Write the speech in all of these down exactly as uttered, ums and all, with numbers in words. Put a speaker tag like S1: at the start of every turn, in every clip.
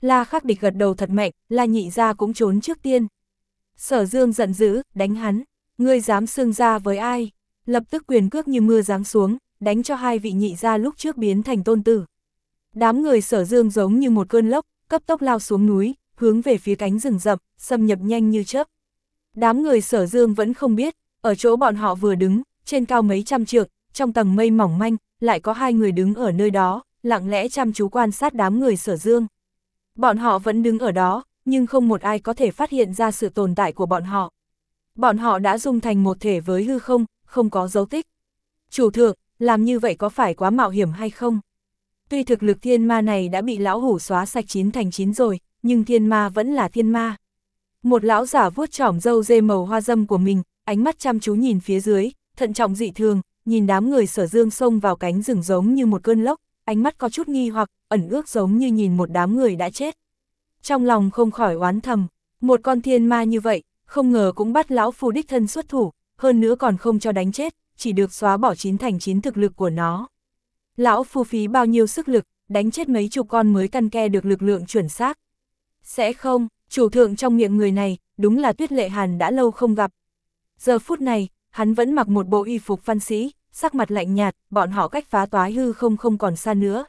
S1: La Khắc Địch gật đầu thật mạnh, La Nhị gia cũng trốn trước tiên. Sở Dương giận dữ, đánh hắn, ngươi dám xưng ra với ai? Lập tức quyền cước như mưa giáng xuống, đánh cho hai vị nhị gia lúc trước biến thành tôn tử. Đám người Sở Dương giống như một cơn lốc, cấp tốc lao xuống núi, hướng về phía cánh rừng rậm, xâm nhập nhanh như chớp. Đám người Sở Dương vẫn không biết, ở chỗ bọn họ vừa đứng, trên cao mấy trăm trượng, trong tầng mây mỏng manh, lại có hai người đứng ở nơi đó, lặng lẽ chăm chú quan sát đám người Sở Dương. Bọn họ vẫn đứng ở đó, nhưng không một ai có thể phát hiện ra sự tồn tại của bọn họ. Bọn họ đã dung thành một thể với hư không, không có dấu tích. Chủ thượng, làm như vậy có phải quá mạo hiểm hay không? Tuy thực lực thiên ma này đã bị lão hủ xóa sạch chín thành chín rồi, nhưng thiên ma vẫn là thiên ma. Một lão giả vuốt chỏm râu dê màu hoa dâm của mình, ánh mắt chăm chú nhìn phía dưới, thận trọng dị thường, nhìn đám người Sở Dương xông vào cánh rừng giống như một cơn lốc, ánh mắt có chút nghi hoặc, ẩn ước giống như nhìn một đám người đã chết. Trong lòng không khỏi oán thầm, một con thiên ma như vậy, không ngờ cũng bắt lão phu đích thân xuất thủ, hơn nữa còn không cho đánh chết, chỉ được xóa bỏ chín thành chín thực lực của nó. Lão phu phí bao nhiêu sức lực, đánh chết mấy chục con mới căn ke được lực lượng chuẩn xác. Sẽ không, chủ thượng trong miệng người này, đúng là Tuyết Lệ Hàn đã lâu không gặp. Giờ phút này, hắn vẫn mặc một bộ y phục văn sĩ, sắc mặt lạnh nhạt, bọn họ cách phá toái hư không không còn xa nữa.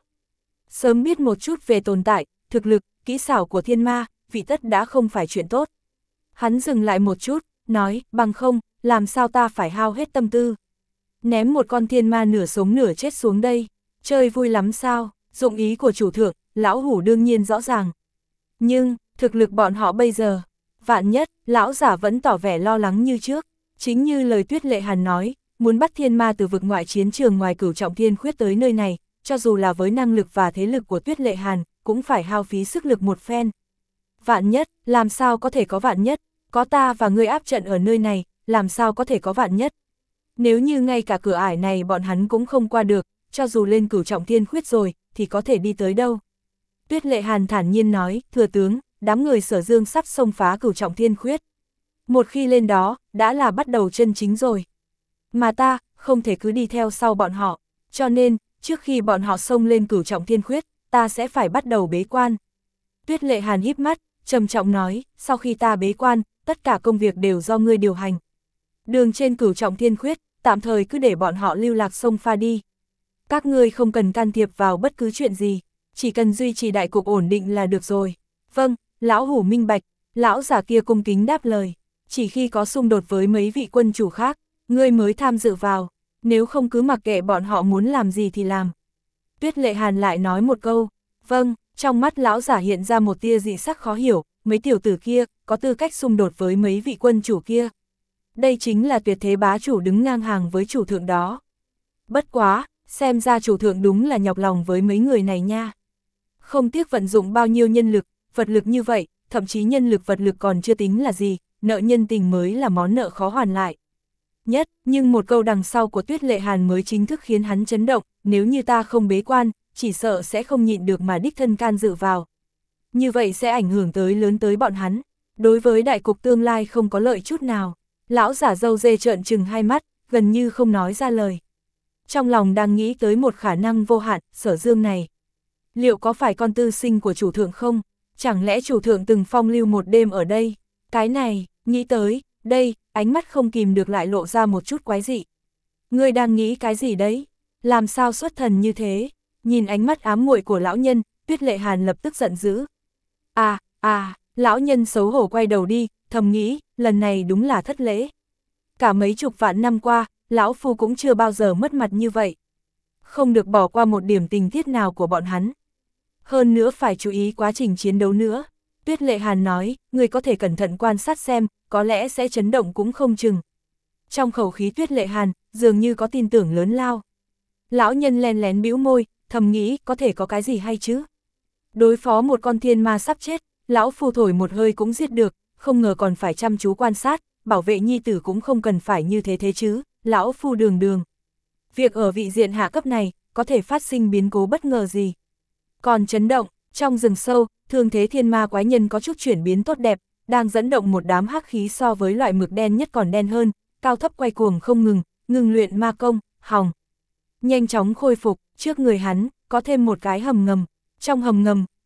S1: Sớm biết một chút về tồn tại, thực lực, kỹ xảo của thiên ma, vị tất đã không phải chuyện tốt. Hắn dừng lại một chút, nói, bằng không, làm sao ta phải hao hết tâm tư. Ném một con thiên ma nửa sống nửa chết xuống đây, chơi vui lắm sao, dụng ý của chủ thượng, lão hủ đương nhiên rõ ràng. Nhưng, thực lực bọn họ bây giờ, vạn nhất, lão giả vẫn tỏ vẻ lo lắng như trước, chính như lời Tuyết Lệ Hàn nói, muốn bắt thiên ma từ vực ngoại chiến trường ngoài Cửu Trọng Thiên Khuyết tới nơi này, cho dù là với năng lực và thế lực của Tuyết Lệ Hàn, cũng phải hao phí sức lực một phen. Vạn nhất, làm sao có thể có vạn nhất, có ta và ngươi áp trận ở nơi này, làm sao có thể có vạn nhất. Nếu như ngay cả cửa ải này bọn hắn cũng không qua được, cho dù lên Cửu Trọng Thiên Khuyết rồi, thì có thể đi tới đâu. Tuyết Lệ Hàn thản nhiên nói, thừa tướng, đám người Sở Dương sắp xông phá Cửu Trọng Thiên Khuyết. Một khi lên đó, đã là bắt đầu chân chính rồi. Mà ta, không thể cứ đi theo sau bọn họ, cho nên, trước khi bọn họ xông lên Cửu Trọng Thiên Khuyết, ta sẽ phải bắt đầu bế quan. Tuyết Lệ Hàn híp mắt, trầm trọng nói, sau khi ta bế quan, tất cả công việc đều do ngươi điều hành. Đường trên Cửu Trọng Thiên Khuyết, tạm thời cứ để bọn họ lưu lạc xông pha đi. Các ngươi không cần can thiệp vào bất cứ chuyện gì, chỉ cần duy trì đại cục ổn định là được rồi. Vâng, lão hủ minh bạch, lão giả kia cung kính đáp lời, chỉ khi có xung đột với mấy vị quân chủ khác, ngươi mới tham dự vào, nếu không cứ mặc kệ bọn họ muốn làm gì thì làm. Tuyết Lệ Hàn lại nói một câu, vâng, trong mắt lão giả hiện ra một tia dị sắc khó hiểu, mấy tiểu tử kia, có tư cách xung đột với mấy vị quân chủ kia. Đây chính là tuyệt thế bá chủ đứng ngang hàng với chủ thượng đó. Bất quá, xem ra chủ thượng đúng là nhọc lòng với mấy người này nha. Không tiếc vận dụng bao nhiêu nhân lực, vật lực như vậy, thậm chí nhân lực vật lực còn chưa tính là gì, nợ nhân tình mới là món nợ khó hoàn lại. Nhất, nhưng một câu đằng sau của Tuyết Lệ Hàn mới chính thức khiến hắn chấn động, nếu như ta không bế quan, chỉ sợ sẽ không nhịn được mà đích thân can dự vào. Như vậy sẽ ảnh hưởng tới lớn tới bọn hắn, đối với đại cục tương lai không có lợi chút nào. Lão giả râu dê trợn trừng hai mắt, gần như không nói ra lời. Trong lòng đang nghĩ tới một khả năng vô hạn, Sở Dương này. Liệu có phải con tư sinh của chủ thượng không? Chẳng lẽ chủ thượng từng phong lưu một đêm ở đây? Cái này, nghĩ tới, đây, ánh mắt không kìm được lại lộ ra một chút quái dị. Ngươi đang nghĩ cái gì đấy? Làm sao xuất thần như thế? Nhìn ánh mắt ám muội của lão nhân, Tuyết Lệ Hàn lập tức giận dữ. À, à, lão nhân xấu hổ quay đầu đi, thầm nghĩ, lần này đúng là thất lễ. Cả mấy chục vạn năm qua, lão phu cũng chưa bao giờ mất mặt như vậy. Không được bỏ qua một điểm tình tiết nào của bọn hắn. Hơn nữa phải chú ý quá trình chiến đấu nữa. Tuyết Lệ Hàn nói, người có thể cẩn thận quan sát xem, có lẽ sẽ chấn động cũng không chừng. Trong khẩu khí Tuyết Lệ Hàn, dường như có tin tưởng lớn lao. Lão nhân len lén bĩu môi, thầm nghĩ có thể có cái gì hay chứ. Đối phó một con thiên ma sắp chết, lão phu thổi một hơi cũng giết được, không ngờ còn phải chăm chú quan sát, bảo vệ nhi tử cũng không cần phải như thế thế chứ, lão phu đường đường. Việc ở vị diện hạ cấp này, có thể phát sinh biến cố bất ngờ gì. Còn chấn động, trong rừng sâu, thương thế thiên ma quái nhân có chút chuyển biến tốt đẹp, đang dẫn động một đám hắc khí so với loại mực đen nhất còn đen hơn, cao thấp quay cuồng không ngừng, ngừng luyện ma công, hòng. Nhanh chóng khôi phục, trước người hắn, có thêm một cái hầm ngầm, trong hầm ngầm,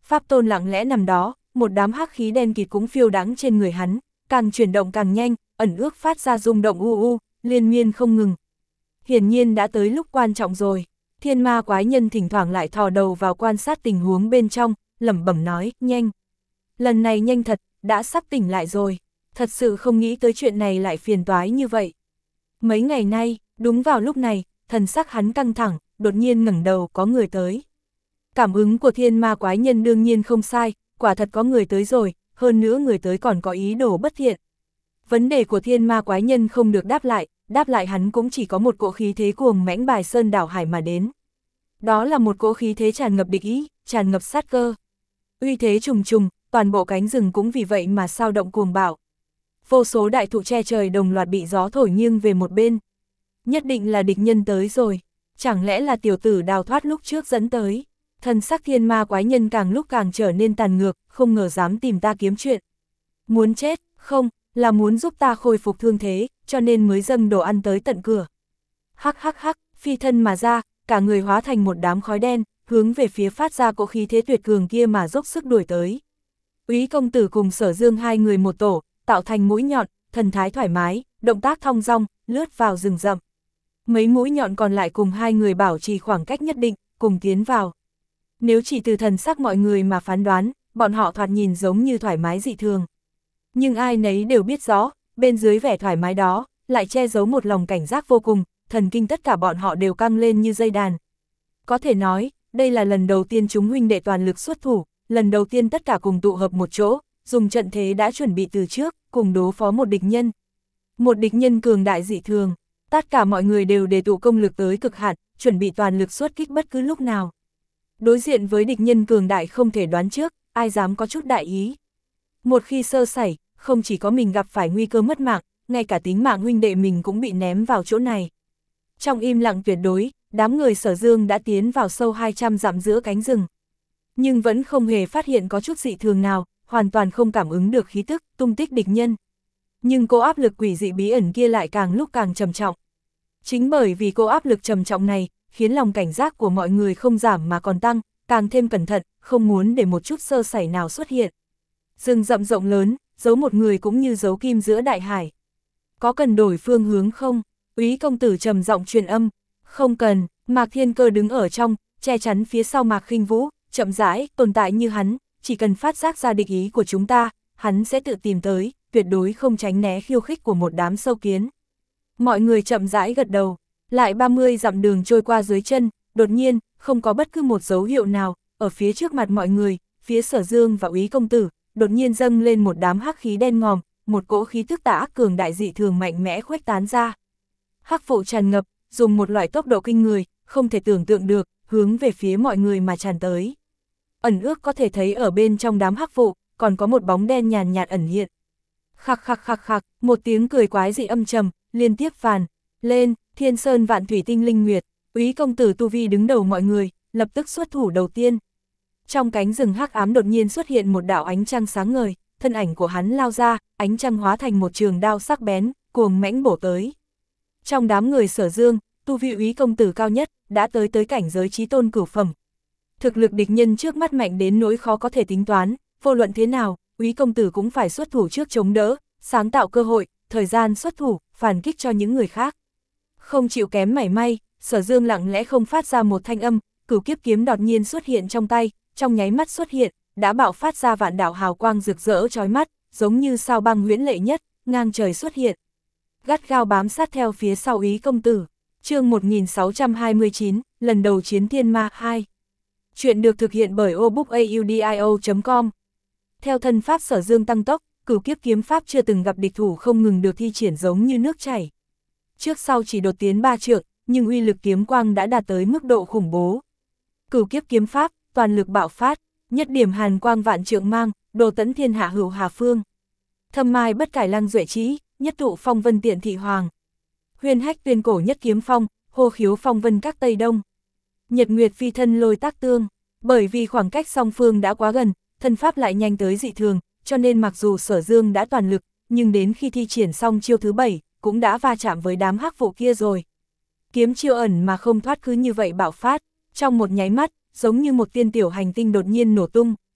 S1: pháp tôn lặng lẽ nằm đó, một đám hắc khí đen kịt cũng phiêu đãng trên người hắn, càng chuyển động càng nhanh, ẩn ước phát ra rung động u u, liên miên không ngừng. Hiển nhiên đã tới lúc quan trọng rồi. Thiên ma quái nhân thỉnh thoảng lại thò đầu vào quan sát tình huống bên trong, lẩm bẩm nói, nhanh. Lần này nhanh thật, đã sắp tỉnh lại rồi. Thật sự không nghĩ tới chuyện này lại phiền toái như vậy. Mấy ngày nay, đúng vào lúc này, thần sắc hắn căng thẳng, đột nhiên ngẩng đầu có người tới. Cảm ứng của thiên ma quái nhân đương nhiên không sai, quả thật có người tới rồi, hơn nữa người tới còn có ý đồ bất thiện. Vấn đề của thiên ma quái nhân không được đáp lại, đáp lại hắn cũng chỉ có một cỗ khí thế cuồng mãnh bài sơn đảo hải mà đến. Đó là một cỗ khí thế tràn ngập địch ý, tràn ngập sát cơ. Uy thế trùng trùng, toàn bộ cánh rừng cũng vì vậy mà sao động cuồng bạo. Vô số đại thụ che trời đồng loạt bị gió thổi nghiêng về một bên. Nhất định là địch nhân tới rồi, chẳng lẽ là tiểu tử đào thoát lúc trước dẫn tới. Thần sắc thiên ma quái nhân càng lúc càng trở nên tàn ngược, không ngờ dám tìm ta kiếm chuyện. Muốn chết, không, là muốn giúp ta khôi phục thương thế, cho nên mới dâng đồ ăn tới tận cửa. Hắc hắc hắc, phi thân mà ra, cả người hóa thành một đám khói đen, hướng về phía phát ra cỗ khí thế tuyệt cường kia mà dốc sức đuổi tới. Úy công tử cùng Sở Dương hai người một tổ, tạo thành mũi nhọn, thần thái thoải mái, động tác thong dong, lướt vào rừng rậm. Mấy mũi nhọn còn lại cùng hai người bảo trì khoảng cách nhất định, cùng tiến vào. Nếu chỉ từ thần sắc mọi người mà phán đoán, bọn họ thoạt nhìn giống như thoải mái dị thường. Nhưng ai nấy đều biết rõ, bên dưới vẻ thoải mái đó, lại che giấu một lòng cảnh giác vô cùng, thần kinh tất cả bọn họ đều căng lên như dây đàn. Có thể nói, đây là lần đầu tiên chúng huynh đệ toàn lực xuất thủ, lần đầu tiên tất cả cùng tụ hợp một chỗ, dùng trận thế đã chuẩn bị từ trước, cùng đối phó một địch nhân. Một địch nhân cường đại dị thường, tất cả mọi người đều đề tụ công lực tới cực hạn, chuẩn bị toàn lực xuất kích bất cứ lúc nào. Đối diện với địch nhân cường đại không thể đoán trước, ai dám có chút đại ý. Một khi sơ sẩy, không chỉ có mình gặp phải nguy cơ mất mạng, ngay cả tính mạng huynh đệ mình cũng bị ném vào chỗ này. Trong im lặng tuyệt đối, đám người Sở Dương đã tiến vào sâu hai trăm dặm giữa cánh rừng. Nhưng vẫn không hề phát hiện có chút dị thường nào, hoàn toàn không cảm ứng được khí tức, tung tích địch nhân. Nhưng cô áp lực quỷ dị bí ẩn kia lại càng lúc càng trầm trọng. Chính bởi vì cô áp lực trầm trọng này, khiến lòng cảnh giác của mọi người không giảm mà còn tăng, càng thêm cẩn thận, không muốn để một chút sơ sẩy nào xuất hiện. Rừng rậm rộng lớn, giấu một người cũng như giấu kim giữa đại hải. Có cần đổi phương hướng không? Úy công tử trầm giọng truyền âm. Không cần. Mạc Thiên Cơ đứng ở trong, che chắn phía sau Mạc Khinh Vũ, chậm rãi, tồn tại như hắn, chỉ cần phát giác ra địch ý của chúng ta, hắn sẽ tự tìm tới, tuyệt đối không tránh né khiêu khích của một đám sâu kiến. Mọi người chậm rãi gật đầu, lại ba mươi dặm đường trôi qua dưới chân, đột nhiên, không có bất cứ một dấu hiệu nào, ở phía trước mặt mọi người, phía Sở Dương và Úy công tử, đột nhiên dâng lên một đám hắc khí đen ngòm, một cỗ khí tức tà ác cường đại dị thường mạnh mẽ khuếch tán ra. Hắc vụ tràn ngập, dùng một loại tốc độ kinh người, không thể tưởng tượng được, hướng về phía mọi người mà tràn tới. Ẩn ước có thể thấy ở bên trong đám hắc vụ, còn có một bóng đen nhàn nhạt ẩn hiện. Khắc khắc khắc khắc, một tiếng cười quái dị âm trầm, liên tiếp phàn lên, Thiên Sơn Vạn Thủy Tinh Linh Nguyệt, Úy công tử tu vi đứng đầu mọi người, lập tức xuất thủ đầu tiên. Trong cánh rừng hắc ám đột nhiên xuất hiện một đạo ánh trăng sáng ngời, thân ảnh của hắn lao ra, ánh trăng hóa thành một trường đao sắc bén, cuồng mãnh bổ tới. Trong đám người Sở Dương, tu vi Úy công tử cao nhất, đã tới tới cảnh giới chí tôn cửu phẩm. Thực lực địch nhân trước mắt mạnh đến nỗi khó có thể tính toán, vô luận thế nào, Úy công tử cũng phải xuất thủ trước chống đỡ, sáng tạo cơ hội, thời gian xuất thủ, phản kích cho những người khác. Không chịu kém mảy may, Sở Dương lặng lẽ không phát ra một thanh âm, Cửu Kiếp kiếm đột nhiên xuất hiện trong tay, trong nháy mắt xuất hiện, đã bạo phát ra vạn đạo hào quang rực rỡ chói mắt, giống như sao băng huyễn lệ nhất, ngang trời xuất hiện. Gắt gao bám sát theo phía sau Úy công tử. Chương một nghìn sáu trăm hai mươi chín, lần đầu chiến thiên ma hai. Chuyện được thực hiện bởi obookaudio chấm com. Theo thân pháp Sở Dương tăng tốc, Cửu Kiếp kiếm pháp chưa từng gặp địch thủ không ngừng được thi triển giống như nước chảy. Trước sau chỉ đột tiến ba trượng, nhưng uy lực kiếm quang đã đạt tới mức độ khủng bố. Cửu Kiếp kiếm pháp, toàn lực bạo phát, nhất điểm hàn quang vạn trượng mang, đồ tấn thiên hạ hữu hà phương. Thâm mai bất cải lăng duệ trí, nhất tụ phong vân tiện thị hoàng. Huyền hách tuyên cổ nhất kiếm phong, hô khiếu phong vân các Tây Đông. Nhật nguyệt phi thân lôi tác tương, bởi vì khoảng cách song phương đã quá gần, thân pháp lại nhanh tới dị thường, cho nên mặc dù Sở Dương đã toàn lực, nhưng đến khi thi triển xong chiêu thứ bảy, cũng đã va chạm với đám hắc vụ kia rồi. Kiếm chiêu ẩn mà không thoát cứ như vậy bạo phát, trong một nháy mắt, giống như một tiên tiểu hành tinh đột nhiên nổ tung.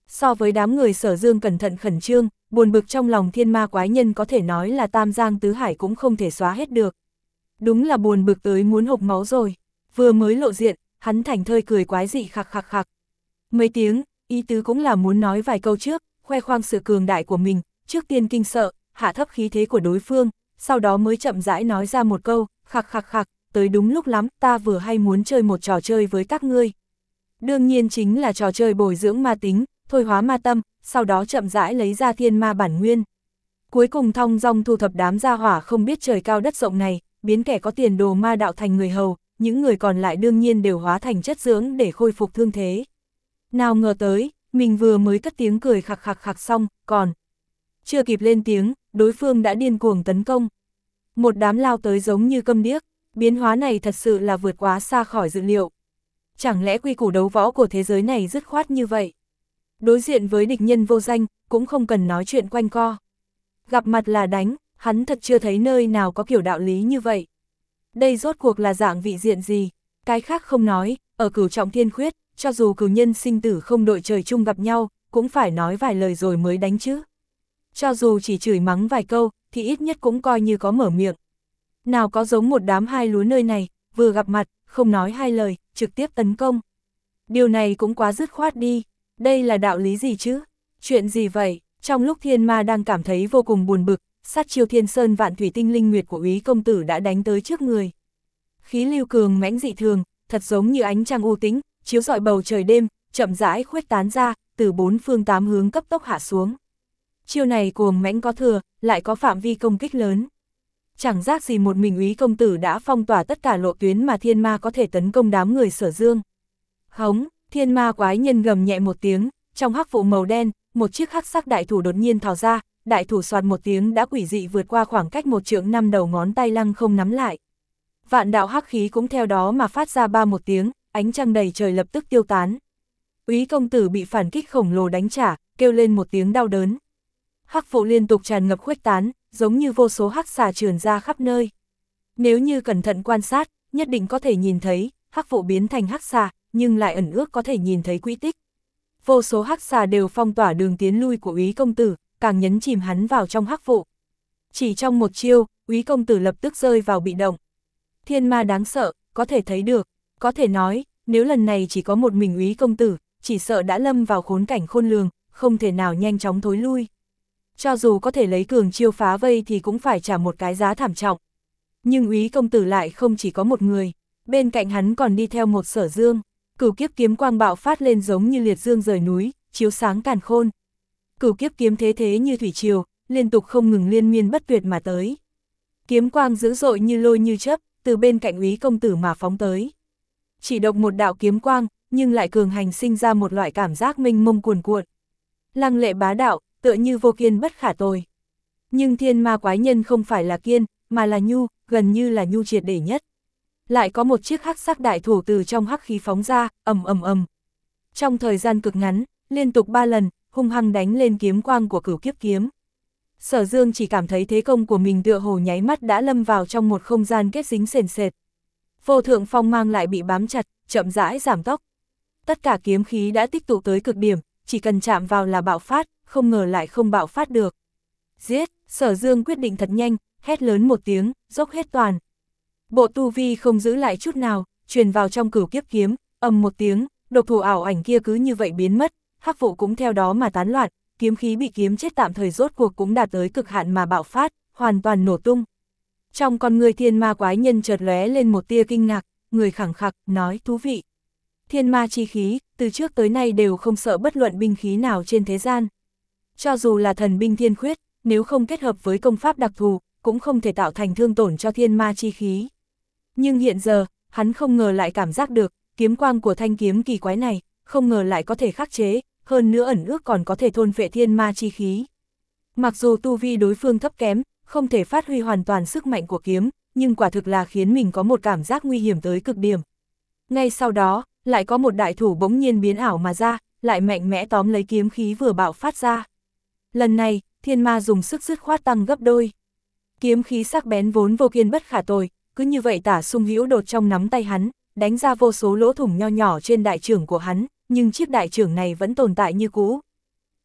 S1: So với đám người Sở Dương cẩn thận khẩn trương, buồn bực trong lòng thiên ma quái nhân có thể nói là tam giang tứ hải cũng không thể xóa hết được. Đúng là buồn bực tới muốn hộc máu rồi, vừa mới lộ diện, hắn thành thơi cười quái dị khặc khặc khặc. Mấy tiếng, ý tứ cũng là muốn nói vài câu trước, khoe khoang sự cường đại của mình, trước tiên kinh sợ, hạ thấp khí thế của đối phương, sau đó mới chậm rãi nói ra một câu, khặc khặc khặc, tới đúng lúc lắm, ta vừa hay muốn chơi một trò chơi với các ngươi. Đương nhiên chính là trò chơi bồi dưỡng ma tính, thôi hóa ma tâm, sau đó chậm rãi lấy ra thiên ma bản nguyên. Cuối cùng thong dong thu thập đám gia hỏa không biết trời cao đất rộng này, biến kẻ có tiền đồ ma đạo thành người hầu, những người còn lại đương nhiên đều hóa thành chất dưỡng để khôi phục thương thế. Nào ngờ tới, mình vừa mới cất tiếng cười khặc khặc khặc xong, còn chưa kịp lên tiếng, đối phương đã điên cuồng tấn công. Một đám lao tới giống như câm điếc, biến hóa này thật sự là vượt quá xa khỏi dự liệu. Chẳng lẽ quy củ đấu võ của thế giới này dứt khoát như vậy? Đối diện với địch nhân vô danh, cũng không cần nói chuyện quanh co. Gặp mặt là đánh, hắn thật chưa thấy nơi nào có kiểu đạo lý như vậy. Đây rốt cuộc là dạng vị diện gì? Cái khác không nói, ở Cửu Trọng Thiên Khuyết, cho dù cửu nhân sinh tử không đội trời chung gặp nhau, cũng phải nói vài lời rồi mới đánh chứ. Cho dù chỉ chửi mắng vài câu, thì ít nhất cũng coi như có mở miệng. Nào có giống một đám hai lúa nơi này, vừa gặp mặt, không nói hai lời, trực tiếp tấn công. Điều này cũng quá dứt khoát đi, đây là đạo lý gì chứ? Chuyện gì vậy? Trong lúc thiên ma đang cảm thấy vô cùng buồn bực, sát chiêu thiên sơn vạn thủy tinh linh nguyệt của úy công tử đã đánh tới trước người. Khí lưu cường mãnh dị thường, thật giống như ánh trăng u tĩnh, chiếu rọi bầu trời đêm, chậm rãi khuếch tán ra, từ bốn phương tám hướng cấp tốc hạ xuống. Chiêu này cuồng mãnh có thừa, lại có phạm vi công kích lớn. Chẳng giác gì một mình úy công tử đã phong tỏa tất cả lộ tuyến mà thiên ma có thể tấn công đám người Sở Dương. Hống, thiên ma quái nhân gầm nhẹ một tiếng, trong hắc vụ màu đen, một chiếc hắc sắc đại thủ đột nhiên thò ra, đại thủ soạt một tiếng đã quỷ dị vượt qua khoảng cách một trượng năm đầu ngón tay lăng không nắm lại. Vạn đạo hắc khí cũng theo đó mà phát ra ba một tiếng, ánh trăng đầy trời lập tức tiêu tán. Úy công tử bị phản kích khổng lồ đánh trả, kêu lên một tiếng đau đớn. Hắc vụ liên tục tràn ngập khuếch tán, giống như vô số hắc xà trườn ra khắp nơi. Nếu như cẩn thận quan sát, nhất định có thể nhìn thấy, hắc vụ biến thành hắc xà, nhưng lại ẩn ước có thể nhìn thấy quỹ tích. Vô số hắc xà đều phong tỏa đường tiến lui của úy công tử, càng nhấn chìm hắn vào trong hắc vụ. Chỉ trong một chiêu, úy công tử lập tức rơi vào bị động. Thiên ma đáng sợ, có thể thấy được, có thể nói, nếu lần này chỉ có một mình úy công tử, chỉ sợ đã lâm vào khốn cảnh khôn lường, không thể nào nhanh chóng thối lui. Cho dù có thể lấy cường chiêu phá vây thì cũng phải trả một cái giá thảm trọng. Nhưng úy công tử lại không chỉ có một người, bên cạnh hắn còn đi theo một Sở Dương. Cửu kiếp kiếm quang bạo phát lên giống như liệt dương rời núi, chiếu sáng càn khôn. Cửu kiếp kiếm thế thế như thủy triều, liên tục không ngừng liên miên bất tuyệt mà tới. Kiếm quang dữ dội như lôi như chớp, từ bên cạnh úy công tử mà phóng tới. Chỉ độc một đạo kiếm quang, nhưng lại cường hành sinh ra một loại cảm giác mênh mông cuồn cuộn. Lăng lệ bá đạo, tựa như vô kiên bất khả tồi. Nhưng thiên ma quái nhân không phải là kiên, mà là nhu, gần như là nhu triệt để nhất. Lại có một chiếc hắc sắc đại thủ từ trong hắc khí phóng ra, ầm ầm ầm. Trong thời gian cực ngắn, liên tục ba lần, hung hăng đánh lên kiếm quang của cửu kiếp kiếm. Sở Dương chỉ cảm thấy thế công của mình tựa hồ nháy mắt đã lâm vào trong một không gian kết dính sền sệt. Vô thượng phong mang lại bị bám chặt, chậm rãi giảm tốc. Tất cả kiếm khí đã tích tụ tới cực điểm, chỉ cần chạm vào là bạo phát, không ngờ lại không bạo phát được. Giết, Sở Dương quyết định thật nhanh, hét lớn một tiếng, dốc hết toàn. Bộ tu vi không giữ lại chút nào, truyền vào trong cửu kiếp kiếm, ầm một tiếng, độc thủ ảo ảnh kia cứ như vậy biến mất, hắc vụ cũng theo đó mà tán loạn, kiếm khí bị kiếm chết tạm thời rốt cuộc cũng đạt tới cực hạn mà bạo phát, hoàn toàn nổ tung. Trong con người thiên ma quái nhân chợt lóe lên một tia kinh ngạc, người khẳng khặc, nói thú vị. Thiên ma chi khí, từ trước tới nay đều không sợ bất luận binh khí nào trên thế gian. Cho dù là thần binh thiên khuyết, nếu không kết hợp với công pháp đặc thù, cũng không thể tạo thành thương tổn cho thiên ma chi khí. Nhưng hiện giờ, hắn không ngờ lại cảm giác được, kiếm quang của thanh kiếm kỳ quái này, không ngờ lại có thể khắc chế, hơn nữa ẩn ước còn có thể thôn phệ thiên ma chi khí. Mặc dù tu vi đối phương thấp kém, không thể phát huy hoàn toàn sức mạnh của kiếm, nhưng quả thực là khiến mình có một cảm giác nguy hiểm tới cực điểm. Ngay sau đó, lại có một đại thủ bỗng nhiên biến ảo mà ra, lại mạnh mẽ tóm lấy kiếm khí vừa bạo phát ra. Lần này, thiên ma dùng sức dứt khoát tăng gấp đôi. Kiếm khí sắc bén vốn vô kiên bất khả tồi, cứ như vậy tả sung hữu đột trong nắm tay hắn, đánh ra vô số lỗ thủng nho nhỏ trên đại trưởng của hắn, nhưng chiếc đại trưởng này vẫn tồn tại như cũ.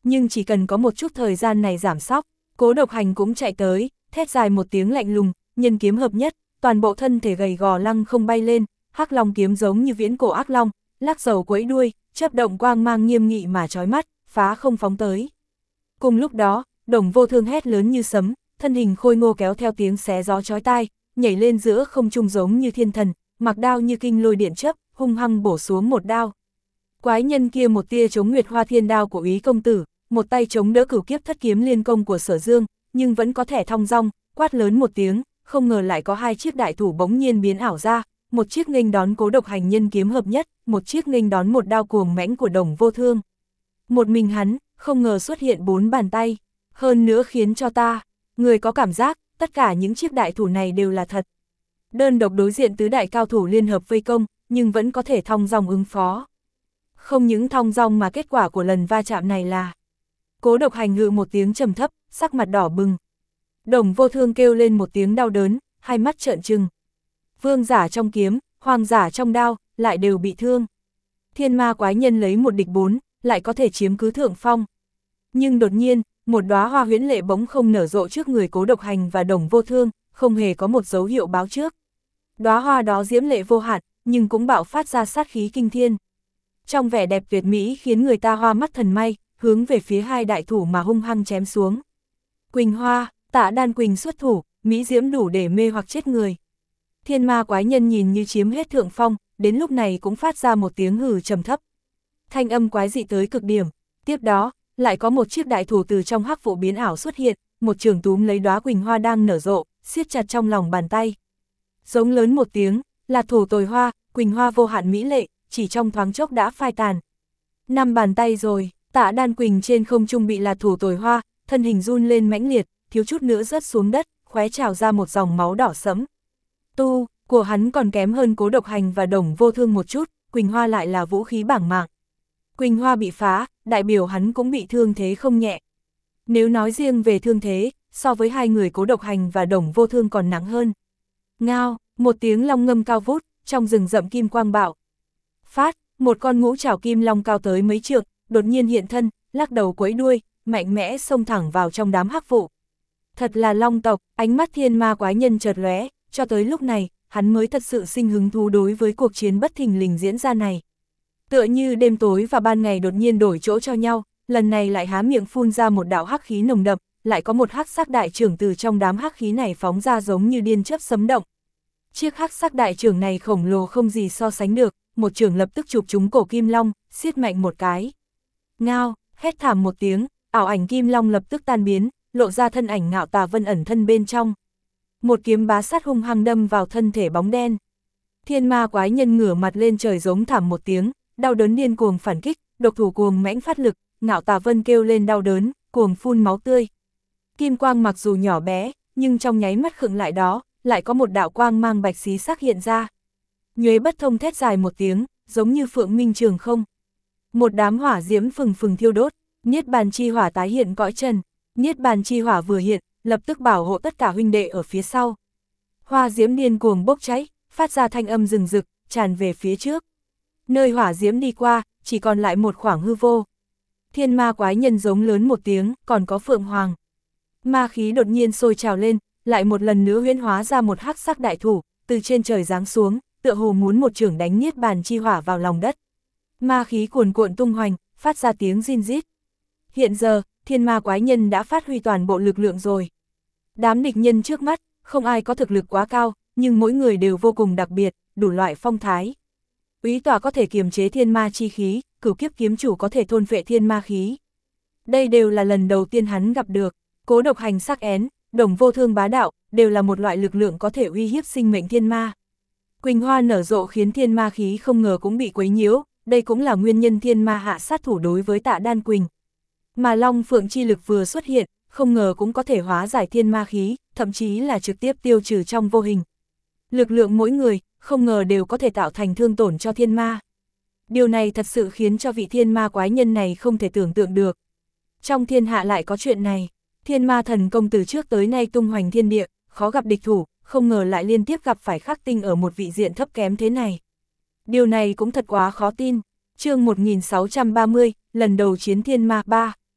S1: nhưng chỉ cần có một chút thời gian này giảm sóc, Cố Độc Hành cũng chạy tới, thét dài một tiếng lạnh lùng, nhân kiếm hợp nhất, toàn bộ thân thể gầy gò lăng không bay lên, hắc long kiếm giống như viễn cổ ác long, lắc dầu quẫy đuôi, chớp động quang mang nghiêm nghị mà chói mắt, phá không phóng tới. Cùng lúc đó, Đồng Vô Thương hét lớn như sấm, thân hình khôi ngô kéo theo tiếng xé gió chói tai, nhảy lên giữa không trung giống như thiên thần, mặc đao như kinh lôi điện chớp, hung hăng bổ xuống một đao. Quái nhân kia một tia chống Nguyệt Hoa Thiên đao của Úy công tử, một tay chống đỡ Cửu Kiếp Thất kiếm liên công của Sở Dương, nhưng vẫn có thể thong dong, quát lớn một tiếng, không ngờ lại có hai chiếc đại thủ bỗng nhiên biến ảo ra, một chiếc nghênh đón Cố Độc Hành nhân kiếm hợp nhất, một chiếc nghênh đón một đao cuồng mãnh của Đồng Vô Thương. Một mình hắn, không ngờ xuất hiện bốn bàn tay, hơn nữa khiến cho ta, người có cảm giác, tất cả những chiếc đại thủ này đều là thật. Đơn độc đối diện tứ đại cao thủ liên hợp vây công, nhưng vẫn có thể thong dong ứng phó. Không những thong dong mà kết quả của lần va chạm này là Cố Độc Hành hừ một tiếng trầm thấp, sắc mặt đỏ bừng. Đồng Vô Thương kêu lên một tiếng đau đớn, hai mắt trợn trừng. Vương giả trong kiếm, hoàng giả trong đao, lại đều bị thương. Thiên ma quái nhân lấy một địch bốn, lại có thể chiếm cứ thượng phong. Nhưng đột nhiên, một đóa hoa huyễn lệ bỗng không nở rộ trước người Cố Độc Hành và Đồng Vô Thương, không hề có một dấu hiệu báo trước. Đóa hoa đó diễm lệ vô hạn, nhưng cũng bạo phát ra sát khí kinh thiên. Trong vẻ đẹp tuyệt mỹ khiến người ta hoa mắt thần may, hướng về phía hai đại thủ mà hung hăng chém xuống. Quỳnh Hoa, Tạ Đan Quỳnh xuất thủ, mỹ diễm đủ để mê hoặc chết người. Thiên ma quái nhân nhìn như chiếm hết thượng phong, đến lúc này cũng phát ra một tiếng hừ trầm thấp. Thanh âm quái dị tới cực điểm, tiếp đó, lại có một chiếc đại thủ từ trong hắc vụ biến ảo xuất hiện, một trường túm lấy đóa quỳnh hoa đang nở rộ, siết chặt trong lòng bàn tay. Giống lớn một tiếng, là thủ tồi hoa, quỳnh hoa vô hạn mỹ lệ, chỉ trong thoáng chốc đã phai tàn. Năm bàn tay rồi, Tạ Đan Quỳnh trên không trung bị là thủ tồi hoa, thân hình run lên mãnh liệt, thiếu chút nữa rớt xuống đất, khóe trào ra một dòng máu đỏ sẫm. Tu, của hắn còn kém hơn Cố Độc Hành và Đồng Vô Thương một chút, quỳnh hoa lại là vũ khí bảng mạng. Quỳnh hoa bị phá, đại biểu hắn cũng bị thương thế không nhẹ. Nếu nói riêng về thương thế, so với hai người Cố Độc Hành và Đồng Vô Thương còn nặng hơn. Ngao, một tiếng long ngâm cao vút, trong rừng rậm kim quang bạo. Phát, một con ngũ trảo kim long cao tới mấy trượng, đột nhiên hiện thân, lắc đầu quẫy đuôi, mạnh mẽ xông thẳng vào trong đám hắc vụ. Thật là long tộc, ánh mắt thiên ma quái nhân chợt lóe, cho tới lúc này, hắn mới thật sự sinh hứng thú đối với cuộc chiến bất thình lình diễn ra này. Tựa như đêm tối và ban ngày đột nhiên đổi chỗ cho nhau, lần này lại há miệng phun ra một đạo hắc khí nồng đậm, lại có một hắc sắc đại trưởng từ trong đám hắc khí này phóng ra giống như điên chớp sấm động. Chiếc hắc sắc đại trưởng này khổng lồ không gì so sánh được, một trưởng lập tức chụp trúng cổ kim long, siết mạnh một cái. Ngao, hét thảm một tiếng, ảo ảnh kim long lập tức tan biến, lộ ra thân ảnh Ngạo Tà Vân ẩn thân bên trong. Một kiếm bá sát hung hăng đâm vào thân thể bóng đen. Thiên ma quái nhân ngửa mặt lên trời giống thảm một tiếng, đau đớn điên cuồng phản kích, độc thủ cuồng mãnh phát lực, Ngạo Tà Vân kêu lên đau đớn, cuồng phun máu tươi. Kim quang mặc dù nhỏ bé, nhưng trong nháy mắt khựng lại đó, lại có một đạo quang mang bạch xí sắc hiện ra. Nhuế Bất Thông thét dài một tiếng, giống như phượng minh trường không. Một đám hỏa diễm phừng phừng thiêu đốt, Niết Bàn chi hỏa tái hiện cõi trần. Niết Bàn chi hỏa vừa hiện, lập tức bảo hộ tất cả huynh đệ ở phía sau. Hoa diễm điên cuồng bốc cháy, phát ra thanh âm rừng rực, tràn về phía trước. Nơi hỏa diễm đi qua, chỉ còn lại một khoảng hư vô. Thiên ma quái nhân giống lớn một tiếng, còn có phượng hoàng. Ma khí đột nhiên sôi trào lên, lại một lần nữa huyễn hóa ra một hắc sắc đại thủ, từ trên trời giáng xuống, tựa hồ muốn một chưởng đánh Niết Bàn chi hỏa vào lòng đất. Ma khí cuồn cuộn tung hoành, phát ra tiếng rin rít. Hiện giờ, thiên ma quái nhân đã phát huy toàn bộ lực lượng rồi. Đám địch nhân trước mắt, không ai có thực lực quá cao, nhưng mỗi người đều vô cùng đặc biệt, đủ loại phong thái. Úy Tỏa có thể kiềm chế thiên ma chi khí, Cửu Kiếp kiếm chủ có thể thôn phệ thiên ma khí. Đây đều là lần đầu tiên hắn gặp được. Cố Độc Hành sắc én, Đồng Vô Thương bá đạo, đều là một loại lực lượng có thể uy hiếp sinh mệnh thiên ma. Quỳnh hoa nở rộ khiến thiên ma khí không ngờ cũng bị quấy nhiễu, đây cũng là nguyên nhân thiên ma hạ sát thủ đối với Tạ Đan Quỳnh. Mà Long Phượng chi lực vừa xuất hiện, không ngờ cũng có thể hóa giải thiên ma khí, thậm chí là trực tiếp tiêu trừ trong vô hình. Lực lượng mỗi người, không ngờ đều có thể tạo thành thương tổn cho thiên ma. Điều này thật sự khiến cho vị thiên ma quái nhân này không thể tưởng tượng được. Trong thiên hạ lại có chuyện này, thiên ma thần công từ trước tới nay tung hoành thiên địa, khó gặp địch thủ, không ngờ lại liên tiếp gặp phải khắc tinh ở một vị diện thấp kém thế này. Điều này cũng thật quá khó tin. Chương một nghìn sáu trăm ba mươi, lần đầu chiến thiên ma ba.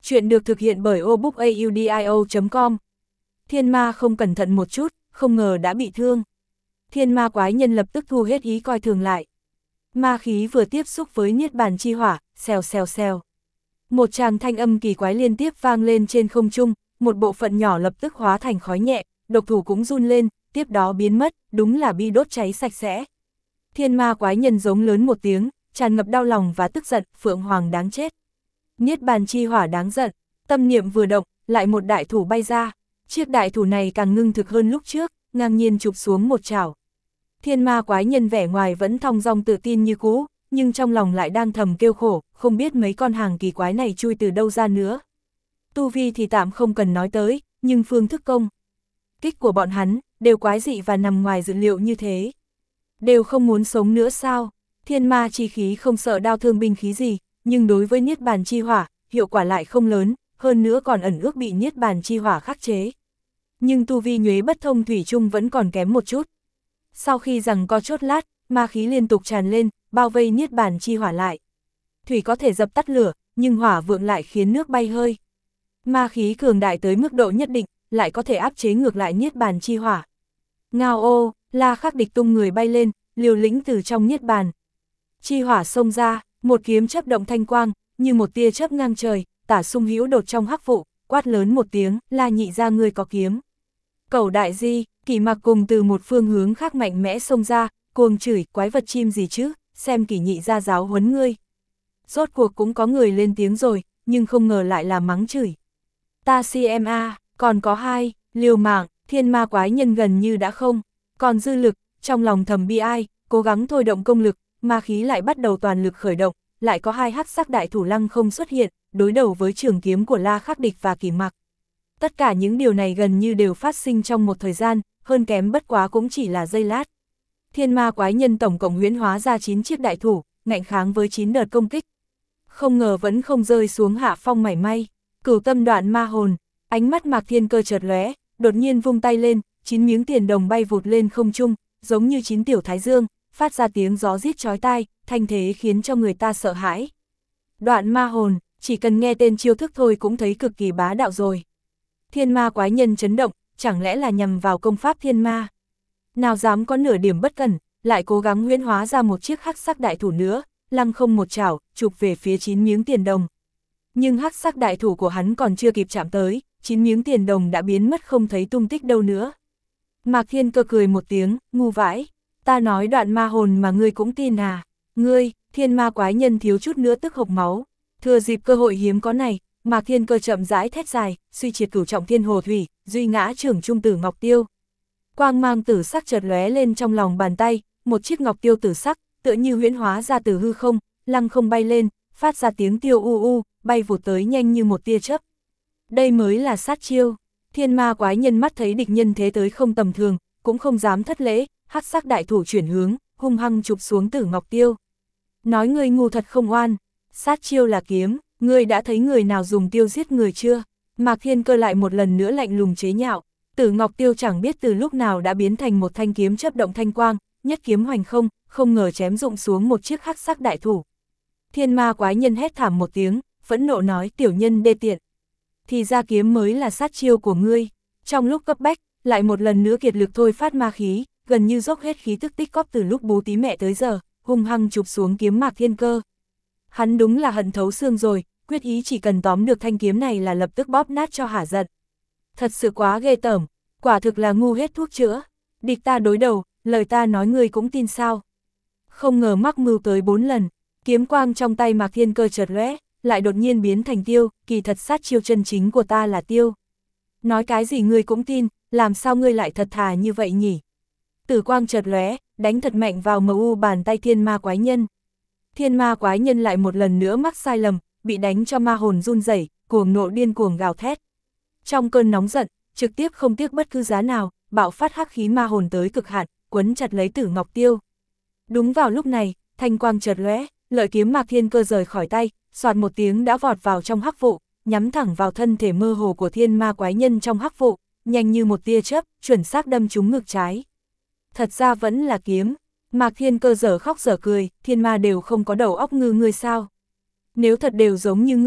S1: Chuyện được thực hiện bởi obookaudio chấm com. Thiên ma không cẩn thận một chút, không ngờ đã bị thương. Thiên ma quái nhân lập tức thu hết ý coi thường lại. Ma khí vừa tiếp xúc với niết bàn chi hỏa, xèo xèo xèo. Một tràng thanh âm kỳ quái liên tiếp vang lên trên không trung, một bộ phận nhỏ lập tức hóa thành khói nhẹ, độc thủ cũng run lên, tiếp đó biến mất, đúng là bị đốt cháy sạch sẽ. Thiên ma quái nhân giống lớn một tiếng, tràn ngập đau lòng và tức giận, Phượng Hoàng đáng chết. Niết bàn chi hỏa đáng giận, tâm niệm vừa động, lại một đại thủ bay ra. Chiếc đại thủ này càng ngưng thực hơn lúc trước, ngang nhiên chụp xuống một chảo. Thiên ma quái nhân vẻ ngoài vẫn thong dong tự tin như cũ, nhưng trong lòng lại đang thầm kêu khổ, không biết mấy con hàng kỳ quái này chui từ đâu ra nữa. Tu vi thì tạm không cần nói tới, nhưng phương thức công kích của bọn hắn, đều quái dị và nằm ngoài dự liệu như thế. Đều không muốn sống nữa sao? Thiên ma chi khí không sợ đao thương binh khí gì, nhưng đối với niết bàn chi hỏa, hiệu quả lại không lớn, hơn nữa còn ẩn ước bị niết bàn chi hỏa khắc chế. Nhưng tu vi nhuế bất thông thủy chung vẫn còn kém một chút. Sau khi rằng co chốt lát, ma khí liên tục tràn lên, bao vây niết bàn chi hỏa lại. Thủy có thể dập tắt lửa, nhưng hỏa vượng lại khiến nước bay hơi. Ma khí cường đại tới mức độ nhất định, lại có thể áp chế ngược lại niết bàn chi hỏa. Ngao ô, La Khắc Địch tung người bay lên, liều lĩnh từ trong niết bàn. Chi hỏa xông ra, một kiếm chớp động thanh quang, như một tia chớp ngang trời, Tả Sung Hữu đột trong hắc vụ, quát lớn một tiếng, La nhị ra ngươi có kiếm. Cẩu đại di, Kỷ Mặc cùng từ một phương hướng khác mạnh mẽ xông ra, cuồng chửi, quái vật chim gì chứ, xem Kỷ nhị ra giáo huấn ngươi. Rốt cuộc cũng có người lên tiếng rồi, nhưng không ngờ lại là mắng chửi. Ta si em a, còn có hai, liều mạng, thiên ma quái nhân gần như đã không, còn dư lực, trong lòng thầm bi ai, cố gắng thôi động công lực, ma khí lại bắt đầu toàn lực khởi động, lại có hai hắc sắc đại thủ lăng không xuất hiện, đối đầu với trường kiếm của La Khắc Địch và Kỷ Mặc. Tất cả những điều này gần như đều phát sinh trong một thời gian, hơn kém bất quá cũng chỉ là giây lát. Thiên ma quái nhân tổng cộng huyễn hóa ra chín chiếc đại thủ, ngạnh kháng với chín đợt công kích. Không ngờ vẫn không rơi xuống hạ phong mảy may. Cửu tâm đoạn ma hồn, ánh mắt Mạc Thiên Cơ chợt lóe, đột nhiên vung tay lên, chín miếng tiền đồng bay vụt lên không trung, giống như chín tiểu thái dương, phát ra tiếng gió rít chói tai, thanh thế khiến cho người ta sợ hãi. Đoạn ma hồn, chỉ cần nghe tên chiêu thức thôi cũng thấy cực kỳ bá đạo rồi. Thiên ma quái nhân chấn động, chẳng lẽ là nhằm vào công pháp thiên ma? Nào dám có nửa điểm bất cẩn, lại cố gắng huyễn hóa ra một chiếc hắc sắc đại thủ nữa, lăng không một chảo, chụp về phía chín miếng tiền đồng. Nhưng hắc sắc đại thủ của hắn còn chưa kịp chạm tới, chín miếng tiền đồng đã biến mất không thấy tung tích đâu nữa. Mạc Thiên Cơ cười một tiếng, ngu vãi, ta nói đoạn ma hồn mà ngươi cũng tin à? Ngươi, thiên ma quái nhân thiếu chút nữa tức hộc máu. Thừa dịp cơ hội hiếm có này, Mạc Thiên Cơ chậm rãi thét dài, suy triệt cửu trọng thiên hồ thủy, duy ngã trưởng trung tử ngọc tiêu. Quang mang tử sắc chợt lóe lên trong lòng bàn tay, một chiếc ngọc tiêu tử sắc, tựa như huyễn hóa ra từ hư không, lăng không bay lên, phát ra tiếng tiêu u u, bay vụt tới nhanh như một tia chớp. Đây mới là sát chiêu. Thiên ma quái nhân mắt thấy địch nhân thế tới không tầm thường, cũng không dám thất lễ, hắc sắc đại thủ chuyển hướng, hung hăng chụp xuống Tử Ngọc Tiêu. Nói ngươi ngu thật không oan, sát chiêu là kiếm, ngươi đã thấy người nào dùng tiêu giết người chưa? Mạc Thiên Cơ lại một lần nữa lạnh lùng chế nhạo. Tử Ngọc Tiêu chẳng biết từ lúc nào đã biến thành một thanh kiếm chớp động thanh quang, nhất kiếm hoành không, không ngờ chém rụng xuống một chiếc hắc sắc đại thủ. Thiên ma quái nhân hét thảm một tiếng, phẫn nộ nói tiểu nhân đê tiện. Thì ra kiếm mới là sát chiêu của ngươi. Trong lúc cấp bách, lại một lần nữa kiệt lực thôi phát ma khí, gần như dốc hết khí tức tích cóp từ lúc bố tí mẹ tới giờ, hung hăng chụp xuống kiếm Mạc Thiên Cơ. Hắn đúng là hận thấu xương rồi, quyết ý chỉ cần tóm được thanh kiếm này là lập tức bóp nát cho hả giận. Thật sự quá ghê tởm, quả thực là ngu hết thuốc chữa. Địch ta đối đầu, lời ta nói ngươi cũng tin sao? Không ngờ mắc mưu tới bốn lần, kiếm quang trong tay Mạc Thiên Cơ chợt lóe, lại đột nhiên biến thành tiêu, kỳ thật sát chiêu chân chính của ta là tiêu. Nói cái gì ngươi cũng tin, làm sao ngươi lại thật thà như vậy nhỉ? Tử quang chợt lóe, đánh thật mạnh vào mờ u bàn tay thiên ma quái nhân. Thiên ma quái nhân lại một lần nữa mắc sai lầm, bị đánh cho ma hồn run rẩy, cuồng nộ điên cuồng gào thét. Trong cơn nóng giận, trực tiếp không tiếc bất cứ giá nào, bạo phát hắc khí ma hồn tới cực hạn, quấn chặt lấy Tử Ngọc Tiêu. Đúng vào lúc này, thanh quang chợt lóe, lợi kiếm Mạc Thiên Cơ rời khỏi tay, xoạt một tiếng đã vọt vào trong hắc vụ, nhắm thẳng vào thân thể mơ hồ của thiên ma quái nhân trong hắc vụ, nhanh như một tia chớp, chuẩn xác đâm trúng ngực trái. Thật ra vẫn là kiếm. Mạc Thiên Cơ dở khóc dở cười, thiên ma đều không có đầu óc ngư ngươi sao? Nếu thật đều giống như ngươi,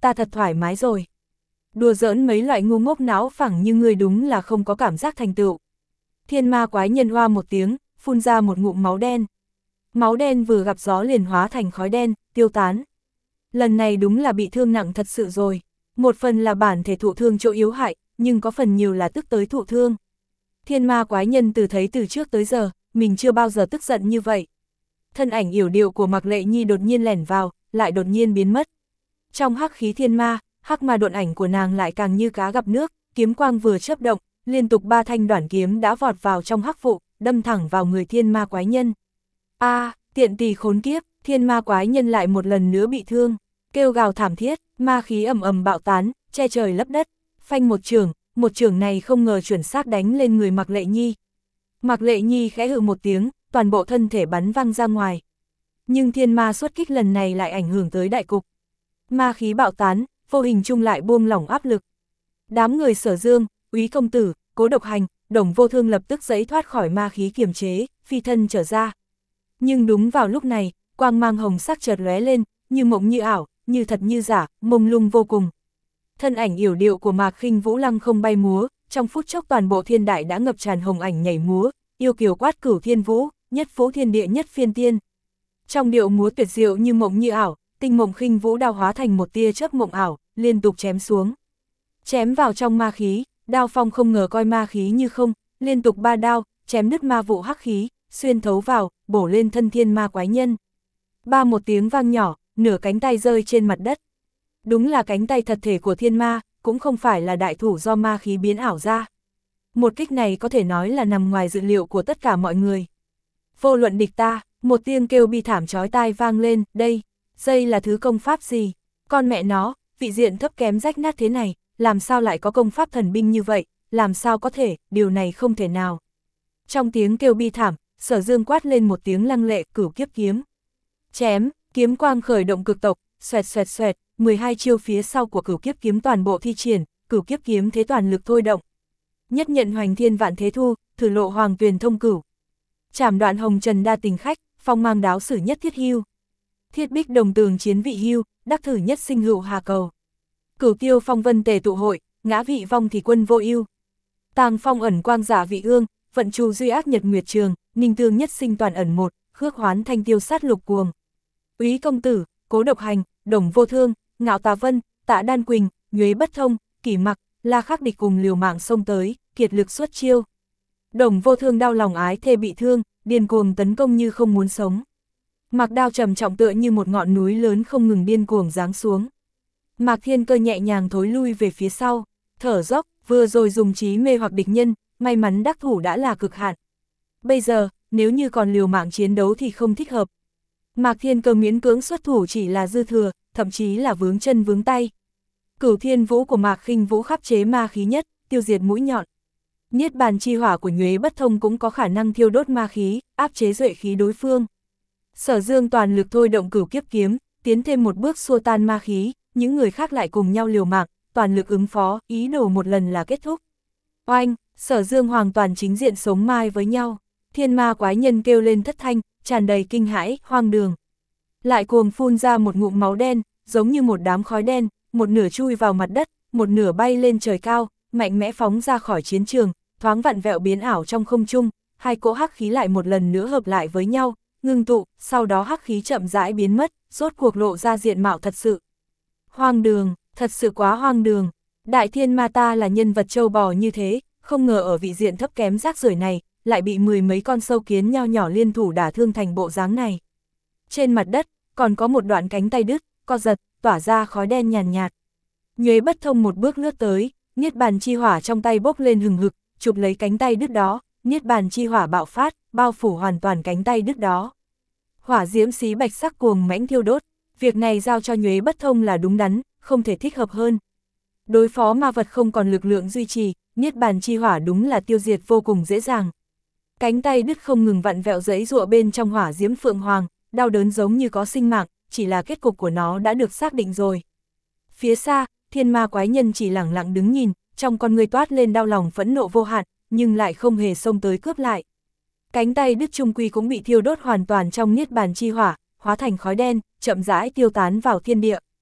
S1: ta thật thoải mái rồi. Đùa giỡn mấy loại ngu ngốc não phẳng như ngươi đúng là không có cảm giác thành tựu. Thiên ma quái nhân hoa một tiếng, phun ra một ngụm máu đen. Máu đen vừa gặp gió liền hóa thành khói đen, tiêu tán. Lần này đúng là bị thương nặng thật sự rồi. Một phần là bản thể thụ thương chỗ yếu hại, nhưng có phần nhiều là tức tới thụ thương. Thiên ma quái nhân từ thấy từ trước tới giờ, mình chưa bao giờ tức giận như vậy. Thân ảnh yểu điệu của Mạc Lệ Nhi đột nhiên lẻn vào, lại đột nhiên biến mất. Trong hắc khí thiên ma, hắc ma độn ảnh của nàng lại càng như cá gặp nước, kiếm quang vừa chớp động, liên tục ba thanh đoản kiếm đã vọt vào trong hắc vụ, đâm thẳng vào người thiên ma quái nhân. A, à, tiện tỳ khốn kiếp, thiên ma quái nhân lại một lần nữa bị thương, kêu gào thảm thiết, ma khí ầm ầm bạo tán, che trời lấp đất, phanh một trường, một trường này không ngờ chuẩn xác đánh lên người Mạc Lệ Nhi. Mạc Lệ Nhi khẽ hừ một tiếng, toàn bộ thân thể bắn văng ra ngoài. Nhưng thiên ma xuất kích lần này lại ảnh hưởng tới đại cục. Ma khí bạo tán, vô hình chung lại buông lỏng áp lực. Đám người Sở Dương, Úy công tử, Cố Độc Hành, Đồng Vô Thương lập tức giãy thoát khỏi ma khí kiềm chế, phi thân trở ra. Nhưng đúng vào lúc này, quang mang hồng sắc chợt lóe lên, như mộng như ảo, như thật như giả, mông lung vô cùng. Thân ảnh yểu điệu của Mạc Khinh Vũ lăng không bay múa, trong phút chốc toàn bộ thiên đại đã ngập tràn hồng ảnh nhảy múa, yêu kiều quát cửu thiên vũ, nhất phú thiên địa nhất phiên tiên. Trong điệu múa tuyệt diệu như mộng như ảo, tinh mộng khinh vũ đao hóa thành một tia chớp mộng ảo, liên tục chém xuống. Chém vào trong ma khí, đao phong không ngờ coi ma khí như không, liên tục ba đao, chém đứt ma vụ hắc khí, xuyên thấu vào, bổ lên thân thiên ma quái nhân. Ba một tiếng vang nhỏ, nửa cánh tay rơi trên mặt đất. Đúng là cánh tay thật thể của thiên ma, cũng không phải là đại thủ do ma khí biến ảo ra. Một kích này có thể nói là nằm ngoài dự liệu của tất cả mọi người. Vô luận địch ta, một tiếng kêu bi thảm chói tai vang lên, đây, đây là thứ công pháp gì? Con mẹ nó, vị diện thấp kém rách nát thế này, làm sao lại có công pháp thần binh như vậy, làm sao có thể, điều này không thể nào. Trong tiếng kêu bi thảm, Sở Dương quát lên một tiếng lăng lệ, cửu kiếp kiếm. Chém, kiếm quang khởi động cực tộc, xoẹt xoẹt xoẹt, mười hai chiêu phía sau của cửu kiếp kiếm toàn bộ thi triển, cửu kiếp kiếm thế toàn lực thôi động. Nhất nhận hoành thiên vạn thế thu, thử lộ hoàng tuyền thông cửu. Trảm đoạn hồng trần đa tình khách, phong mang đáo sử nhất thiết hưu. Thiết bích đồng tường chiến vị hưu, đắc thử nhất sinh hữu hà cầu. Cửu tiêu phong vân tề tụ hội, ngã vị vong thì quân vô ưu. Tàng phong ẩn quang giả vị ương, vận trù duy ác nhật nguyệt trường, ninh tương nhất sinh toàn ẩn một, khước hoán thanh tiêu sát lục cuồng. Úy công tử, Cố Độc Hành, Đồng Vô Thương, Ngạo Tà Vân, Tạ Đan Quỳnh, Nhuế Bất Thông, Kỷ Mặc, La Khắc địch cùng liều mạng xông tới, kiệt lực xuất chiêu. Đồng Vô Thương đau lòng ái thê bị thương, điên cuồng tấn công như không muốn sống. Mạc đao trầm trọng tựa như một ngọn núi lớn không ngừng điên cuồng giáng xuống. Mạc Thiên Cơ nhẹ nhàng thối lui về phía sau, thở dốc, vừa rồi dùng trí mê hoặc địch nhân, may mắn đắc thủ đã là cực hạn. Bây giờ, nếu như còn liều mạng chiến đấu thì không thích hợp. Mạc Thiên Cơ miễn cưỡng xuất thủ chỉ là dư thừa, thậm chí là vướng chân vướng tay. Cửu thiên vũ của Mạc Khinh Vũ khắc chế ma khí nhất, tiêu diệt mũi nhọn. Niết bàn chi hỏa của Nhuế Bất Thông cũng có khả năng thiêu đốt ma khí, áp chế duệ khí đối phương. Sở Dương toàn lực thôi động cửu kiếp kiếm, tiến thêm một bước xua tan ma khí, những người khác lại cùng nhau liều mạng, toàn lực ứng phó, ý đồ một lần là kết thúc. Oanh, Sở Dương hoàn toàn chính diện sống mai với nhau, thiên ma quái nhân kêu lên thất thanh, tràn đầy kinh hãi, hoang đường. Lại cuồng phun ra một ngụm máu đen, giống như một đám khói đen, một nửa chui vào mặt đất, một nửa bay lên trời cao, mạnh mẽ phóng ra khỏi chiến trường, thoáng vặn vẹo biến ảo trong không trung, hai cỗ hắc khí lại một lần nữa hợp lại với nhau, ngưng tụ, sau đó hắc khí chậm rãi biến mất, rốt cuộc lộ ra diện mạo thật sự. Hoang đường, thật sự quá hoang đường. Đại thiên ma ta là nhân vật trâu bò như thế, không ngờ ở vị diện thấp kém rác rưởi này, lại bị mười mấy con sâu kiến nho nhỏ liên thủ đả thương thành bộ dáng này. Trên mặt đất, còn có một đoạn cánh tay đứt, co giật, tỏa ra khói đen nhàn nhạt, nhạt. Nhuế Bất Thông một bước lướt tới, niết bàn chi hỏa trong tay bốc lên hừng hực, chụp lấy cánh tay đứt đó, niết bàn chi hỏa bạo phát, bao phủ hoàn toàn cánh tay đứt đó. Hỏa diễm xí bạch sắc cuồng mãnh thiêu đốt, việc này giao cho Nhuế Bất Thông là đúng đắn, không thể thích hợp hơn. Đối phó ma vật không còn lực lượng duy trì, niết bàn chi hỏa đúng là tiêu diệt vô cùng dễ dàng. Cánh tay đứt không ngừng vặn vẹo giãy giụa bên trong hỏa diễm phượng hoàng, đau đớn giống như có sinh mạng, chỉ là kết cục của nó đã được xác định rồi. Phía xa, thiên ma quái nhân chỉ lẳng lặng đứng nhìn, trong con người toát lên đau lòng phẫn nộ vô hạn, nhưng lại không hề xông tới cướp lại. Cánh tay đứt trung quy cũng bị thiêu đốt hoàn toàn trong niết bàn chi hỏa, hóa thành khói đen, chậm rãi tiêu tán vào thiên địa.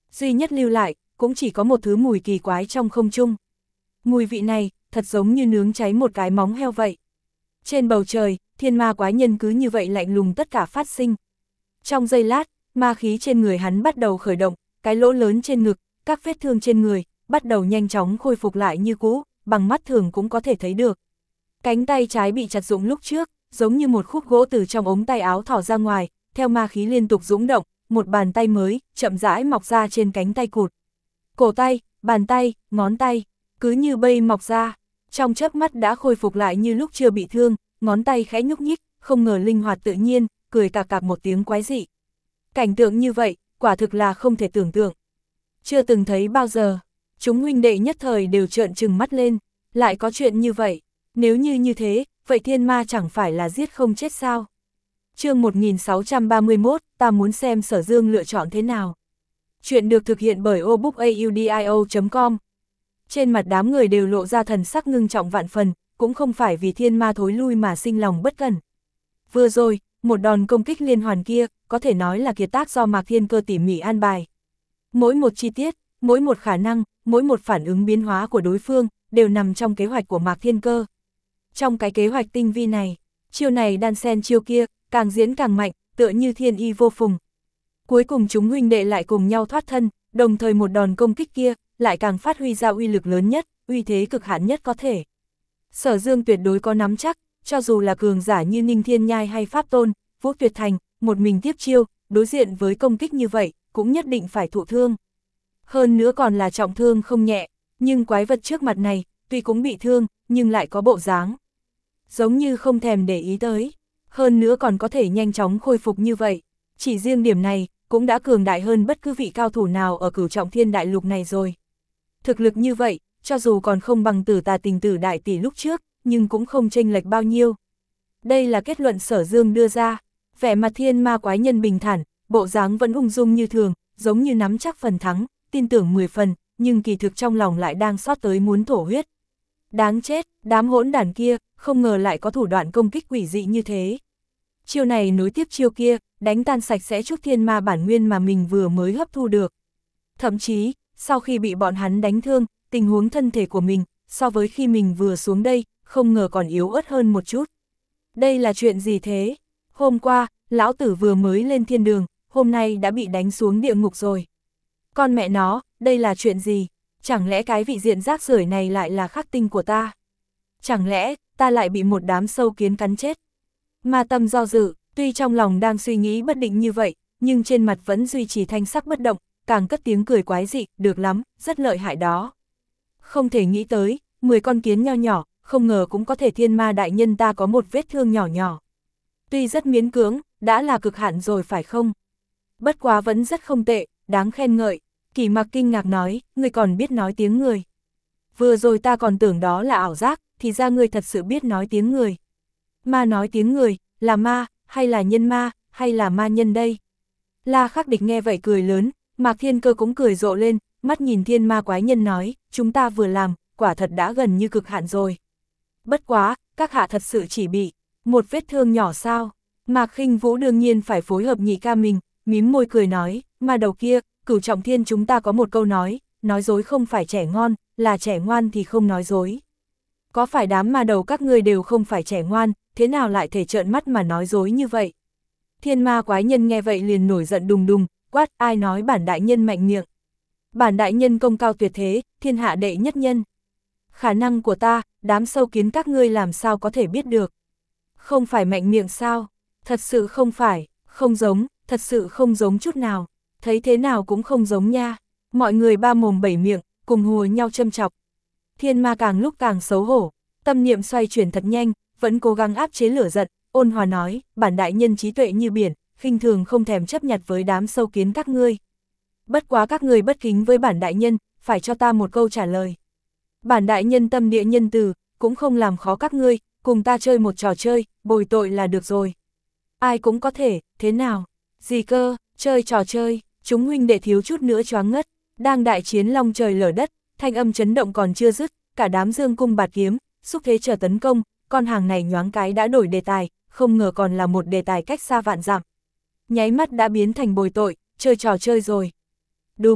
S1: Duy nhất lưu lại, cũng chỉ có một thứ mùi kỳ quái trong không trung. Mùi vị này, thật giống như nướng cháy một cái móng heo vậy. Trên bầu trời, thiên ma quái nhân cứ như vậy lạnh lùng tất cả phát sinh. Trong giây lát, ma khí trên người hắn bắt đầu khởi động, cái lỗ lớn trên ngực, các vết thương trên người, bắt đầu nhanh chóng khôi phục lại như cũ, bằng mắt thường cũng có thể thấy được. Cánh tay trái bị chặt rụng lúc trước, giống như một khúc gỗ từ trong ống tay áo thỏ ra ngoài, theo ma khí liên tục dũng động, một bàn tay mới, chậm rãi mọc ra trên cánh tay cụt. Cổ tay, bàn tay, ngón tay, cứ như bây mọc ra, trong chớp mắt đã khôi phục lại như lúc chưa bị thương, ngón tay khẽ nhúc nhích, không ngờ linh hoạt tự nhiên, cười cạc cạc một tiếng quái dị. Cảnh tượng như vậy, quả thực là không thể tưởng tượng. Chưa từng thấy bao giờ, chúng huynh đệ nhất thời đều trợn trừng mắt lên, lại có chuyện như vậy, nếu như như thế, vậy thiên ma chẳng phải là giết không chết sao? Chương một nghìn sáu trăm ba mươi mốt, ta muốn xem Sở Dương lựa chọn thế nào. Chuyện được thực hiện bởi obookaudio chấm com. Trên mặt đám người đều lộ ra thần sắc ngưng trọng vạn phần, cũng không phải vì thiên ma thối lui mà sinh lòng bất cẩn. Vừa rồi, một đòn công kích liên hoàn kia, có thể nói là kiệt tác do Mạc Thiên Cơ tỉ mỉ an bài. Mỗi một chi tiết, mỗi một khả năng, mỗi một phản ứng biến hóa của đối phương, đều nằm trong kế hoạch của Mạc Thiên Cơ. Trong cái kế hoạch tinh vi này, chiêu này đan xen chiêu kia, càng diễn càng mạnh, tựa như thiên y vô phùng. Cuối cùng chúng huynh đệ lại cùng nhau thoát thân, đồng thời một đòn công kích kia, lại càng phát huy ra uy lực lớn nhất, uy thế cực hạn nhất có thể. Sở Dương tuyệt đối có nắm chắc, cho dù là cường giả như Ninh Thiên Nhai hay Pháp Tôn, Vũ Tuyệt Thành, một mình tiếp chiêu, đối diện với công kích như vậy, cũng nhất định phải thụ thương. Hơn nữa còn là trọng thương không nhẹ, nhưng quái vật trước mặt này, tuy cũng bị thương, nhưng lại có bộ dáng giống như không thèm để ý tới, hơn nữa còn có thể nhanh chóng khôi phục như vậy. Chỉ riêng điểm này, cũng đã cường đại hơn bất cứ vị cao thủ nào ở Cửu Trọng Thiên Đại Lục này rồi. Thực lực như vậy, cho dù còn không bằng Tử Tà Tình Tử đại tỷ lúc trước, nhưng cũng không chênh lệch bao nhiêu. Đây là kết luận Sở Dương đưa ra, vẻ mặt thiên ma quái nhân bình thản, bộ dáng vẫn ung dung như thường, giống như nắm chắc phần thắng, tin tưởng mười phần, nhưng kỳ thực trong lòng lại đang xót tới muốn thổ huyết. Đáng chết, đám hỗn đản kia, không ngờ lại có thủ đoạn công kích quỷ dị như thế. Chiêu này nối tiếp chiêu kia, đánh tan sạch sẽ chút thiên ma bản nguyên mà mình vừa mới hấp thu được. Thậm chí, sau khi bị bọn hắn đánh thương, tình huống thân thể của mình, so với khi mình vừa xuống đây, không ngờ còn yếu ớt hơn một chút. Đây là chuyện gì thế? Hôm qua, lão tử vừa mới lên thiên đường, hôm nay đã bị đánh xuống địa ngục rồi. Con mẹ nó, đây là chuyện gì? Chẳng lẽ cái vị diện rác rưởi này lại là khắc tinh của ta? Chẳng lẽ, ta lại bị một đám sâu kiến cắn chết? Ma tâm do dự, tuy trong lòng đang suy nghĩ bất định như vậy, nhưng trên mặt vẫn duy trì thanh sắc bất động, càng cất tiếng cười quái dị, được lắm, rất lợi hại đó. Không thể nghĩ tới, mười con kiến nho nhỏ, không ngờ cũng có thể thiên ma đại nhân ta có một vết thương nhỏ nhỏ. Tuy rất miễn cưỡng, đã là cực hạn rồi phải không? Bất quá vẫn rất không tệ, đáng khen ngợi. Kỳ Mặc kinh ngạc nói, ngươi còn biết nói tiếng người. Vừa rồi ta còn tưởng đó là ảo giác, thì ra ngươi thật sự biết nói tiếng người. Ma nói tiếng người, là ma, hay là nhân ma, hay là ma nhân đây? La Khắc Địch nghe vậy cười lớn, Mạc Thiên Cơ cũng cười rộ lên, mắt nhìn thiên ma quái nhân nói, chúng ta vừa làm, quả thật đã gần như cực hạn rồi. Bất quá, các hạ thật sự chỉ bị một vết thương nhỏ sao? Mạc Khinh Vũ đương nhiên phải phối hợp nhị ca mình, mím môi cười nói, mà đầu kia, Cửu Trọng Thiên chúng ta có một câu nói, nói dối không phải trẻ ngon, là trẻ ngoan thì không nói dối. Có phải đám ma đầu các ngươi đều không phải trẻ ngoan, thế nào lại thể trợn mắt mà nói dối như vậy? Thiên ma quái nhân nghe vậy liền nổi giận đùng đùng, quát, ai nói bản đại nhân mạnh miệng? Bản đại nhân công cao tuyệt thế, thiên hạ đệ nhất nhân. Khả năng của ta, đám sâu kiến các ngươi làm sao có thể biết được? Không phải mạnh miệng sao? Thật sự không phải, không giống, thật sự không giống chút nào. Thấy thế nào cũng không giống nha. Mọi người ba mồm bảy miệng, cùng hùa nhau châm chọc. Thiên ma càng lúc càng xấu hổ, tâm niệm xoay chuyển thật nhanh, vẫn cố gắng áp chế lửa giận, ôn hòa nói, bản đại nhân trí tuệ như biển, khinh thường không thèm chấp nhặt với đám sâu kiến các ngươi. Bất quá các ngươi bất kính với bản đại nhân, phải cho ta một câu trả lời. Bản đại nhân tâm địa nhân từ, cũng không làm khó các ngươi, cùng ta chơi một trò chơi, bồi tội là được rồi. Ai cũng có thể, thế nào? Gì cơ, chơi trò chơi, chúng huynh đệ thiếu chút nữa choáng ngất, đang đại chiến long trời lở đất, thanh âm chấn động còn chưa dứt, cả đám dương cung bạt kiếm, xúc thế chờ tấn công, con hàng này nhoáng cái đã đổi đề tài, không ngờ còn là một đề tài cách xa vạn dặm. Nháy mắt đã biến thành bồi tội, chơi trò chơi rồi. Đúng,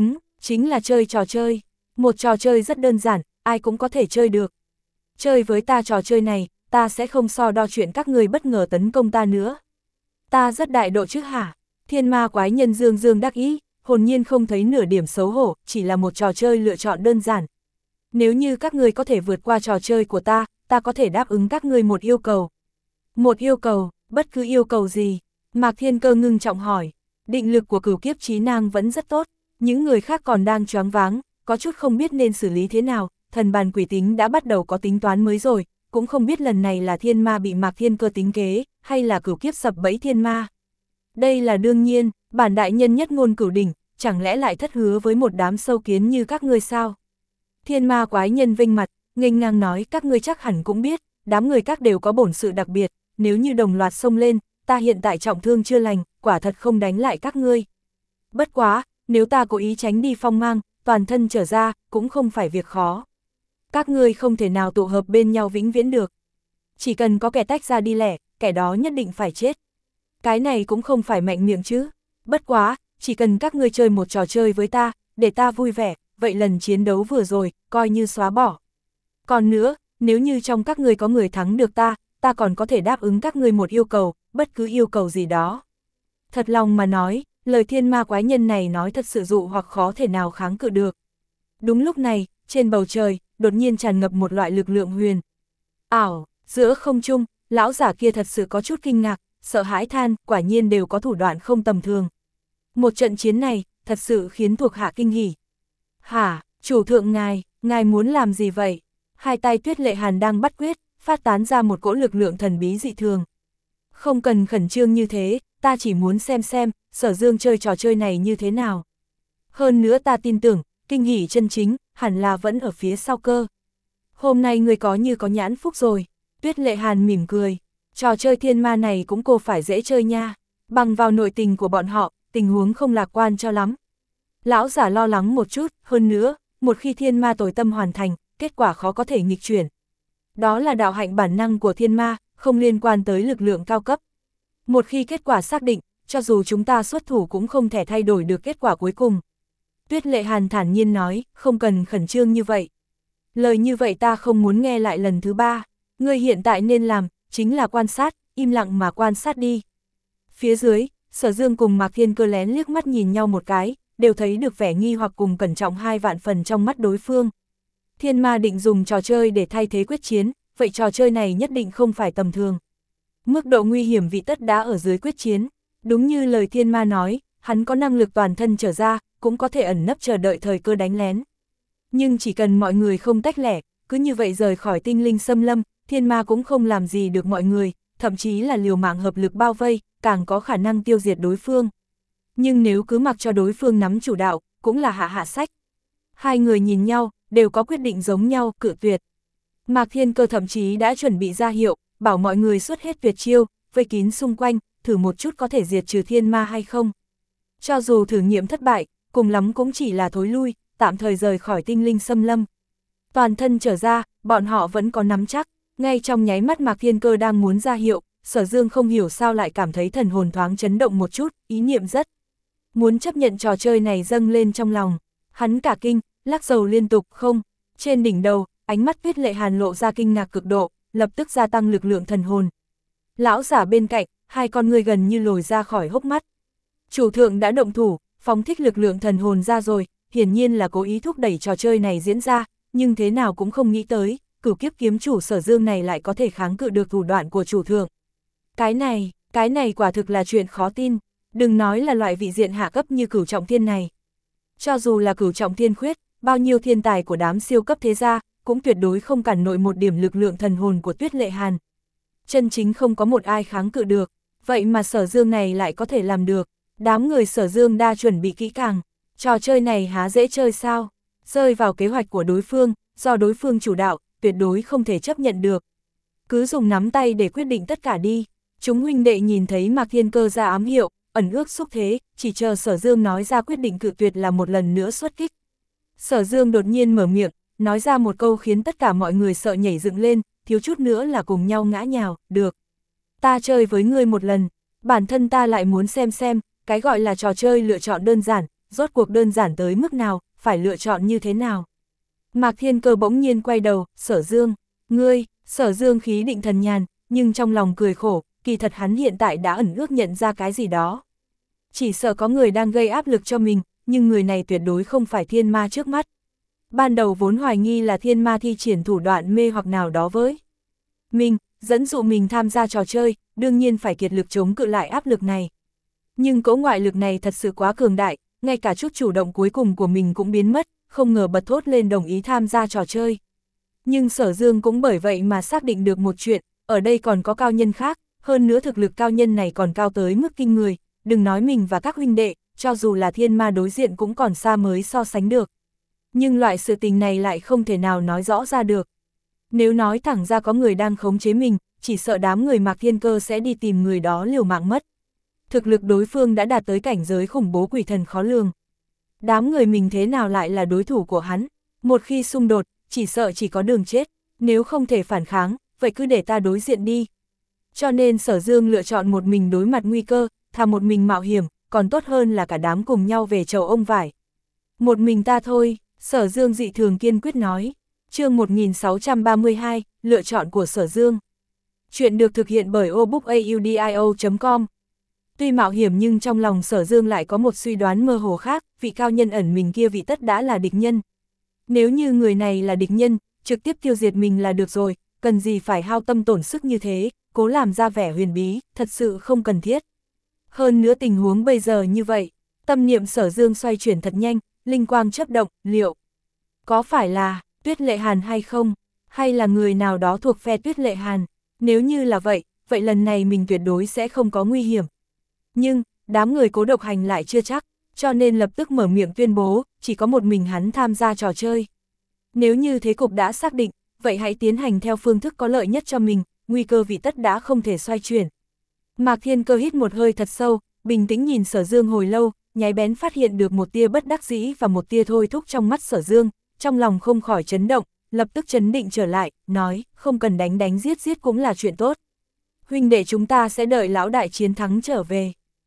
S1: Chính là chơi trò chơi. Một trò chơi rất đơn giản, ai cũng có thể chơi được. Chơi với ta trò chơi này, ta sẽ không so đo chuyện các người bất ngờ tấn công ta nữa. Ta rất đại độ chứ hả? Thiên ma quái nhân dương dương đắc ý, hồn nhiên không thấy nửa điểm xấu hổ, chỉ là một trò chơi lựa chọn đơn giản. Nếu như các người có thể vượt qua trò chơi của ta, ta có thể đáp ứng các người một yêu cầu. Một yêu cầu, bất cứ yêu cầu gì? Mạc Thiên Cơ ngưng trọng hỏi. Định lực của cửu kiếp trí nang vẫn rất tốt, những người khác còn đang choáng váng, có chút không biết nên xử lý thế nào, thần bàn quỷ tính đã bắt đầu có tính toán mới rồi, cũng không biết lần này là thiên ma bị Mạc Thiên Cơ tính kế, hay là cửu kiếp sập bẫy thiên ma. Đây là đương nhiên, bản đại nhân nhất ngôn cửu đỉnh, chẳng lẽ lại thất hứa với một đám sâu kiến như các ngươi sao? Thiên ma quái nhân vinh mặt, nghênh ngang nói các ngươi chắc hẳn cũng biết, đám người các đều có bổn sự đặc biệt, nếu như đồng loạt xông lên, ta hiện tại trọng thương chưa lành, quả thật không đánh lại các ngươi. Bất quá, nếu ta cố ý tránh đi phong mang, toàn thân trở ra, cũng không phải việc khó. Các ngươi không thể nào tụ hợp bên nhau vĩnh viễn được. Chỉ cần có kẻ tách ra đi lẻ, kẻ đó nhất định phải chết. Cái này cũng không phải mạnh miệng chứ. Bất quá, chỉ cần các ngươi chơi một trò chơi với ta, để ta vui vẻ, vậy lần chiến đấu vừa rồi, coi như xóa bỏ. Còn nữa, nếu như trong các ngươi có người thắng được ta, ta còn có thể đáp ứng các ngươi một yêu cầu, bất cứ yêu cầu gì đó. Thật lòng mà nói, lời thiên ma quái nhân này nói thật sự dụ hoặc khó thể nào kháng cự được. Đúng lúc này, trên bầu trời, đột nhiên tràn ngập một loại lực lượng huyền ảo, giữa không trung, lão giả kia thật sự có chút kinh ngạc, sợ hãi than, quả nhiên đều có thủ đoạn không tầm thường. Một trận chiến này, thật sự khiến thuộc hạ kinh hỉ. Hả, chủ thượng ngài, ngài muốn làm gì vậy? Hai tay Tuyết Lệ Hàn đang bắt quyết, phát tán ra một cỗ lực lượng thần bí dị thường. Không cần khẩn trương như thế, ta chỉ muốn xem xem, Sở Dương chơi trò chơi này như thế nào. Hơn nữa ta tin tưởng, kinh hỉ chân chính, hẳn là vẫn ở phía sau cơ. Hôm nay người có như có nhãn phúc rồi. Tuyết Lệ Hàn mỉm cười. Trò chơi thiên ma này cũng cô phải dễ chơi nha. Bằng vào nội tình của bọn họ, tình huống không lạc quan cho lắm. Lão giả lo lắng một chút, hơn nữa, một khi thiên ma tối tâm hoàn thành, kết quả khó có thể nghịch chuyển. Đó là đạo hạnh bản năng của thiên ma, không liên quan tới lực lượng cao cấp. Một khi kết quả xác định, cho dù chúng ta xuất thủ cũng không thể thay đổi được kết quả cuối cùng. Tuyết Lệ Hàn thản nhiên nói, không cần khẩn trương như vậy. Lời như vậy ta không muốn nghe lại lần thứ ba. Ngươi hiện tại nên làm, chính là quan sát, im lặng mà quan sát đi. Phía dưới, Sở Dương cùng Mạc Thiên Cơ lén liếc mắt nhìn nhau một cái, đều thấy được vẻ nghi hoặc cùng cẩn trọng hai vạn phần trong mắt đối phương. Thiên ma định dùng trò chơi để thay thế quyết chiến, vậy trò chơi này nhất định không phải tầm thường. Mức độ nguy hiểm vị tất đã ở dưới quyết chiến. Đúng như lời thiên ma nói, hắn có năng lực toàn thân trở ra, cũng có thể ẩn nấp chờ đợi thời cơ đánh lén. Nhưng chỉ cần mọi người không tách lẻ, cứ như vậy rời khỏi tinh linh xâm lâm, thiên ma cũng không làm gì được mọi người, thậm chí là liều mạng hợp lực bao vây, càng có khả năng tiêu diệt đối phương. Nhưng nếu cứ mặc cho đối phương nắm chủ đạo, cũng là hạ hạ sách. Hai người nhìn nhau, đều có quyết định giống nhau, cự tuyệt. Mạc Thiên Cơ thậm chí đã chuẩn bị ra hiệu, bảo mọi người xuất hết tuyệt chiêu, vây kín xung quanh, thử một chút có thể diệt trừ thiên ma hay không. Cho dù thử nghiệm thất bại, cùng lắm cũng chỉ là thối lui, tạm thời rời khỏi tinh linh xâm lâm. Toàn thân trở ra, bọn họ vẫn có nắm chắc, ngay trong nháy mắt Mạc Thiên Cơ đang muốn ra hiệu, Sở Dương không hiểu sao lại cảm thấy thần hồn thoáng chấn động một chút, ý niệm rất muốn chấp nhận trò chơi này dâng lên trong lòng. Hắn cả kinh, lắc đầu liên tục, không. Trên đỉnh đầu, ánh mắt Tuyết Lệ Hàn lộ ra kinh ngạc cực độ, lập tức gia tăng lực lượng thần hồn. Lão giả bên cạnh, hai con người gần như lồi ra khỏi hốc mắt. Chủ thượng đã động thủ, phóng thích lực lượng thần hồn ra rồi, hiển nhiên là cố ý thúc đẩy trò chơi này diễn ra, nhưng thế nào cũng không nghĩ tới, cửu kiếp kiếm chủ Sở Dương này lại có thể kháng cự được thủ đoạn của chủ thượng. Cái này, cái này quả thực là chuyện khó tin, đừng nói là loại vị diện hạ cấp như cửu trọng thiên này. Cho dù là cửu trọng thiên khuyết, bao nhiêu thiên tài của đám siêu cấp thế gia, cũng tuyệt đối không cản nổi một điểm lực lượng thần hồn của Tuyết Lệ Hàn. Chân chính không có một ai kháng cự được, vậy mà Sở Dương này lại có thể làm được. Đám người Sở Dương đa chuẩn bị kỹ càng, trò chơi này há dễ chơi sao, rơi vào kế hoạch của đối phương, do đối phương chủ đạo, tuyệt đối không thể chấp nhận được. Cứ dùng nắm tay để quyết định tất cả đi. Chúng huynh đệ nhìn thấy Mạc Thiên Cơ ra ám hiệu, ẩn ước xúc thế, chỉ chờ Sở Dương nói ra quyết định cự tuyệt là một lần nữa xuất kích. Sở Dương đột nhiên mở miệng, nói ra một câu khiến tất cả mọi người sợ nhảy dựng lên, thiếu chút nữa là cùng nhau ngã nhào, được. Ta chơi với ngươi một lần, bản thân ta lại muốn xem xem, cái gọi là trò chơi lựa chọn đơn giản, rốt cuộc đơn giản tới mức nào, phải lựa chọn như thế nào. Mạc Thiên Cơ bỗng nhiên quay đầu, Sở Dương, ngươi, Sở Dương khí định thần nhàn, nhưng trong lòng cười khổ, kỳ thật hắn hiện tại đã ẩn ước nhận ra cái gì đó. Chỉ sợ có người đang gây áp lực cho mình, nhưng người này tuyệt đối không phải thiên ma trước mắt. Ban đầu vốn hoài nghi là thiên ma thi triển thủ đoạn mê hoặc nào đó với mình, dẫn dụ mình tham gia trò chơi, đương nhiên phải kiệt lực chống cự lại áp lực này. Nhưng cỗ ngoại lực này thật sự quá cường đại, ngay cả chút chủ động cuối cùng của mình cũng biến mất, không ngờ bật thốt lên đồng ý tham gia trò chơi. Nhưng Sở Dương cũng bởi vậy mà xác định được một chuyện, ở đây còn có cao nhân khác, hơn nữa thực lực cao nhân này còn cao tới mức kinh người, đừng nói mình và các huynh đệ, cho dù là thiên ma đối diện cũng còn xa mới so sánh được. Nhưng loại sự tình này lại không thể nào nói rõ ra được. Nếu nói thẳng ra có người đang khống chế mình, chỉ sợ đám người Mạc Thiên Cơ sẽ đi tìm người đó liều mạng mất. Thực lực đối phương đã đạt tới cảnh giới khủng bố quỷ thần khó lường. Đám người mình thế nào lại là đối thủ của hắn? Một khi xung đột, chỉ sợ chỉ có đường chết, nếu không thể phản kháng, vậy cứ để ta đối diện đi. Cho nên Sở Dương lựa chọn một mình đối mặt nguy cơ, thà một mình mạo hiểm, còn tốt hơn là cả đám cùng nhau về chầu ông vải. Một mình ta thôi, Sở Dương dị thường kiên quyết nói. Chương một nghìn sáu trăm ba mươi hai, lựa chọn của Sở Dương. Chuyện được thực hiện bởi obookaudio chấm com. Tuy mạo hiểm nhưng trong lòng Sở Dương lại có một suy đoán mơ hồ khác, vị cao nhân ẩn mình kia vị tất đã là địch nhân. Nếu như người này là địch nhân, trực tiếp tiêu diệt mình là được rồi, cần gì phải hao tâm tổn sức như thế, cố làm ra vẻ huyền bí, thật sự không cần thiết. Hơn nữa tình huống bây giờ như vậy, tâm niệm Sở Dương xoay chuyển thật nhanh, linh quang chớp động, liệu có phải là Tuyết Lệ Hàn hay không, hay là người nào đó thuộc phe Tuyết Lệ Hàn? Nếu như là vậy, vậy lần này mình tuyệt đối sẽ không có nguy hiểm. Nhưng, đám người Cố Độc Hành lại chưa chắc, cho nên lập tức mở miệng tuyên bố, chỉ có một mình hắn tham gia trò chơi. Nếu như thế cục đã xác định, vậy hãy tiến hành theo phương thức có lợi nhất cho mình, nguy cơ vị tất đã không thể xoay chuyển. Mạc Thiên Cơ hít một hơi thật sâu, bình tĩnh nhìn Sở Dương hồi lâu, nháy bén phát hiện được một tia bất đắc dĩ và một tia thôi thúc trong mắt Sở Dương, trong lòng không khỏi chấn động, lập tức chấn định trở lại, nói, không cần đánh đánh giết giết cũng là chuyện tốt. Huynh đệ chúng ta sẽ đợi lão đại chiến thắng trở về.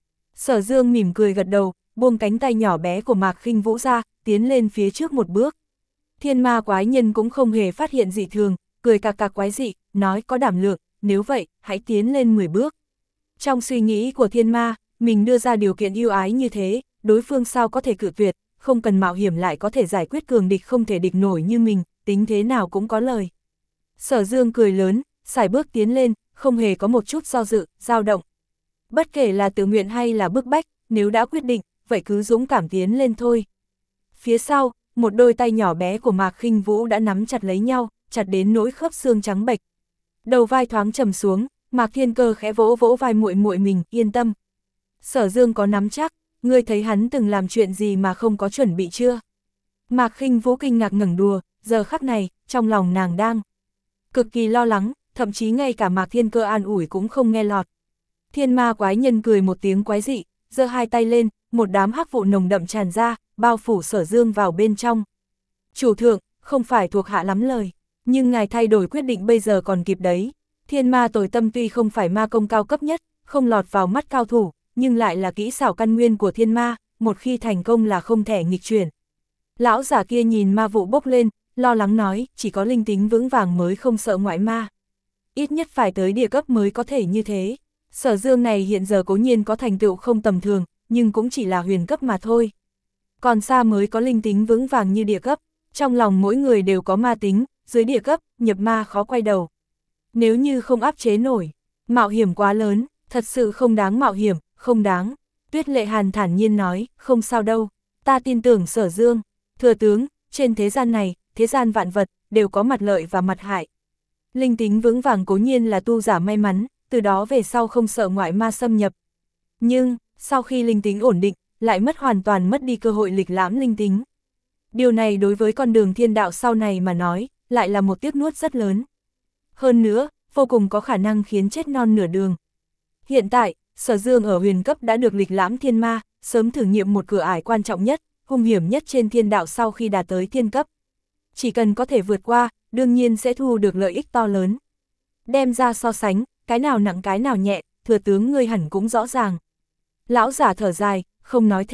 S1: Sở Dương mỉm cười gật đầu, buông cánh tay nhỏ bé của Mạc Khinh Vũ ra, tiến lên phía trước một bước. Thiên ma quái nhân cũng không hề phát hiện dị thường, cười cạc cạc quái dị, nói có đảm lượng, nếu vậy, hãy tiến lên mười bước. Trong suy nghĩ của thiên ma, mình đưa ra điều kiện ưu ái như thế, đối phương sao có thể cự tuyệt, không cần mạo hiểm lại có thể giải quyết cường địch không thể địch nổi như mình, tính thế nào cũng có lời. Sở Dương cười lớn, sải bước tiến lên, không hề có một chút do dự, dao động. Bất kể là tự nguyện hay là bức bách, nếu đã quyết định, vậy cứ dũng cảm tiến lên thôi. Phía sau, một đôi tay nhỏ bé của Mạc Khinh Vũ đã nắm chặt lấy nhau, chặt đến nỗi khớp xương trắng bệch. Đầu vai thoáng trầm xuống, Mạc Thiên Cơ khẽ vỗ vỗ vai muội muội mình, yên tâm. Sở Dương có nắm chắc, ngươi thấy hắn từng làm chuyện gì mà không có chuẩn bị chưa? Mạc Khinh Vũ kinh ngạc ngẩng đùa, giờ khắc này, trong lòng nàng đang cực kỳ lo lắng, thậm chí ngay cả Mạc Thiên Cơ an ủi cũng không nghe lọt. Thiên ma quái nhân cười một tiếng quái dị, giơ hai tay lên, một đám hắc vụ nồng đậm tràn ra, bao phủ Sở Dương vào bên trong. Chủ thượng, không phải thuộc hạ lắm lời, nhưng ngài thay đổi quyết định bây giờ còn kịp đấy. Thiên ma tối tâm tuy không phải ma công cao cấp nhất, không lọt vào mắt cao thủ, nhưng lại là kỹ xảo căn nguyên của thiên ma, một khi thành công là không thể nghịch chuyển. Lão giả kia nhìn ma vụ bốc lên, lo lắng nói, chỉ có linh tính vững vàng mới không sợ ngoại ma. Ít nhất phải tới địa cấp mới có thể như thế. Sở Dương này hiện giờ cố nhiên có thành tựu không tầm thường, nhưng cũng chỉ là huyền cấp mà thôi. Còn xa mới có linh tính vững vàng như địa cấp, trong lòng mỗi người đều có ma tính, dưới địa cấp, nhập ma khó quay đầu. Nếu như không áp chế nổi, mạo hiểm quá lớn, thật sự không đáng mạo hiểm, không đáng. Tuyết Lệ Hàn thản nhiên nói, không sao đâu, ta tin tưởng Sở Dương. Thừa tướng, trên thế gian này, thế gian vạn vật, đều có mặt lợi và mặt hại. Linh tính vững vàng cố nhiên là tu giả may mắn, từ đó về sau không sợ ngoại ma xâm nhập. Nhưng, sau khi linh tính ổn định, lại mất hoàn toàn mất đi cơ hội lịch lãm linh tính. Điều này đối với con đường thiên đạo sau này mà nói, lại là một tiếc nuốt rất lớn. Hơn nữa, vô cùng có khả năng khiến chết non nửa đường. Hiện tại, Sở Dương ở huyền cấp đã được lịch lãm thiên ma, sớm thử nghiệm một cửa ải quan trọng nhất, hung hiểm nhất trên thiên đạo sau khi đạt tới thiên cấp. Chỉ cần có thể vượt qua, đương nhiên sẽ thu được lợi ích to lớn. Đem ra so sánh, cái nào nặng cái nào nhẹ, thừa tướng ngươi hẳn cũng rõ ràng. Lão giả thở dài, không nói thêm,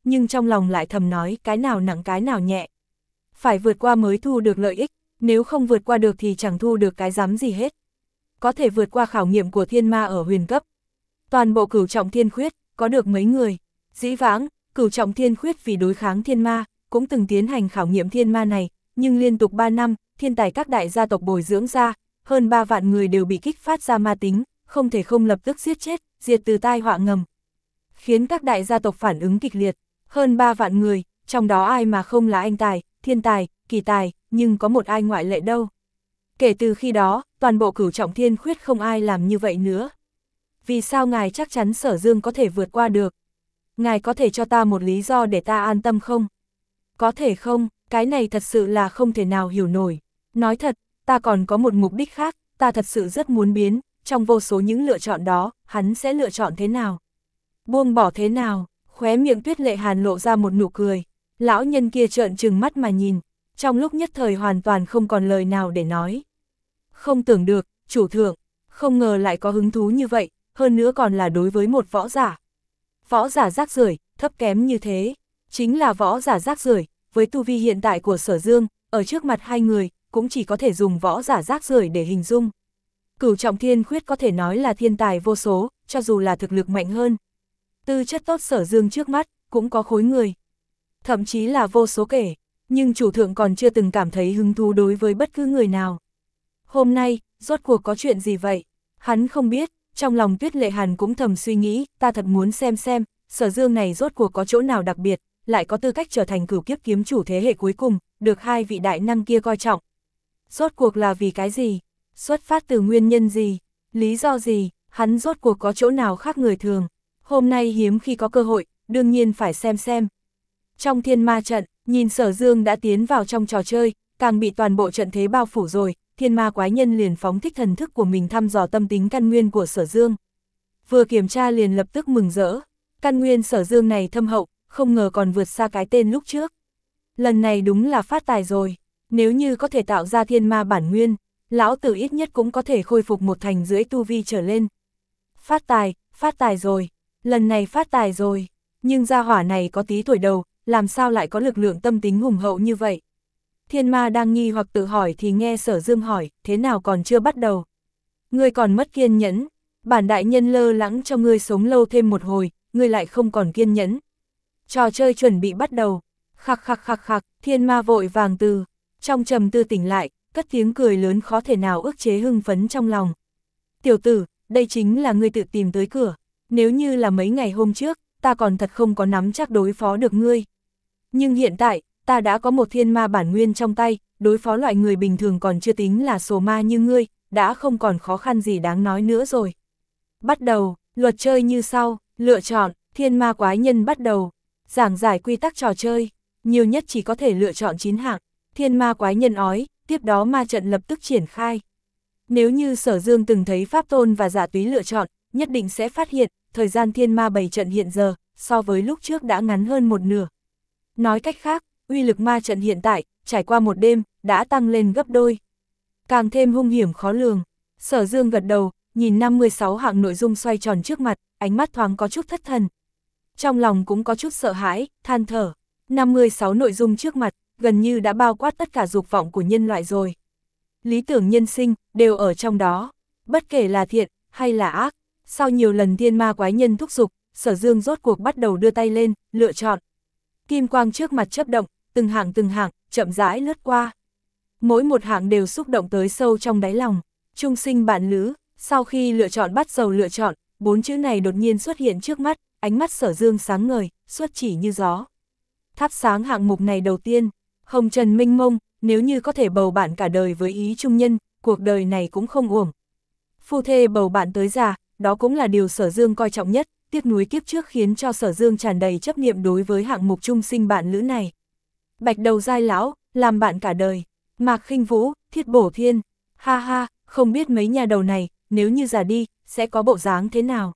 S1: nhưng trong lòng lại thầm nói cái nào nặng cái nào nhẹ. Phải vượt qua mới thu được lợi ích, nếu không vượt qua được thì chẳng thu được cái rắm gì hết. Có thể vượt qua khảo nghiệm của thiên ma ở huyền cấp. Toàn bộ cửu trọng thiên khuyết, có được mấy người. Dĩ vãng, cửu trọng thiên khuyết vì đối kháng thiên ma, cũng từng tiến hành khảo nghiệm thiên ma này, nhưng liên tục ba năm, thiên tài các đại gia tộc bồi dưỡng ra, hơn ba vạn người đều bị kích phát ra ma tính, không thể không lập tức giết chết, diệt từ tai họa ngầm. Khiến các đại gia tộc phản ứng kịch liệt, hơn ba vạn người, trong đó ai mà không là anh tài, thiên tài, kỳ tài, nhưng có một ai ngoại lệ đâu. Kể từ khi đó, toàn bộ cửu trọng thiên khuyết không ai làm như vậy nữa. Vì sao ngài chắc chắn Sở Dương có thể vượt qua được? Ngài có thể cho ta một lý do để ta an tâm không? Có thể không, cái này thật sự là không thể nào hiểu nổi. Nói thật, ta còn có một mục đích khác, ta thật sự rất muốn biến, trong vô số những lựa chọn đó, hắn sẽ lựa chọn thế nào? Buông bỏ thế nào? Khóe miệng Tuyết Lệ Hàn lộ ra một nụ cười. Lão nhân kia trợn trừng mắt mà nhìn, trong lúc nhất thời hoàn toàn không còn lời nào để nói. Không tưởng được, chủ thượng, không ngờ lại có hứng thú như vậy, hơn nữa còn là đối với một võ giả. Võ giả rác rưởi, thấp kém như thế, chính là võ giả rác rưởi, với tu vi hiện tại của Sở Dương, ở trước mặt hai người, cũng chỉ có thể dùng võ giả rác rưởi để hình dung. Cửu trọng thiên khuyết có thể nói là thiên tài vô số, cho dù là thực lực mạnh hơn. Tư chất tốt Sở Dương trước mắt, cũng có khối người. Thậm chí là vô số kể, nhưng chủ thượng còn chưa từng cảm thấy hứng thú đối với bất cứ người nào. Hôm nay, rốt cuộc có chuyện gì vậy? Hắn không biết, trong lòng Tuyết Lệ Hàn cũng thầm suy nghĩ, ta thật muốn xem xem, Sở Dương này rốt cuộc có chỗ nào đặc biệt, lại có tư cách trở thành cửu kiếp kiếm chủ thế hệ cuối cùng, được hai vị đại năng kia coi trọng. Rốt cuộc là vì cái gì? Xuất phát từ nguyên nhân gì? Lý do gì? Hắn rốt cuộc có chỗ nào khác người thường? Hôm nay hiếm khi có cơ hội, đương nhiên phải xem xem. Trong thiên ma trận, nhìn Sở Dương đã tiến vào trong trò chơi, càng bị toàn bộ trận thế bao phủ rồi, thiên ma quái nhân liền phóng thích thần thức của mình thăm dò tâm tính căn nguyên của Sở Dương. Vừa kiểm tra liền lập tức mừng rỡ, căn nguyên Sở Dương này thâm hậu, không ngờ còn vượt xa cái tên lúc trước. Lần này đúng là phát tài rồi, nếu như có thể tạo ra thiên ma bản nguyên, lão tử ít nhất cũng có thể khôi phục một thành rưỡi tu vi trở lên. Phát tài, phát tài rồi, lần này phát tài rồi, nhưng gia hỏa này có tí tuổi đầu, làm sao lại có lực lượng tâm tính hùng hậu như vậy? Thiên ma đang nghi hoặc tự hỏi thì nghe Sở Dương hỏi, thế nào còn chưa bắt đầu? Ngươi còn mất kiên nhẫn, bản đại nhân lơ lắng cho ngươi sống lâu thêm một hồi, ngươi lại không còn kiên nhẫn. Trò chơi chuẩn bị bắt đầu, khắc khắc khắc khắc, thiên ma vội vàng từ, trong trầm tư tỉnh lại, cất tiếng cười lớn khó thể nào ức chế hưng phấn trong lòng. Tiểu tử, đây chính là ngươi tự tìm tới cửa, nếu như là mấy ngày hôm trước, ta còn thật không có nắm chắc đối phó được ngươi. Nhưng hiện tại, ta đã có một thiên ma bản nguyên trong tay, đối phó loại người bình thường còn chưa tính là sổ ma như ngươi, đã không còn khó khăn gì đáng nói nữa rồi. Bắt đầu, luật chơi như sau, lựa chọn, thiên ma quái nhân bắt đầu, giảng giải quy tắc trò chơi, nhiều nhất chỉ có thể lựa chọn chín hạng, thiên ma quái nhân ói, tiếp đó ma trận lập tức triển khai. Nếu như Sở Dương từng thấy Pháp Tôn và Giả Túy lựa chọn, nhất định sẽ phát hiện, thời gian thiên ma bảy trận hiện giờ, so với lúc trước đã ngắn hơn một nửa. Nói cách khác, uy lực ma trận hiện tại, trải qua một đêm, đã tăng lên gấp đôi. Càng thêm hung hiểm khó lường. Sở Dương gật đầu, nhìn năm mươi sáu hạng nội dung xoay tròn trước mặt, ánh mắt thoáng có chút thất thần. Trong lòng cũng có chút sợ hãi, than thở. năm mươi sáu nội dung trước mặt, gần như đã bao quát tất cả dục vọng của nhân loại rồi. Lý tưởng nhân sinh, đều ở trong đó. Bất kể là thiện, hay là ác. Sau nhiều lần thiên ma quái nhân thúc giục, Sở Dương rốt cuộc bắt đầu đưa tay lên, lựa chọn. Kim quang trước mặt chớp động, từng hạng từng hạng, chậm rãi lướt qua. Mỗi một hạng đều xúc động tới sâu trong đáy lòng. Trung sinh bạn lữ, sau khi lựa chọn bắt đầu lựa chọn, bốn chữ này đột nhiên xuất hiện trước mắt, ánh mắt Sở Dương sáng ngời, xuất chỉ như gió. Thắp sáng hạng mục này đầu tiên, hồng trần mênh mông, nếu như có thể bầu bạn cả đời với ý trung nhân, cuộc đời này cũng không uổng. Phu thê bầu bạn tới già, đó cũng là điều Sở Dương coi trọng nhất, tiếc nuối kiếp trước khiến cho Sở Dương tràn đầy chấp niệm đối với hạng mục trung sinh bạn lữ này. Bạch đầu giai lão, làm bạn cả đời, Mạc Khinh Vũ, Thiết Bổ Thiên, ha ha, không biết mấy nhà đầu này, nếu như già đi, sẽ có bộ dáng thế nào.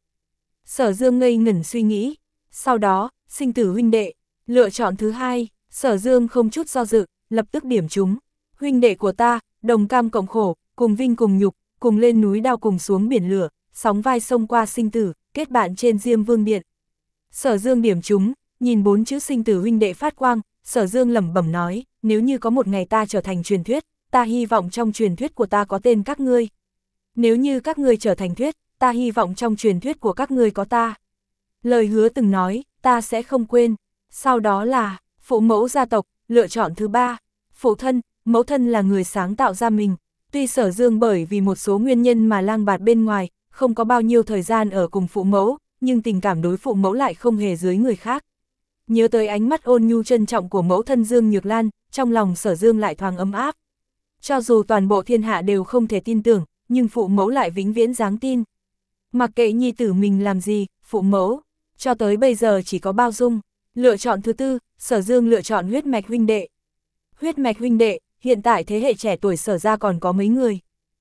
S1: Sở Dương ngây ngẩn suy nghĩ, sau đó, sinh tử huynh đệ, lựa chọn thứ hai, Sở Dương không chút do dự, lập tức điểm trúng, huynh đệ của ta, đồng cam cộng khổ, cùng vinh cùng nhục, cùng lên núi đao cùng xuống biển lửa, sóng vai sông qua sinh tử, kết bạn trên Diêm Vương Điện. Sở Dương điểm trúng, Nhìn bốn chữ sinh tử huynh đệ phát quang, Sở Dương lẩm bẩm nói, nếu như có một ngày ta trở thành truyền thuyết, ta hy vọng trong truyền thuyết của ta có tên các ngươi. Nếu như các ngươi trở thành thuyết, ta hy vọng trong truyền thuyết của các ngươi có ta. Lời hứa từng nói, ta sẽ không quên. Sau đó là, phụ mẫu gia tộc, lựa chọn thứ ba. Phụ thân, mẫu thân là người sáng tạo ra mình. Tuy Sở Dương bởi vì một số nguyên nhân mà lang bạt bên ngoài, không có bao nhiêu thời gian ở cùng phụ mẫu, nhưng tình cảm đối phụ mẫu lại không hề dưới người khác. Nhớ tới ánh mắt ôn nhu trân trọng của mẫu thân Dương Nhược Lan, trong lòng Sở Dương lại thoáng ấm áp. Cho dù toàn bộ thiên hạ đều không thể tin tưởng, nhưng phụ mẫu lại vĩnh viễn dáng tin. Mặc kệ nhi tử mình làm gì, phụ mẫu, cho tới bây giờ chỉ có bao dung. Lựa chọn thứ tư, Sở Dương lựa chọn huyết mạch huynh đệ. Huyết mạch huynh đệ, hiện tại thế hệ trẻ tuổi Sở ra còn có mấy người.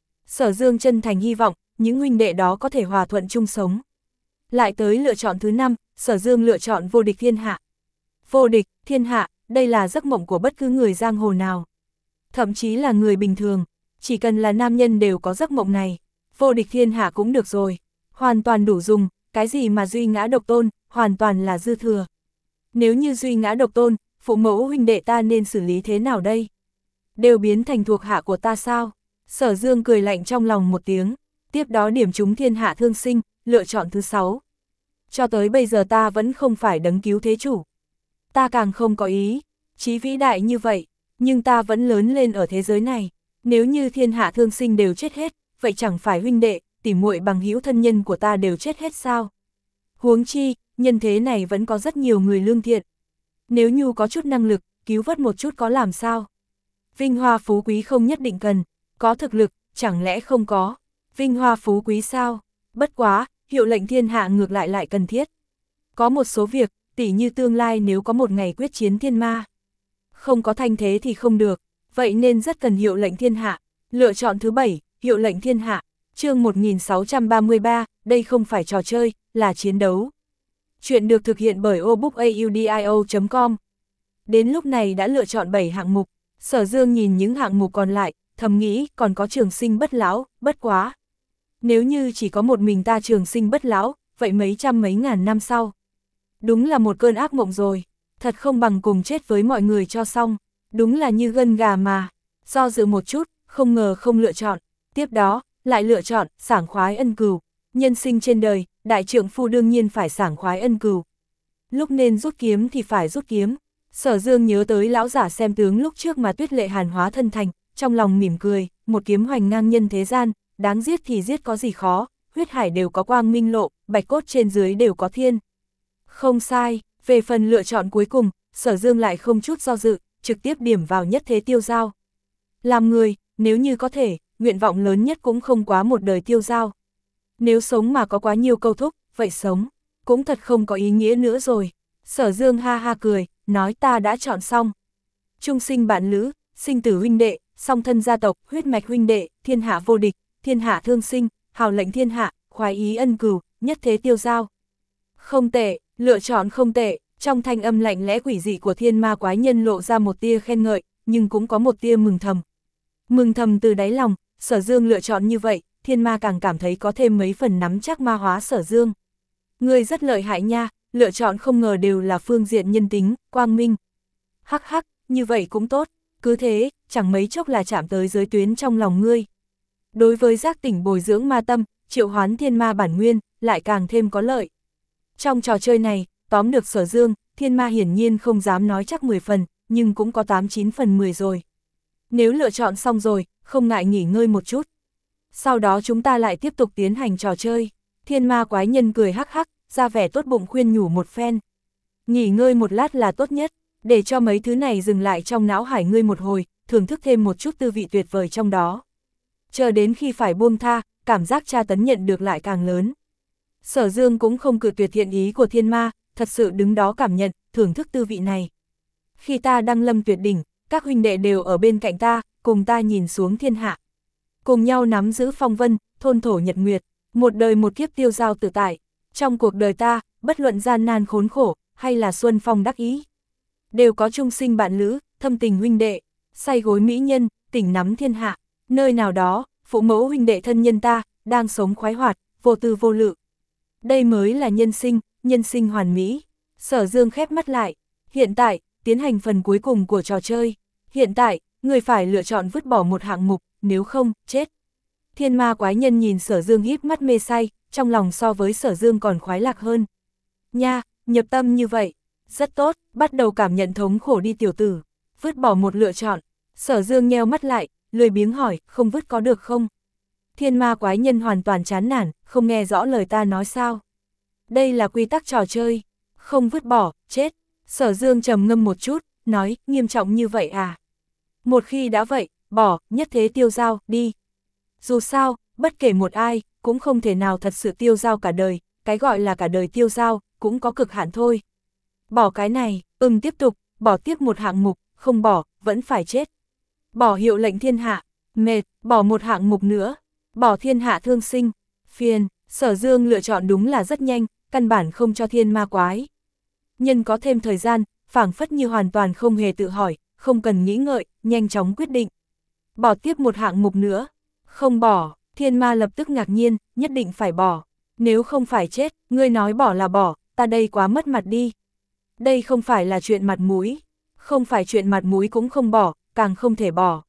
S1: Sở Dương chân thành hy vọng, những huynh đệ đó có thể hòa thuận chung sống. Lại tới lựa chọn thứ năm, Sở Dương lựa chọn vô địch thiên hạ. Vô địch, thiên hạ, đây là giấc mộng của bất cứ người giang hồ nào. Thậm chí là người bình thường, chỉ cần là nam nhân đều có giấc mộng này. Vô địch thiên hạ cũng được rồi, hoàn toàn đủ dùng, cái gì mà duy ngã độc tôn, hoàn toàn là dư thừa. Nếu như duy ngã độc tôn, phụ mẫu huynh đệ ta nên xử lý thế nào đây? Đều biến thành thuộc hạ của ta sao? Sở Dương cười lạnh trong lòng một tiếng, tiếp đó điểm trúng thiên hạ thương sinh, lựa chọn thứ sáu. Cho tới bây giờ ta vẫn không phải đấng cứu thế chủ. Ta càng không có ý, chí vĩ đại như vậy, nhưng ta vẫn lớn lên ở thế giới này. Nếu như thiên hạ thương sinh đều chết hết, vậy chẳng phải huynh đệ, tỉ muội bằng hữu thân nhân của ta đều chết hết sao? Huống chi, nhân thế này vẫn có rất nhiều người lương thiện. Nếu như có chút năng lực, cứu vớt một chút có làm sao? Vinh hoa phú quý không nhất định cần, có thực lực, chẳng lẽ không có? Vinh hoa phú quý sao? Bất quá, hiệu lệnh thiên hạ ngược lại lại cần thiết. Có một số việc, tỉ như tương lai nếu có một ngày quyết chiến thiên ma. Không có thanh thế thì không được, vậy nên rất cần hiệu lệnh thiên hạ. Lựa chọn thứ bảy, hiệu lệnh thiên hạ. Chương một nghìn sáu trăm ba mươi ba, đây không phải trò chơi, là chiến đấu. Chuyện được thực hiện bởi obookaudio chấm com. Đến lúc này đã lựa chọn bảy hạng mục, Sở Dương nhìn những hạng mục còn lại, thầm nghĩ còn có trường sinh bất lão, bất quá. Nếu như chỉ có một mình ta trường sinh bất lão, vậy mấy trăm mấy ngàn năm sau. Đúng là một cơn ác mộng rồi, thật không bằng cùng chết với mọi người cho xong, đúng là như gân gà mà. Do dự một chút, không ngờ không lựa chọn, tiếp đó, lại lựa chọn, sảng khoái ân cừu. Nhân sinh trên đời, đại trượng phu đương nhiên phải sảng khoái ân cừu. Lúc nên rút kiếm thì phải rút kiếm. Sở Dương nhớ tới lão giả xem tướng lúc trước mà Tuyết Lệ Hàn hóa thân thành, trong lòng mỉm cười, một kiếm hoành ngang nhân thế gian, đáng giết thì giết có gì khó, huyết hải đều có quang minh lộ, bạch cốt trên dưới đều có thiên. Không sai, về phần lựa chọn cuối cùng, Sở Dương lại không chút do dự, trực tiếp điểm vào nhất thế tiêu giao. Làm người, nếu như có thể, nguyện vọng lớn nhất cũng không quá một đời tiêu giao. Nếu sống mà có quá nhiều câu thúc, vậy sống, cũng thật không có ý nghĩa nữa rồi. Sở Dương ha ha cười, nói ta đã chọn xong. Trung sinh bạn lữ, sinh tử huynh đệ, song thân gia tộc, huyết mạch huynh đệ, thiên hạ vô địch, thiên hạ thương sinh, hào lệnh thiên hạ, khoái ý ân cừu, nhất thế tiêu giao. Không tệ, lựa chọn không tệ, trong thanh âm lạnh lẽ quỷ dị của thiên ma quái nhân lộ ra một tia khen ngợi, nhưng cũng có một tia mừng thầm. Mừng thầm từ đáy lòng, Sở Dương lựa chọn như vậy, thiên ma càng cảm thấy có thêm mấy phần nắm chắc ma hóa Sở Dương. Ngươi rất lợi hại nha, lựa chọn không ngờ đều là phương diện nhân tính, quang minh. Hắc hắc, như vậy cũng tốt, cứ thế, chẳng mấy chốc là chạm tới giới tuyến trong lòng ngươi. Đối với giác tỉnh bồi dưỡng ma tâm, triệu hoán thiên ma bản nguyên, lại càng thêm có lợi. Trong trò chơi này, tóm được Sở Dương, thiên ma hiển nhiên không dám nói chắc mười phần, nhưng cũng có tám chín phần mười rồi. Nếu lựa chọn xong rồi, không ngại nghỉ ngơi một chút. Sau đó chúng ta lại tiếp tục tiến hành trò chơi. Thiên ma quái nhân cười hắc hắc, ra vẻ tốt bụng khuyên nhủ một phen. Nghỉ ngơi một lát là tốt nhất, để cho mấy thứ này dừng lại trong não hải ngươi một hồi, thưởng thức thêm một chút tư vị tuyệt vời trong đó. Chờ đến khi phải buông tha, cảm giác tra tấn nhận được lại càng lớn. Sở Dương cũng không cự tuyệt thiện ý của thiên ma, thật sự đứng đó cảm nhận, thưởng thức tư vị này. Khi ta đăng lâm tuyệt đỉnh, các huynh đệ đều ở bên cạnh ta, cùng ta nhìn xuống thiên hạ. Cùng nhau nắm giữ phong vân, thôn thổ nhật nguyệt, một đời một kiếp tiêu giao tự tại. Trong cuộc đời ta, bất luận gian nan khốn khổ, hay là xuân phong đắc ý, đều có chung sinh bạn lữ, thâm tình huynh đệ, say gối mỹ nhân, tỉnh nắm thiên hạ. Nơi nào đó, phụ mẫu huynh đệ thân nhân ta, đang sống khoái hoạt, vô tư vô lự. Đây mới là nhân sinh, nhân sinh hoàn mỹ. Sở Dương khép mắt lại, hiện tại, tiến hành phần cuối cùng của trò chơi. Hiện tại, người phải lựa chọn vứt bỏ một hạng mục, nếu không, chết. Thiên ma quái nhân nhìn Sở Dương híp mắt mê say, trong lòng so với Sở Dương còn khoái lạc hơn. Nha, nhập tâm như vậy, rất tốt, bắt đầu cảm nhận thống khổ đi tiểu tử. Vứt bỏ một lựa chọn, Sở Dương nheo mắt lại, lười biếng hỏi, không vứt có được không? Thiên ma quái nhân hoàn toàn chán nản, không nghe rõ lời ta nói sao. Đây là quy tắc trò chơi, không vứt bỏ, chết. Sở Dương trầm ngâm một chút, nói, nghiêm trọng như vậy à? Một khi đã vậy, bỏ, nhất thế tiêu dao, đi. Dù sao, bất kể một ai, cũng không thể nào thật sự tiêu dao cả đời, cái gọi là cả đời tiêu dao, cũng có cực hạn thôi. Bỏ cái này, ừm tiếp tục, bỏ tiếp một hạng mục, không bỏ, vẫn phải chết. Bỏ hiệu lệnh thiên hạ, mệt, bỏ một hạng mục nữa, bỏ thiên hạ thương sinh, phiền. Sở Dương lựa chọn đúng là rất nhanh, căn bản không cho thiên ma quái nhân có thêm thời gian, phảng phất như hoàn toàn không hề tự hỏi, không cần nghĩ ngợi, nhanh chóng quyết định. Bỏ tiếp một hạng mục nữa, không bỏ, thiên ma lập tức ngạc nhiên, nhất định phải bỏ. Nếu không phải chết, ngươi nói bỏ là bỏ, ta đây quá mất mặt đi. Đây không phải là chuyện mặt mũi, không phải chuyện mặt mũi cũng không bỏ, càng không thể bỏ.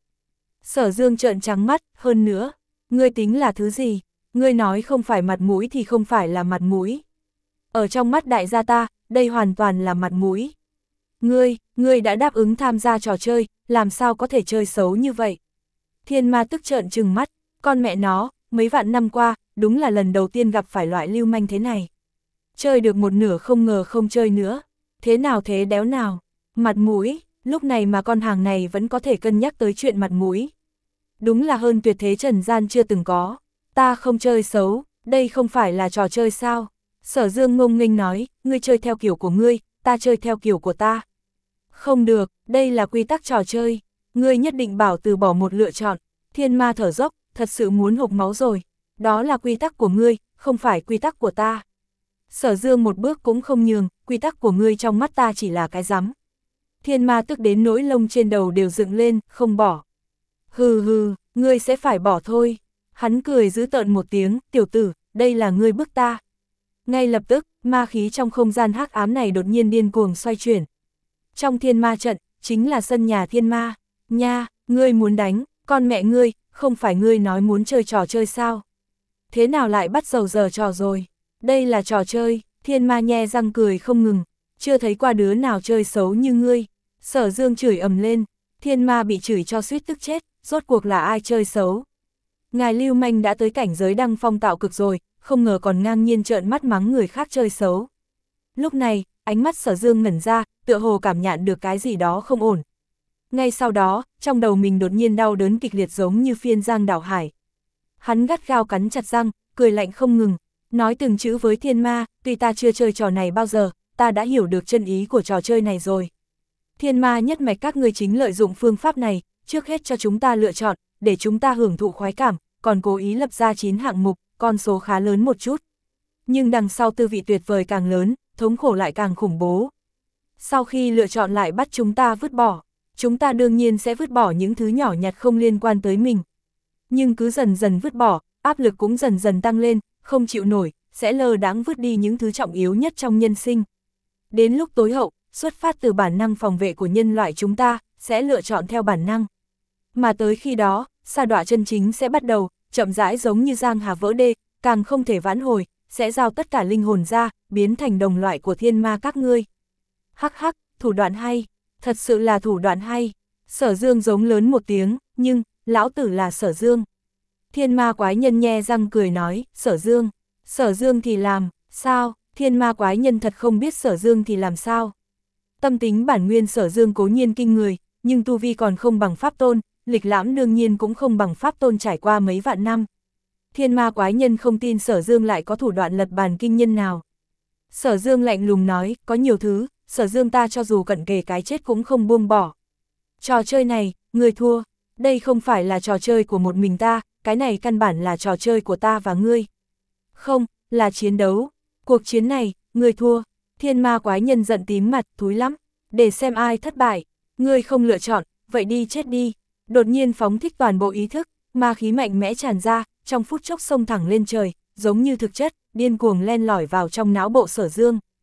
S1: Sở Dương trợn trắng mắt, hơn nữa, ngươi tính là thứ gì? Ngươi nói không phải mặt mũi thì không phải là mặt mũi. Ở trong mắt đại gia ta, đây hoàn toàn là mặt mũi. Ngươi, ngươi đã đáp ứng tham gia trò chơi, làm sao có thể chơi xấu như vậy? Thiên ma tức trợn trừng mắt, con mẹ nó, mấy vạn năm qua, đúng là lần đầu tiên gặp phải loại lưu manh thế này. Chơi được một nửa không ngờ không chơi nữa. Thế nào thế đéo nào? Mặt mũi, lúc này mà con hàng này vẫn có thể cân nhắc tới chuyện mặt mũi. Đúng là hơn tuyệt thế trần gian chưa từng có. Ta không chơi xấu, đây không phải là trò chơi sao? Sở Dương ngông nghênh nói, ngươi chơi theo kiểu của ngươi, ta chơi theo kiểu của ta. Không được, đây là quy tắc trò chơi, ngươi nhất định bảo từ bỏ một lựa chọn. Thiên ma thở dốc, thật sự muốn hộc máu rồi. Đó là quy tắc của ngươi, không phải quy tắc của ta. Sở Dương một bước cũng không nhường, quy tắc của ngươi trong mắt ta chỉ là cái rắm. Thiên ma tức đến nỗi lông trên đầu đều dựng lên, không bỏ. Hừ hừ, ngươi sẽ phải bỏ thôi. Hắn cười dữ tợn một tiếng, tiểu tử, đây là ngươi bức ta. Ngay lập tức, ma khí trong không gian hắc ám này đột nhiên điên cuồng xoay chuyển. Trong thiên ma trận, chính là sân nhà thiên ma. Nha, ngươi muốn đánh, con mẹ ngươi, không phải ngươi nói muốn chơi trò chơi sao? Thế nào lại bắt đầu giờ trò rồi? Đây là trò chơi, thiên ma nhe răng cười không ngừng. Chưa thấy qua đứa nào chơi xấu như ngươi. Sở Dương chửi ầm lên, thiên ma bị chửi cho suýt tức chết, rốt cuộc là ai chơi xấu? Ngài lưu manh đã tới cảnh giới đăng phong tạo cực rồi, không ngờ còn ngang nhiên trợn mắt mắng người khác chơi xấu. Lúc này, ánh mắt Sở Dương ngẩn ra, tựa hồ cảm nhận được cái gì đó không ổn. Ngay sau đó, trong đầu mình đột nhiên đau đớn kịch liệt giống như phiên giang đảo hải. Hắn gắt gao cắn chặt răng, cười lạnh không ngừng, nói từng chữ với thiên ma, tuy ta chưa chơi trò này bao giờ, ta đã hiểu được chân ý của trò chơi này rồi. Thiên ma nhất mạch các ngươi chính lợi dụng phương pháp này, trước hết cho chúng ta lựa chọn, để chúng ta hưởng thụ khoái cảm, còn cố ý lập ra chín hạng mục, con số khá lớn một chút. Nhưng đằng sau tư vị tuyệt vời càng lớn, thống khổ lại càng khủng bố. Sau khi lựa chọn lại bắt chúng ta vứt bỏ, chúng ta đương nhiên sẽ vứt bỏ những thứ nhỏ nhặt không liên quan tới mình. Nhưng cứ dần dần vứt bỏ, áp lực cũng dần dần tăng lên, không chịu nổi, sẽ lơ đãng vứt đi những thứ trọng yếu nhất trong nhân sinh. Đến lúc tối hậu, xuất phát từ bản năng phòng vệ của nhân loại chúng ta, sẽ lựa chọn theo bản năng. Mà tới khi đó, sa đọa chân chính sẽ bắt đầu, chậm rãi giống như giang hà vỡ đê, càng không thể vãn hồi, sẽ giao tất cả linh hồn ra, biến thành đồng loại của thiên ma các ngươi. Hắc hắc, thủ đoạn hay, thật sự là thủ đoạn hay. Sở Dương giống lớn một tiếng, nhưng, lão tử là Sở Dương. Thiên ma quái nhân nhe răng cười nói, Sở Dương, Sở Dương thì làm, sao, thiên ma quái nhân thật không biết Sở Dương thì làm sao. Tâm tính bản nguyên Sở Dương cố nhiên kinh người, nhưng tu vi còn không bằng pháp tôn, lịch lãm đương nhiên cũng không bằng pháp tôn trải qua mấy vạn năm. Thiên ma quái nhân không tin Sở Dương lại có thủ đoạn lật bàn kinh nhân nào. Sở Dương lạnh lùng nói, có nhiều thứ, Sở Dương ta cho dù cận kề cái chết cũng không buông bỏ. Trò chơi này, ngươi thua, đây không phải là trò chơi của một mình ta, cái này căn bản là trò chơi của ta và ngươi. Không, là chiến đấu, cuộc chiến này, ngươi thua. Thiên ma quái nhân giận tím mặt, thúi lắm, để xem ai thất bại, ngươi không lựa chọn, vậy đi chết đi. Đột nhiên phóng thích toàn bộ ý thức, ma khí mạnh mẽ tràn ra, trong phút chốc xông thẳng lên trời, giống như thực chất, điên cuồng len lỏi vào trong não bộ Sở Dương.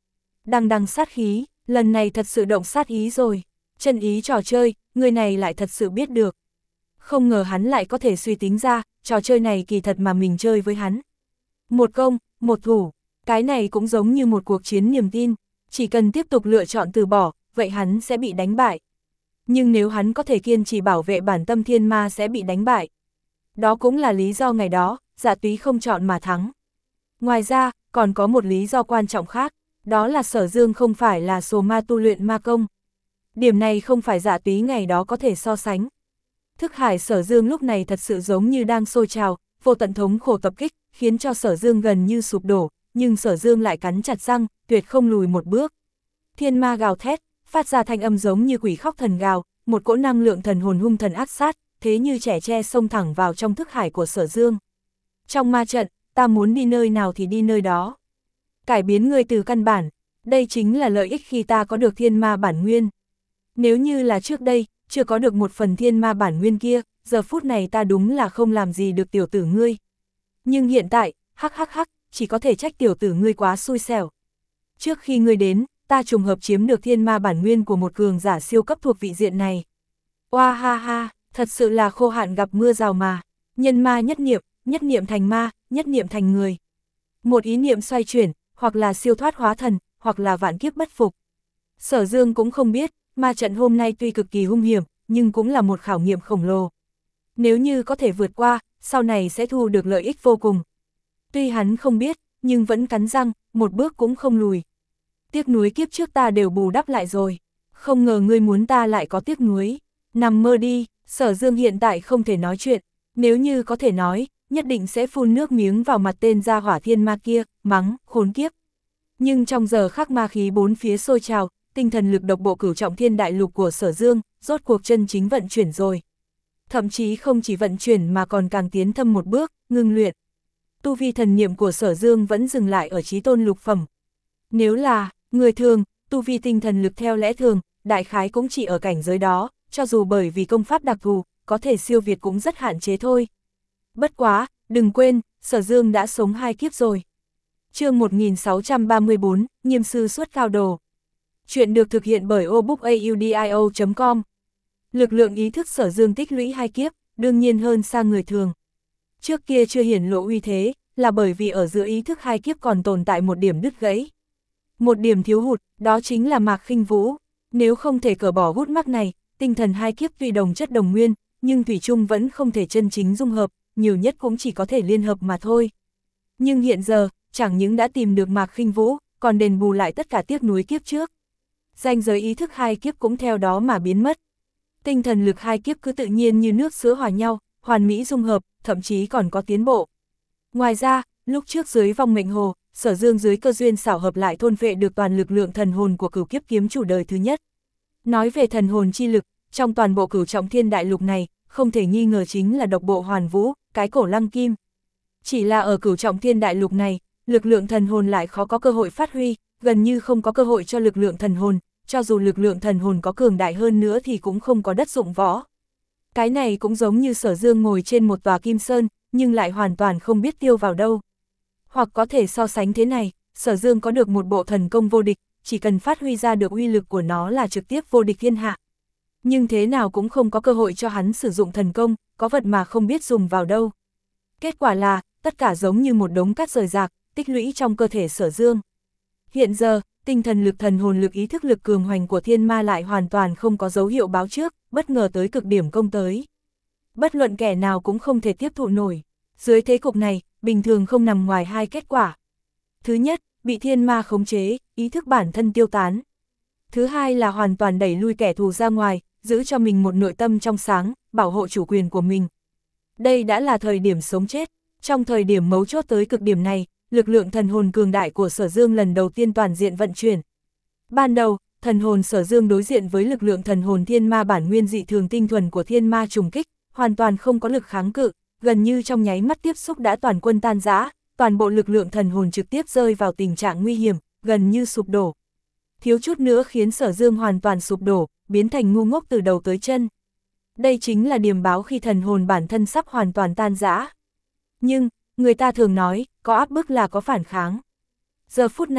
S1: đằng đằng sát khí, lần này thật sự động sát ý rồi. Chân ý trò chơi, người này lại thật sự biết được. Không ngờ hắn lại có thể suy tính ra, trò chơi này kỳ thật mà mình chơi với hắn. Một công, một thủ, cái này cũng giống như một cuộc chiến niềm tin, chỉ cần tiếp tục lựa chọn từ bỏ, vậy hắn sẽ bị đánh bại. Nhưng nếu hắn có thể kiên trì bảo vệ bản tâm thiên ma sẽ bị đánh bại. Đó cũng là lý do ngày đó, Dạ Túy không chọn mà thắng. Ngoài ra, còn có một lý do quan trọng khác, đó là Sở Dương không phải là sồ ma tu luyện ma công. Điểm này không phải Dạ Túy ngày đó có thể so sánh. Thức hải Sở Dương lúc này thật sự giống như đang sôi trào, vô tận thống khổ tập kích, khiến cho Sở Dương gần như sụp đổ, nhưng Sở Dương lại cắn chặt răng, tuyệt không lùi một bước. Thiên ma gào thét, phát ra thanh âm giống như quỷ khóc thần gào, một cỗ năng lượng thần hồn hung thần ác sát, thế như trẻ tre xông thẳng vào trong thức hải của Sở Dương. Trong ma trận, ta muốn đi nơi nào thì đi nơi đó. Cải biến người từ căn bản, đây chính là lợi ích khi ta có được thiên ma bản nguyên. Nếu như là trước đây, chưa có được một phần thiên ma bản nguyên kia, giờ phút này ta đúng là không làm gì được tiểu tử ngươi. Nhưng hiện tại, hắc hắc hắc, chỉ có thể trách tiểu tử ngươi quá xui xẻo. Trước khi ngươi đến, ta trùng hợp chiếm được thiên ma bản nguyên của một cường giả siêu cấp thuộc vị diện này. Oa ha ha, thật sự là khô hạn gặp mưa rào mà. Nhân ma nhất niệm, nhất niệm thành ma, nhất niệm thành người. Một ý niệm xoay chuyển, hoặc là siêu thoát hóa thần, hoặc là vạn kiếp bất phục. Sở Dương cũng không biết, ma trận hôm nay tuy cực kỳ hung hiểm, nhưng cũng là một khảo nghiệm khổng lồ. Nếu như có thể vượt qua, sau này sẽ thu được lợi ích vô cùng. Tuy hắn không biết, nhưng vẫn cắn răng, một bước cũng không lùi. Tiếc nuối kiếp trước ta đều bù đắp lại rồi. Không ngờ ngươi muốn ta lại có tiếc nuối. Nằm mơ đi, Sở Dương hiện tại không thể nói chuyện. Nếu như có thể nói, nhất định sẽ phun nước miếng vào mặt tên gia hỏa thiên ma kia, mắng, khốn kiếp. Nhưng trong giờ khắc ma khí bốn phía sôi trào, tinh thần lực độc bộ cửu trọng thiên đại lục của Sở Dương, rốt cuộc chân chính vận chuyển rồi. Thậm chí không chỉ vận chuyển mà còn càng tiến thâm một bước, ngưng luyện. Tu vi thần niệm của Sở Dương vẫn dừng lại ở chí tôn lục phẩm. Nếu là người thường, tu vi tinh thần lực theo lẽ thường, đại khái cũng chỉ ở cảnh giới đó, cho dù bởi vì công pháp đặc thù, có thể siêu việt cũng rất hạn chế thôi. Bất quá, đừng quên, Sở Dương đã sống hai kiếp rồi. Chương một nghìn sáu trăm ba mươi bốn, Nghiêm sư xuất cao đồ. Chuyện được thực hiện bởi obookaudio chấm com. Lực lượng ý thức Sở Dương tích lũy hai kiếp, đương nhiên hơn xa người thường. Trước kia chưa hiển lộ uy thế, là bởi vì ở giữa ý thức hai kiếp còn tồn tại một điểm đứt gãy. Một điểm thiếu hụt, đó chính là Mạc Khinh Vũ. Nếu không thể cởi bỏ hút mắc này, tinh thần hai kiếp tuy đồng chất đồng nguyên, nhưng thủy chung vẫn không thể chân chính dung hợp, nhiều nhất cũng chỉ có thể liên hợp mà thôi. Nhưng hiện giờ, chẳng những đã tìm được Mạc Khinh Vũ, còn đền bù lại tất cả tiếc nuối kiếp trước. Ranh giới ý thức hai kiếp cũng theo đó mà biến mất. Tinh thần lực hai kiếp cứ tự nhiên như nước sữa hòa nhau, hoàn mỹ dung hợp, thậm chí còn có tiến bộ. Ngoài ra, lúc trước dưới vong mệnh hồ, Sở Dương dưới cơ duyên xảo hợp lại thôn vệ được toàn lực lượng thần hồn của cửu kiếp kiếm chủ đời thứ nhất. Nói về thần hồn chi lực, trong toàn bộ cửu trọng thiên đại lục này, không thể nghi ngờ chính là độc bộ hoàn vũ, cái cổ lăng kim. Chỉ là ở cửu trọng thiên đại lục này, lực lượng thần hồn lại khó có cơ hội phát huy, gần như không có cơ hội cho lực lượng thần hồn, cho dù lực lượng thần hồn có cường đại hơn nữa thì cũng không có đất dụng võ. Cái này cũng giống như Sở Dương ngồi trên một tòa kim sơn, nhưng lại hoàn toàn không biết tiêu vào đâu. Hoặc có thể so sánh thế này, Sở Dương có được một bộ thần công vô địch, chỉ cần phát huy ra được uy lực của nó là trực tiếp vô địch thiên hạ. Nhưng thế nào cũng không có cơ hội cho hắn sử dụng thần công, có vật mà không biết dùng vào đâu. Kết quả là, tất cả giống như một đống cát rời rạc, tích lũy trong cơ thể Sở Dương. Hiện giờ, tinh thần lực thần hồn lực ý thức lực cường hoành của thiên ma lại hoàn toàn không có dấu hiệu báo trước, bất ngờ tới cực điểm công tới. Bất luận kẻ nào cũng không thể tiếp thụ nổi. Dưới thế cục này, bình thường không nằm ngoài hai kết quả. Thứ nhất, bị thiên ma khống chế, ý thức bản thân tiêu tán. Thứ hai là hoàn toàn đẩy lui kẻ thù ra ngoài, giữ cho mình một nội tâm trong sáng, bảo hộ chủ quyền của mình. Đây đã là thời điểm sống chết. Trong thời điểm mấu chốt tới cực điểm này, lực lượng thần hồn cường đại của Sở Dương lần đầu tiên toàn diện vận chuyển. Ban đầu, thần hồn Sở Dương đối diện với lực lượng thần hồn thiên ma bản nguyên dị thường tinh thuần của thiên ma trùng kích, hoàn toàn không có lực kháng cự, gần như trong nháy mắt tiếp xúc đã toàn quân tan rã, toàn bộ lực lượng thần hồn trực tiếp rơi vào tình trạng nguy hiểm, gần như sụp đổ. Thiếu chút nữa khiến Sở Dương hoàn toàn sụp đổ, biến thành ngu ngốc từ đầu tới chân. Đây chính là điềm báo khi thần hồn bản thân sắp hoàn toàn tan rã. Nhưng, người ta thường nói, có áp bức là có phản kháng. Giờ phút này,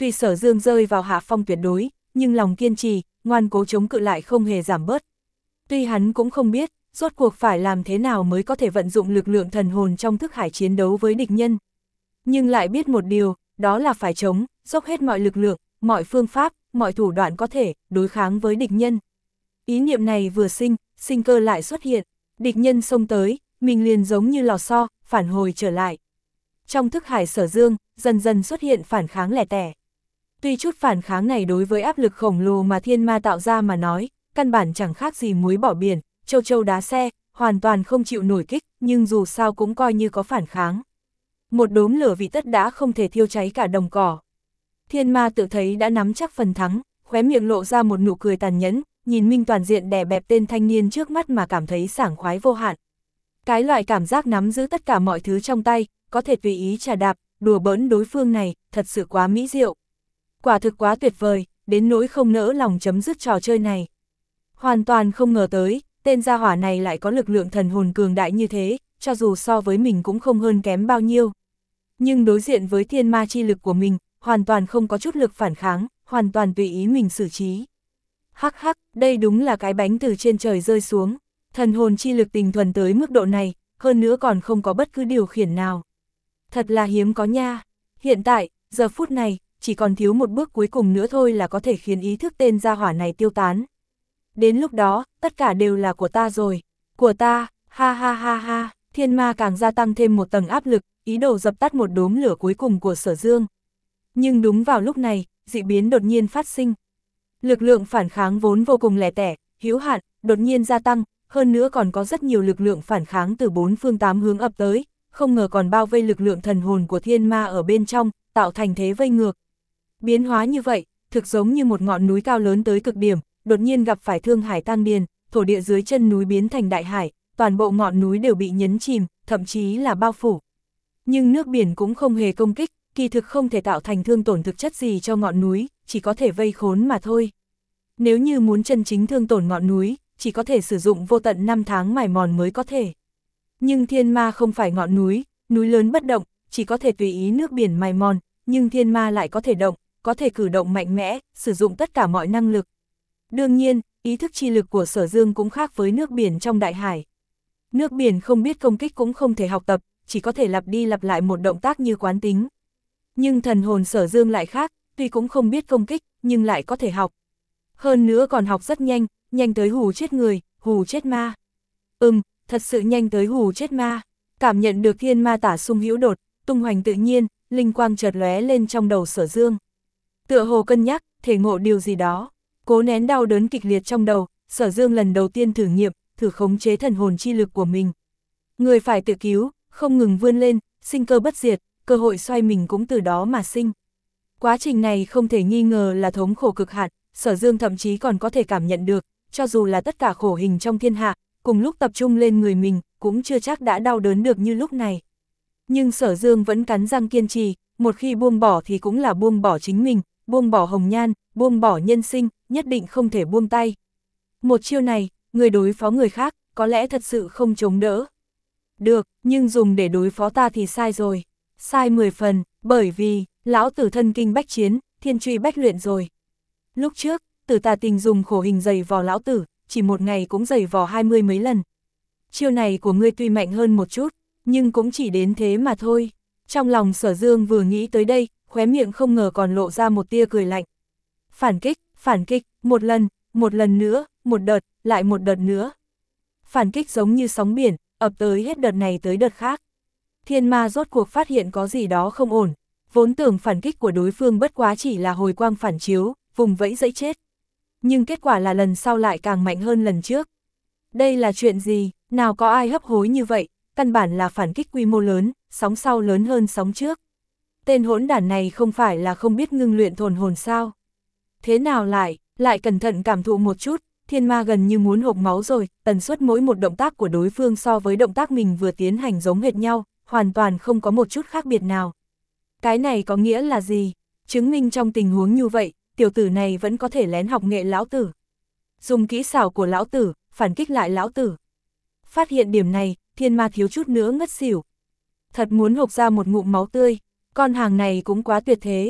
S1: Tuy Sở Dương rơi vào hạ phong tuyệt đối, nhưng lòng kiên trì, ngoan cố chống cự lại không hề giảm bớt. Tuy hắn cũng không biết, rốt cuộc phải làm thế nào mới có thể vận dụng lực lượng thần hồn trong thức hải chiến đấu với địch nhân. Nhưng lại biết một điều, đó là phải chống, dốc hết mọi lực lượng, mọi phương pháp, mọi thủ đoạn có thể, đối kháng với địch nhân. Ý niệm này vừa sinh, sinh cơ lại xuất hiện, địch nhân xông tới, mình liền giống như lò xo, phản hồi trở lại. Trong thức hải Sở Dương, dần dần xuất hiện phản kháng lẻ tẻ. Tuy chút phản kháng này đối với áp lực khổng lồ mà thiên ma tạo ra mà nói, căn bản chẳng khác gì muối bỏ biển, châu châu đá xe, hoàn toàn không chịu nổi kích, nhưng dù sao cũng coi như có phản kháng. Một đốm lửa vị tất đã không thể thiêu cháy cả đồng cỏ. Thiên ma tự thấy đã nắm chắc phần thắng, khóe miệng lộ ra một nụ cười tàn nhẫn, nhìn Minh toàn diện đè bẹp tên thanh niên trước mắt mà cảm thấy sảng khoái vô hạn. Cái loại cảm giác nắm giữ tất cả mọi thứ trong tay, có thể tùy ý trà đạp, đùa bỡn đối phương này, thật sự quá mỹ diệu. Quả thực quá tuyệt vời, đến nỗi không nỡ lòng chấm dứt trò chơi này. Hoàn toàn không ngờ tới, tên gia hỏa này lại có lực lượng thần hồn cường đại như thế, cho dù so với mình cũng không hơn kém bao nhiêu. Nhưng đối diện với thiên ma chi lực của mình, hoàn toàn không có chút lực phản kháng, hoàn toàn tùy ý mình xử trí. Hắc hắc, đây đúng là cái bánh từ trên trời rơi xuống, thần hồn chi lực tình thuần tới mức độ này, hơn nữa còn không có bất cứ điều khiển nào. Thật là hiếm có nha, hiện tại, giờ phút này, chỉ còn thiếu một bước cuối cùng nữa thôi là có thể khiến ý thức tên gia hỏa này tiêu tán. Đến lúc đó, tất cả đều là của ta rồi, của ta, ha ha ha ha, thiên ma càng gia tăng thêm một tầng áp lực, ý đồ dập tắt một đốm lửa cuối cùng của Sở Dương. Nhưng đúng vào lúc này, dị biến đột nhiên phát sinh. Lực lượng phản kháng vốn vô cùng lẻ tẻ, hữu hạn, đột nhiên gia tăng, hơn nữa còn có rất nhiều lực lượng phản kháng từ bốn phương tám hướng ập tới, không ngờ còn bao vây lực lượng thần hồn của thiên ma ở bên trong, tạo thành thế vây ngược. Biến hóa như vậy, thực giống như một ngọn núi cao lớn tới cực điểm, đột nhiên gặp phải thương hải tăng điền, thổ địa dưới chân núi biến thành đại hải, toàn bộ ngọn núi đều bị nhấn chìm, thậm chí là bao phủ. Nhưng nước biển cũng không hề công kích, kỳ thực không thể tạo thành thương tổn thực chất gì cho ngọn núi, chỉ có thể vây khốn mà thôi. Nếu như muốn chân chính thương tổn ngọn núi, chỉ có thể sử dụng vô tận năm tháng mài mòn mới có thể. Nhưng thiên ma không phải ngọn núi, núi lớn bất động, chỉ có thể tùy ý nước biển mài mòn, nhưng thiên ma lại có thể động, có thể cử động mạnh mẽ, sử dụng tất cả mọi năng lực. Đương nhiên, ý thức chi lực của Sở Dương cũng khác với nước biển trong đại hải. Nước biển không biết công kích cũng không thể học tập, chỉ có thể lặp đi lặp lại một động tác như quán tính. Nhưng thần hồn Sở Dương lại khác, tuy cũng không biết công kích, nhưng lại có thể học. Hơn nữa còn học rất nhanh, nhanh tới hù chết người, hù chết ma. Ừm, thật sự nhanh tới hù chết ma. Cảm nhận được thiên ma tả sung hữu đột, tung hoành tự nhiên, linh quang chợt lóe lên trong đầu Sở Dương. Tựa hồ cân nhắc, thể ngộ điều gì đó. Cố nén đau đớn kịch liệt trong đầu, Sở Dương lần đầu tiên thử nghiệm, thử khống chế thần hồn chi lực của mình. Người phải tự cứu, không ngừng vươn lên, sinh cơ bất diệt, cơ hội xoay mình cũng từ đó mà sinh. Quá trình này không thể nghi ngờ là thống khổ cực hạn, Sở Dương thậm chí còn có thể cảm nhận được, cho dù là tất cả khổ hình trong thiên hạ, cùng lúc tập trung lên người mình, cũng chưa chắc đã đau đớn được như lúc này. Nhưng Sở Dương vẫn cắn răng kiên trì, một khi buông bỏ thì cũng là buông bỏ chính mình, buông bỏ hồng nhan, buông bỏ nhân sinh, nhất định không thể buông tay. Một chiêu này, người đối phó người khác, có lẽ thật sự không chống đỡ. Được, nhưng dùng để đối phó ta thì sai rồi. Sai mười phần, bởi vì, lão tử thân kinh bách chiến, thiên truy bách luyện rồi. Lúc trước, Tử Tà Tình dùng khổ hình giày vò lão tử, chỉ một ngày cũng giày vò hai mươi mấy lần. Chiêu này của ngươi tuy mạnh hơn một chút, nhưng cũng chỉ đến thế mà thôi. Trong lòng Sở Dương vừa nghĩ tới đây, khóe miệng không ngờ còn lộ ra một tia cười lạnh. Phản kích, phản kích, một lần, một lần nữa, một đợt, lại một đợt nữa. Phản kích giống như sóng biển, ập tới hết đợt này tới đợt khác. Thiên ma rốt cuộc phát hiện có gì đó không ổn, vốn tưởng phản kích của đối phương bất quá chỉ là hồi quang phản chiếu, vùng vẫy dẫy chết. Nhưng kết quả là lần sau lại càng mạnh hơn lần trước. Đây là chuyện gì, nào có ai hấp hối như vậy, căn bản là phản kích quy mô lớn, sóng sau lớn hơn sóng trước. Tên hỗn đản này không phải là không biết ngưng luyện thần hồn sao. Thế nào lại, lại cẩn thận cảm thụ một chút, thiên ma gần như muốn hộc máu rồi, tần suất mỗi một động tác của đối phương so với động tác mình vừa tiến hành giống hệt nhau, hoàn toàn không có một chút khác biệt nào. Cái này có nghĩa là gì? Chứng minh trong tình huống như vậy, tiểu tử này vẫn có thể lén học nghệ lão tử. Dùng kỹ xảo của lão tử, phản kích lại lão tử. Phát hiện điểm này, thiên ma thiếu chút nữa ngất xỉu. Thật muốn hộc ra một ngụm máu tươi, con hàng này cũng quá tuyệt thế.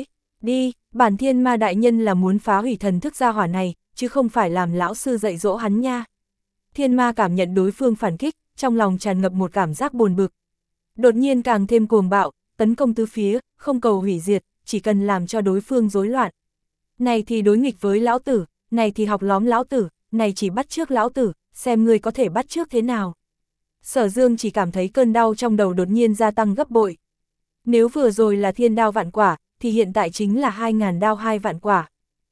S1: Đi, bản thiên ma đại nhân là muốn phá hủy thần thức gia hỏa này, chứ không phải làm lão sư dạy dỗ hắn nha. Thiên ma cảm nhận đối phương phản kích, trong lòng tràn ngập một cảm giác buồn bực. Đột nhiên càng thêm cuồng bạo, tấn công tứ phía, không cầu hủy diệt, chỉ cần làm cho đối phương rối loạn. Này thì đối nghịch với lão tử, này thì học lóm lão tử, này chỉ bắt trước lão tử, xem ngươi có thể bắt trước thế nào. Sở Dương chỉ cảm thấy cơn đau trong đầu đột nhiên gia tăng gấp bội. Nếu vừa rồi là thiên đao vạn quả, thì hiện tại chính là hai ngàn đao hai vạn quả.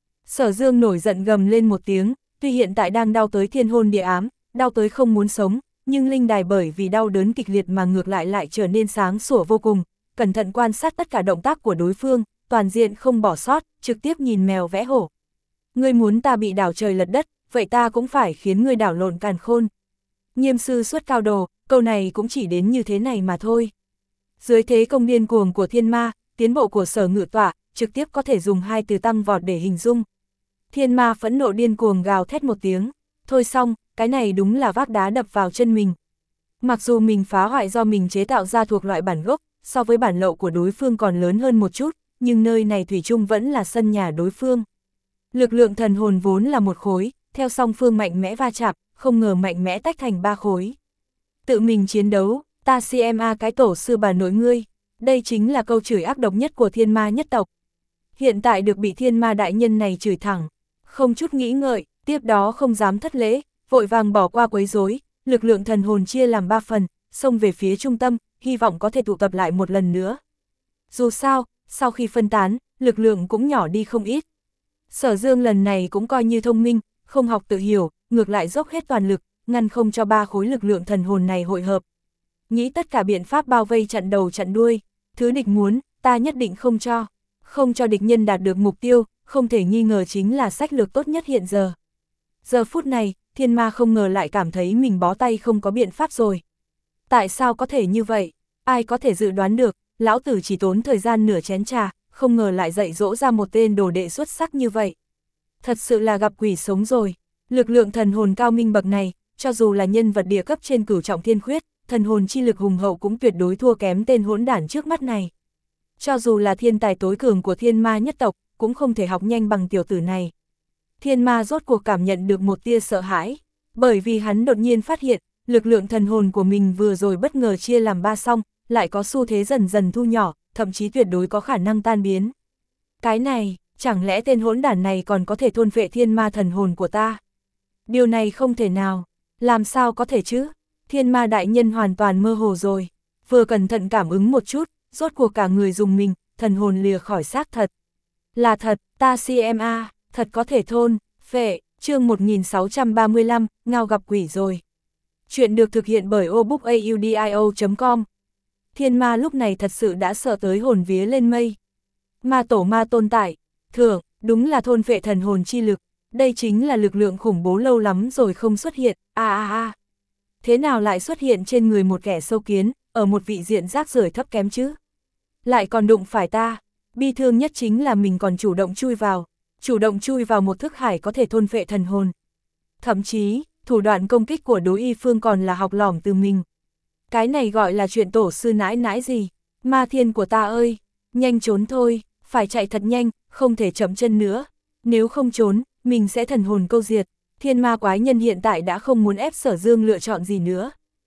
S1: Sở Dương nổi giận gầm lên một tiếng, tuy hiện tại đang đau tới thiên hôn địa ám, đau tới không muốn sống, nhưng linh đài bởi vì đau đớn kịch liệt mà ngược lại lại trở nên sáng sủa vô cùng, cẩn thận quan sát tất cả động tác của đối phương, toàn diện không bỏ sót, trực tiếp nhìn mèo vẽ hổ. Ngươi muốn ta bị đảo trời lật đất, vậy ta cũng phải khiến ngươi đảo lộn càn khôn. Nghiêm sư xuất cao đồ, câu này cũng chỉ đến như thế này mà thôi. Dưới thế công điên cuồng của thiên ma, tiến bộ của Sở Ngự Tọa, trực tiếp có thể dùng hai từ tăng vọt để hình dung. Thiên ma phẫn nộ điên cuồng gào thét một tiếng, thôi xong, cái này đúng là vác đá đập vào chân mình. Mặc dù mình phá hoại do mình chế tạo ra thuộc loại bản gốc, so với bản lậu của đối phương còn lớn hơn một chút, nhưng nơi này thủy chung vẫn là sân nhà đối phương. Lực lượng thần hồn vốn là một khối, theo song phương mạnh mẽ va chạm, không ngờ mạnh mẽ tách thành ba khối. Tự mình chiến đấu, ta xem a cái tổ sư bà nội ngươi, đây chính là câu chửi ác độc nhất của thiên ma nhất tộc. Hiện tại được bị thiên ma đại nhân này chửi thẳng, không chút nghĩ ngợi, tiếp đó không dám thất lễ, vội vàng bỏ qua quấy rối, lực lượng thần hồn chia làm ba phần, xông về phía trung tâm, hy vọng có thể tụ tập lại một lần nữa. Dù sao, sau khi phân tán, lực lượng cũng nhỏ đi không ít. Sở Dương lần này cũng coi như thông minh, không học tự hiểu, ngược lại dốc hết toàn lực, ngăn không cho ba khối lực lượng thần hồn này hội hợp. Nghĩ tất cả biện pháp bao vây chặn đầu chặn đuôi, thứ địch muốn, ta nhất định không cho. Không cho địch nhân đạt được mục tiêu, không thể nghi ngờ chính là sách lược tốt nhất hiện giờ. Giờ phút này, thiên ma không ngờ lại cảm thấy mình bó tay không có biện pháp rồi. Tại sao có thể như vậy? Ai có thể dự đoán được, lão tử chỉ tốn thời gian nửa chén trà, không ngờ lại dạy dỗ ra một tên đồ đệ xuất sắc như vậy. Thật sự là gặp quỷ sống rồi. Lực lượng thần hồn cao minh bậc này, cho dù là nhân vật địa cấp trên cửu trọng thiên khuyết, thần hồn chi lực hùng hậu cũng tuyệt đối thua kém tên hỗn đản trước mắt này. Cho dù là thiên tài tối cường của thiên ma nhất tộc, cũng không thể học nhanh bằng tiểu tử này. Thiên ma rốt cuộc cảm nhận được một tia sợ hãi, bởi vì hắn đột nhiên phát hiện, lực lượng thần hồn của mình vừa rồi bất ngờ chia làm ba xong, lại có xu thế dần dần thu nhỏ, thậm chí tuyệt đối có khả năng tan biến. Cái này, chẳng lẽ tên hỗn đản này còn có thể thôn phệ thiên ma thần hồn của ta? Điều này không thể nào, làm sao có thể chứ? Thiên ma đại nhân hoàn toàn mơ hồ rồi, vừa cẩn thận cảm ứng một chút, rốt cuộc cả người dùng mình, thần hồn lìa khỏi xác thật. Là thật, ta xem a, thật có thể thôn, phệ, chương một nghìn sáu trăm ba mươi lăm, ngao gặp quỷ rồi. Chuyện được thực hiện bởi obookaudio chấm com. Thiên ma lúc này thật sự đã sợ tới hồn vía lên mây. Ma tổ ma tồn tại, thưởng, đúng là thôn phệ thần hồn chi lực, đây chính là lực lượng khủng bố lâu lắm rồi không xuất hiện, a a a. Thế nào lại xuất hiện trên người một kẻ sâu kiến, ở một vị diện rác rưởi thấp kém chứ? Lại còn đụng phải ta, bi thương nhất chính là mình còn chủ động chui vào, chủ động chui vào một thức hải có thể thôn phệ thần hồn. Thậm chí, thủ đoạn công kích của đối y phương còn là học lỏm từ mình. Cái này gọi là chuyện tổ sư nãi nãi gì? Ma thiên của ta ơi, nhanh trốn thôi, phải chạy thật nhanh, không thể chậm chân nữa. Nếu không trốn, mình sẽ thần hồn câu diệt. Thiên ma quái nhân hiện tại đã không muốn ép Sở Dương lựa chọn gì nữa.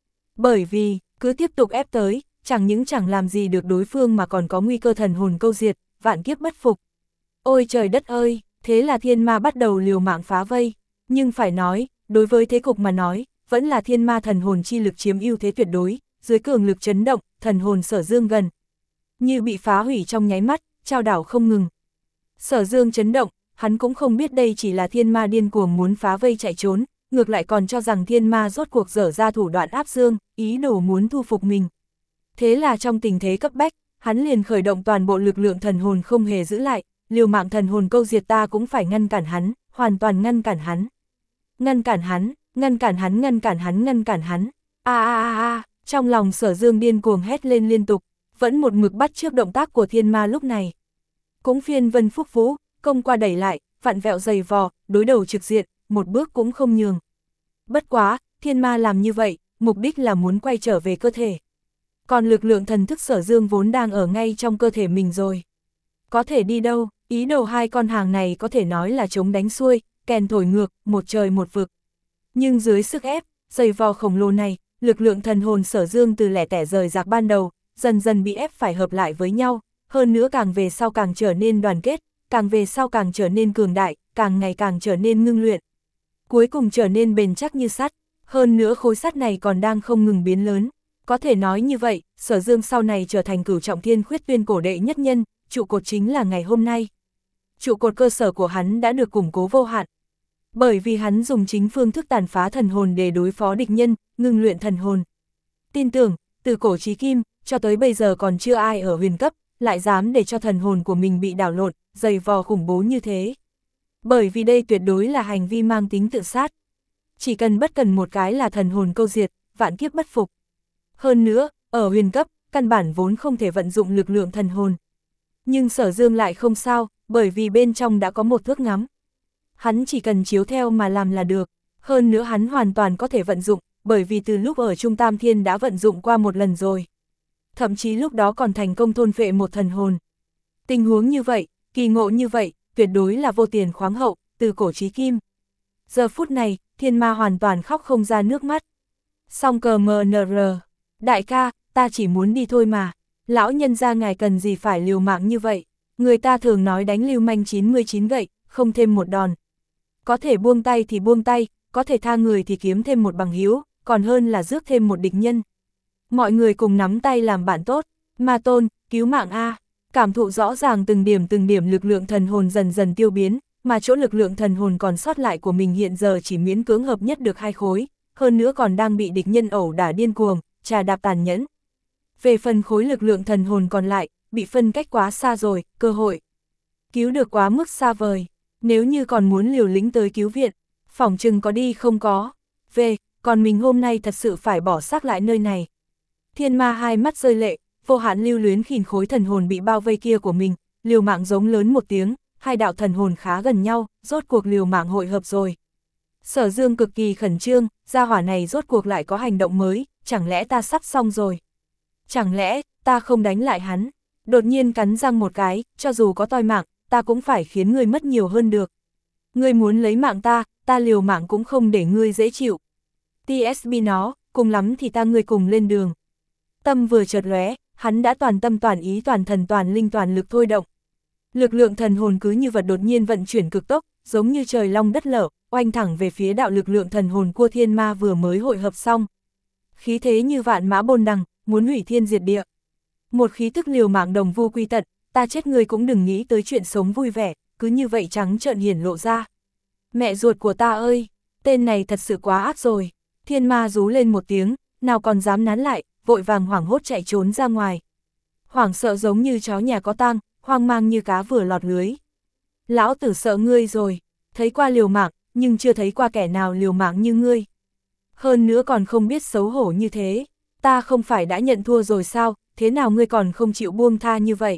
S1: Bởi vì, cứ tiếp tục ép tới, chẳng những chẳng làm gì được đối phương mà còn có nguy cơ thần hồn câu diệt, vạn kiếp bất phục. Ôi trời đất ơi, thế là thiên ma bắt đầu liều mạng phá vây. Nhưng phải nói, đối với thế cục mà nói, vẫn là thiên ma thần hồn chi lực chiếm ưu thế tuyệt đối, dưới cường lực chấn động, thần hồn Sở Dương gần như bị phá hủy trong nháy mắt, trao đảo không ngừng. Sở Dương chấn động, hắn cũng không biết đây chỉ là thiên ma điên cuồng muốn phá vây chạy trốn, ngược lại còn cho rằng thiên ma rốt cuộc dở ra thủ đoạn áp dương, ý đồ muốn thu phục mình. Thế là trong tình thế cấp bách, hắn liền khởi động toàn bộ lực lượng thần hồn không hề giữ lại, liều mạng thần hồn câu diệt ta cũng phải ngăn cản hắn, hoàn toàn ngăn cản hắn. Ngăn cản hắn, ngăn cản hắn, ngăn cản hắn, ngăn cản hắn. A a a a, trong lòng Sở Dương điên cuồng hét lên liên tục, vẫn một mực bắt trước động tác của thiên ma lúc này. Cũng phiên vân phúc vũ, công qua đẩy lại, vặn vẹo dày vò, đối đầu trực diện, một bước cũng không nhường. Bất quá, thiên ma làm như vậy, mục đích là muốn quay trở về cơ thể. Còn lực lượng thần thức Sở Dương vốn đang ở ngay trong cơ thể mình rồi. Có thể đi đâu, ý đồ hai con hàng này có thể nói là chống đánh xuôi, kèn thổi ngược, một trời một vực. Nhưng dưới sức ép, giày vò khổng lồ này, lực lượng thần hồn Sở Dương từ lẻ tẻ rời rạc ban đầu, dần dần bị ép phải hợp lại với nhau, hơn nữa càng về sau càng trở nên đoàn kết, càng về sau càng trở nên cường đại, càng ngày càng trở nên ngưng luyện. Cuối cùng trở nên bền chắc như sắt, hơn nữa khối sắt này còn đang không ngừng biến lớn. Có thể nói như vậy, Sở Dương sau này trở thành cửu trọng thiên khuyết tuyên cổ đệ nhất nhân, trụ cột chính là ngày hôm nay. Trụ cột cơ sở của hắn đã được củng cố vô hạn. Bởi vì hắn dùng chính phương thức tàn phá thần hồn để đối phó địch nhân, ngưng luyện thần hồn. Tin tưởng, từ cổ chí kim, cho tới bây giờ còn chưa ai ở huyền cấp, lại dám để cho thần hồn của mình bị đảo lộn, dày vò khủng bố như thế. Bởi vì đây tuyệt đối là hành vi mang tính tự sát. Chỉ cần bất cần một cái là thần hồn câu diệt, vạn kiếp bất phục. Hơn nữa, ở huyền cấp, căn bản vốn không thể vận dụng lực lượng thần hồn. Nhưng Sở Dương lại không sao, bởi vì bên trong đã có một thước ngắm. Hắn chỉ cần chiếu theo mà làm là được, hơn nữa hắn hoàn toàn có thể vận dụng, bởi vì từ lúc ở Trung Tam Thiên đã vận dụng qua một lần rồi. Thậm chí lúc đó còn thành công thôn phệ một thần hồn. Tình huống như vậy, kỳ ngộ như vậy, tuyệt đối là vô tiền khoáng hậu, từ cổ chí kim. Giờ phút này, thiên ma hoàn toàn khóc không ra nước mắt. Song cờ mờ nờ rờ, đại ca, ta chỉ muốn đi thôi mà, lão nhân gia ngài cần gì phải liều mạng như vậy, người ta thường nói đánh lưu manh chín mươi chín gậy, không thêm một đòn. Có thể buông tay thì buông tay, có thể tha người thì kiếm thêm một bằng hữu, còn hơn là rước thêm một địch nhân. Mọi người cùng nắm tay làm bạn tốt, Ma Tôn, cứu mạng A, cảm thụ rõ ràng từng điểm từng điểm lực lượng thần hồn dần dần tiêu biến, mà chỗ lực lượng thần hồn còn sót lại của mình hiện giờ chỉ miễn cưỡng hợp nhất được hai khối, hơn nữa còn đang bị địch nhân ẩu đả điên cuồng, trà đạp tàn nhẫn. Về phần khối lực lượng thần hồn còn lại, bị phân cách quá xa rồi, cơ hội cứu được quá mức xa vời, nếu như còn muốn liều lĩnh tới cứu viện, phỏng chừng có đi không có. Về, còn mình hôm nay thật sự phải bỏ xác lại nơi này. Thiên ma hai mắt rơi lệ, vô hạn lưu luyến khìn khối thần hồn bị bao vây kia của mình, liều mạng giống lớn một tiếng, hai đạo thần hồn khá gần nhau, rốt cuộc liều mạng hội hợp rồi. Sở Dương cực kỳ khẩn trương, gia hỏa này rốt cuộc lại có hành động mới, chẳng lẽ ta sắp xong rồi? Chẳng lẽ, ta không đánh lại hắn? Đột nhiên cắn răng một cái, cho dù có toi mạng, ta cũng phải khiến ngươi mất nhiều hơn được. Ngươi muốn lấy mạng ta, ta liều mạng cũng không để ngươi dễ chịu. tê ét bê nó, cùng lắm thì ta ngươi cùng lên đường. Tâm vừa chợt lóe, hắn đã toàn tâm toàn ý toàn thần toàn linh toàn lực thôi động. Lực lượng thần hồn cứ như vật đột nhiên vận chuyển cực tốc, giống như trời long đất lở, oanh thẳng về phía đạo lực lượng thần hồn của thiên ma vừa mới hội hợp xong. Khí thế như vạn mã bôn đằng, muốn hủy thiên diệt địa. Một khí tức liều mạng đồng vu quy tận, ta chết ngươi cũng đừng nghĩ tới chuyện sống vui vẻ, cứ như vậy trắng trợn hiển lộ ra. Mẹ ruột của ta ơi, tên này thật sự quá ác rồi. Thiên ma rú lên một tiếng, nào còn dám nán lại, vội vàng hoảng hốt chạy trốn ra ngoài. Hoảng sợ giống như chó nhà có tang, hoang mang như cá vừa lọt lưới. Lão tử sợ ngươi rồi, thấy qua liều mạng, nhưng chưa thấy qua kẻ nào liều mạng như ngươi. Hơn nữa còn không biết xấu hổ như thế, ta không phải đã nhận thua rồi sao, thế nào ngươi còn không chịu buông tha như vậy?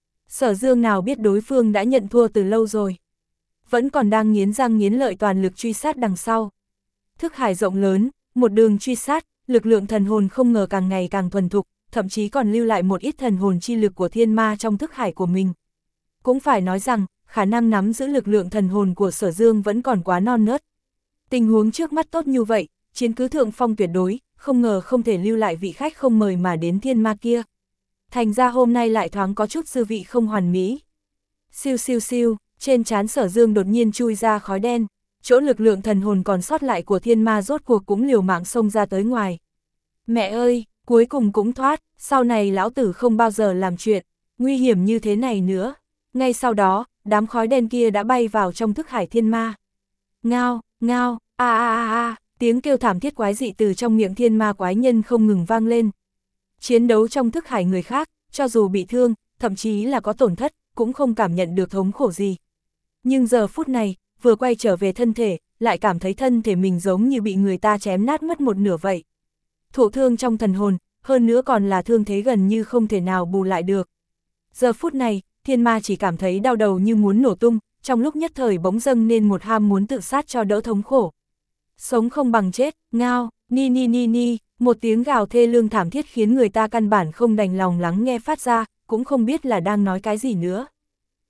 S1: Sở Dương nào biết đối phương đã nhận thua từ lâu rồi, vẫn còn đang nghiến răng nghiến lợi toàn lực truy sát đằng sau. Thức hải rộng lớn, một đường truy sát, lực lượng thần hồn không ngờ càng ngày càng thuần thục, thậm chí còn lưu lại một ít thần hồn chi lực của thiên ma trong thức hải của mình. Cũng phải nói rằng, khả năng nắm giữ lực lượng thần hồn của Sở Dương vẫn còn quá non nớt. Tình huống trước mắt tốt như vậy, chiến cứ thượng phong tuyệt đối, không ngờ không thể lưu lại vị khách không mời mà đến thiên ma kia. Thành ra hôm nay lại thoáng có chút dư vị không hoàn mỹ. Siêu siêu siêu, trên trán Sở Dương đột nhiên chui ra khói đen, chỗ lực lượng thần hồn còn sót lại của thiên ma rốt cuộc cũng liều mạng xông ra tới ngoài. Mẹ ơi, cuối cùng cũng thoát, sau này lão tử không bao giờ làm chuyện nguy hiểm như thế này nữa. Ngay sau đó, đám khói đen kia đã bay vào trong thức hải thiên ma. Ngao, ngao, a a a a, tiếng kêu thảm thiết quái dị từ trong miệng thiên ma quái nhân không ngừng vang lên. Chiến đấu trong thức hải người khác, cho dù bị thương, thậm chí là có tổn thất, cũng không cảm nhận được thống khổ gì. Nhưng giờ phút này, vừa quay trở về thân thể, lại cảm thấy thân thể mình giống như bị người ta chém nát mất một nửa vậy. Thụ thương trong thần hồn, hơn nữa còn là thương thế gần như không thể nào bù lại được. Giờ phút này, thiên ma chỉ cảm thấy đau đầu như muốn nổ tung, trong lúc nhất thời bỗng dâng nên một ham muốn tự sát cho đỡ thống khổ. Sống không bằng chết, ngao, ni ni ni ni, một tiếng gào thê lương thảm thiết khiến người ta căn bản không đành lòng lắng nghe phát ra, cũng không biết là đang nói cái gì nữa.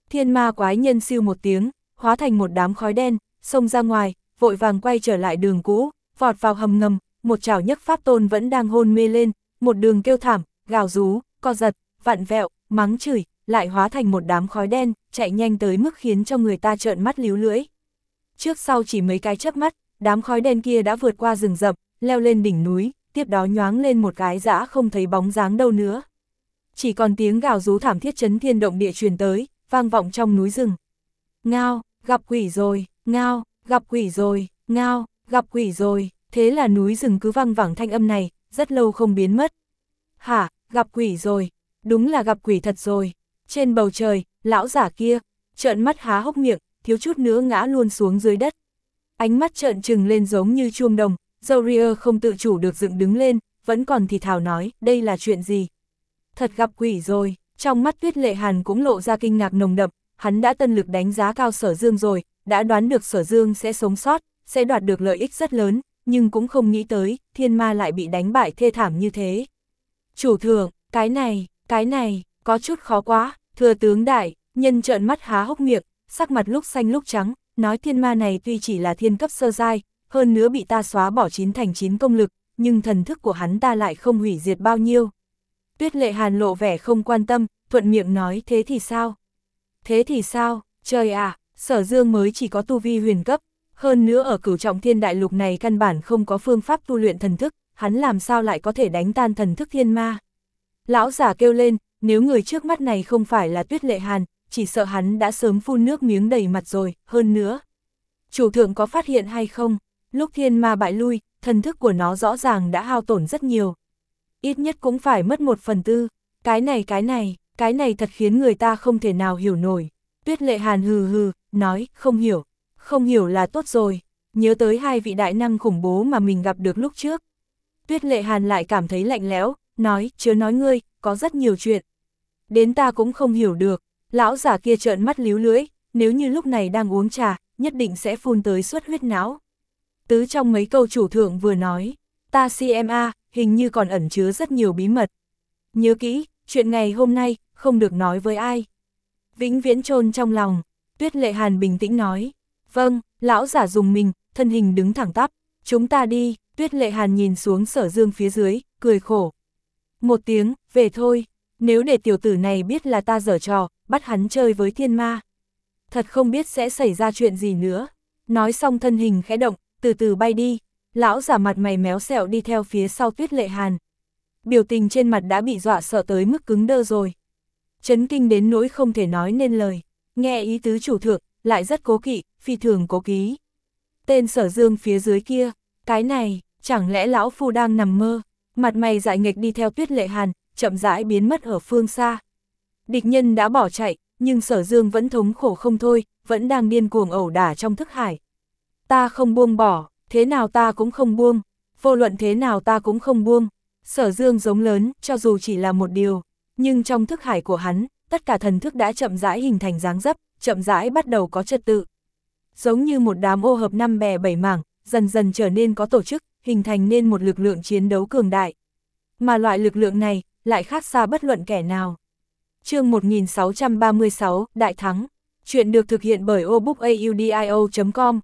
S1: Thiên ma quái nhân siêu một tiếng, hóa thành một đám khói đen, xông ra ngoài, vội vàng quay trở lại đường cũ, vọt vào hầm ngầm, một chảo nhấc pháp tôn vẫn đang hôn mê lên, một đường kêu thảm, gào rú, co giật, vặn vẹo, mắng chửi, lại hóa thành một đám khói đen, chạy nhanh tới mức khiến cho người ta trợn mắt líu lưỡi. Trước sau chỉ mấy cái chớp mắt, đám khói đen kia đã vượt qua rừng rậm, leo lên đỉnh núi, tiếp đó nhoáng lên một cái dã không thấy bóng dáng đâu nữa. Chỉ còn tiếng gào rú thảm thiết chấn thiên động địa truyền tới, vang vọng trong núi rừng. Ngao, gặp quỷ rồi, ngao, gặp quỷ rồi, ngao, gặp quỷ rồi, thế là núi rừng cứ vang vẳng thanh âm này, rất lâu không biến mất. Hả, gặp quỷ rồi, đúng là gặp quỷ thật rồi. Trên bầu trời, lão giả kia, trợn mắt há hốc miệng, thiếu chút nữa ngã luôn xuống dưới đất. Ánh mắt trợn trừng lên giống như chuông đồng, Zoria không tự chủ được dựng đứng lên, vẫn còn thì thào nói, đây là chuyện gì? Thật gặp quỷ rồi, trong mắt Tuyết Lệ Hàn cũng lộ ra kinh ngạc nồng đậm, hắn đã tân lực đánh giá cao Sở Dương rồi, đã đoán được Sở Dương sẽ sống sót, sẽ đoạt được lợi ích rất lớn, nhưng cũng không nghĩ tới, thiên ma lại bị đánh bại thê thảm như thế. Chủ thượng, cái này, cái này, có chút khó quá, thừa tướng đại, nhân trợn mắt há hốc miệng, sắc mặt lúc xanh lúc trắng, nói thiên ma này tuy chỉ là thiên cấp sơ giai, hơn nữa bị ta xóa bỏ chín thành chín công lực, nhưng thần thức của hắn ta lại không hủy diệt bao nhiêu. Tuyết Lệ Hàn lộ vẻ không quan tâm, thuận miệng nói thế thì sao? Thế thì sao? Trời ạ, Sở Dương mới chỉ có tu vi huyền cấp, hơn nữa ở cửu trọng thiên đại lục này căn bản không có phương pháp tu luyện thần thức, hắn làm sao lại có thể đánh tan thần thức thiên ma? Lão giả kêu lên, nếu người trước mắt này không phải là Tuyết Lệ Hàn, chỉ sợ hắn đã sớm phun nước miếng đầy mặt rồi, hơn nữa. Chủ thượng có phát hiện hay không? Lúc thiên ma bại lui, thần thức của nó rõ ràng đã hao tổn rất nhiều. Ít nhất cũng phải mất một phần tư. Cái này cái này, cái này thật khiến người ta không thể nào hiểu nổi. Tuyết Lệ Hàn hừ hừ, nói, không hiểu. Không hiểu là tốt rồi. Nhớ tới hai vị đại năng khủng bố mà mình gặp được lúc trước. Tuyết Lệ Hàn lại cảm thấy lạnh lẽo, nói, chớ nói ngươi, có rất nhiều chuyện. Đến ta cũng không hiểu được. Lão giả kia trợn mắt líu lưỡi, nếu như lúc này đang uống trà, nhất định sẽ phun tới xuất huyết não. Tứ trong mấy câu chủ thượng vừa nói, ta xem a, hình như còn ẩn chứa rất nhiều bí mật. Nhớ kỹ, chuyện ngày hôm nay, không được nói với ai. Vĩnh viễn chôn trong lòng, Tuyết Lệ Hàn bình tĩnh nói. Vâng, lão giả dùng mình, thân hình đứng thẳng tắp, chúng ta đi. Tuyết Lệ Hàn nhìn xuống Sở Dương phía dưới, cười khổ. Một tiếng, về thôi, nếu để tiểu tử này biết là ta giở trò, bắt hắn chơi với thiên ma. Thật không biết sẽ xảy ra chuyện gì nữa. Nói xong thân hình khẽ động, từ từ bay đi. Lão giả mặt mày méo xẹo đi theo phía sau Tuyết Lệ Hàn. Biểu tình trên mặt đã bị dọa sợ tới mức cứng đơ rồi. Chấn kinh đến nỗi không thể nói nên lời. Nghe ý tứ chủ thượng, lại rất cố kỵ, phi thường cố ký. Tên Sở Dương phía dưới kia, cái này, chẳng lẽ lão phu đang nằm mơ? Mặt mày dại nghịch đi theo Tuyết Lệ Hàn, chậm rãi biến mất ở phương xa. Địch nhân đã bỏ chạy, nhưng Sở Dương vẫn thống khổ không thôi, vẫn đang điên cuồng ẩu đả trong thức hải. Ta không buông bỏ, thế nào ta cũng không buông, vô luận thế nào ta cũng không buông. Sở Dương giống lớn, cho dù chỉ là một điều, nhưng trong thức hải của hắn, tất cả thần thức đã chậm rãi hình thành dáng dấp, chậm rãi bắt đầu có trật tự. Giống như một đám ô hợp năm bè bảy mảng, dần dần trở nên có tổ chức, hình thành nên một lực lượng chiến đấu cường đại. Mà loại lực lượng này, lại khác xa bất luận kẻ nào. Chương một nghìn sáu trăm ba mươi sáu, Đại Thắng. Chuyện được thực hiện bởi obookaudio chấm com.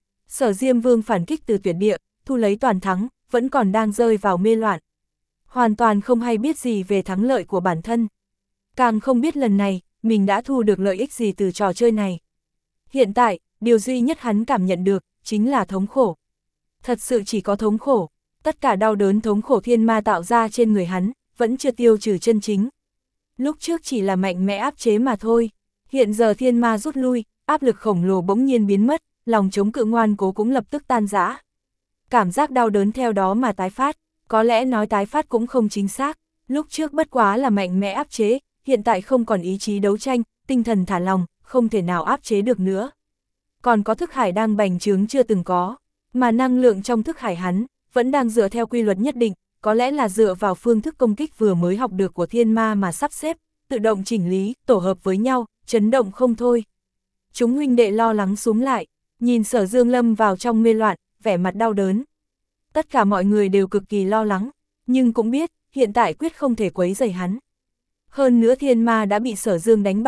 S1: Sở Diêm Vương phản kích từ tuyệt địa, thu lấy toàn thắng, vẫn còn đang rơi vào mê loạn. Hoàn toàn không hay biết gì về thắng lợi của bản thân. Càng không biết lần này, mình đã thu được lợi ích gì từ trò chơi này. Hiện tại, điều duy nhất hắn cảm nhận được, chính là thống khổ. Thật sự chỉ có thống khổ. Tất cả đau đớn thống khổ thiên ma tạo ra trên người hắn, vẫn chưa tiêu trừ chân chính. Lúc trước chỉ là mạnh mẽ áp chế mà thôi. Hiện giờ thiên ma rút lui, áp lực khổng lồ bỗng nhiên biến mất, lòng chống cự ngoan cố cũng lập tức tan rã. Cảm giác đau đớn theo đó mà tái phát, có lẽ nói tái phát cũng không chính xác. Lúc trước bất quá là mạnh mẽ áp chế, hiện tại không còn ý chí đấu tranh, tinh thần thả lòng, không thể nào áp chế được nữa. Còn có thức hải đang bành trướng chưa từng có, mà năng lượng trong thức hải hắn, vẫn đang dựa theo quy luật nhất định, có lẽ là dựa vào phương thức công kích vừa mới học được của thiên ma mà sắp xếp, tự động chỉnh lý, tổ hợp với nhau, chấn động không thôi. Chúng huynh đệ lo lắng xuống lại, nhìn Sở Dương lâm vào trong mê loạn, vẻ mặt đau đớn. Tất cả mọi người đều cực kỳ lo lắng, nhưng cũng biết, hiện tại quyết không thể quấy rầy hắn. Hơn nữa thiên ma đã bị Sở Dương đánh bại,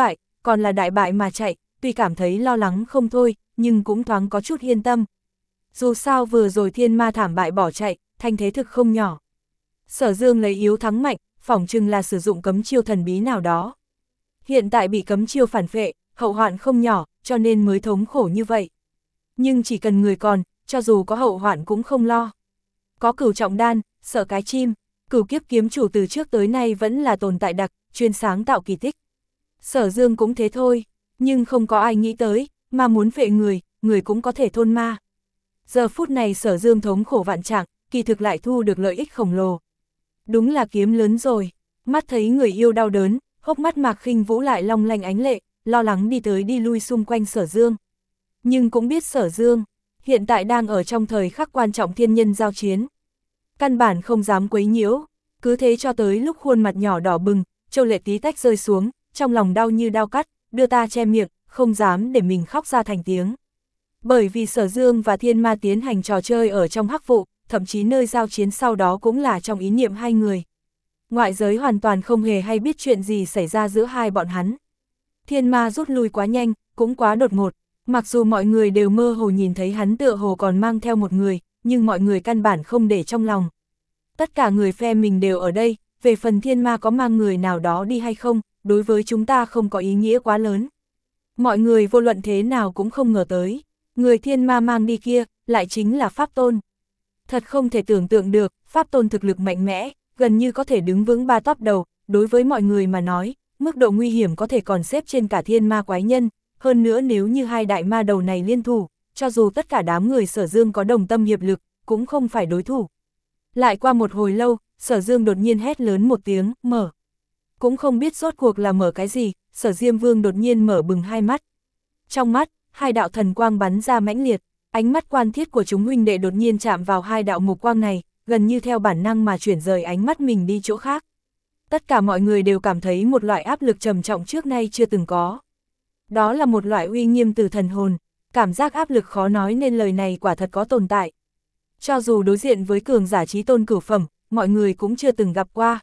S1: còn là đại bại mà chạy, tuy cảm thấy lo lắng không thôi, nhưng cũng thoáng có chút yên tâm. Dù sao vừa rồi thiên ma thảm bại bỏ chạy, thanh thế thực không nhỏ. Sở Dương lấy yếu thắng mạnh, phỏng chừng là sử dụng cấm chiêu thần bí nào đó. Hiện tại bị cấm chiêu phản phệ, hậu hoạn không nhỏ, cho nên mới thống khổ như vậy. Nhưng chỉ cần người còn, cho dù có hậu hoạn cũng không lo. Có cửu trọng đan, sợ cái chim, cửu kiếp kiếm chủ từ trước tới nay vẫn là tồn tại đặc, chuyên sáng tạo kỳ tích. Sở Dương cũng thế thôi, nhưng không có ai nghĩ tới, mà muốn phệ người, người cũng có thể thôn ma. Giờ phút này Sở Dương thống khổ vạn trạng, kỳ thực lại thu được lợi ích khổng lồ. Đúng là kiếm lớn rồi, mắt thấy người yêu đau đớn, hốc mắt Mạc Khinh Vũ lại long lanh ánh lệ, lo lắng đi tới đi lui xung quanh Sở Dương. Nhưng cũng biết Sở Dương, hiện tại đang ở trong thời khắc quan trọng thiên nhân giao chiến. Căn bản không dám quấy nhiễu, cứ thế cho tới lúc khuôn mặt nhỏ đỏ bừng, châu lệ tí tách rơi xuống, trong lòng đau như đau cắt, đưa ta che miệng, không dám để mình khóc ra thành tiếng. Bởi vì Sở Dương và thiên ma tiến hành trò chơi ở trong hắc vụ, thậm chí nơi giao chiến sau đó cũng là trong ý niệm hai người. Ngoại giới hoàn toàn không hề hay biết chuyện gì xảy ra giữa hai bọn hắn. Thiên ma rút lui quá nhanh, cũng quá đột ngột, mặc dù mọi người đều mơ hồ nhìn thấy hắn tựa hồ còn mang theo một người, nhưng mọi người căn bản không để trong lòng. Tất cả người phe mình đều ở đây, về phần thiên ma có mang người nào đó đi hay không, đối với chúng ta không có ý nghĩa quá lớn. Mọi người vô luận thế nào cũng không ngờ tới, người thiên ma mang đi kia, lại chính là Pháp Tôn. Thật không thể tưởng tượng được, Pháp Tôn thực lực mạnh mẽ, gần như có thể đứng vững ba top đầu, đối với mọi người mà nói, mức độ nguy hiểm có thể còn xếp trên cả thiên ma quái nhân, hơn nữa nếu như hai đại ma đầu này liên thủ, cho dù tất cả đám người Sở Dương có đồng tâm hiệp lực, cũng không phải đối thủ. Lại qua một hồi lâu, Sở Dương đột nhiên hét lớn một tiếng, mở. Cũng không biết rốt cuộc là mở cái gì, Sở Diêm Vương đột nhiên mở bừng hai mắt. Trong mắt, hai đạo thần quang bắn ra mãnh liệt, ánh mắt quan thiết của chúng huynh đệ đột nhiên chạm vào hai đạo mục quang này, gần như theo bản năng mà chuyển rời ánh mắt mình đi chỗ khác. Tất cả mọi người đều cảm thấy một loại áp lực trầm trọng trước nay chưa từng có. Đó là một loại uy nghiêm từ thần hồn, cảm giác áp lực khó nói nên lời này quả thật có tồn tại. Cho dù đối diện với cường giả chí tôn cửu phẩm, mọi người cũng chưa từng gặp qua.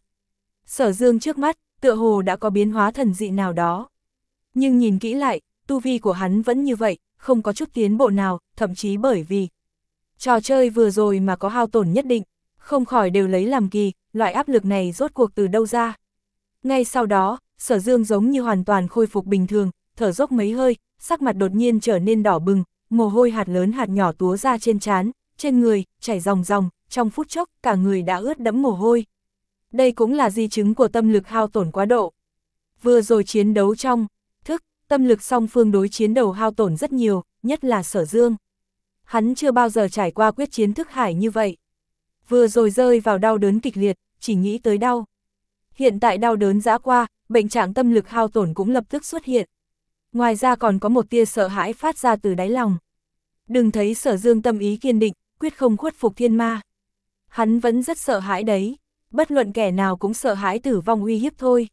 S1: Sở Dương trước mắt, tựa hồ đã có biến hóa thần dị nào đó. Nhưng nhìn kỹ lại, tu vi của hắn vẫn như vậy, không có chút tiến bộ nào, thậm chí bởi vì trò chơi vừa rồi mà có hao tổn nhất định, không khỏi đều lấy làm kỳ, loại áp lực này rốt cuộc từ đâu ra. Ngay sau đó, Sở Dương giống như hoàn toàn khôi phục bình thường, thở dốc mấy hơi, sắc mặt đột nhiên trở nên đỏ bừng, mồ hôi hạt lớn hạt nhỏ túa ra trên trán, trên người, chảy ròng ròng, trong phút chốc, cả người đã ướt đẫm mồ hôi. Đây cũng là di chứng của tâm lực hao tổn quá độ. Vừa rồi chiến đấu trong thức, tâm lực song phương đối chiến đầu hao tổn rất nhiều, nhất là Sở Dương. Hắn chưa bao giờ trải qua quyết chiến thức hải như vậy. Vừa rồi rơi vào đau đớn kịch liệt, chỉ nghĩ tới đau. Hiện tại đau đớn dã qua, bệnh trạng tâm lực hao tổn cũng lập tức xuất hiện. Ngoài ra còn có một tia sợ hãi phát ra từ đáy lòng. Đừng thấy Sở Dương tâm ý kiên định, quyết không khuất phục thiên ma. Hắn vẫn rất sợ hãi đấy, bất luận kẻ nào cũng sợ hãi tử vong uy hiếp thôi.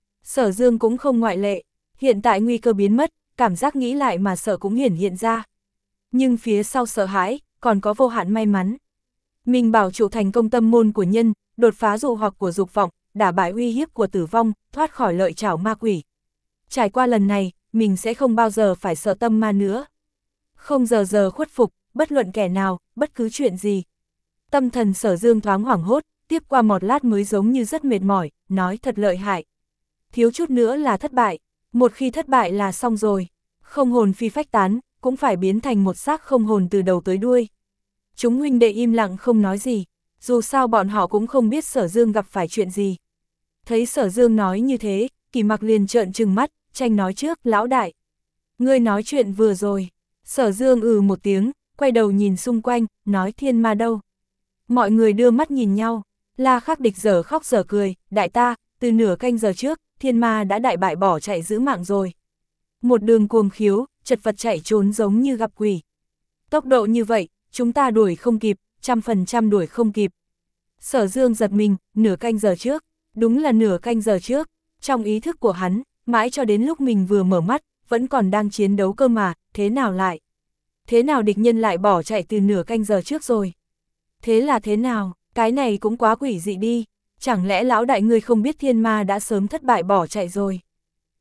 S1: Sở Dương cũng không ngoại lệ, hiện tại nguy cơ biến mất, cảm giác nghĩ lại mà sợ cũng hiển hiện ra. Nhưng phía sau sợ hãi, còn có vô hạn may mắn. Mình bảo trụ thành công tâm môn của nhân, đột phá dụ hoặc của dục vọng, đả bại uy hiếp của tử vong, thoát khỏi lợi chảo ma quỷ. Trải qua lần này, mình sẽ không bao giờ phải sợ tâm ma nữa. Không giờ giờ khuất phục, bất luận kẻ nào, bất cứ chuyện gì. Tâm thần Sở Dương thoáng hoảng hốt, tiếp qua một lát mới giống như rất mệt mỏi, nói thật lợi hại. Thiếu chút nữa là thất bại, một khi thất bại là xong rồi. Không hồn phi phách tán, cũng phải biến thành một xác không hồn từ đầu tới đuôi. Chúng huynh đệ im lặng không nói gì, dù sao bọn họ cũng không biết Sở Dương gặp phải chuyện gì. Thấy Sở Dương nói như thế, Kỳ Mặc liền trợn trừng mắt, tranh nói trước, lão đại. Ngươi nói chuyện vừa rồi. Sở Dương ừ một tiếng, quay đầu nhìn xung quanh, nói thiên ma đâu. Mọi người đưa mắt nhìn nhau, La Khắc Địch dở khóc dở cười, đại ta, từ nửa canh giờ trước, thiên ma đã đại bại bỏ chạy giữ mạng rồi. Một đường cuồng khiếu, chật vật chạy trốn giống như gặp quỷ. Tốc độ như vậy, chúng ta đuổi không kịp, trăm phần trăm đuổi không kịp. Sở Dương giật mình, nửa canh giờ trước, đúng là nửa canh giờ trước, trong ý thức của hắn, mãi cho đến lúc mình vừa mở mắt, vẫn còn đang chiến đấu cơ mà, thế nào lại? Thế nào địch nhân lại bỏ chạy từ nửa canh giờ trước rồi? Thế là thế nào, cái này cũng quá quỷ dị đi, chẳng lẽ lão đại ngươi không biết thiên ma đã sớm thất bại bỏ chạy rồi?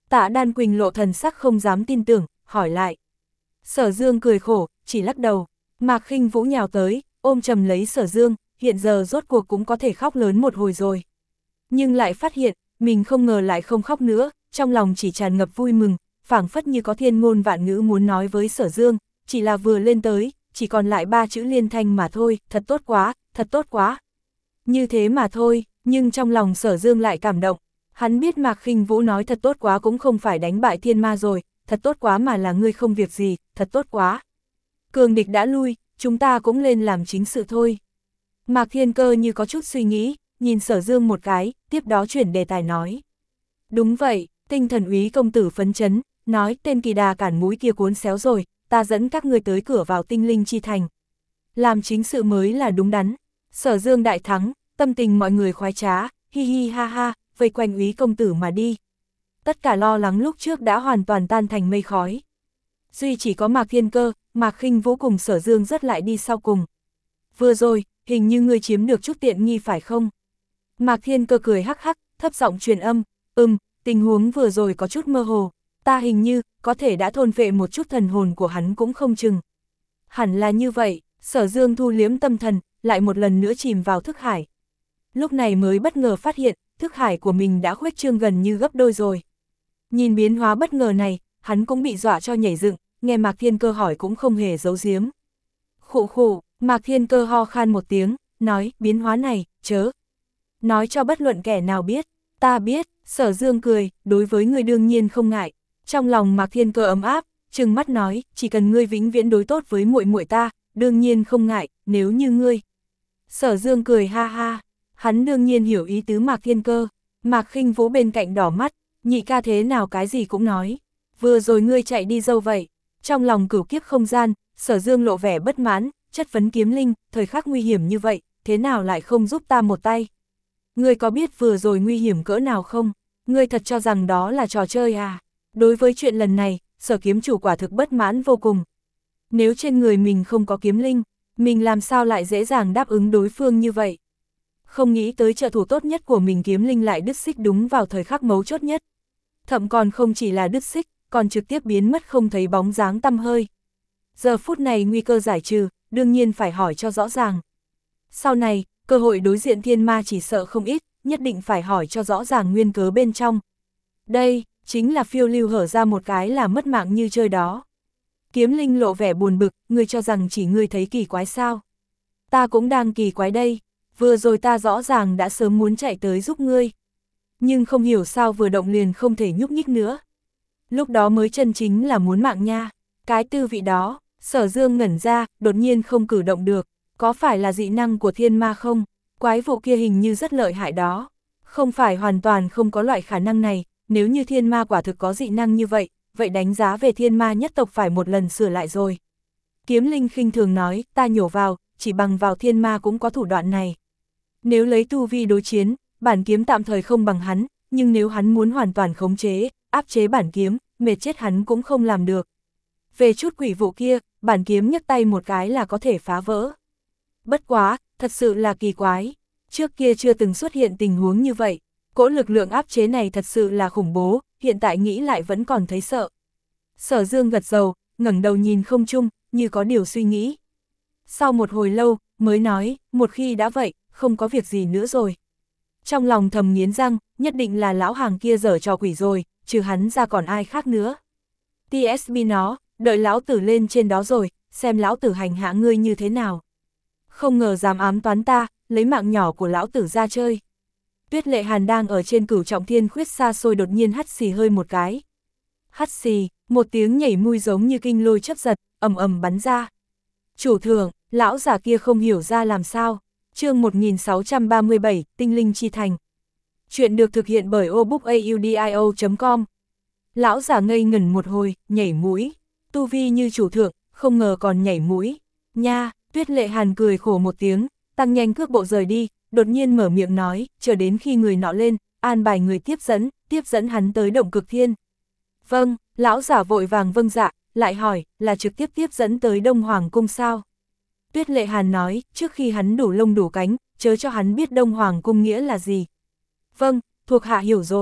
S1: Tạ Đan Quỳnh lộ thần sắc không dám tin tưởng, hỏi lại. Sở Dương cười khổ, chỉ lắc đầu. Mạc Khinh Vũ nhào tới, ôm chầm lấy Sở Dương, hiện giờ rốt cuộc cũng có thể khóc lớn một hồi rồi. Nhưng lại phát hiện, mình không ngờ lại không khóc nữa, trong lòng chỉ tràn ngập vui mừng, phảng phất như có thiên ngôn vạn ngữ muốn nói với Sở Dương, chỉ là vừa lên tới, chỉ còn lại ba chữ liên thanh mà thôi, thật tốt quá, thật tốt quá. Như thế mà thôi, nhưng trong lòng Sở Dương lại cảm động, hắn biết Mạc Khinh Vũ nói thật tốt quá cũng không phải đánh bại thiên ma rồi, thật tốt quá mà là ngươi không việc gì, thật tốt quá. Cường địch đã lui, chúng ta cũng lên làm chính sự thôi. Mạc Thiên Cơ như có chút suy nghĩ, nhìn Sở Dương một cái, tiếp đó chuyển đề tài nói. Đúng vậy, Tinh Thần Úy công tử phấn chấn, nói tên kỳ đà cản mũi kia cuốn xéo rồi, ta dẫn các ngươi tới cửa vào tinh linh chi thành. Làm chính sự mới là đúng đắn. Sở Dương đại thắng, tâm tình mọi người khoái trá, hi hi ha ha, vây quanh Úy công tử mà đi. Tất cả lo lắng lúc trước đã hoàn toàn tan thành mây khói. Duy chỉ có Mạc Thiên Cơ, Mạc Khinh Vũ cùng Sở Dương rất lại đi sau cùng. Vừa rồi, hình như ngươi chiếm được chút tiện nghi phải không? Mạc Thiên Cơ cười hắc hắc, thấp giọng truyền âm, ừm, tình huống vừa rồi có chút mơ hồ, ta hình như có thể đã thôn phệ một chút thần hồn của hắn cũng không chừng. Hẳn là như vậy, Sở Dương thu liếm tâm thần, lại một lần nữa chìm vào thức hải. Lúc này mới bất ngờ phát hiện, thức hải của mình đã khuếch trương gần như gấp đôi rồi. Nhìn biến hóa bất ngờ này, hắn cũng bị dọa cho nhảy dựng, nghe Mạc Thiên Cơ hỏi cũng không hề giấu giếm. Khụ khụ, Mạc Thiên Cơ ho khan một tiếng, nói, biến hóa này, chớ. Nói cho bất luận kẻ nào biết, ta biết, Sở Dương cười, đối với người đương nhiên không ngại. Trong lòng Mạc Thiên Cơ ấm áp, trừng mắt nói, chỉ cần ngươi vĩnh viễn đối tốt với muội muội ta, đương nhiên không ngại, nếu như ngươi. Sở Dương cười ha ha, hắn đương nhiên hiểu ý tứ Mạc Thiên Cơ. Mạc Khinh Vũ bên cạnh đỏ mắt, nhị ca thế nào cái gì cũng nói. Vừa rồi ngươi chạy đi đâu vậy? Trong lòng cửu kiếp không gian, Sở Dương lộ vẻ bất mãn, chất vấn Kiếm Linh, thời khắc nguy hiểm như vậy, thế nào lại không giúp ta một tay? Ngươi có biết vừa rồi nguy hiểm cỡ nào không? Ngươi thật cho rằng đó là trò chơi à? Đối với chuyện lần này, Sở kiếm chủ quả thực bất mãn vô cùng. Nếu trên người mình không có Kiếm Linh, mình làm sao lại dễ dàng đáp ứng đối phương như vậy? Không nghĩ tới trợ thủ tốt nhất của mình Kiếm Linh lại đứt xích đúng vào thời khắc mấu chốt nhất. Thậm còn không chỉ là đứt xích, còn trực tiếp biến mất không thấy bóng dáng tăm hơi. Giờ phút này nguy cơ giải trừ, đương nhiên phải hỏi cho rõ ràng. Sau này, cơ hội đối diện thiên ma chỉ sợ không ít, nhất định phải hỏi cho rõ ràng nguyên cớ bên trong. Đây, chính là phiêu lưu hở ra một cái là mất mạng như chơi đó. Kiếm Linh lộ vẻ buồn bực, ngươi cho rằng chỉ ngươi thấy kỳ quái sao? Ta cũng đang kỳ quái đây, vừa rồi ta rõ ràng đã sớm muốn chạy tới giúp ngươi. Nhưng không hiểu sao vừa động liền không thể nhúc nhích nữa. Lúc đó mới chân chính là muốn mạng nha, cái tư vị đó, Sở Dương ngẩn ra, đột nhiên không cử động được, có phải là dị năng của thiên ma không? Quái vụ kia hình như rất lợi hại đó, không phải hoàn toàn không có loại khả năng này, nếu như thiên ma quả thực có dị năng như vậy, vậy đánh giá về thiên ma nhất tộc phải một lần sửa lại rồi. Kiếm Linh khinh thường nói, ta nhổ vào, chỉ bằng vào thiên ma cũng có thủ đoạn này. Nếu lấy tu vi đối chiến, bản kiếm tạm thời không bằng hắn, nhưng nếu hắn muốn hoàn toàn khống chế, áp chế bản kiếm, mệt chết hắn cũng không làm được. Về chút quỷ vụ kia, bản kiếm nhấc tay một cái là có thể phá vỡ. Bất quá, thật sự là kỳ quái, trước kia chưa từng xuất hiện tình huống như vậy, cỗ lực lượng áp chế này thật sự là khủng bố, hiện tại nghĩ lại vẫn còn thấy sợ. Sở Dương gật đầu, ngẩng đầu nhìn không trung, như có điều suy nghĩ. Sau một hồi lâu, mới nói, một khi đã vậy, không có việc gì nữa rồi. Trong lòng thầm nghiến răng, nhất định là lão hàng kia giở trò quỷ rồi, trừ hắn ra còn ai khác nữa. tê ét bê nó, đợi lão tử lên trên đó rồi, xem lão tử hành hạ ngươi như thế nào. Không ngờ dám ám toán ta, lấy mạng nhỏ của lão tử ra chơi. Tuyết Lệ Hàn đang ở trên cửu trọng thiên khuyết xa xôi đột nhiên hắt xì hơi một cái. Hắt xì, một tiếng nhảy mui giống như kinh lôi chấp giật, ầm ầm bắn ra. Chủ thượng, lão giả kia không hiểu ra làm sao. Chương một nghìn sáu trăm ba mươi bảy, Tinh Linh Chi Thành. Chuyện được thực hiện bởi obookaudio chấm com. Lão giả ngây ngẩn một hồi, nhảy mũi. Tu vi như chủ thượng, không ngờ còn nhảy mũi. Nha, Tuyết Lệ Hàn cười khổ một tiếng, tăng nhanh cước bộ rời đi, đột nhiên mở miệng nói, chờ đến khi người nọ lên, an bài người tiếp dẫn, tiếp dẫn hắn tới Động Cực Thiên. Vâng, lão giả vội vàng vâng dạ, lại hỏi, là trực tiếp tiếp dẫn tới Đông Hoàng Cung sao? Tuyết Lệ Hàn nói, trước khi hắn đủ lông đủ cánh, chớ cho hắn biết Đông Hoàng Cung nghĩa là gì. Vâng, thuộc hạ hiểu rồi.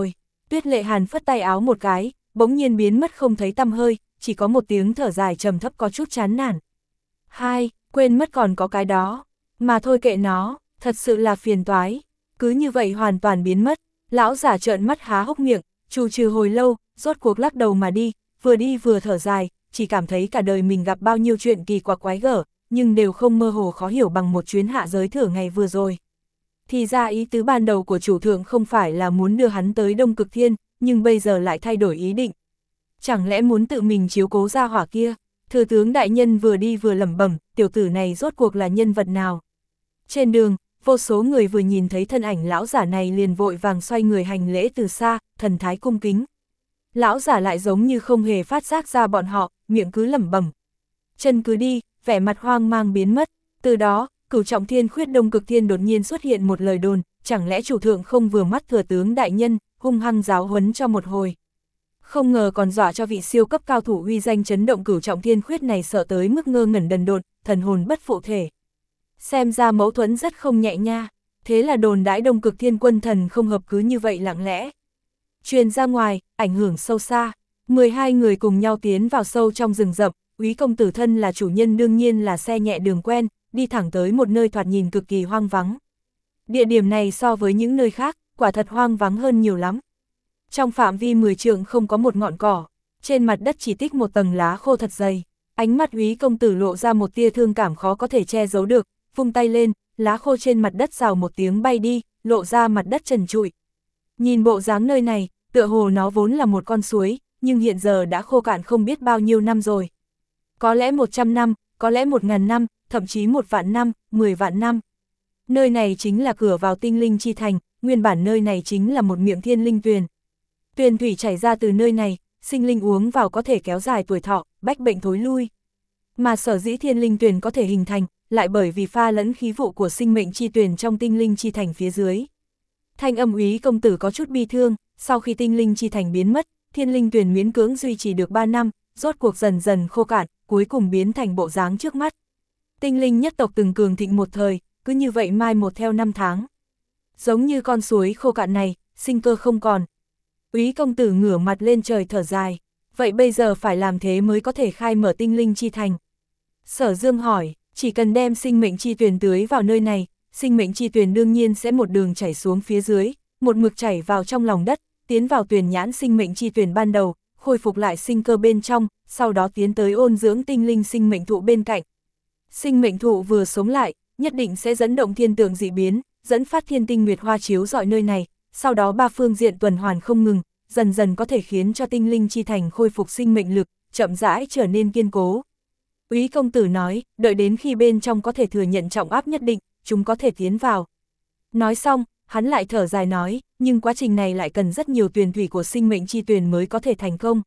S1: Tuyết Lệ Hàn phất tay áo một cái, bỗng nhiên biến mất không thấy tăm hơi, chỉ có một tiếng thở dài trầm thấp có chút chán nản. Hai, quên mất còn có cái đó, mà thôi kệ nó, thật sự là phiền toái. Cứ như vậy hoàn toàn biến mất, lão giả trợn mắt há hốc miệng, trù trừ hồi lâu, rốt cuộc lắc đầu mà đi, vừa đi vừa thở dài, chỉ cảm thấy cả đời mình gặp bao nhiêu chuyện kỳ quặc quái gở, nhưng đều không mơ hồ khó hiểu bằng một chuyến hạ giới thử ngày vừa rồi. Thì ra ý tứ ban đầu của chủ thượng không phải là muốn đưa hắn tới Đông Cực Thiên, nhưng bây giờ lại thay đổi ý định. Chẳng lẽ muốn tự mình chiếu cố ra hỏa kia? Thừa tướng đại nhân vừa đi vừa lẩm bẩm, tiểu tử này rốt cuộc là nhân vật nào? Trên đường, vô số người vừa nhìn thấy thân ảnh lão giả này liền vội vàng xoay người hành lễ từ xa, thần thái cung kính. Lão giả lại giống như không hề phát giác ra bọn họ, miệng cứ lẩm bẩm. Chân cứ đi, vẻ mặt hoang mang biến mất. Từ đó, Cửu Trọng Thiên Khuyết Đông Cực Thiên đột nhiên xuất hiện một lời đồn, chẳng lẽ chủ thượng không vừa mắt thừa tướng đại nhân, hung hăng giáo huấn cho một hồi. Không ngờ còn dọa cho vị siêu cấp cao thủ uy danh chấn động Cửu Trọng Thiên Khuyết này sợ tới mức ngơ ngẩn đần độn, thần hồn bất phụ thể. Xem ra mâu thuẫn rất không nhẹ nha, thế là đồn đãi Đông Cực Thiên quân thần không hợp cứ như vậy lặng lẽ. Truyền ra ngoài, ảnh hưởng sâu xa, mười hai người cùng nhau tiến vào sâu trong rừng rậm, Úy công tử thân là chủ nhân đương nhiên là xe nhẹ đường quen, đi thẳng tới một nơi thoạt nhìn cực kỳ hoang vắng. Địa điểm này so với những nơi khác, quả thật hoang vắng hơn nhiều lắm. Trong phạm vi mười trượng không có một ngọn cỏ, trên mặt đất chỉ tích một tầng lá khô thật dày. Ánh mắt Úy công tử lộ ra một tia thương cảm khó có thể che giấu được, vung tay lên, lá khô trên mặt đất rào một tiếng bay đi, lộ ra mặt đất trần trụi. Nhìn bộ dáng nơi này, tựa hồ nó vốn là một con suối, nhưng hiện giờ đã khô cạn không biết bao nhiêu năm rồi. Có lẽ một trăm năm, có lẽ một ngàn năm, thậm chí một vạn năm, mười vạn năm. Nơi này chính là cửa vào tinh linh chi thành, nguyên bản nơi này chính là một miệng thiên linh tuyền. Tuyền thủy chảy ra từ nơi này, sinh linh uống vào có thể kéo dài tuổi thọ, bách bệnh thối lui. Mà sở dĩ thiên linh tuyền có thể hình thành, lại bởi vì pha lẫn khí vụ của sinh mệnh chi tuyền trong tinh linh chi thành phía dưới. Thanh âm Úy công tử có chút bi thương, sau khi tinh linh chi thành biến mất, thiên linh tuyền miễn cưỡng duy trì được ba năm, rốt cuộc dần dần khô cạn, cuối cùng biến thành bộ dáng trước mắt. Tinh linh nhất tộc từng cường thịnh một thời, cứ như vậy mai một theo năm tháng. Giống như con suối khô cạn này, sinh cơ không còn. Úy công tử ngửa mặt lên trời thở dài, vậy bây giờ phải làm thế mới có thể khai mở tinh linh chi thành. Sở Dương hỏi, chỉ cần đem sinh mệnh chi tuyền tưới vào nơi này, sinh mệnh chi tuyền đương nhiên sẽ một đường chảy xuống phía dưới, một mực chảy vào trong lòng đất, tiến vào tuyền nhãn sinh mệnh chi tuyền ban đầu, khôi phục lại sinh cơ bên trong, sau đó tiến tới ôn dưỡng tinh linh sinh mệnh thụ bên cạnh. Sinh mệnh thụ vừa sống lại, nhất định sẽ dẫn động thiên tượng dị biến, dẫn phát thiên tinh nguyệt hoa chiếu rọi nơi này, sau đó ba phương diện tuần hoàn không ngừng, dần dần có thể khiến cho tinh linh chi thành khôi phục sinh mệnh lực, chậm rãi trở nên kiên cố. Úy công tử nói, đợi đến khi bên trong có thể thừa nhận trọng áp nhất định, chúng có thể tiến vào. Nói xong, hắn lại thở dài nói, nhưng quá trình này lại cần rất nhiều tuyền thủy của sinh mệnh chi tuyền mới có thể thành công.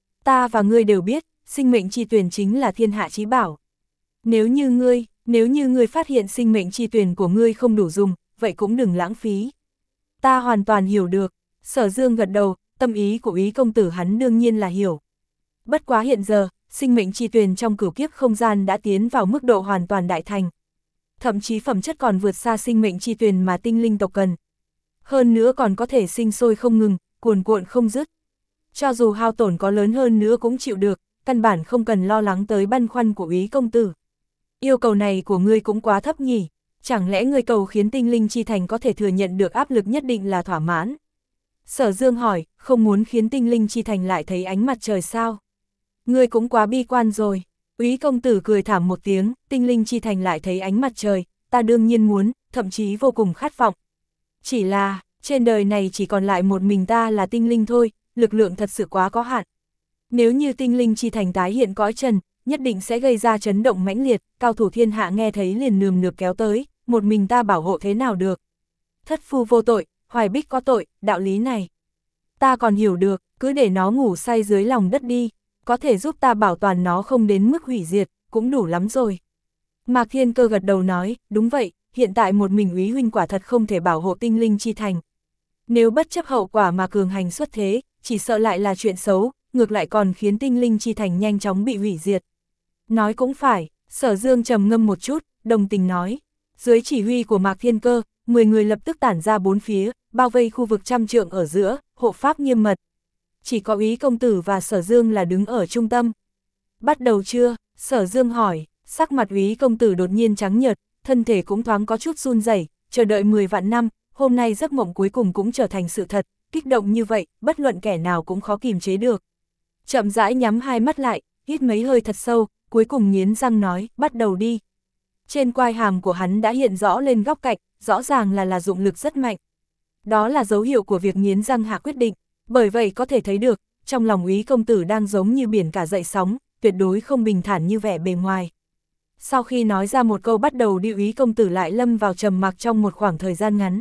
S1: Ta và ngươi đều biết, sinh mệnh chi tuyền chính là thiên hạ chí bảo. Nếu như ngươi, nếu như ngươi phát hiện sinh mệnh chi tuyền của ngươi không đủ dùng, vậy cũng đừng lãng phí. Ta hoàn toàn hiểu được, Sở Dương gật đầu, tâm ý của Úy công tử hắn đương nhiên là hiểu. Bất quá hiện giờ, sinh mệnh chi tuyền trong cửu kiếp không gian đã tiến vào mức độ hoàn toàn đại thành. Thậm chí phẩm chất còn vượt xa sinh mệnh chi tuyền mà tinh linh tộc cần. Hơn nữa còn có thể sinh sôi không ngừng, cuồn cuộn không dứt. Cho dù hao tổn có lớn hơn nữa cũng chịu được, căn bản không cần lo lắng tới băn khoăn của Úy công tử. Yêu cầu này của ngươi cũng quá thấp nhỉ, chẳng lẽ ngươi cầu khiến tinh linh chi thành có thể thừa nhận được áp lực nhất định là thỏa mãn? Sở Dương hỏi, không muốn khiến tinh linh chi thành lại thấy ánh mặt trời sao? Ngươi cũng quá bi quan rồi. Úy công tử cười thảm một tiếng, tinh linh chi thành lại thấy ánh mặt trời, ta đương nhiên muốn, thậm chí vô cùng khát vọng. Chỉ là, trên đời này chỉ còn lại một mình ta là tinh linh thôi, lực lượng thật sự quá có hạn. Nếu như tinh linh chi thành tái hiện cõi trần, nhất định sẽ gây ra chấn động mãnh liệt, cao thủ thiên hạ nghe thấy liền nườm nượp kéo tới, một mình ta bảo hộ thế nào được. Thất phu vô tội, Hoài Bích có tội, đạo lý này. Ta còn hiểu được, cứ để nó ngủ say dưới lòng đất đi, có thể giúp ta bảo toàn nó không đến mức hủy diệt, cũng đủ lắm rồi. Mạc Thiên Cơ gật đầu nói, đúng vậy, hiện tại một mình Úy huynh quả thật không thể bảo hộ tinh linh chi thành. Nếu bất chấp hậu quả mà cường hành xuất thế, chỉ sợ lại là chuyện xấu, ngược lại còn khiến tinh linh chi thành nhanh chóng bị hủy diệt. Nói cũng phải, Sở Dương trầm ngâm một chút, đồng tình nói. Dưới chỉ huy của Mạc Thiên Cơ, mười người lập tức tản ra bốn phía, bao vây khu vực trăm trượng ở giữa, hộ pháp nghiêm mật. Chỉ có Úy công tử và Sở Dương là đứng ở trung tâm. Bắt đầu chưa? Sở Dương hỏi, sắc mặt Úy công tử đột nhiên trắng nhợt, thân thể cũng thoáng có chút run rẩy, chờ đợi mười vạn năm, hôm nay giấc mộng cuối cùng cũng trở thành sự thật, kích động như vậy, bất luận kẻ nào cũng khó kìm chế được. Chậm rãi nhắm hai mắt lại, hít mấy hơi thật sâu, cuối cùng nghiến răng nói, bắt đầu đi. Trên quai hàm của hắn đã hiện rõ lên góc cạnh, rõ ràng là là dụng lực rất mạnh. Đó là dấu hiệu của việc nghiến răng hạ quyết định, bởi vậy có thể thấy được, trong lòng Úy công tử đang giống như biển cả dậy sóng, tuyệt đối không bình thản như vẻ bề ngoài. Sau khi nói ra một câu bắt đầu đi, Úy công tử lại lâm vào trầm mặc trong một khoảng thời gian ngắn.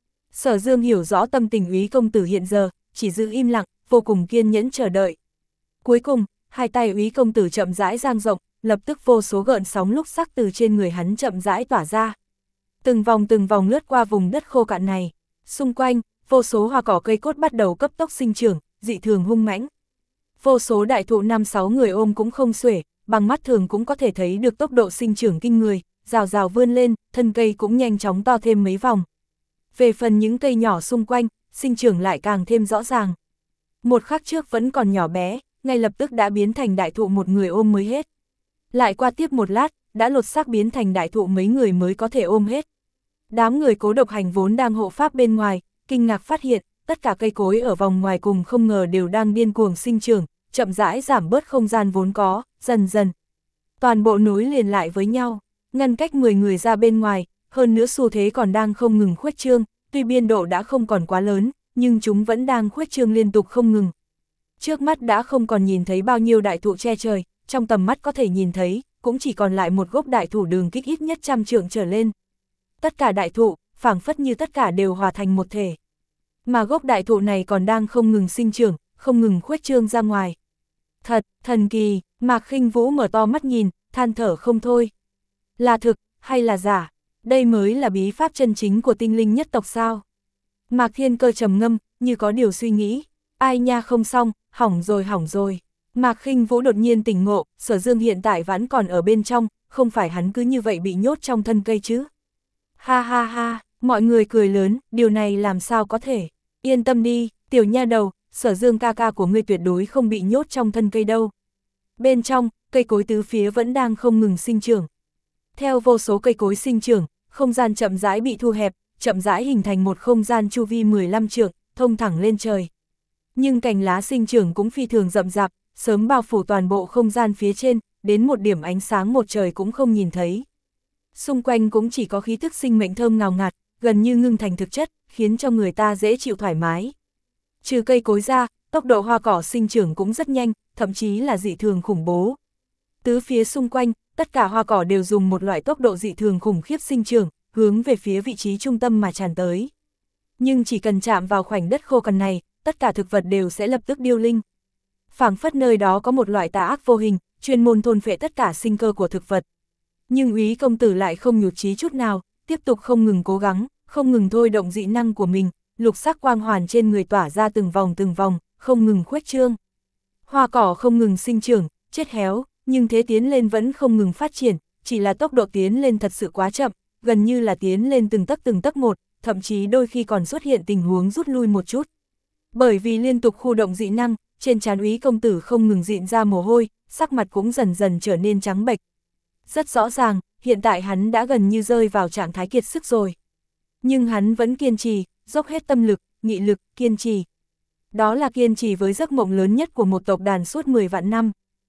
S1: Sở Dương hiểu rõ tâm tình Úy công tử hiện giờ, chỉ giữ im lặng, vô cùng kiên nhẫn chờ đợi. Cuối cùng, hai tay Úy công tử chậm rãi dang rộng, lập tức vô số gợn sóng lúc sắc từ trên người hắn chậm rãi tỏa ra. Từng vòng từng vòng lướt qua vùng đất khô cạn này, xung quanh, vô số hoa cỏ cây cốt bắt đầu cấp tốc sinh trưởng, dị thường hung mãnh. Vô số đại thụ năm sáu người ôm cũng không xuể, bằng mắt thường cũng có thể thấy được tốc độ sinh trưởng kinh người, rào rào vươn lên, thân cây cũng nhanh chóng to thêm mấy vòng. Về phần những cây nhỏ xung quanh, sinh trưởng lại càng thêm rõ ràng. Một khắc trước vẫn còn nhỏ bé, ngay lập tức đã biến thành đại thụ một người ôm mới hết. Lại qua tiếp một lát, đã lột xác biến thành đại thụ mấy người mới có thể ôm hết. Đám người Cố Độc Hành vốn đang hộ pháp bên ngoài, kinh ngạc phát hiện, tất cả cây cối ở vòng ngoài cùng không ngờ đều đang điên cuồng sinh trưởng, chậm rãi giảm bớt không gian vốn có, dần dần. Toàn bộ nối liền lại với nhau, ngăn cách mười người ra bên ngoài, hơn nữa xu thế còn đang không ngừng khuếch trương, tuy biên độ đã không còn quá lớn, nhưng chúng vẫn đang khuếch trương liên tục không ngừng. Trước mắt đã không còn nhìn thấy bao nhiêu đại thụ che trời, trong tầm mắt có thể nhìn thấy, cũng chỉ còn lại một gốc đại thụ đường kích ít nhất trăm trượng trở lên. Tất cả đại thụ, phảng phất như tất cả đều hòa thành một thể. Mà gốc đại thụ này còn đang không ngừng sinh trưởng, không ngừng khuếch trương ra ngoài. Thật, thần kỳ, Mạc Khinh Vũ mở to mắt nhìn, than thở không thôi. Là thực, hay là giả? Đây mới là bí pháp chân chính của tinh linh nhất tộc sao? Mạc Thiên Cơ trầm ngâm, như có điều suy nghĩ. Ai nha, không xong, hỏng rồi hỏng rồi. Mạc Khinh Vũ đột nhiên tỉnh ngộ, Sở Dương hiện tại vẫn còn ở bên trong, không phải hắn cứ như vậy bị nhốt trong thân cây chứ. Ha ha ha, mọi người cười lớn, điều này làm sao có thể. Yên tâm đi, tiểu nha đầu, Sở Dương ca ca của ngươi tuyệt đối không bị nhốt trong thân cây đâu. Bên trong, cây cối tứ phía vẫn đang không ngừng sinh trưởng. Theo vô số cây cối sinh trưởng, không gian chậm rãi bị thu hẹp, chậm rãi hình thành một không gian chu vi mười lăm trượng, thông thẳng lên trời. Nhưng cành lá sinh trưởng cũng phi thường rậm rạp, sớm bao phủ toàn bộ không gian phía trên, đến một điểm ánh sáng một trời cũng không nhìn thấy. Xung quanh cũng chỉ có khí tức sinh mệnh thơm ngào ngạt, gần như ngưng thành thực chất, khiến cho người ta dễ chịu thoải mái. Trừ cây cối ra, tốc độ hoa cỏ sinh trưởng cũng rất nhanh, thậm chí là dị thường khủng bố. Tứ phía xung quanh, tất cả hoa cỏ đều dùng một loại tốc độ dị thường khủng khiếp sinh trưởng, hướng về phía vị trí trung tâm mà tràn tới. Nhưng chỉ cần chạm vào khoảnh đất khô cằn này, tất cả thực vật đều sẽ lập tức điêu linh. Phảng phất nơi đó có một loại tà ác vô hình, chuyên môn thôn phệ tất cả sinh cơ của thực vật. Nhưng Úy công tử lại không nhụt chí chút nào, tiếp tục không ngừng cố gắng, không ngừng thôi động dị năng của mình, lục sắc quang hoàn trên người tỏa ra từng vòng từng vòng, không ngừng khuếch trương. Hoa cỏ không ngừng sinh trưởng, chết héo, nhưng thế tiến lên vẫn không ngừng phát triển, chỉ là tốc độ tiến lên thật sự quá chậm, gần như là tiến lên từng tấc từng tấc một, thậm chí đôi khi còn xuất hiện tình huống rút lui một chút. Bởi vì liên tục khu động dị năng, trên trán Úy công tử không ngừng dịn ra mồ hôi, sắc mặt cũng dần dần trở nên trắng bệch. Rất rõ ràng, hiện tại hắn đã gần như rơi vào trạng thái kiệt sức rồi. Nhưng hắn vẫn kiên trì, dốc hết tâm lực, nghị lực, kiên trì. Đó là kiên trì với giấc mộng lớn nhất của một tộc đàn suốt mười vạn năm.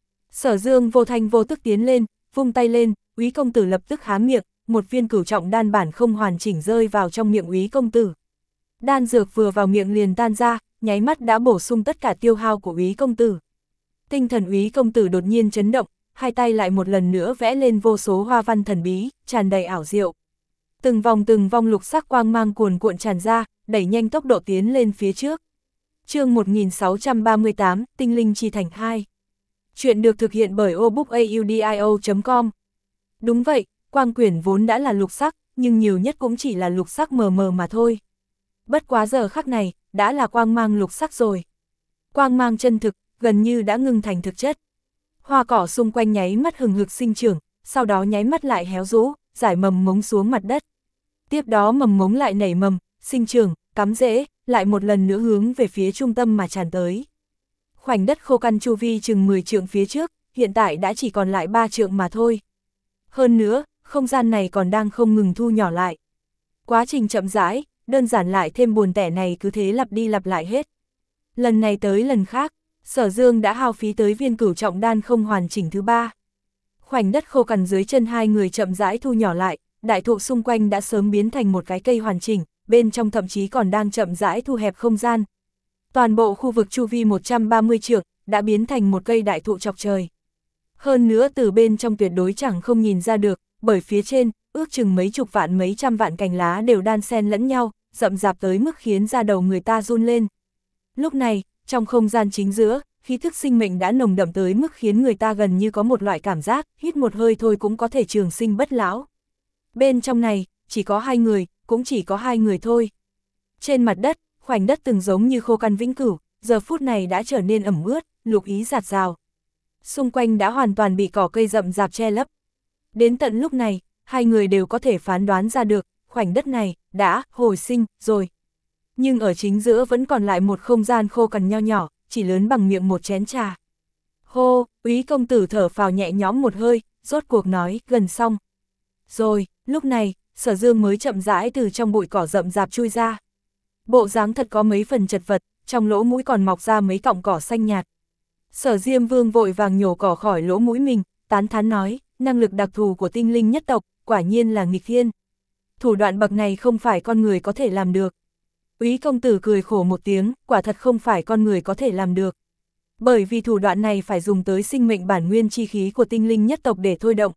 S1: Sở Dương vô thanh vô tức tiến lên, vung tay lên, Úy công tử lập tức há miệng, một viên cửu trọng đan bản không hoàn chỉnh rơi vào trong miệng Úy công tử. Đan dược vừa vào miệng liền tan ra, nháy mắt đã bổ sung tất cả tiêu hao của Úy công tử. Tinh thần Úy công tử đột nhiên chấn động, hai tay lại một lần nữa vẽ lên vô số hoa văn thần bí, tràn đầy ảo diệu. Từng vòng từng vòng lục sắc quang mang cuồn cuộn tràn ra, đẩy nhanh tốc độ tiến lên phía trước. Chương một nghìn sáu trăm ba mươi tám, Tinh linh chi thành hai. Chuyện được thực hiện bởi obookaudio chấm com. Đúng vậy, quang quyển vốn đã là lục sắc, nhưng nhiều nhất cũng chỉ là lục sắc mờ mờ mà thôi. Bất quá giờ khắc này, đã là quang mang lục sắc rồi. Quang mang chân thực, gần như đã ngưng thành thực chất. Hoa cỏ xung quanh nháy mắt hừng hực sinh trưởng, sau đó nháy mắt lại héo rũ, giải mầm mống xuống mặt đất. Tiếp đó mầm mống lại nảy mầm, sinh trưởng, cắm rễ, lại một lần nữa hướng về phía trung tâm mà tràn tới. Khoảnh đất khô căn chu vi chừng mười trượng phía trước, hiện tại đã chỉ còn lại ba trượng mà thôi. Hơn nữa, không gian này còn đang không ngừng thu nhỏ lại. Quá trình chậm rãi, đơn giản lại thêm buồn tẻ này cứ thế lặp đi lặp lại hết. Lần này tới lần khác, Sở Dương đã hao phí tới viên cửu trọng đan không hoàn chỉnh thứ ba. Khoảnh đất khô cằn dưới chân hai người chậm rãi thu nhỏ lại, đại thụ xung quanh đã sớm biến thành một cái cây hoàn chỉnh, bên trong thậm chí còn đang chậm rãi thu hẹp không gian. Toàn bộ khu vực chu vi một trăm ba mươi trượng đã biến thành một cây đại thụ chọc trời. Hơn nữa từ bên trong tuyệt đối chẳng không nhìn ra được, bởi phía trên, ước chừng mấy chục vạn mấy trăm vạn cành lá đều đan xen lẫn nhau, rậm rạp tới mức khiến da đầu người ta run lên. Lúc này, trong không gian chính giữa, khí thức sinh mệnh đã nồng đậm tới mức khiến người ta gần như có một loại cảm giác, hít một hơi thôi cũng có thể trường sinh bất lão. Bên trong này, chỉ có hai người, cũng chỉ có hai người thôi. Trên mặt đất, khoảnh đất từng giống như khô căn vĩnh cửu, giờ phút này đã trở nên ẩm ướt, lục ý rạt rào. Xung quanh đã hoàn toàn bị cỏ cây rậm rạp che lấp. Đến tận lúc này, hai người đều có thể phán đoán ra được, khoảnh đất này đã hồi sinh rồi. Nhưng ở chính giữa vẫn còn lại một không gian khô cằn nho nhỏ, chỉ lớn bằng miệng một chén trà. Hô, Úy công tử thở phào nhẹ nhõm một hơi, rốt cuộc nói, gần xong. Rồi, lúc này, Sở Dương mới chậm rãi từ trong bụi cỏ rậm rạp chui ra. Bộ dáng thật có mấy phần chật vật, trong lỗ mũi còn mọc ra mấy cọng cỏ xanh nhạt. Sở Diêm Vương vội vàng nhổ cỏ khỏi lỗ mũi mình, tán thán nói, năng lực đặc thù của tinh linh nhất tộc, quả nhiên là nghịch thiên. Thủ đoạn bậc này không phải con người có thể làm được. Úy công tử cười khổ một tiếng, quả thật không phải con người có thể làm được. Bởi vì thủ đoạn này phải dùng tới sinh mệnh bản nguyên chi khí của tinh linh nhất tộc để thôi động.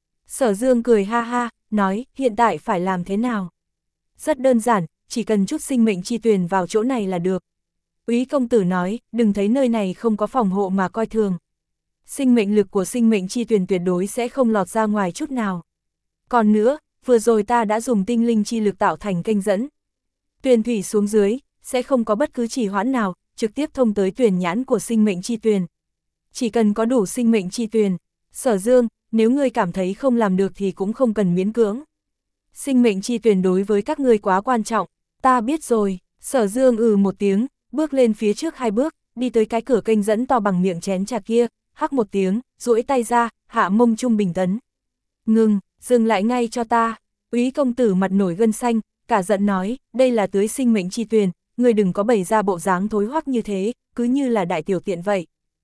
S1: Sở Dương cười ha ha, nói, hiện tại phải làm thế nào? Rất đơn giản, chỉ cần chút sinh mệnh chi tuyền vào chỗ này là được. Úy công tử nói, đừng thấy nơi này không có phòng hộ mà coi thường. Sinh mệnh lực của sinh mệnh chi tuyền tuyệt đối sẽ không lọt ra ngoài chút nào. Còn nữa, vừa rồi ta đã dùng tinh linh chi lực tạo thành kênh dẫn. Tuyền thủy xuống dưới, sẽ không có bất cứ trì hoãn nào, trực tiếp thông tới tuyền nhãn của sinh mệnh chi tuyền. Chỉ cần có đủ sinh mệnh chi tuyền, Sở Dương, nếu ngươi cảm thấy không làm được thì cũng không cần miễn cưỡng. Sinh mệnh chi tuyền đối với các ngươi quá quan trọng, ta biết rồi. Sở Dương ừ một tiếng, bước lên phía trước hai bước, đi tới cái cửa kênh dẫn to bằng miệng chén trà kia, hắc một tiếng, duỗi tay ra, hạ mông trung bình tấn. Ngừng, dừng lại ngay cho ta. Úy công tử mặt nổi gân xanh, cả giận nói, đây là tưới sinh mệnh chi tuyền, ngươi đừng có bày ra bộ dáng thối hoắc như thế, cứ như là đại tiểu tiện vậy.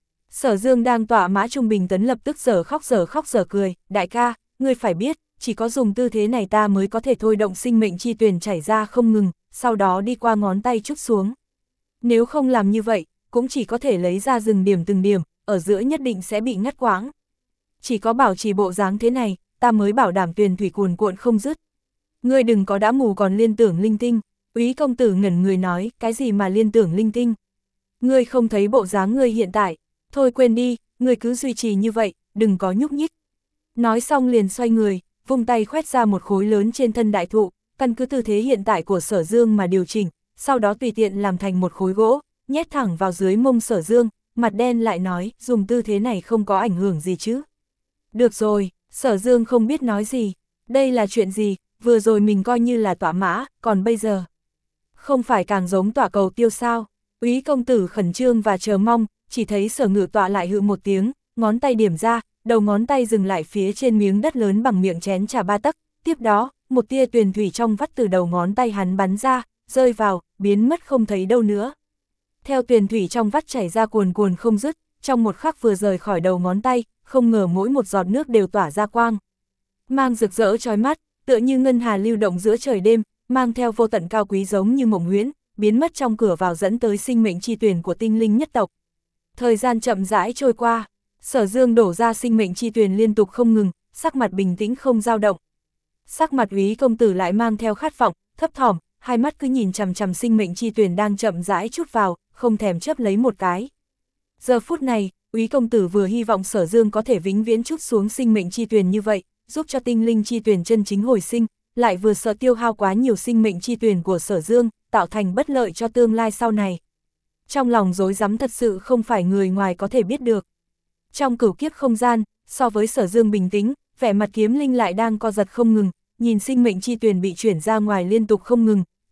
S1: Sở Dương đang tọa mã trung bình tấn lập tức giở khóc giở khóc giở cười, đại ca, ngươi phải biết, chỉ có dùng tư thế này ta mới có thể thôi động sinh mệnh chi tuyền chảy ra không ngừng, sau đó đi qua ngón tay chút xuống. Nếu không làm như vậy, cũng chỉ có thể lấy ra từng điểm từng điểm, ở giữa nhất định sẽ bị ngắt quãng. Chỉ có bảo trì bộ dáng thế này, ta mới bảo đảm tuyền thủy cuồn cuộn không dứt. Ngươi đừng có đã mù còn liên tưởng linh tinh. Úy công tử ngẩn người nói, cái gì mà liên tưởng linh tinh? Ngươi không thấy bộ dáng ngươi hiện tại, thôi quên đi, ngươi cứ duy trì như vậy, đừng có nhúc nhích. Nói xong liền xoay người, vung tay khoét ra một khối lớn trên thân đại thụ, căn cứ tư thế hiện tại của Sở Dương mà điều chỉnh, sau đó tùy tiện làm thành một khối gỗ, nhét thẳng vào dưới mông Sở Dương, mặt đen lại nói, dùng tư thế này không có ảnh hưởng gì chứ. Được rồi, Sở Dương không biết nói gì, đây là chuyện gì, vừa rồi mình coi như là tọa mã, còn bây giờ không phải càng giống tọa cầu tiêu sao? Úy công tử khẩn trương và chờ mong, chỉ thấy Sở Ngự tọa lại hự một tiếng, ngón tay điểm ra, đầu ngón tay dừng lại phía trên miếng đất lớn bằng miệng chén trà ba tấc, tiếp đó, một tia tuyền thủy trong vắt từ đầu ngón tay hắn bắn ra, rơi vào, biến mất không thấy đâu nữa. Theo tuyền thủy trong vắt chảy ra cuồn cuồn không dứt, trong một khắc vừa rời khỏi đầu ngón tay, không ngờ mỗi một giọt nước đều tỏa ra quang. Mang rực rỡ chói mắt, tựa như ngân hà lưu động giữa trời đêm, mang theo vô tận cao quý giống như mộng huyễn, biến mất trong cửa vào dẫn tới sinh mệnh chi tuyền của tinh linh nhất tộc. Thời gian chậm rãi trôi qua, Sở Dương đổ ra sinh mệnh chi tuyền liên tục không ngừng, sắc mặt bình tĩnh không dao động. Sắc mặt Úy công tử lại mang theo khát vọng, thấp thỏm, hai mắt cứ nhìn chằm chằm sinh mệnh chi tuyền đang chậm rãi chút vào, không thèm chớp lấy một cái. Giờ phút này, Úy công tử vừa hy vọng Sở Dương có thể vĩnh viễn chút xuống sinh mệnh chi tuyền như vậy, giúp cho tinh linh chi tuyền chân chính hồi sinh, lại vừa sợ tiêu hao quá nhiều sinh mệnh chi tuyền của Sở Dương, tạo thành bất lợi cho tương lai sau này. Trong lòng rối rắm thật sự không phải người ngoài có thể biết được. Trong cửu kiếp không gian, so với Sở Dương bình tĩnh, vẻ mặt Kiếm Linh lại đang co giật không ngừng, nhìn sinh mệnh chi tuyền bị chuyển ra ngoài liên tục không ngừng,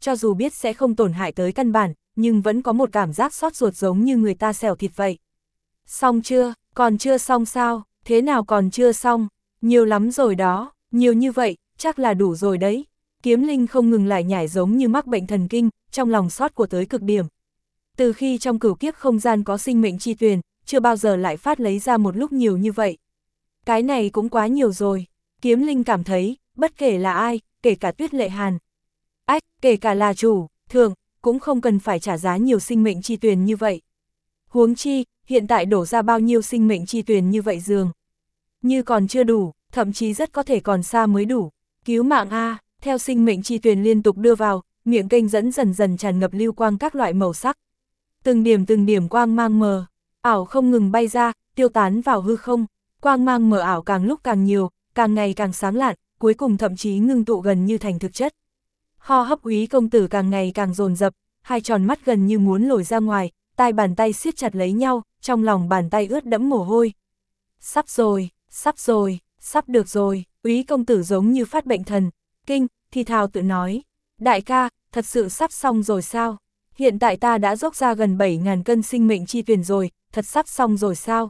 S1: cho dù biết sẽ không tổn hại tới căn bản, nhưng vẫn có một cảm giác xót ruột giống như người ta xẻo thịt vậy. Xong chưa, còn chưa xong sao, thế nào còn chưa xong, nhiều lắm rồi đó, nhiều như vậy, chắc là đủ rồi đấy. Kiếm Linh không ngừng lại nhảy giống như mắc bệnh thần kinh, trong lòng sót của tới cực điểm. Từ khi trong cửu kiếp không gian có sinh mệnh chi tuyền, chưa bao giờ lại phát lấy ra một lúc nhiều như vậy. Cái này cũng quá nhiều rồi. Kiếm Linh cảm thấy, bất kể là ai, kể cả Tuyết Lệ Hàn, ách, kể cả là chủ, thường, cũng không cần phải trả giá nhiều sinh mệnh chi tuyền như vậy. Huống chi, hiện tại đổ ra bao nhiêu sinh mệnh chi tuyền như vậy dường. Như còn chưa đủ, thậm chí rất có thể còn xa mới đủ. Cứu mạng A, theo sinh mệnh chi tuyền liên tục đưa vào, miệng kênh dẫn dần dần tràn ngập lưu quang các loại màu sắc. Từng điểm từng điểm quang mang mờ, ảo không ngừng bay ra, tiêu tán vào hư không. Quang mang mờ ảo càng lúc càng nhiều, càng ngày càng sáng lạn, cuối cùng thậm chí ngưng tụ gần như thành thực chất. Ho hấp Úy công tử càng ngày càng dồn dập, hai tròn mắt gần như muốn lồi ra ngoài, tai bàn tay siết chặt lấy nhau, trong lòng bàn tay ướt đẫm mồ hôi. Sắp rồi, sắp rồi, sắp được rồi, Úy công tử giống như phát bệnh thần, kinh, thì thào tự nói. Đại ca, thật sự sắp xong rồi sao? Hiện tại ta đã dốc ra gần bảy nghìn cân sinh mệnh chi tuyền rồi, thật sắp xong rồi sao?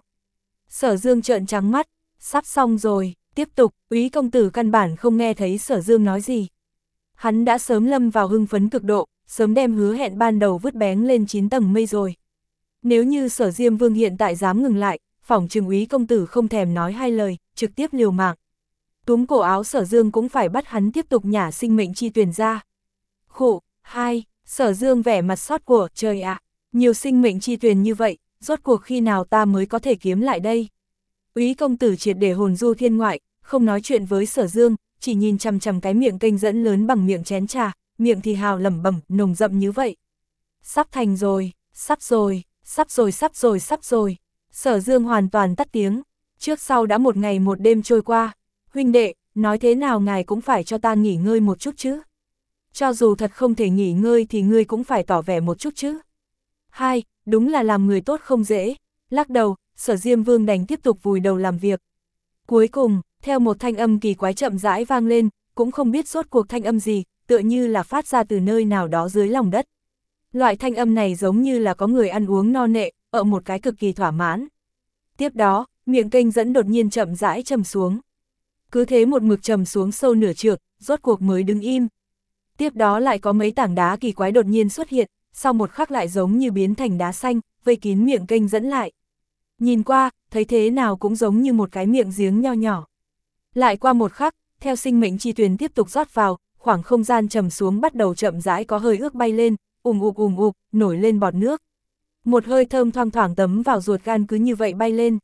S1: Sở Dương trợn trắng mắt, sắp xong rồi, tiếp tục, Úy công tử căn bản không nghe thấy Sở Dương nói gì. Hắn đã sớm lâm vào hưng phấn cực độ, sớm đem hứa hẹn ban đầu vứt bén lên chín tầng mây rồi. Nếu như Sở Diêm Vương hiện tại dám ngừng lại, phỏng chừng Úy công tử không thèm nói hai lời, trực tiếp liều mạng. Túm cổ áo Sở Dương cũng phải bắt hắn tiếp tục nhả sinh mệnh chi tuyền ra. Khổ, hai, Sở Dương vẻ mặt xót của, trời ạ, nhiều sinh mệnh chi tuyền như vậy, rốt cuộc khi nào ta mới có thể kiếm lại đây? Úy công tử triệt để hồn du thiên ngoại, không nói chuyện với Sở Dương, chỉ nhìn chằm chằm cái miệng kênh dẫn lớn bằng miệng chén trà, miệng thì hào lẩm bẩm, nồng đậm như vậy. Sắp thành rồi, sắp rồi, sắp rồi, sắp rồi, sắp rồi. Sở Dương hoàn toàn tắt tiếng, trước sau đã một ngày một đêm trôi qua. Huynh đệ, nói thế nào ngài cũng phải cho ta nghỉ ngơi một chút chứ. Cho dù thật không thể nghỉ ngơi thì ngươi cũng phải tỏ vẻ một chút chứ. Hai, đúng là làm người tốt không dễ. Lắc đầu, Sở Diêm Vương đành tiếp tục vùi đầu làm việc. Cuối cùng, theo một thanh âm kỳ quái chậm rãi vang lên, cũng không biết rốt cuộc thanh âm gì, tựa như là phát ra từ nơi nào đó dưới lòng đất. Loại thanh âm này giống như là có người ăn uống no nệ, ở một cái cực kỳ thỏa mãn. Tiếp đó, miệng kênh dẫn đột nhiên chậm rãi trầm xuống. Cứ thế một mực trầm xuống sâu nửa trượng, rốt cuộc mới đứng im. Tiếp đó lại có mấy tảng đá kỳ quái đột nhiên xuất hiện, sau một khắc lại giống như biến thành đá xanh, vây kín miệng kênh dẫn lại. Nhìn qua, thấy thế nào cũng giống như một cái miệng giếng nho nhỏ. Lại qua một khắc, theo sinh mệnh chi tuyền tiếp tục rót vào, khoảng không gian trầm xuống bắt đầu chậm rãi có hơi ước bay lên, ùm ụp ùm ụp, nổi lên bọt nước. Một hơi thơm thoang thoảng tấm vào ruột gan cứ như vậy bay lên.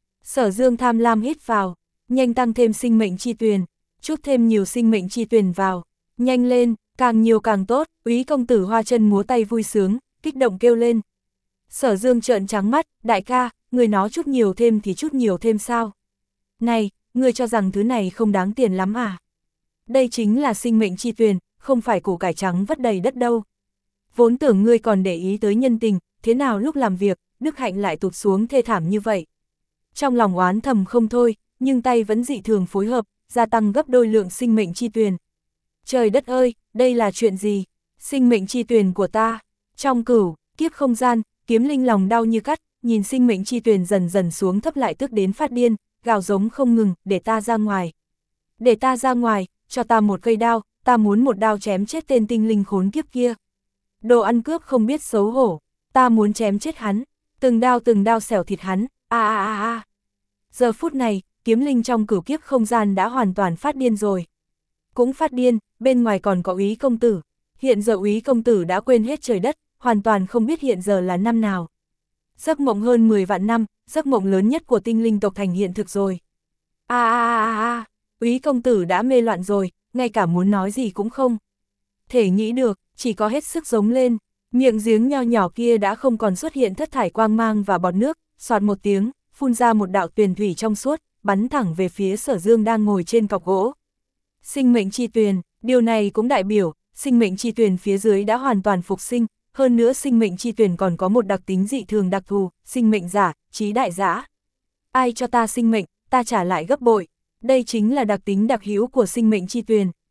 S1: Sở Dương tham lam hít vào, nhanh tăng thêm sinh mệnh chi tuyền, chút thêm nhiều sinh mệnh chi tuyền vào, nhanh lên, càng nhiều càng tốt. Úy công tử hoa chân múa tay vui sướng, kích động kêu lên. Sở Dương trợn trắng mắt, đại ca, người nó chút nhiều thêm thì chút nhiều thêm sao? Này, người cho rằng thứ này không đáng tiền lắm à? Đây chính là sinh mệnh chi tuyền, không phải củ cải trắng vất đầy đất đâu. Vốn tưởng ngươi còn để ý tới nhân tình, thế nào lúc làm việc, đức hạnh lại tụt xuống thê thảm như vậy. Trong lòng oán thầm không thôi, nhưng tay vẫn dị thường phối hợp, gia tăng gấp đôi lượng sinh mệnh chi tuyền. Trời đất ơi, đây là chuyện gì? Sinh mệnh chi tuyền của ta. Trong cửu, kiếp không gian, Kiếm Linh lòng đau như cắt, nhìn sinh mệnh chi tuyền dần dần xuống thấp lại tức đến phát điên, gào giống không ngừng, để ta ra ngoài. Để ta ra ngoài, cho ta một cây đao, ta muốn một đao chém chết tên tinh linh khốn kiếp kia. Đồ ăn cướp không biết xấu hổ, ta muốn chém chết hắn, từng đao từng đao xẻo thịt hắn, a a a a. Giờ phút này, Kiếm Linh trong cửu kiếp không gian đã hoàn toàn phát điên rồi. Cũng phát điên, bên ngoài còn có Úy công tử. Hiện giờ Úy công tử đã quên hết trời đất, hoàn toàn không biết hiện giờ là năm nào. Giấc mộng hơn mười vạn năm, giấc mộng lớn nhất của tinh linh tộc thành hiện thực rồi. A a a a, Úy công tử đã mê loạn rồi, ngay cả muốn nói gì cũng không thể nghĩ được, chỉ có hết sức giống lên. Miệng giếng nho nhỏ kia đã không còn xuất hiện thất thải quang mang và bọt nước, xoạt một tiếng, phun ra một đạo tuyền thủy trong suốt, bắn thẳng về phía Sở Dương đang ngồi trên cọc gỗ. Sinh mệnh chi tuyền, điều này cũng đại biểu, sinh mệnh chi tuyền phía dưới đã hoàn toàn phục sinh, hơn nữa sinh mệnh chi tuyền còn có một đặc tính dị thường đặc thù, sinh mệnh giả, trí đại dã. Ai cho ta sinh mệnh, ta trả lại gấp bội, đây chính là đặc tính đặc hữu của sinh mệnh chi tuyền.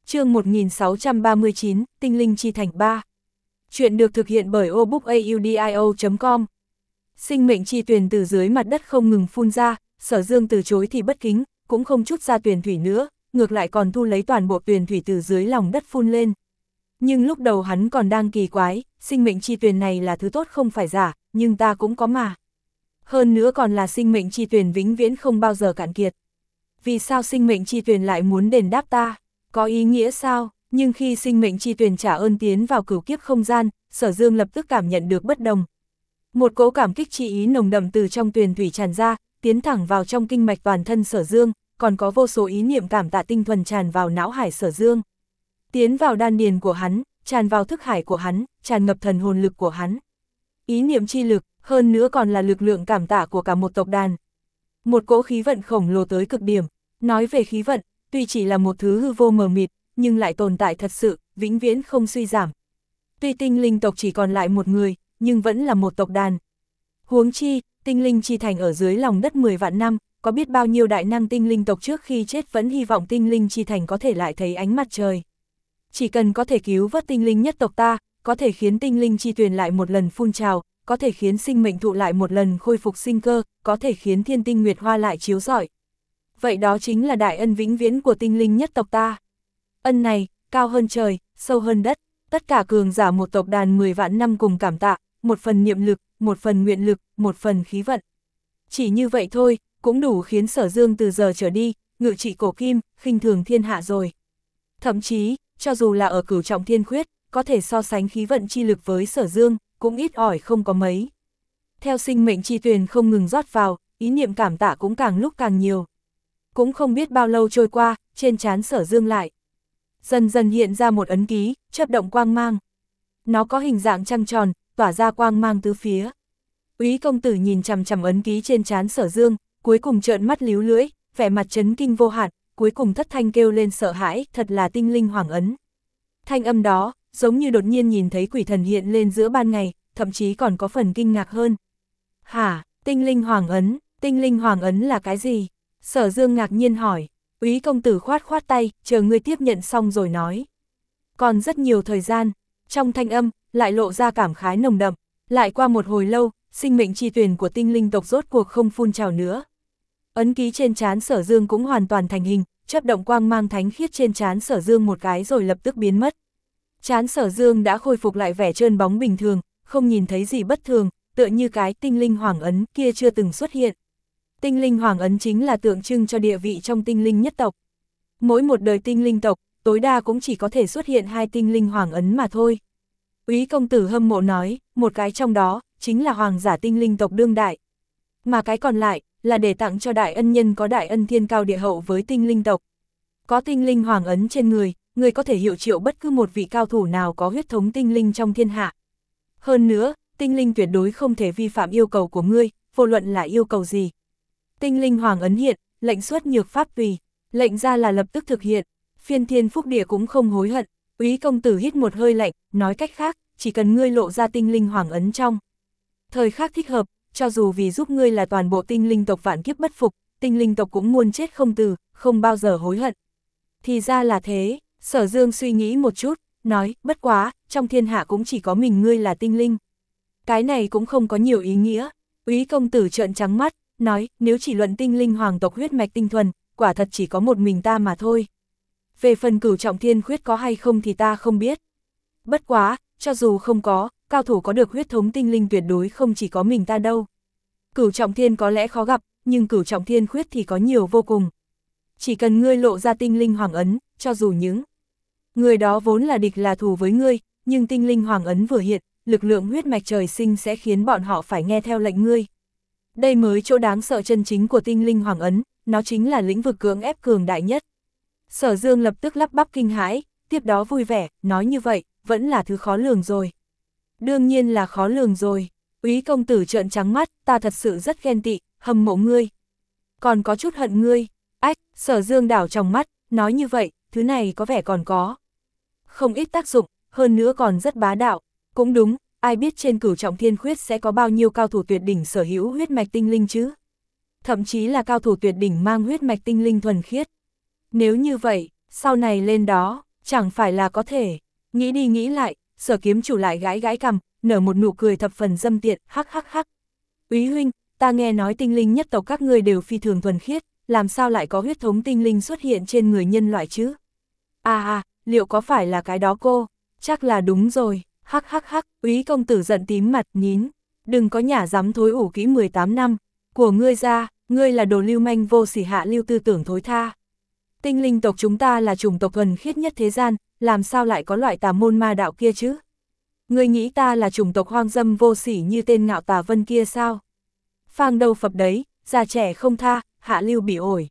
S1: Chương một nghìn sáu trăm ba mươi chín, Tinh linh chi thành ba. Chuyện được thực hiện bởi obookaudio chấm com. Sinh mệnh chi tuyền từ dưới mặt đất không ngừng phun ra, Sở Dương từ chối thì bất kính, cũng không chút ra tuyền thủy nữa, ngược lại còn thu lấy toàn bộ tuyền thủy từ dưới lòng đất phun lên. Nhưng lúc đầu hắn còn đang kỳ quái, sinh mệnh chi tuyền này là thứ tốt không phải giả, nhưng ta cũng có mà. Hơn nữa còn là sinh mệnh chi tuyền vĩnh viễn không bao giờ cạn kiệt. Vì sao sinh mệnh chi tuyền lại muốn đền đáp ta? Có ý nghĩa sao? Nhưng khi sinh mệnh chi tuyền trả ơn tiến vào cửu kiếp không gian, Sở Dương lập tức cảm nhận được bất đồng. Một cỗ cảm kích chi ý nồng đậm từ trong tuyền thủy tràn ra, tiến thẳng vào trong kinh mạch toàn thân Sở Dương, còn có vô số ý niệm cảm tạ tinh thuần tràn vào não hải Sở Dương. Tiến vào đan điền của hắn, tràn vào thức hải của hắn, tràn ngập thần hồn lực của hắn. Ý niệm chi lực, hơn nữa còn là lực lượng cảm tạ của cả một tộc đàn. Một cỗ khí vận khổng lồ tới cực điểm. Nói về khí vận, tuy chỉ là một thứ hư vô mờ mịt, nhưng lại tồn tại thật sự, vĩnh viễn không suy giảm. Tuy tinh linh tộc chỉ còn lại một người, nhưng vẫn là một tộc đàn. Huống chi, tinh linh chi thành ở dưới lòng đất mười vạn năm, có biết bao nhiêu đại năng tinh linh tộc trước khi chết vẫn hy vọng tinh linh chi thành có thể lại thấy ánh mặt trời. Chỉ cần có thể cứu vớt tinh linh nhất tộc ta, có thể khiến tinh linh chi tuyền lại một lần phun trào, có thể khiến sinh mệnh thụ lại một lần khôi phục sinh cơ, có thể khiến thiên tinh nguyệt hoa lại chiếu rọi. Vậy đó chính là đại ân vĩnh viễn của tinh linh nhất tộc ta. Ân này, cao hơn trời, sâu hơn đất, tất cả cường giả một tộc đàn mười vạn năm cùng cảm tạ, một phần niệm lực, một phần nguyện lực, một phần khí vận. Chỉ như vậy thôi, cũng đủ khiến Sở Dương từ giờ trở đi, ngự trị cổ kim, khinh thường thiên hạ rồi. Thậm chí, cho dù là ở cửu trọng thiên khuyết, có thể so sánh khí vận chi lực với Sở Dương, cũng ít ỏi không có mấy. Theo sinh mệnh chi tuyền không ngừng rót vào, ý niệm cảm tạ cũng càng lúc càng nhiều. Cũng không biết bao lâu trôi qua, trên trán Sở Dương lại dần dần hiện ra một ấn ký, chớp động quang mang. Nó có hình dạng trăng tròn, tỏa ra quang mang tứ phía. Úy công tử nhìn chằm chằm ấn ký trên trán Sở Dương, cuối cùng trợn mắt líu lưỡi, vẻ mặt chấn kinh vô hạn, cuối cùng thất thanh kêu lên sợ hãi, thật là tinh linh hoàng ấn. Thanh âm đó, giống như đột nhiên nhìn thấy quỷ thần hiện lên giữa ban ngày, thậm chí còn có phần kinh ngạc hơn. Hả, tinh linh hoàng ấn, tinh linh hoàng ấn là cái gì? Sở Dương ngạc nhiên hỏi. Úy công tử khoát khoát tay, chờ ngươi tiếp nhận xong rồi nói. Còn rất nhiều thời gian, trong thanh âm, lại lộ ra cảm khái nồng đậm. Lại qua một hồi lâu, sinh mệnh chi tuyền của tinh linh tộc rốt cuộc không phun trào nữa. Ấn ký trên trán Sở Dương cũng hoàn toàn thành hình, chớp động quang mang thánh khiết trên trán Sở Dương một cái rồi lập tức biến mất. Trán Sở Dương đã khôi phục lại vẻ trơn bóng bình thường, không nhìn thấy gì bất thường, tựa như cái tinh linh hoàng ấn kia chưa từng xuất hiện. Tinh linh hoàng ấn chính là tượng trưng cho địa vị trong tinh linh nhất tộc. Mỗi một đời tinh linh tộc, tối đa cũng chỉ có thể xuất hiện hai tinh linh hoàng ấn mà thôi. Úy công tử hâm mộ nói, một cái trong đó, chính là hoàng giả tinh linh tộc đương đại. Mà cái còn lại, là để tặng cho đại ân nhân có đại ân thiên cao địa hậu với tinh linh tộc. Có tinh linh hoàng ấn trên người, người có thể hiệu triệu bất cứ một vị cao thủ nào có huyết thống tinh linh trong thiên hạ. Hơn nữa, tinh linh tuyệt đối không thể vi phạm yêu cầu của ngươi, vô luận là yêu cầu gì. Tinh linh hoàng ấn hiện, lệnh xuất nhược pháp tùy, lệnh ra là lập tức thực hiện, phiên thiên phúc địa cũng không hối hận. Úy công tử hít một hơi lạnh, nói cách khác, chỉ cần ngươi lộ ra tinh linh hoàng ấn trong thời khắc thích hợp, cho dù vì giúp ngươi là toàn bộ tinh linh tộc vạn kiếp bất phục, tinh linh tộc cũng muôn chết không từ, không bao giờ hối hận. Thì ra là thế, Sở Dương suy nghĩ một chút, nói, bất quá, trong thiên hạ cũng chỉ có mình ngươi là tinh linh. Cái này cũng không có nhiều ý nghĩa. Úy công tử trợn trắng mắt, nói, nếu chỉ luận tinh linh hoàng tộc huyết mạch tinh thuần, quả thật chỉ có một mình ta mà thôi. Về phần cửu trọng thiên khuyết có hay không thì ta không biết. Bất quá, cho dù không có, cao thủ có được huyết thống tinh linh tuyệt đối không chỉ có mình ta đâu. Cửu trọng thiên có lẽ khó gặp, nhưng cửu trọng thiên khuyết thì có nhiều vô cùng. Chỉ cần ngươi lộ ra tinh linh hoàng ấn, cho dù những người đó vốn là địch là thù với ngươi, nhưng tinh linh hoàng ấn vừa hiện, lực lượng huyết mạch trời sinh sẽ khiến bọn họ phải nghe theo lệnh ngươi. Đây mới chỗ đáng sợ chân chính của tinh linh hoàng ấn, nó chính là lĩnh vực cưỡng ép cường đại nhất. Sở Dương lập tức lắp bắp kinh hãi, tiếp đó vui vẻ, nói như vậy, vẫn là thứ khó lường rồi. Đương nhiên là khó lường rồi. Úy công tử trợn trắng mắt, ta thật sự rất ghen tị, hâm mộ ngươi. Còn có chút hận ngươi. Ách, Sở Dương đảo trong mắt, nói như vậy, thứ này có vẻ còn có không ít tác dụng, hơn nữa còn rất bá đạo. Cũng đúng, ai biết trên cửu trọng thiên khuyết sẽ có bao nhiêu cao thủ tuyệt đỉnh sở hữu huyết mạch tinh linh chứ? Thậm chí là cao thủ tuyệt đỉnh mang huyết mạch tinh linh thuần khiết. Nếu như vậy, sau này lên đó, Chẳng phải là có thể, nghĩ đi nghĩ lại, Sở kiếm chủ lại gãi gãi cằm, nở một nụ cười thập phần dâm tiện, hắc hắc hắc. Úy huynh, ta nghe nói tinh linh nhất tộc các ngươi đều phi thường thuần khiết, làm sao lại có huyết thống tinh linh xuất hiện trên người nhân loại chứ? À à, liệu có phải là cái đó cô? Chắc là đúng rồi, hắc hắc hắc, Úy công tử giận tím mặt, nín. Đừng có nhả dám thối ủ kỹ mười tám năm, của ngươi ra, ngươi là đồ lưu manh vô sỉ hạ lưu tư tưởng thối tha. Tinh linh tộc chúng ta là chủng tộc thuần khiết nhất thế gian, làm sao lại có loại tà môn ma đạo kia chứ? Ngươi nghĩ ta là chủng tộc hoang dâm vô sỉ như tên Ngạo Tà Vân kia sao? Phang đầu phập đấy, già trẻ không tha, hạ lưu bị ổi.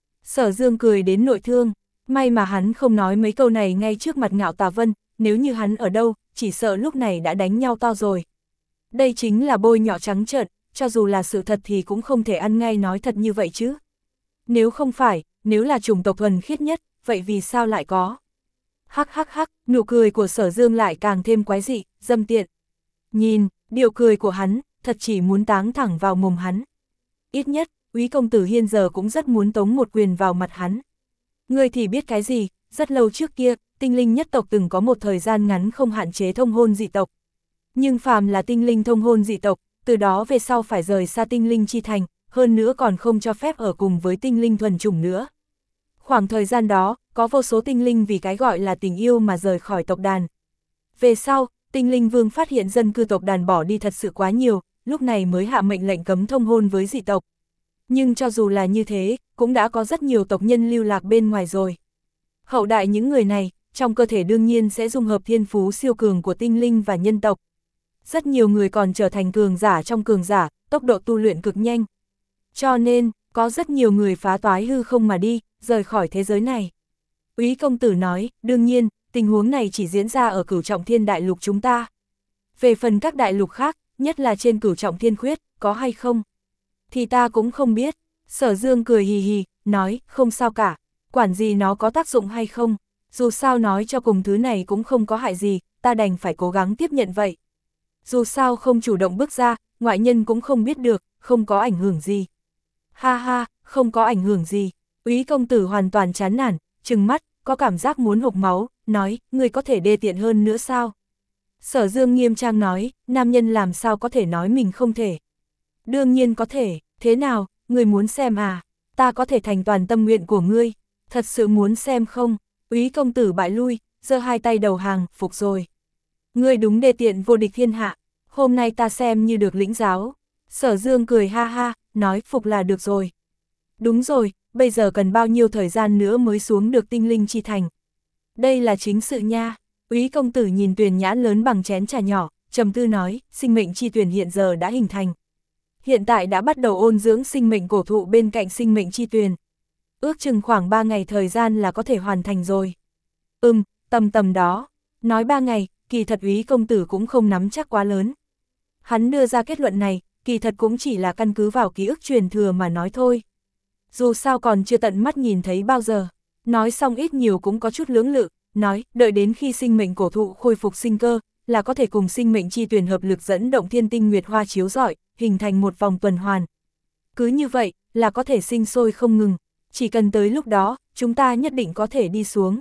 S1: Sở Dương cười đến nội thương, may mà hắn không nói mấy câu này ngay trước mặt Ngạo Tà Vân, nếu như hắn ở đâu, chỉ sợ lúc này đã đánh nhau to rồi. Đây chính là bôi nhọ trắng trợn, cho dù là sự thật thì cũng không thể ăn ngay nói thật như vậy chứ. Nếu không phải, nếu là chủng tộc thuần khiết nhất, vậy vì sao lại có? Hắc hắc hắc, nụ cười của Sở Dương lại càng thêm quái dị, dâm tiện. Nhìn, điệu cười của hắn, thật chỉ muốn táng thẳng vào mồm hắn. Ít nhất, Úy công tử hiện giờ cũng rất muốn tống một quyền vào mặt hắn. Ngươi thì biết cái gì, rất lâu trước kia, tinh linh nhất tộc từng có một thời gian ngắn không hạn chế thông hôn dị tộc. Nhưng phàm là tinh linh thông hôn dị tộc, từ đó về sau phải rời xa tinh linh chi thành, hơn nữa còn không cho phép ở cùng với tinh linh thuần chủng nữa. Khoảng thời gian đó, có vô số tinh linh vì cái gọi là tình yêu mà rời khỏi tộc đàn. Về sau, tinh linh vương phát hiện dân cư tộc đàn bỏ đi thật sự quá nhiều, lúc này mới hạ mệnh lệnh cấm thông hôn với dị tộc. Nhưng cho dù là như thế, cũng đã có rất nhiều tộc nhân lưu lạc bên ngoài rồi. Hậu đại những người này, trong cơ thể đương nhiên sẽ dung hợp thiên phú siêu cường của tinh linh và nhân tộc. Rất nhiều người còn trở thành cường giả trong cường giả, tốc độ tu luyện cực nhanh. Cho nên, có rất nhiều người phá toái hư không mà đi, rời khỏi thế giới này. Úy công tử nói, đương nhiên, tình huống này chỉ diễn ra ở Cửu Trọng Thiên đại lục chúng ta. Về phần các đại lục khác, nhất là trên Cửu Trọng Thiên khuyết, có hay không? Thì ta cũng không biết. Sở Dương cười hì hì, nói, không sao cả, quản gì nó có tác dụng hay không, dù sao nói cho cùng thứ này cũng không có hại gì, ta đành phải cố gắng tiếp nhận vậy. Dù sao không chủ động bước ra, ngoại nhân cũng không biết được, không có ảnh hưởng gì. Ha ha, không có ảnh hưởng gì. Úy công tử hoàn toàn chán nản, trừng mắt, có cảm giác muốn hộc máu, nói, ngươi có thể đê tiện hơn nữa sao? Sở Dương nghiêm trang nói, nam nhân làm sao có thể nói mình không thể. Đương nhiên có thể, thế nào, ngươi muốn xem à? Ta có thể thành toàn tâm nguyện của ngươi, thật sự muốn xem không? Úy công tử bại lui, giơ hai tay đầu hàng, phục rồi. Ngươi đúng đê tiện vô địch thiên hạ, hôm nay ta xem như được lĩnh giáo. Sở Dương cười ha ha, nói phục là được rồi. Đúng rồi, bây giờ cần bao nhiêu thời gian nữa mới xuống được tinh linh chi thành. Đây là chính sự nha. Úy công tử nhìn tuyền nhãn lớn bằng chén trà nhỏ, trầm tư nói, sinh mệnh chi tuyền hiện giờ đã hình thành. Hiện tại đã bắt đầu ôn dưỡng sinh mệnh cổ thụ bên cạnh sinh mệnh chi tuyền. Ước chừng khoảng ba ngày thời gian là có thể hoàn thành rồi. Ừm, tầm tầm đó. Nói ba ngày, kỳ thật Úy công tử cũng không nắm chắc quá lớn. Hắn đưa ra kết luận này, kỳ thật cũng chỉ là căn cứ vào ký ức truyền thừa mà nói thôi. Dù sao còn chưa tận mắt nhìn thấy bao giờ. Nói xong ít nhiều cũng có chút lưỡng lự, nói, đợi đến khi sinh mệnh cổ thụ khôi phục sinh cơ, là có thể cùng sinh mệnh chi tuyển hợp lực dẫn động thiên tinh nguyệt hoa chiếu rọi, hình thành một vòng tuần hoàn. Cứ như vậy, là có thể sinh sôi không ngừng, chỉ cần tới lúc đó, chúng ta nhất định có thể đi xuống.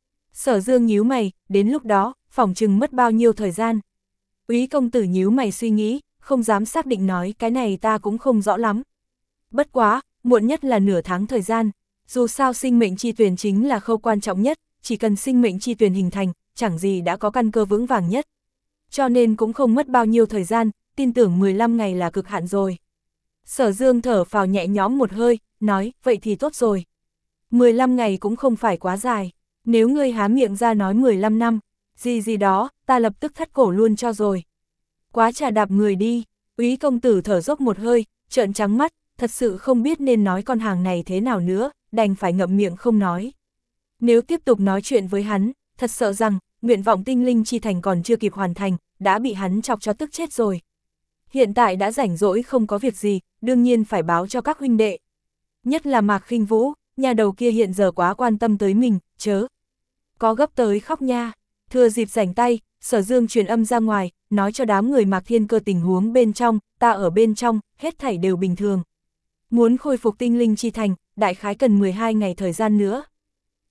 S1: Sở Dương nhíu mày, đến lúc đó, phỏng chừng mất bao nhiêu thời gian. Úy công tử nhíu mày suy nghĩ, không dám xác định nói, cái này ta cũng không rõ lắm. Bất quá, muộn nhất là nửa tháng thời gian, dù sao sinh mệnh chi tuyển chính là khâu quan trọng nhất, chỉ cần sinh mệnh chi tuyển hình thành, chẳng gì đã có căn cơ vững vàng nhất. Cho nên cũng không mất bao nhiêu thời gian, tin tưởng mười lăm ngày là cực hạn rồi. Sở Dương thở phào nhẹ nhõm một hơi, nói, vậy thì tốt rồi. mười lăm ngày cũng không phải quá dài, nếu ngươi há miệng ra nói mười lăm năm, gì gì đó, ta lập tức thắt cổ luôn cho rồi. Quá trà đạp người đi, Úy công tử thở dốc một hơi, trợn trắng mắt, thật sự không biết nên nói con hàng này thế nào nữa, đành phải ngậm miệng không nói. Nếu tiếp tục nói chuyện với hắn, thật sợ rằng, nguyện vọng tinh linh chi thành còn chưa kịp hoàn thành, đã bị hắn chọc cho tức chết rồi. Hiện tại đã rảnh rỗi không có việc gì, đương nhiên phải báo cho các huynh đệ. Nhất là Mạc Khinh Vũ, nhà đầu kia hiện giờ quá quan tâm tới mình, chớ. Có gấp tới khóc nha. Thừa dịp rảnh tay, Sở Dương truyền âm ra ngoài, nói cho đám người Mạc Thiên Cơ tình huống bên trong, ta ở bên trong, hết thảy đều bình thường. Muốn khôi phục tinh linh chi thành, đại khái cần mười hai ngày thời gian nữa.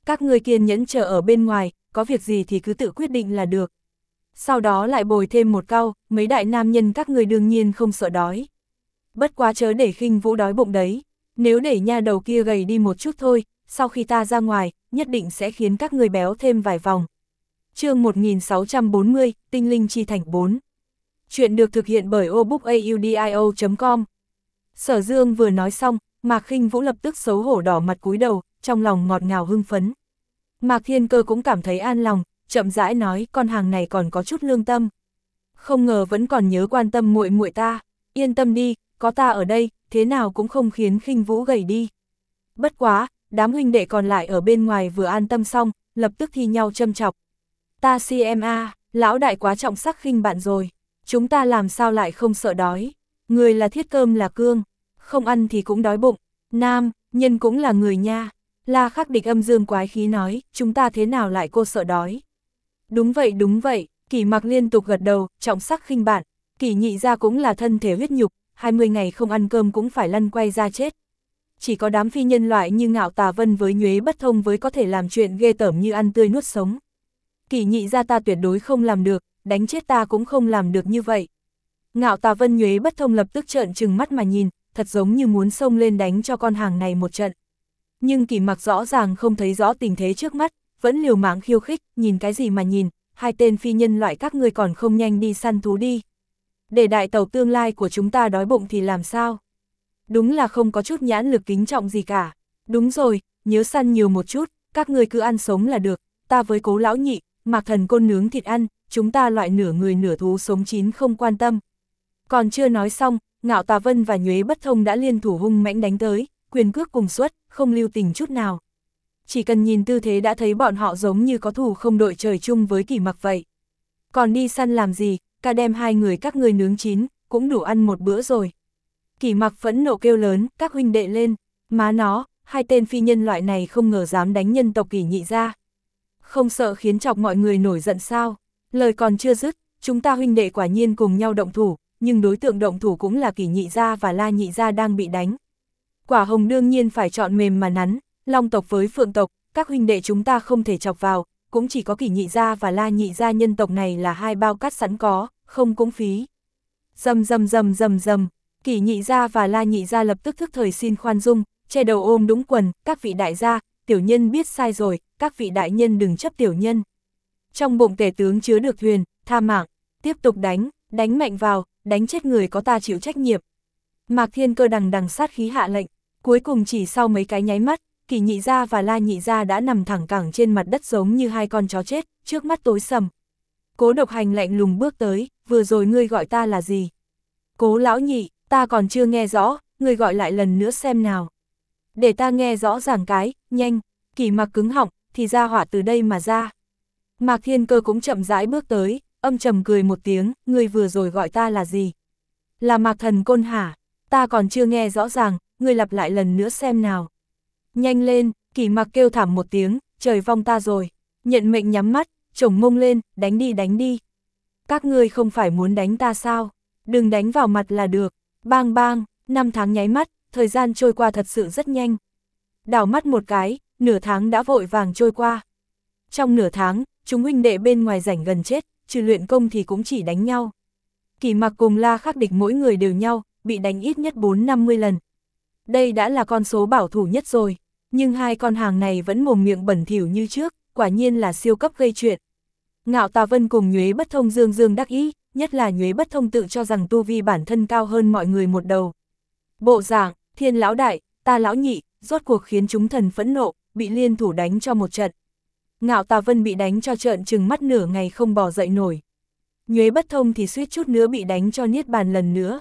S1: Các ngươi kiên nhẫn chờ ở bên ngoài, có việc gì thì cứ tự quyết định là được. Sau đó lại bồi thêm một câu, mấy đại nam nhân các ngươi đương nhiên không sợ đói. Bất quá chớ để khinh vũ đói bụng đấy, nếu để nha đầu kia gầy đi một chút thôi, sau khi ta ra ngoài, nhất định sẽ khiến các ngươi béo thêm vài vòng. Chương một nghìn sáu trăm bốn mươi, Tinh linh chi thành bốn. Chuyện được thực hiện bởi obookaudio chấm com. Sở Dương vừa nói xong, Mạc Khinh Vũ lập tức xấu hổ đỏ mặt cúi đầu, trong lòng ngọt ngào hưng phấn. Mạc Thiên Cơ cũng cảm thấy an lòng, chậm rãi nói, con hàng này còn có chút lương tâm. Không ngờ vẫn còn nhớ quan tâm muội muội ta, yên tâm đi, có ta ở đây, thế nào cũng không khiến Khinh Vũ gầy đi. Bất quá, đám huynh đệ còn lại ở bên ngoài vừa an tâm xong, lập tức thi nhau châm chọc. Ta xê em a, lão đại quá trọng sắc khinh bạn rồi, chúng ta làm sao lại không sợ đói, người là thiết cơm là cương, không ăn thì cũng đói bụng, nam, nhân cũng là người nha. La Khắc Địch âm dương quái khí nói, chúng ta thế nào lại cô sợ đói. Đúng vậy đúng vậy, Kỷ Mặc liên tục gật đầu, trọng sắc khinh bạn, Kỷ nhị gia cũng là thân thể huyết nhục, hai mươi ngày không ăn cơm cũng phải lăn quay ra chết. Chỉ có đám phi nhân loại như Ngạo Tà Vân với Nhuế Bất Thông với có thể làm chuyện ghê tởm như ăn tươi nuốt sống. Kỷ nhị gia ta tuyệt đối không làm được, đánh chết ta cũng không làm được như vậy. Ngạo Tà Vân Nhuế Bất Thông lập tức trợn trừng mắt mà nhìn, thật giống như muốn xông lên đánh cho con hàng này một trận. Nhưng Kỷ Mặc rõ ràng không thấy rõ tình thế trước mắt, vẫn liều mạng khiêu khích, nhìn cái gì mà nhìn, hai tên phi nhân loại các ngươi còn không nhanh đi săn thú đi. Để đại tàu tương lai của chúng ta đói bụng thì làm sao? Đúng là không có chút nhãn lực kính trọng gì cả. Đúng rồi, nhớ săn nhiều một chút, các ngươi cứ ăn sống là được, ta với Cố lão nhị, Mạc Thần Côn nướng thịt ăn, chúng ta loại nửa người nửa thú sống chín không quan tâm. Còn chưa nói xong, Ngạo Tà Vân và Nhuế Bất Thông đã liên thủ hung mãnh đánh tới, quyền cước cùng xuất, không lưu tình chút nào. Chỉ cần nhìn tư thế đã thấy bọn họ giống như có thù không đội trời chung với Kỷ Mặc vậy. Còn đi săn làm gì, cả đem hai người các ngươi nướng chín, cũng đủ ăn một bữa rồi. Kỷ Mặc phẫn nộ kêu lớn, các huynh đệ lên, má nó, hai tên phi nhân loại này không ngờ dám đánh nhân tộc Kỷ nhị gia. Không sợ khiến chọc mọi người nổi giận sao? Lời còn chưa dứt, chúng ta huynh đệ quả nhiên cùng nhau động thủ, nhưng đối tượng động thủ cũng là Kỷ nhị gia và La nhị gia đang bị đánh. Quả hồng đương nhiên phải chọn mềm mà nắn, Long tộc với Phượng tộc, các huynh đệ chúng ta không thể chọc vào, cũng chỉ có Kỷ nhị gia và La nhị gia nhân tộc này là hai bao cát sẵn có, không cũng phí. Dầm dầm dầm dầm dầm, Kỷ nhị gia và La nhị gia lập tức thức thời xin khoan dung, che đầu ôm đúng quần, các vị đại gia, tiểu nhân biết sai rồi, các vị đại nhân đừng chấp tiểu nhân. Trong bụng tể tướng chứa được thuyền, tha mạng, tiếp tục đánh, đánh mạnh vào, đánh chết người có ta chịu trách nhiệm. Mạc Thiên Cơ đằng đằng sát khí hạ lệnh, cuối cùng chỉ sau mấy cái nháy mắt, Kỷ nhị gia và La nhị gia đã nằm thẳng cẳng trên mặt đất giống như hai con chó chết, trước mắt tối sầm. Cố Độc Hành lạnh lùng bước tới, vừa rồi ngươi gọi ta là gì? Cố lão nhị, ta còn chưa nghe rõ, ngươi gọi lại lần nữa xem nào. Để ta nghe rõ ràng cái, nhanh, Kỷ Mặc cứng họng, thì ra hỏa từ đây mà ra. Mạc Thiên Cơ cũng chậm rãi bước tới, âm trầm cười một tiếng, ngươi vừa rồi gọi ta là gì? Là Mạc Thần Côn hả? Ta còn chưa nghe rõ ràng, ngươi lặp lại lần nữa xem nào. Nhanh lên, Kỷ Mặc kêu thảm một tiếng, trời vong ta rồi. Nhận mệnh nhắm mắt, chổng mông lên, đánh đi đánh đi. Các ngươi không phải muốn đánh ta sao? Đừng đánh vào mặt là được. Bang bang, năm tháng nháy mắt, thời gian trôi qua thật sự rất nhanh. Đảo mắt một cái, nửa tháng đã vội vàng trôi qua. Trong nửa tháng, chúng huynh đệ bên ngoài rảnh gần chết, trừ luyện công thì cũng chỉ đánh nhau. Kỷ Mặc cùng La Khắc Địch mỗi người đều nhau, bị đánh ít nhất bốn năm mươi lần. Đây đã là con số bảo thủ nhất rồi, nhưng hai con hàng này vẫn mồm miệng bẩn thỉu như trước, quả nhiên là siêu cấp gây chuyện. Ngạo Tà Vân cùng Nhuế Bất Thông dương dương đắc ý, nhất là Nhuế Bất Thông tự cho rằng tu vi bản thân cao hơn mọi người một đầu. Bộ dạng, Thiên lão đại, ta lão nhị, rốt cuộc khiến chúng thần phẫn nộ, bị liên thủ đánh cho một trận. Ngạo Tà Vân bị đánh cho trợn trừng mắt nửa ngày không bò dậy nổi. Nhuế Bất Thông thì suýt chút nữa bị đánh cho niết bàn lần nữa.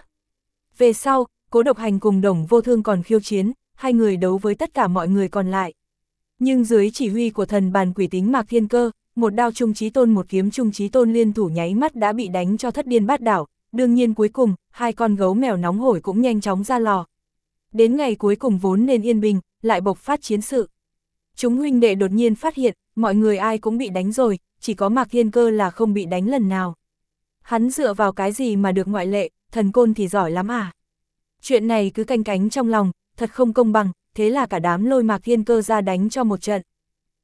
S1: Về sau, Cố Độc Hành cùng Đồng Vô Thương còn khiêu chiến, hai người đấu với tất cả mọi người còn lại. Nhưng dưới chỉ huy của thần bàn quỷ tính Mạc Thiên Cơ, một đao Trung Chí Tôn một kiếm Trung Chí Tôn liên thủ nháy mắt đã bị đánh cho thất điên bát đảo, đương nhiên cuối cùng, hai con gấu mèo nóng hổi cũng nhanh chóng ra lò. Đến ngày cuối cùng vốn nên yên bình, lại bộc phát chiến sự. Chúng huynh đệ đột nhiên phát hiện, mọi người ai cũng bị đánh rồi, chỉ có Mạc Thiên Cơ là không bị đánh lần nào. Hắn dựa vào cái gì mà được ngoại lệ, thần côn thì giỏi lắm à? Chuyện này cứ canh cánh trong lòng, thật không công bằng, thế là cả đám lôi Mạc Thiên Cơ ra đánh cho một trận.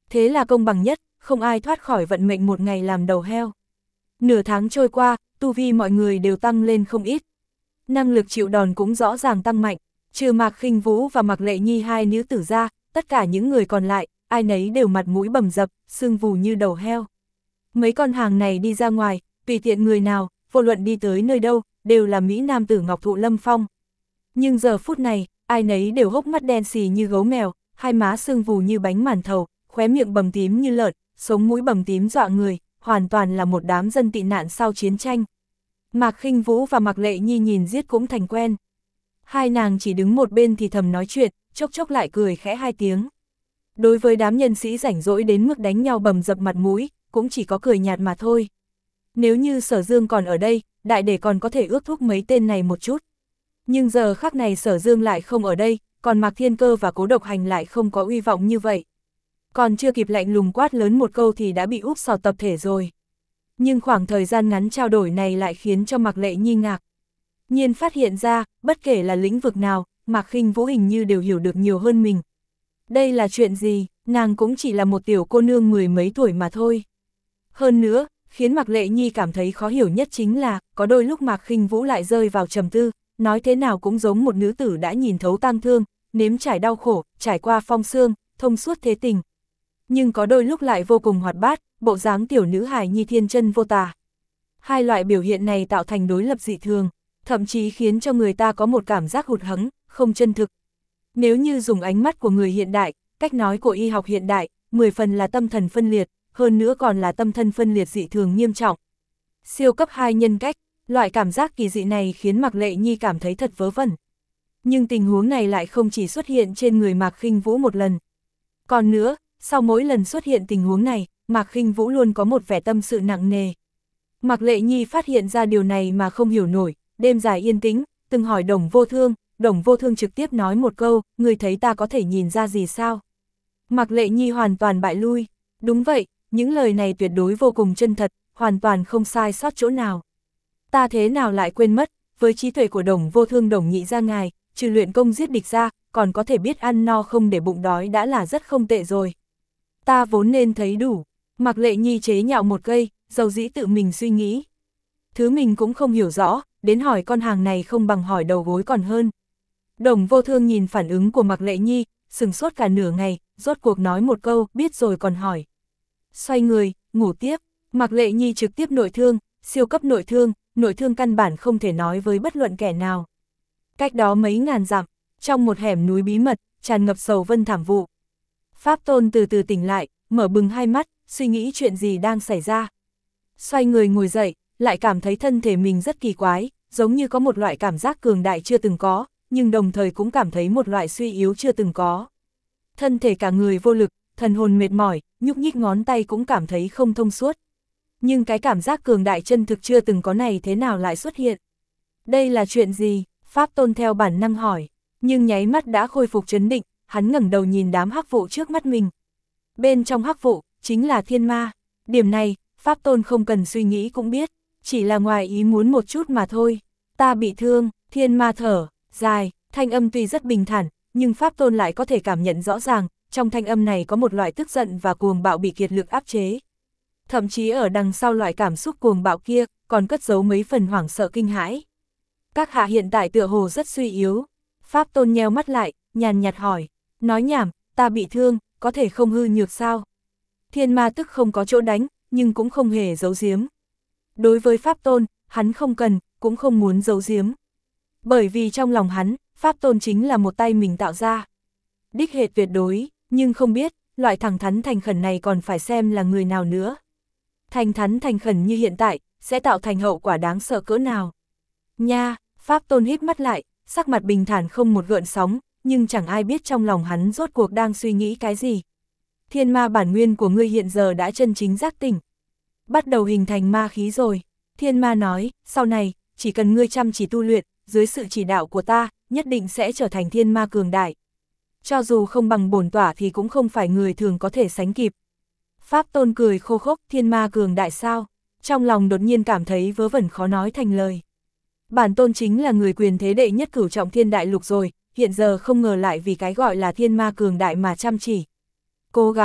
S1: Thế là công bằng nhất, không ai thoát khỏi vận mệnh một ngày làm đầu heo. Nửa tháng trôi qua, tu vi mọi người đều tăng lên không ít. Năng lực chịu đòn cũng rõ ràng tăng mạnh, trừ Mạc Khinh Vũ và Mạc Lệ Nhi hai nữ tử ra, tất cả những người còn lại, ai nấy đều mặt mũi bầm dập, sưng vù như đầu heo. Mấy con hàng này đi ra ngoài, tùy tiện người nào, vô luận đi tới nơi đâu, đều là Mỹ Nam tử Ngọc Thụ Lâm Phong. Nhưng giờ phút này, ai nấy đều hốc mắt đen xì như gấu mèo, hai má sưng vù như bánh màn thầu, khóe miệng bầm tím như lợn, sống mũi bầm tím dọa người, hoàn toàn là một đám dân tị nạn sau chiến tranh. Mạc Khinh Vũ và Mạc Lệ Nhi nhìn giết cũng thành quen. Hai nàng chỉ đứng một bên thì thầm nói chuyện, chốc chốc lại cười khẽ hai tiếng. Đối với đám nhân sĩ rảnh rỗi đến mức đánh nhau bầm dập mặt mũi, cũng chỉ có cười nhạt mà thôi. Nếu như Sở Dương còn ở đây, đại để còn có thể ước thúc mấy tên này một chút. Nhưng giờ khắc này Sở Dương lại không ở đây, còn Mạc Thiên Cơ và Cố Độc Hành lại không có uy vọng như vậy. Còn chưa kịp lạnh lùng quát lớn một câu thì đã bị úp sọt tập thể rồi. Nhưng khoảng thời gian ngắn trao đổi này lại khiến cho Mạc Lệ Nhi ngạc nhiên phát hiện ra, bất kể là lĩnh vực nào, Mạc Khinh Vũ hình như đều hiểu được nhiều hơn mình. Đây là chuyện gì, nàng cũng chỉ là một tiểu cô nương mười mấy tuổi mà thôi. Hơn nữa, khiến Mạc Lệ Nhi cảm thấy khó hiểu nhất chính là, có đôi lúc Mạc Khinh Vũ lại rơi vào trầm tư, nói thế nào cũng giống một nữ tử đã nhìn thấu tang thương, nếm trải đau khổ, trải qua phong sương, thông suốt thế tình. Nhưng có đôi lúc lại vô cùng hoạt bát, bộ dáng tiểu nữ hài nhi thiên chân vô tà. Hai loại biểu hiện này tạo thành đối lập dị thường, thậm chí khiến cho người ta có một cảm giác hụt hẫng, không chân thực. Nếu như dùng ánh mắt của người hiện đại, cách nói của y học hiện đại, mười phần là tâm thần phân liệt, hơn nữa còn là tâm thân phân liệt dị thường nghiêm trọng. Siêu cấp hai nhân cách, loại cảm giác kỳ dị này khiến Mạc Lệ Nhi cảm thấy thật vớ vẩn. Nhưng tình huống này lại không chỉ xuất hiện trên người Mạc Khinh Vũ một lần. Còn nữa, sau mỗi lần xuất hiện tình huống này, Mạc Khinh Vũ luôn có một vẻ tâm sự nặng nề. Mạc Lệ Nhi phát hiện ra điều này mà không hiểu nổi, đêm dài yên tĩnh, từng hỏi Đồng Vô Thương, Đồng Vô Thương trực tiếp nói một câu, người thấy ta có thể nhìn ra gì sao? Mạc Lệ Nhi hoàn toàn bại lui, đúng vậy, những lời này tuyệt đối vô cùng chân thật, hoàn toàn không sai sót chỗ nào. Ta thế nào lại quên mất, với trí tuệ của Đồng Vô Thương Đồng nhị gia ngài, trừ luyện công giết địch ra, còn có thể biết ăn no không để bụng đói đã là rất không tệ rồi. Ta vốn nên thấy đủ. Mạc Lệ Nhi chế nhạo một cây, dầu dĩ tự mình suy nghĩ. Thứ mình cũng không hiểu rõ, đến hỏi con hàng này không bằng hỏi đầu gối còn hơn. Đồng Vô Thương nhìn phản ứng của Mạc Lệ Nhi, sừng sốt cả nửa ngày, rốt cuộc nói một câu, biết rồi còn hỏi. Xoay người, ngủ tiếp, Mạc Lệ Nhi trực tiếp nội thương, siêu cấp nội thương, nội thương căn bản không thể nói với bất luận kẻ nào. Cách đó mấy ngàn dặm, trong một hẻm núi bí mật, tràn ngập sầu vân thảm vụ. Pháp Tôn từ từ tỉnh lại, mở bừng hai mắt, suy nghĩ chuyện gì đang xảy ra. Xoay người ngồi dậy, lại cảm thấy thân thể mình rất kỳ quái, giống như có một loại cảm giác cường đại chưa từng có, nhưng đồng thời cũng cảm thấy một loại suy yếu chưa từng có. Thân thể cả người vô lực, thần hồn mệt mỏi, nhúc nhích ngón tay cũng cảm thấy không thông suốt. Nhưng cái cảm giác cường đại chân thực chưa từng có này thế nào lại xuất hiện? Đây là chuyện gì? Pháp Tôn theo bản năng hỏi, nhưng nháy mắt đã khôi phục trấn định, hắn ngẩng đầu nhìn đám hắc vụ trước mắt mình. Bên trong hắc vụ, chính là thiên ma. Điểm này, Pháp Tôn không cần suy nghĩ cũng biết, chỉ là ngoài ý muốn một chút mà thôi. Ta bị thương, thiên ma thở, dài, thanh âm tuy rất bình thản, nhưng Pháp Tôn lại có thể cảm nhận rõ ràng, trong thanh âm này có một loại tức giận và cuồng bạo bị kiệt lực áp chế. Thậm chí ở đằng sau loại cảm xúc cuồng bạo kia, còn cất giấu mấy phần hoảng sợ kinh hãi. Các hạ hiện tại tựa hồ rất suy yếu. Pháp Tôn nheo mắt lại, nhàn nhạt hỏi, nói nhảm, ta bị thương, có thể không hư nhược sao? Thiên ma tức không có chỗ đánh, nhưng cũng không hề giấu giếm. Đối với Pháp Tôn, hắn không cần, cũng không muốn giấu giếm. Bởi vì trong lòng hắn, Pháp Tôn chính là một tay mình tạo ra. Đích hệ tuyệt đối, nhưng không biết, loại thẳng thắn thành khẩn này còn phải xem là người nào nữa. Thành thắn thành khẩn như hiện tại, sẽ tạo thành hậu quả đáng sợ cỡ nào. Nha, Pháp Tôn híp mắt lại, sắc mặt bình thản không một gợn sóng, nhưng chẳng ai biết trong lòng hắn rốt cuộc đang suy nghĩ cái gì. Thiên ma bản nguyên của ngươi hiện giờ đã chân chính giác tỉnh. Bắt đầu hình thành ma khí rồi. Thiên ma nói, sau này, chỉ cần ngươi chăm chỉ tu luyện, dưới sự chỉ đạo của ta, nhất định sẽ trở thành thiên ma cường đại. Cho dù không bằng bổn tỏa thì cũng không phải người thường có thể sánh kịp. Pháp Tôn cười khô khốc, thiên ma cường đại sao? Trong lòng đột nhiên cảm thấy vớ vẩn khó nói thành lời. Bản tôn chính là người quyền thế đệ nhất cửu trọng thiên đại lục rồi, hiện giờ không ngờ lại vì cái gọi là thiên ma cường đại mà chăm chỉ. Cố gắng,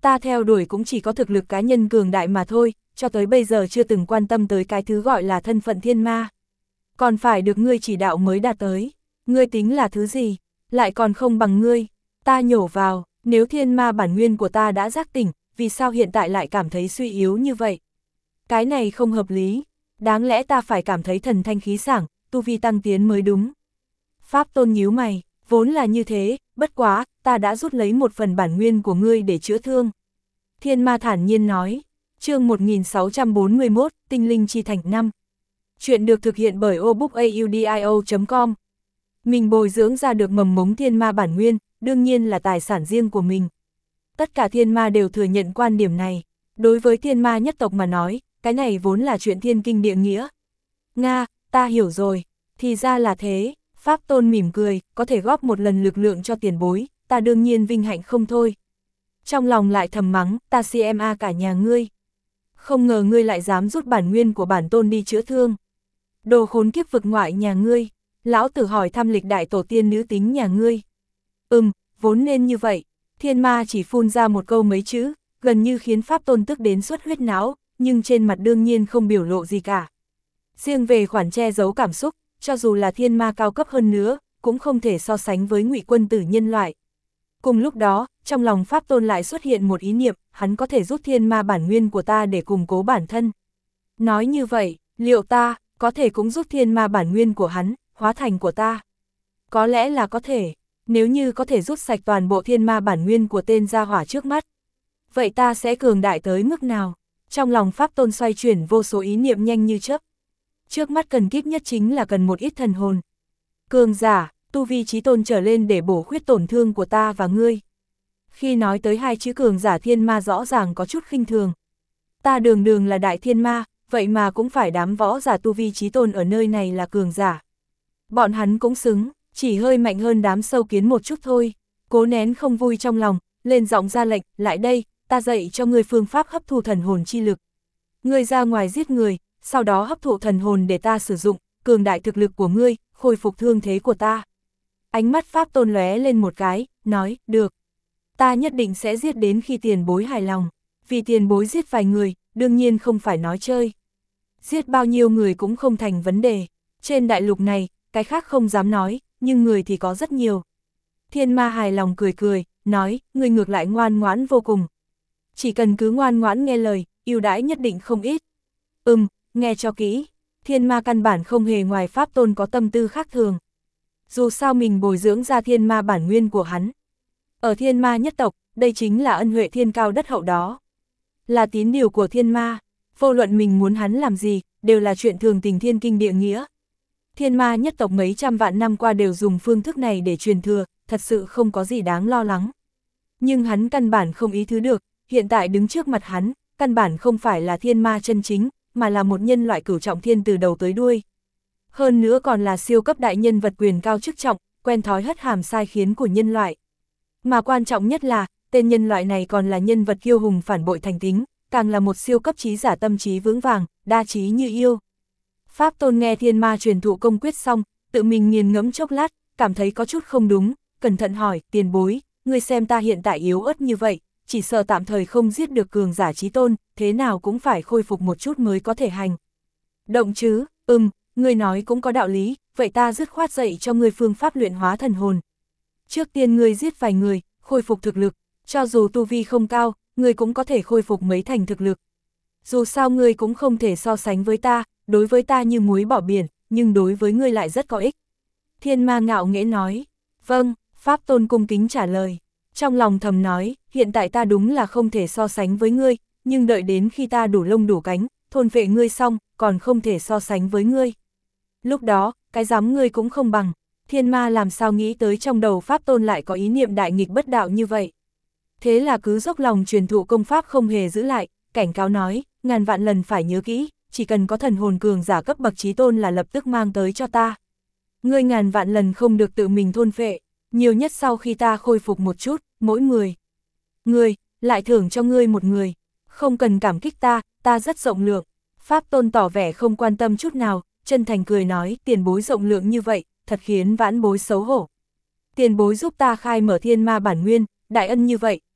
S1: Ta theo đuổi cũng chỉ có thực lực cá nhân cường đại mà thôi, cho tới bây giờ chưa từng quan tâm tới cái thứ gọi là thân phận thiên ma. Còn phải được ngươi chỉ đạo mới đạt tới. Ngươi tính là thứ gì? Lại còn không bằng ngươi. Ta nhổ vào, nếu thiên ma bản nguyên của ta đã giác tỉnh, vì sao hiện tại lại cảm thấy suy yếu như vậy? Cái này không hợp lý. Đáng lẽ ta phải cảm thấy thần thanh khí sảng, tu vi tăng tiến mới đúng. Pháp Tôn nhíu mày, vốn là như thế, bất quá, ta đã rút lấy một phần bản nguyên của ngươi để chữa thương. Thiên ma thản nhiên nói, chương một nghìn sáu trăm bốn mươi mốt, Tinh Linh Chi Thành năm. Chuyện được thực hiện bởi obookaudio chấm com. Mình bồi dưỡng ra được mầm mống thiên ma bản nguyên, đương nhiên là tài sản riêng của mình. Tất cả thiên ma đều thừa nhận quan điểm này. Đối với thiên ma nhất tộc mà nói, cái này vốn là chuyện thiên kinh địa nghĩa. Nga, ta hiểu rồi, thì ra là thế. Pháp Tôn mỉm cười, có thể góp một lần lực lượng cho tiền bối, ta đương nhiên vinh hạnh không thôi. Trong lòng lại thầm mắng, ta xem a cả nhà ngươi. Không ngờ ngươi lại dám rút bản nguyên của bản tôn đi chữa thương. Đồ khốn kiếp vực ngoại nhà ngươi, lão tử hỏi thăm lịch đại tổ tiên nữ tính nhà ngươi. Ừm, vốn nên như vậy. Thiên ma chỉ phun ra một câu mấy chữ, gần như khiến Pháp Tôn tức đến xuất huyết não, nhưng trên mặt đương nhiên không biểu lộ gì cả. Riêng về khoản che giấu cảm xúc, cho dù là thiên ma cao cấp hơn nữa, cũng không thể so sánh với Ngụy quân tử nhân loại. Cùng lúc đó, trong lòng Pháp Tôn lại xuất hiện một ý niệm, hắn có thể rút thiên ma bản nguyên của ta để củng cố bản thân. Nói như vậy, liệu ta, có thể cũng rút thiên ma bản nguyên của hắn, hóa thành của ta? Có lẽ là có thể, nếu như có thể rút sạch toàn bộ thiên ma bản nguyên của tên gia hỏa trước mắt. Vậy ta sẽ cường đại tới mức nào? Trong lòng Pháp Tôn xoay chuyển vô số ý niệm nhanh như chớp. Trước mắt cần kíp nhất chính là cần một ít thần hồn. Cường giả, tu vi chí tôn trở lên để bổ khuyết tổn thương của ta và ngươi. Khi nói tới hai chữ cường giả thiên ma rõ ràng có chút khinh thường. Ta đường đường là đại thiên ma, vậy mà cũng phải đám võ giả tu vi chí tôn ở nơi này là cường giả. Bọn hắn cũng xứng, chỉ hơi mạnh hơn đám sâu kiến một chút thôi. Cố nén không vui trong lòng, lên giọng ra lệnh, lại đây, ta dạy cho ngươi phương pháp hấp thu thần hồn chi lực. Ngươi ra ngoài giết người, sau đó hấp thụ thần hồn để ta sử dụng, cường đại thực lực của ngươi, khôi phục thương thế của ta. Ánh mắt Pháp Tôn lóe lên một cái, nói, được. Ta nhất định sẽ giết đến khi tiền bối hài lòng. Vì tiền bối giết vài người, đương nhiên không phải nói chơi. Giết bao nhiêu người cũng không thành vấn đề. Trên đại lục này, cái khác không dám nói, nhưng người thì có rất nhiều. Thiên ma hài lòng cười cười, nói, ngươi ngược lại ngoan ngoãn vô cùng. Chỉ cần cứ ngoan ngoãn nghe lời, ưu đãi nhất định không ít. Ừm, nghe cho kỹ. Thiên ma căn bản không hề ngoài Pháp Tôn có tâm tư khác thường. Dù sao mình bồi dưỡng ra thiên ma bản nguyên của hắn. Ở thiên ma nhất tộc, đây chính là ân huệ thiên cao đất hậu đó. Là tín điều của thiên ma, vô luận mình muốn hắn làm gì, đều là chuyện thường tình thiên kinh địa nghĩa. Thiên ma nhất tộc mấy trăm vạn năm qua đều dùng phương thức này để truyền thừa, thật sự không có gì đáng lo lắng. Nhưng hắn căn bản không ý thứ được, hiện tại đứng trước mặt hắn, căn bản không phải là thiên ma chân chính, mà là một nhân loại cửu trọng thiên từ đầu tới đuôi. Hơn nữa còn là siêu cấp đại nhân vật quyền cao chức trọng, quen thói hất hàm sai khiến của nhân loại. Mà quan trọng nhất là, tên nhân loại này còn là nhân vật kiêu hùng phản bội thành tính, càng là một siêu cấp trí giả tâm trí vững vàng, đa trí như yêu. Pháp Tôn nghe thiên ma truyền thụ công quyết xong, tự mình nghiền ngẫm chốc lát, cảm thấy có chút không đúng, cẩn thận hỏi, tiền bối, ngươi xem ta hiện tại yếu ớt như vậy, chỉ sợ tạm thời không giết được cường giả chí tôn, thế nào cũng phải khôi phục một chút mới có thể hành. Động chứ, ừm, ngươi nói cũng có đạo lý, vậy ta dứt khoát dạy cho ngươi phương pháp luyện hóa thần hồn. Trước tiên ngươi giết vài người, khôi phục thực lực, cho dù tu vi không cao, ngươi cũng có thể khôi phục mấy thành thực lực. Dù sao ngươi cũng không thể so sánh với ta, đối với ta như muối bỏ biển, nhưng đối với ngươi lại rất có ích. Thiên ma ngạo nghễ nói, vâng, Pháp Tôn cung kính trả lời. Trong lòng thầm nói, hiện tại ta đúng là không thể so sánh với ngươi, nhưng đợi đến khi ta đủ lông đủ cánh, thôn vệ ngươi xong, còn không thể so sánh với ngươi. Lúc đó, cái dám ngươi cũng không bằng. Thiên ma làm sao nghĩ tới trong đầu Pháp Tôn lại có ý niệm đại nghịch bất đạo như vậy. Thế là cứ dốc lòng truyền thụ công pháp không hề giữ lại, cảnh cáo nói, ngàn vạn lần phải nhớ kỹ, chỉ cần có thần hồn cường giả cấp bậc chí tôn là lập tức mang tới cho ta. Ngươi ngàn vạn lần không được tự mình thôn phệ, nhiều nhất sau khi ta khôi phục một chút, mỗi người. Ngươi, lại thưởng cho ngươi một người, không cần cảm kích ta, ta rất rộng lượng. Pháp Tôn tỏ vẻ không quan tâm chút nào, chân thành cười nói, tiền bối rộng lượng như vậy, thật khiến vãn bối xấu hổ. Tiền bối giúp ta khai mở thiên ma bản nguyên, đại ân như vậy,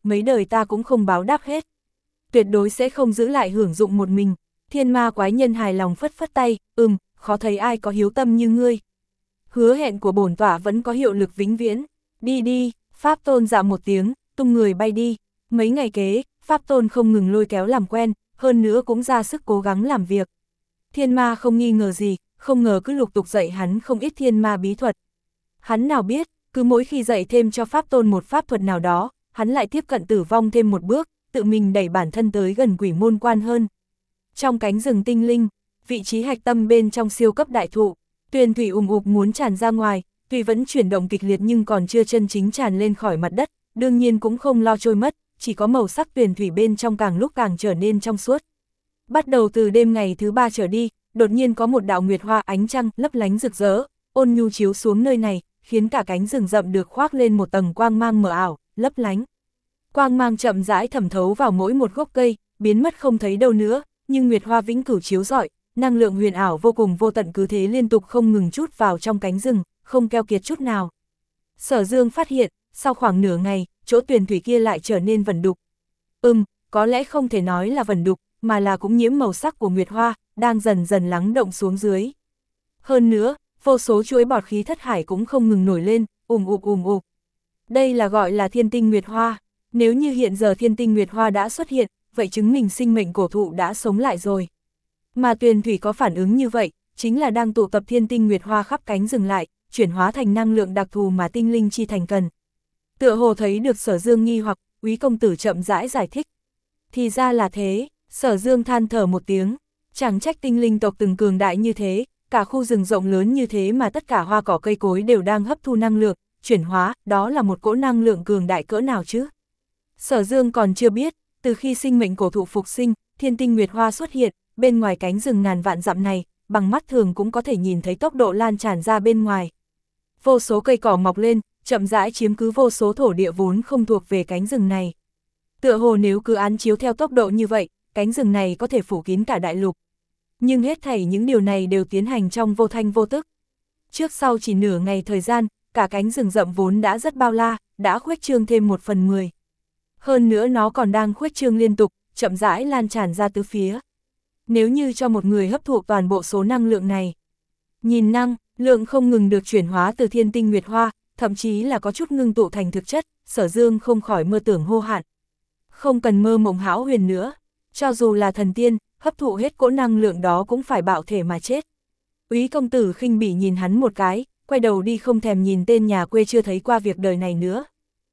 S1: mấy đời ta cũng không báo đáp hết. Tuyệt đối sẽ không giữ lại hưởng dụng một mình. Thiên ma quái nhân hài lòng phất phất tay, ừm, khó thấy ai có hiếu tâm như ngươi. Hứa hẹn của bổn tọa vẫn có hiệu lực vĩnh viễn. Đi đi, Pháp Tôn dạ một tiếng, tung người bay đi. Mấy ngày kế, Pháp Tôn không ngừng lôi kéo làm quen, hơn nữa cũng ra sức cố gắng làm việc. Thiên ma không nghi ngờ gì, không ngờ cứ lục tục dạy hắn không ít thiên ma bí thuật. Hắn nào biết, cứ mỗi khi dạy thêm cho Pháp Tôn một pháp thuật nào đó, hắn lại tiếp cận tử vong thêm một bước, tự mình đẩy bản thân tới gần quỷ môn quan hơn. Trong cánh rừng tinh linh, vị trí hạch tâm bên trong siêu cấp đại thụ, tuyền thủy ùm ụp muốn tràn ra ngoài, tuy vẫn chuyển động kịch liệt nhưng còn chưa chân chính tràn lên khỏi mặt đất, đương nhiên cũng không lo trôi mất, chỉ có màu sắc tuyền thủy bên trong càng lúc càng trở nên trong suốt. Bắt đầu từ đêm ngày thứ ba trở đi, đột nhiên có một đạo nguyệt hoa ánh trăng lấp lánh rực rỡ, ôn nhu chiếu xuống nơi này, khiến cả cánh rừng rậm được khoác lên một tầng quang mang mờ ảo, lấp lánh. Quang mang chậm rãi thẩm thấu vào mỗi một gốc cây, biến mất không thấy đâu nữa, nhưng nguyệt hoa vĩnh cửu chiếu rọi, năng lượng huyền ảo vô cùng vô tận cứ thế liên tục không ngừng trút vào trong cánh rừng, không keo kiệt chút nào. Sở Dương phát hiện, sau khoảng nửa ngày, chỗ tuyền thủy kia lại trở nên vẩn đục. Ừm, có lẽ không thể nói là vẩn đục, mà là cũng nhiễm màu sắc của nguyệt hoa, đang dần dần lắng động xuống dưới. Hơn nữa, vô số chuỗi bọt khí thất hải cũng không ngừng nổi lên, ùm ụp ùm ụp. Đây là gọi là thiên tinh nguyệt hoa. Nếu như hiện giờ thiên tinh nguyệt hoa đã xuất hiện, vậy chứng minh sinh mệnh cổ thụ đã sống lại rồi. Mà tuyền thủy có phản ứng như vậy, chính là đang tụ tập thiên tinh nguyệt hoa khắp cánh rừng lại, chuyển hóa thành năng lượng đặc thù mà tinh linh chi thành cần. Tựa hồ thấy được Sở Dương nghi hoặc, Úy công tử chậm rãi giải, giải thích. Thì ra là thế, Sở Dương than thở một tiếng, chẳng trách tinh linh tộc từng cường đại như thế, cả khu rừng rộng lớn như thế mà tất cả hoa cỏ cây cối đều đang hấp thu năng lượng, chuyển hóa, đó là một cỗ năng lượng cường đại cỡ nào chứ? Sở Dương còn chưa biết, từ khi sinh mệnh cổ thụ phục sinh, thiên tinh nguyệt hoa xuất hiện, bên ngoài cánh rừng ngàn vạn dặm này, bằng mắt thường cũng có thể nhìn thấy tốc độ lan tràn ra bên ngoài. Vô số cây cỏ mọc lên, chậm rãi chiếm cứ vô số thổ địa vốn không thuộc về cánh rừng này. Tựa hồ nếu cứ án chiếu theo tốc độ như vậy, cánh rừng này có thể phủ kín cả đại lục. Nhưng hết thảy những điều này đều tiến hành trong vô thanh vô tức. Trước sau chỉ nửa ngày thời gian, cả cánh rừng rậm vốn đã rất bao la, đã khuếch trương thêm một phần mười. Hơn nữa nó còn đang khuếch trương liên tục, chậm rãi lan tràn ra tứ phía. Nếu như cho một người hấp thụ toàn bộ số năng lượng này, nhìn năng, lượng không ngừng được chuyển hóa từ thiên tinh nguyệt hoa, thậm chí là có chút ngưng tụ thành thực chất, Sở Dương không khỏi mơ tưởng hô hạn. Không cần mơ mộng hão huyền nữa, cho dù là thần tiên, hấp thụ hết cỗ năng lượng đó cũng phải bạo thể mà chết. Úy công tử khinh bỉ nhìn hắn một cái, quay đầu đi không thèm nhìn tên nhà quê chưa thấy qua việc đời này nữa.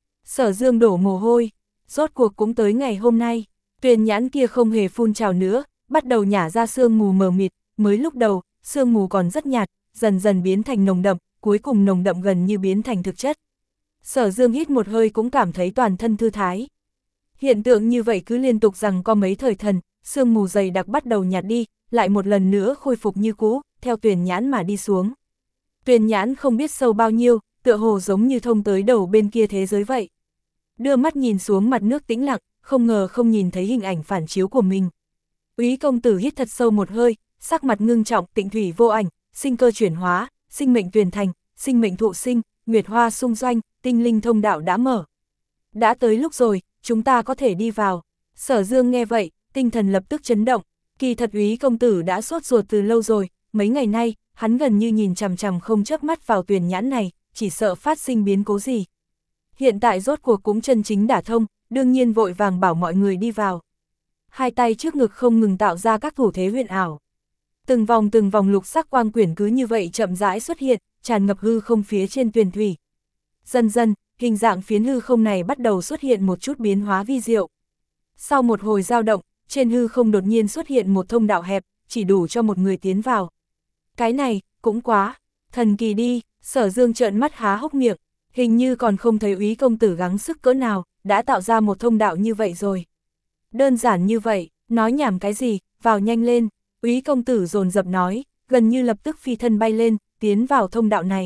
S1: Sở Dương đổ mồ hôi, rốt cuộc cũng tới ngày hôm nay, tuyền nhãn kia không hề phun trào nữa, bắt đầu nhả ra sương mù mờ mịt, mới lúc đầu, sương mù còn rất nhạt, dần dần biến thành nồng đậm, cuối cùng nồng đậm gần như biến thành thực chất. Sở Dương hít một hơi cũng cảm thấy toàn thân thư thái. Hiện tượng như vậy cứ liên tục rằng có mấy thời thần, sương mù dày đặc bắt đầu nhạt đi, lại một lần nữa khôi phục như cũ, theo tuyền nhãn mà đi xuống. Tuyền nhãn không biết sâu bao nhiêu, tựa hồ giống như thông tới đầu bên kia thế giới vậy. Đưa mắt nhìn xuống mặt nước tĩnh lặng, không ngờ không nhìn thấy hình ảnh phản chiếu của mình. Úy công tử hít thật sâu một hơi, sắc mặt ngưng trọng, tịnh thủy vô ảnh, sinh cơ chuyển hóa, sinh mệnh tuyền thành, sinh mệnh thụ sinh, nguyệt hoa sung doanh, tinh linh thông đạo đã mở. Đã tới lúc rồi, chúng ta có thể đi vào. Sở Dương nghe vậy, tinh thần lập tức chấn động, kỳ thật Úy công tử đã sốt ruột từ lâu rồi, mấy ngày nay, hắn gần như nhìn chằm chằm không chớp mắt vào tuyền nhãn này, chỉ sợ phát sinh biến cố gì. Hiện tại rốt cuộc cũng chân chính đả thông, đương nhiên vội vàng bảo mọi người đi vào. Hai tay trước ngực không ngừng tạo ra các thủ thế huyền ảo. Từng vòng từng vòng lục sắc quang quyển cứ như vậy chậm rãi xuất hiện, tràn ngập hư không phía trên tuyền thủy. Dần dần, hình dạng phiến hư không này bắt đầu xuất hiện một chút biến hóa vi diệu. Sau một hồi dao động, trên hư không đột nhiên xuất hiện một thông đạo hẹp, chỉ đủ cho một người tiến vào. Cái này, cũng quá, thần kỳ đi, Sở Dương trợn mắt há hốc miệng, hình như còn không thấy Úy công tử gắng sức cỡ nào, đã tạo ra một thông đạo như vậy rồi. Đơn giản như vậy, nói nhảm cái gì, vào nhanh lên, Úy công tử dồn dập nói, gần như lập tức phi thân bay lên, tiến vào thông đạo này.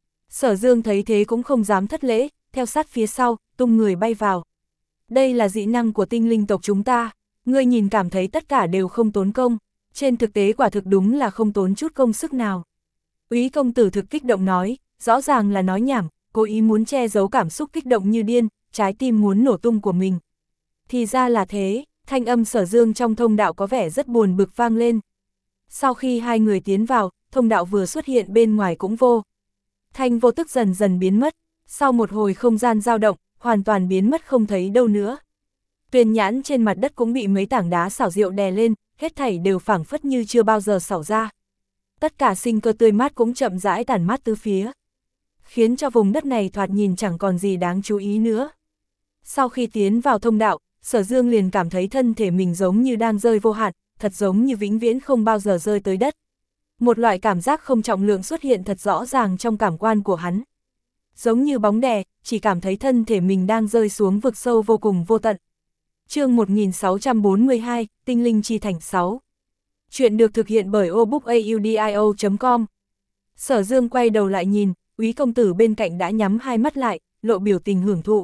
S1: Sở Dương thấy thế cũng không dám thất lễ, theo sát phía sau, tung người bay vào. Đây là dị năng của tinh linh tộc chúng ta, ngươi nhìn cảm thấy tất cả đều không tốn công, trên thực tế quả thực đúng là không tốn chút công sức nào. Úy công tử thực kích động nói, rõ ràng là nói nhảm, cố ý muốn che giấu cảm xúc kích động như điên, trái tim muốn nổ tung của mình. Thì ra là thế, thanh âm Sở Dương trong thông đạo có vẻ rất buồn bực vang lên. Sau khi hai người tiến vào, thông đạo vừa xuất hiện bên ngoài cũng vô. Thanh vô tức dần dần biến mất, sau một hồi không gian dao động, hoàn toàn biến mất không thấy đâu nữa. Tuyền nhãn trên mặt đất cũng bị mấy tảng đá xảo diệu đè lên, hết thảy đều phảng phất như chưa bao giờ xảo ra. Tất cả sinh cơ tươi mát cũng chậm rãi tản mát tứ phía, khiến cho vùng đất này thoạt nhìn chẳng còn gì đáng chú ý nữa. Sau khi tiến vào thông đạo, Sở Dương liền cảm thấy thân thể mình giống như đang rơi vô hạn, thật giống như vĩnh viễn không bao giờ rơi tới đất. Một loại cảm giác không trọng lượng xuất hiện thật rõ ràng trong cảm quan của hắn. Giống như bóng đè, chỉ cảm thấy thân thể mình đang rơi xuống vực sâu vô cùng vô tận. Chương một nghìn sáu trăm bốn mươi hai, Tinh Linh Chi Thành sáu. Chuyện được thực hiện bởi obookaudio chấm com. Sở Dương quay đầu lại nhìn, Úy công tử bên cạnh đã nhắm hai mắt lại, lộ biểu tình hưởng thụ.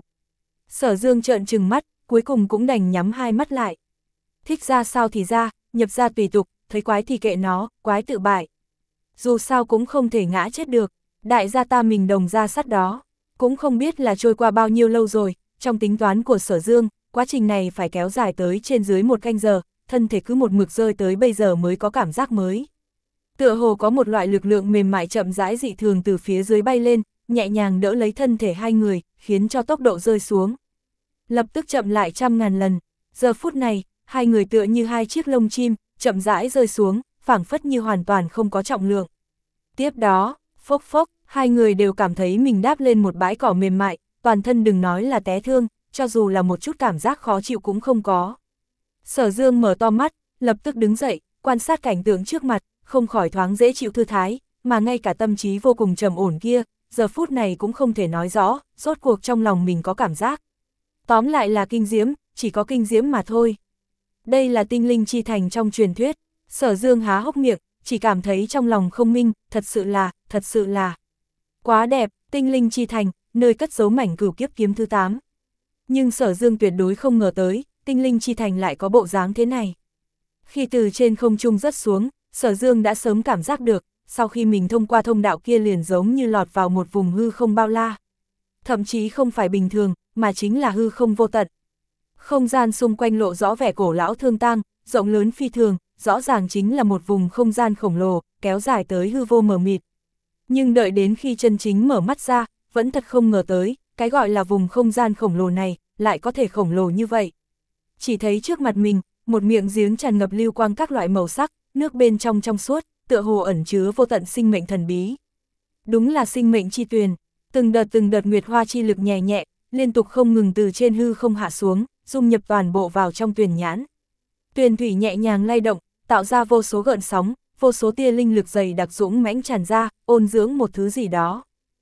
S1: Sở Dương trợn trừng mắt, cuối cùng cũng đành nhắm hai mắt lại. Thích ra sao thì ra, nhập ra tùy tục, thấy quái thì kệ nó, quái tự bại. Dù sao cũng không thể ngã chết được, đại gia ta mình đồng ra sắt đó. Cũng không biết là trôi qua bao nhiêu lâu rồi, trong tính toán của Sở Dương, quá trình này phải kéo dài tới trên dưới một canh giờ, thân thể cứ một mực rơi tới bây giờ mới có cảm giác mới. Tựa hồ có một loại lực lượng mềm mại chậm rãi dị thường từ phía dưới bay lên, nhẹ nhàng đỡ lấy thân thể hai người, khiến cho tốc độ rơi xuống. Lập tức chậm lại trăm ngàn lần, giờ phút này, hai người tựa như hai chiếc lông chim, chậm rãi rơi xuống, phảng phất như hoàn toàn không có trọng lượng. Tiếp đó, phốc phốc, hai người đều cảm thấy mình đáp lên một bãi cỏ mềm mại, toàn thân đừng nói là té thương, cho dù là một chút cảm giác khó chịu cũng không có. Sở Dương mở to mắt, lập tức đứng dậy, quan sát cảnh tượng trước mặt, không khỏi thoáng dễ chịu thư thái, mà ngay cả tâm trí vô cùng trầm ổn kia, giờ phút này cũng không thể nói rõ, rốt cuộc trong lòng mình có cảm giác. Tóm lại là kinh diễm, chỉ có kinh diễm mà thôi. Đây là tinh linh chi thành trong truyền thuyết. Sở Dương há hốc miệng, chỉ cảm thấy trong lòng không minh, thật sự là, thật sự là quá đẹp, tinh linh chi thành, nơi cất giấu mảnh cửu kiếp kiếm thứ tám. Nhưng Sở Dương tuyệt đối không ngờ tới, tinh linh chi thành lại có bộ dáng thế này. Khi từ trên không trung rớt xuống, Sở Dương đã sớm cảm giác được, sau khi mình thông qua thông đạo kia liền giống như lọt vào một vùng hư không bao la. Thậm chí không phải bình thường, mà chính là hư không vô tận. Không gian xung quanh lộ rõ vẻ cổ lão thương tang, rộng lớn phi thường, rõ ràng chính là một vùng không gian khổng lồ, kéo dài tới hư vô mờ mịt. Nhưng đợi đến khi chân chính mở mắt ra, vẫn thật không ngờ tới, cái gọi là vùng không gian khổng lồ này, lại có thể khổng lồ như vậy. Chỉ thấy trước mặt mình, một miệng giếng tràn ngập lưu quang các loại màu sắc, nước bên trong trong suốt, tựa hồ ẩn chứa vô tận sinh mệnh thần bí. Đúng là sinh mệnh chi tuyền, từng đợt từng đợt nguyệt hoa chi lực nhẹ nhẹ, liên tục không ngừng từ trên hư không hạ xuống, dung nhập toàn bộ vào trong tuyền nhãn. Tuyền thủy nhẹ nhàng lay động, tạo ra vô số gợn sóng, vô số tia linh lực dày đặc dũng mãnh tràn ra, ôn dưỡng một thứ gì đó.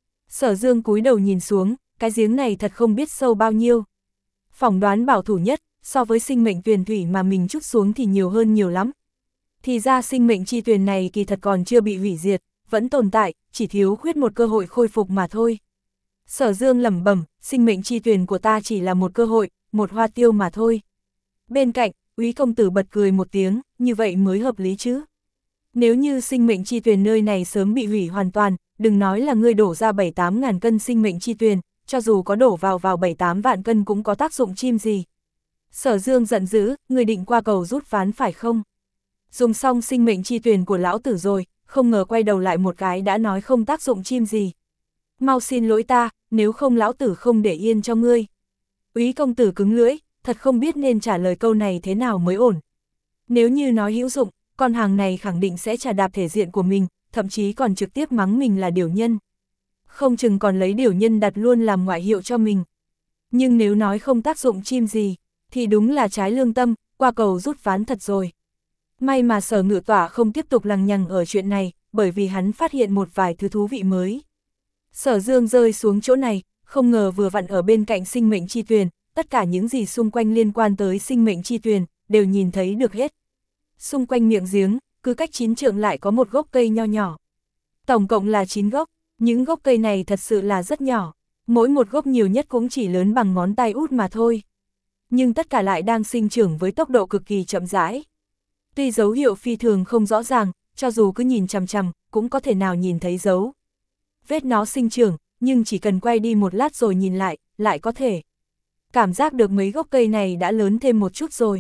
S1: Sở Dương cúi đầu nhìn xuống, cái giếng này thật không biết sâu bao nhiêu. Phỏng đoán bảo thủ nhất, so với sinh mệnh tuyền thủy mà mình trút xuống thì nhiều hơn nhiều lắm. Thì ra sinh mệnh chi tuyền này kỳ thật còn chưa bị hủy diệt, vẫn tồn tại, chỉ thiếu khuyết một cơ hội khôi phục mà thôi. Sở Dương lẩm bẩm, sinh mệnh chi tuyền của ta chỉ là một cơ hội, một hoa tiêu mà thôi. Bên cạnh, Úy công tử bật cười một tiếng, như vậy mới hợp lý chứ. Nếu như sinh mệnh chi tuyền nơi này sớm bị hủy hoàn toàn, đừng nói là ngươi đổ ra bảy tám ngàn cân sinh mệnh chi tuyền, cho dù có đổ vào vào bảy tám vạn cân cũng có tác dụng chim gì. Sở Dương giận dữ, ngươi định qua cầu rút ván phải không? Dùng xong sinh mệnh chi tuyền của lão tử rồi, không ngờ quay đầu lại một cái đã nói không tác dụng chim gì. Mau xin lỗi ta, nếu không lão tử không để yên cho ngươi. Úy công tử cứng lưỡi, thật không biết nên trả lời câu này thế nào mới ổn. Nếu như nói hữu dụng, con hàng này khẳng định sẽ trà đạp thể diện của mình, thậm chí còn trực tiếp mắng mình là điểu nhân. Không chừng còn lấy điểu nhân đặt luôn làm ngoại hiệu cho mình. Nhưng nếu nói không tác dụng chim gì, thì đúng là trái lương tâm, qua cầu rút ván thật rồi. May mà Sở Ngự Tỏa không tiếp tục lằng nhằng ở chuyện này, bởi vì hắn phát hiện một vài thứ thú vị mới. Sở Dương rơi xuống chỗ này, không ngờ vừa vặn ở bên cạnh sinh mệnh chi tuyền, tất cả những gì xung quanh liên quan tới sinh mệnh chi tuyền, đều nhìn thấy được hết. Xung quanh miệng giếng, cứ cách chín trượng lại có một gốc cây nho nhỏ. Tổng cộng là chín gốc, những gốc cây này thật sự là rất nhỏ, mỗi một gốc nhiều nhất cũng chỉ lớn bằng ngón tay út mà thôi. Nhưng tất cả lại đang sinh trưởng với tốc độ cực kỳ chậm rãi. Tuy dấu hiệu phi thường không rõ ràng, cho dù cứ nhìn chằm chằm, cũng có thể nào nhìn thấy dấu vết nó sinh trưởng, nhưng chỉ cần quay đi một lát rồi nhìn lại, lại có thể cảm giác được mấy gốc cây này đã lớn thêm một chút rồi.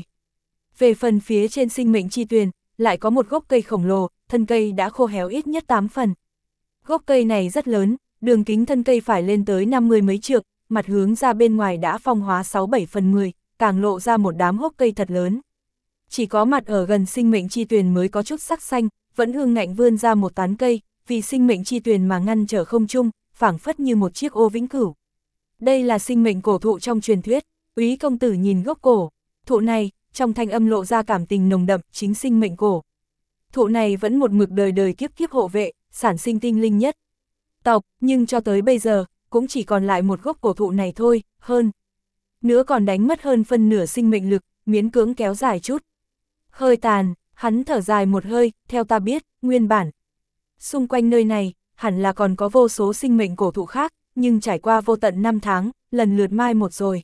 S1: Về phần phía trên sinh mệnh chi tuyền, lại có một gốc cây khổng lồ, thân cây đã khô héo ít nhất tám phần. Gốc cây này rất lớn, đường kính thân cây phải lên tới năm mươi mấy trượng, mặt hướng ra bên ngoài đã phong hóa sáu bảy phần mười, càng lộ ra một đám gốc cây thật lớn. Chỉ có mặt ở gần sinh mệnh chi tuyền mới có chút sắc xanh, vẫn ương ngạnh vươn ra một tán cây, vì sinh mệnh chi tuyền mà ngăn trở không trung, phảng phất như một chiếc ô vĩnh cửu. Đây là sinh mệnh cổ thụ trong truyền thuyết. Úy công tử nhìn gốc cổ thụ này, trong thanh âm lộ ra cảm tình nồng đậm, chính sinh mệnh cổ thụ này vẫn một mực đời đời kiếp kiếp hộ vệ, sản sinh tinh linh nhất tộc, nhưng cho tới bây giờ, cũng chỉ còn lại một gốc cổ thụ này thôi, hơn nữa còn đánh mất hơn phân nửa sinh mệnh lực, miễn cưỡng kéo dài chút. Hơi tàn, hắn thở dài một hơi, theo ta biết, nguyên bản xung quanh nơi này, hẳn là còn có vô số sinh mệnh cổ thụ khác, nhưng trải qua vô tận năm tháng, lần lượt mai một rồi.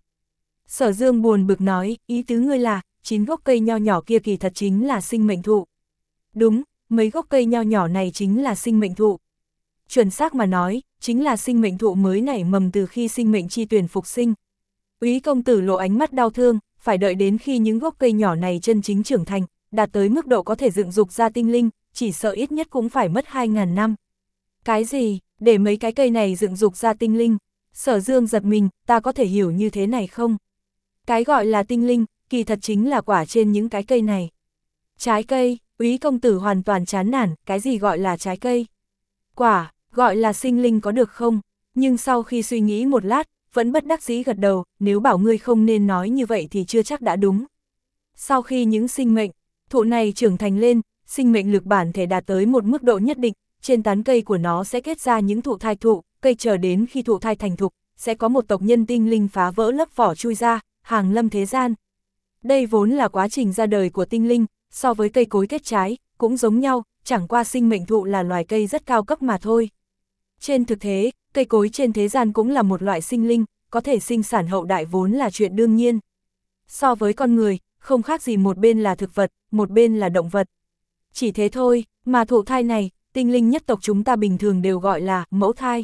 S1: Sở Dương buồn bực nói, ý tứ ngươi là, chín gốc cây nho nhỏ kia kỳ thật chính là sinh mệnh thụ. Đúng, mấy gốc cây nho nhỏ này chính là sinh mệnh thụ. Chuẩn xác mà nói, chính là sinh mệnh thụ mới nảy mầm từ khi sinh mệnh chi tuyển phục sinh. Úy công tử lộ ánh mắt đau thương, phải đợi đến khi những gốc cây nhỏ này chân chính trưởng thành, đạt tới mức độ có thể dựng dục ra tinh linh, chỉ sợ ít nhất cũng phải mất hai ngàn năm. Cái gì, để mấy cái cây này dựng dục ra tinh linh? Sở Dương giật mình, ta có thể hiểu như thế này không? Cái gọi là tinh linh, kỳ thật chính là quả trên những cái cây này. Trái cây, Úy công tử hoàn toàn chán nản, cái gì gọi là trái cây? Quả, gọi là sinh linh có được không? Nhưng sau khi suy nghĩ một lát, vẫn bất đắc dĩ gật đầu, nếu bảo ngươi không nên nói như vậy thì chưa chắc đã đúng. Sau khi những sinh mệnh thụ này trưởng thành lên, sinh mệnh lực bản thể đạt tới một mức độ nhất định, trên tán cây của nó sẽ kết ra những thụ thai thụ, cây chờ đến khi thụ thai thành thục, sẽ có một tộc nhân tinh linh phá vỡ lớp vỏ chui ra, hàng lâm thế gian. Đây vốn là quá trình ra đời của tinh linh, so với cây cối kết trái, cũng giống nhau, chẳng qua sinh mệnh thụ là loài cây rất cao cấp mà thôi. Trên thực tế, cây cối trên thế gian cũng là một loại sinh linh, có thể sinh sản hậu đại vốn là chuyện đương nhiên. So với con người, không khác gì một bên là thực vật, một bên là động vật. Chỉ thế thôi, mà thụ thai này, tinh linh nhất tộc chúng ta bình thường đều gọi là mẫu thai.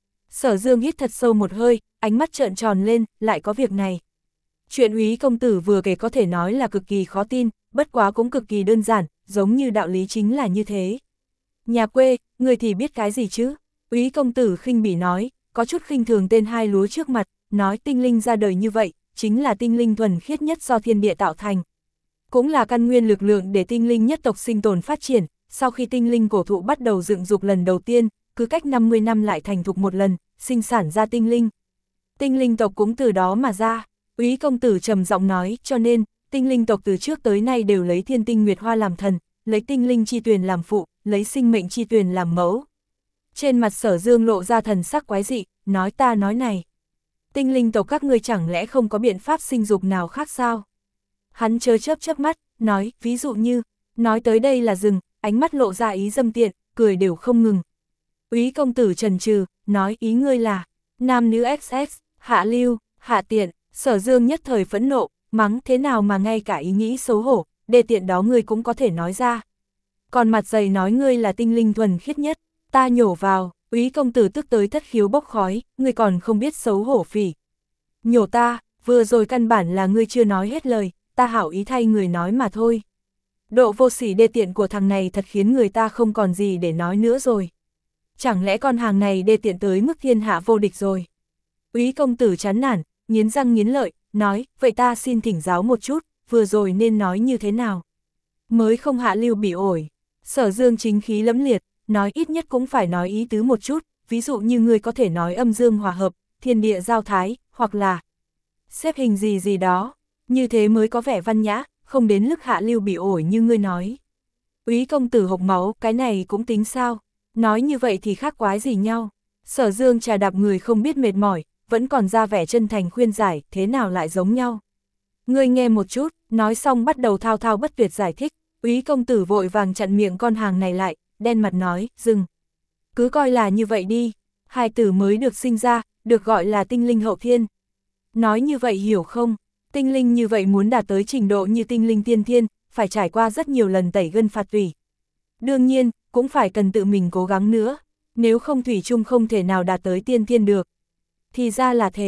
S1: Sở Dương hít thật sâu một hơi, ánh mắt trợn tròn lên, lại có việc này. Chuyện Úy công tử vừa kể có thể nói là cực kỳ khó tin, bất quá cũng cực kỳ đơn giản, giống như đạo lý chính là như thế. Nhà quê, người thì biết cái gì chứ? Úy công tử khinh bỉ nói, có chút khinh thường tên hai lúa trước mặt, nói tinh linh ra đời như vậy, chính là tinh linh thuần khiết nhất do thiên địa tạo thành. Cũng là căn nguyên lực lượng để tinh linh nhất tộc sinh tồn phát triển, sau khi tinh linh cổ thụ bắt đầu dựng dục lần đầu tiên, cứ cách năm mươi năm lại thành thục một lần, sinh sản ra tinh linh. Tinh linh tộc cũng từ đó mà ra. Úy công tử trầm giọng nói, cho nên, tinh linh tộc từ trước tới nay đều lấy thiên tinh nguyệt hoa làm thần, lấy tinh linh chi tuyền làm phụ, lấy sinh mệnh chi tuyền làm mẫu. Trên mặt Sở Dương lộ ra thần sắc quái dị, nói ta nói này. Tinh linh tộc các ngươi chẳng lẽ không có biện pháp sinh dục nào khác sao? Hắn chớ chớp chớp mắt, nói, ví dụ như, nói tới đây là dừng, ánh mắt lộ ra ý dâm tiện, cười đều không ngừng. Úy công tử trần trừ, nói ý ngươi là, nam nữ ích ích, hạ lưu, hạ tiện. Sở Dương nhất thời phẫn nộ, mắng thế nào mà ngay cả ý nghĩ xấu hổ, đê tiện đó ngươi cũng có thể nói ra. Còn mặt dày nói ngươi là tinh linh thuần khiết nhất, ta nhổ vào, Úy công tử tức tới thất khiếu bốc khói, ngươi còn không biết xấu hổ phỉ. Nhổ ta, vừa rồi căn bản là ngươi chưa nói hết lời, ta hảo ý thay người nói mà thôi. Độ vô sỉ đê tiện của thằng này thật khiến người ta không còn gì để nói nữa rồi. Chẳng lẽ con hàng này đê tiện tới mức thiên hạ vô địch rồi? Úy công tử chán nản, nghiến răng nghiến lợi, nói, vậy ta xin thỉnh giáo một chút, vừa rồi nên nói như thế nào? Mới không hạ lưu bị ổi. Sở Dương chính khí lẫm liệt, nói ít nhất cũng phải nói ý tứ một chút, ví dụ như ngươi có thể nói âm dương hòa hợp, thiên địa giao thái, hoặc là xếp hình gì gì đó, như thế mới có vẻ văn nhã, không đến lúc hạ lưu bị ổi như ngươi nói. Úy công tử hộc máu, cái này cũng tính sao? Nói như vậy thì khác quái gì nhau? Sở Dương trà đạp người không biết mệt mỏi, vẫn còn ra vẻ chân thành khuyên giải, thế nào lại giống nhau. Ngươi nghe một chút, nói xong bắt đầu thao thao bất tuyệt giải thích, Úy công tử vội vàng chặn miệng con hàng này lại, đen mặt nói, dừng. Cứ coi là như vậy đi, hai tử mới được sinh ra, được gọi là tinh linh hậu thiên. Nói như vậy hiểu không, tinh linh như vậy muốn đạt tới trình độ như tinh linh tiên thiên, phải trải qua rất nhiều lần tẩy gân phạt tủy. Đương nhiên, cũng phải cần tự mình cố gắng nữa, nếu không thủy chung không thể nào đạt tới tiên thiên được. Thì ra là thế,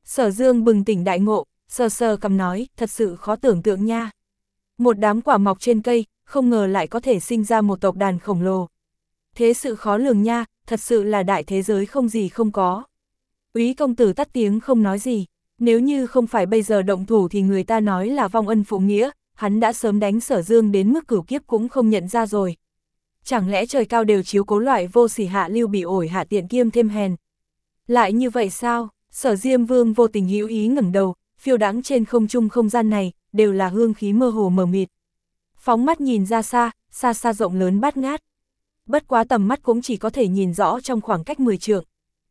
S1: Sở Dương bừng tỉnh đại ngộ, sờ sờ cằm nói, thật sự khó tưởng tượng nha. Một đám quả mọc trên cây, không ngờ lại có thể sinh ra một tộc đàn khổng lồ. Thế sự khó lường nha, thật sự là đại thế giới không gì không có. Úy công tử tắt tiếng không nói gì, nếu như không phải bây giờ động thủ thì người ta nói là vong ân phụ nghĩa, hắn đã sớm đánh Sở Dương đến mức cửu kiếp cũng không nhận ra rồi. Chẳng lẽ trời cao đều chiếu cố loại vô sỉ hạ lưu bị ổi hạ tiện kiêm thêm hèn. Lại như vậy sao? Sở Diêm Vương vô tình hữu ý ngẩng đầu, phiêu đãng trên không trung không gian này, đều là hương khí mơ hồ mờ mịt. Phóng mắt nhìn ra xa, xa xa rộng lớn bát ngát. Bất quá tầm mắt cũng chỉ có thể nhìn rõ trong khoảng cách mười trượng.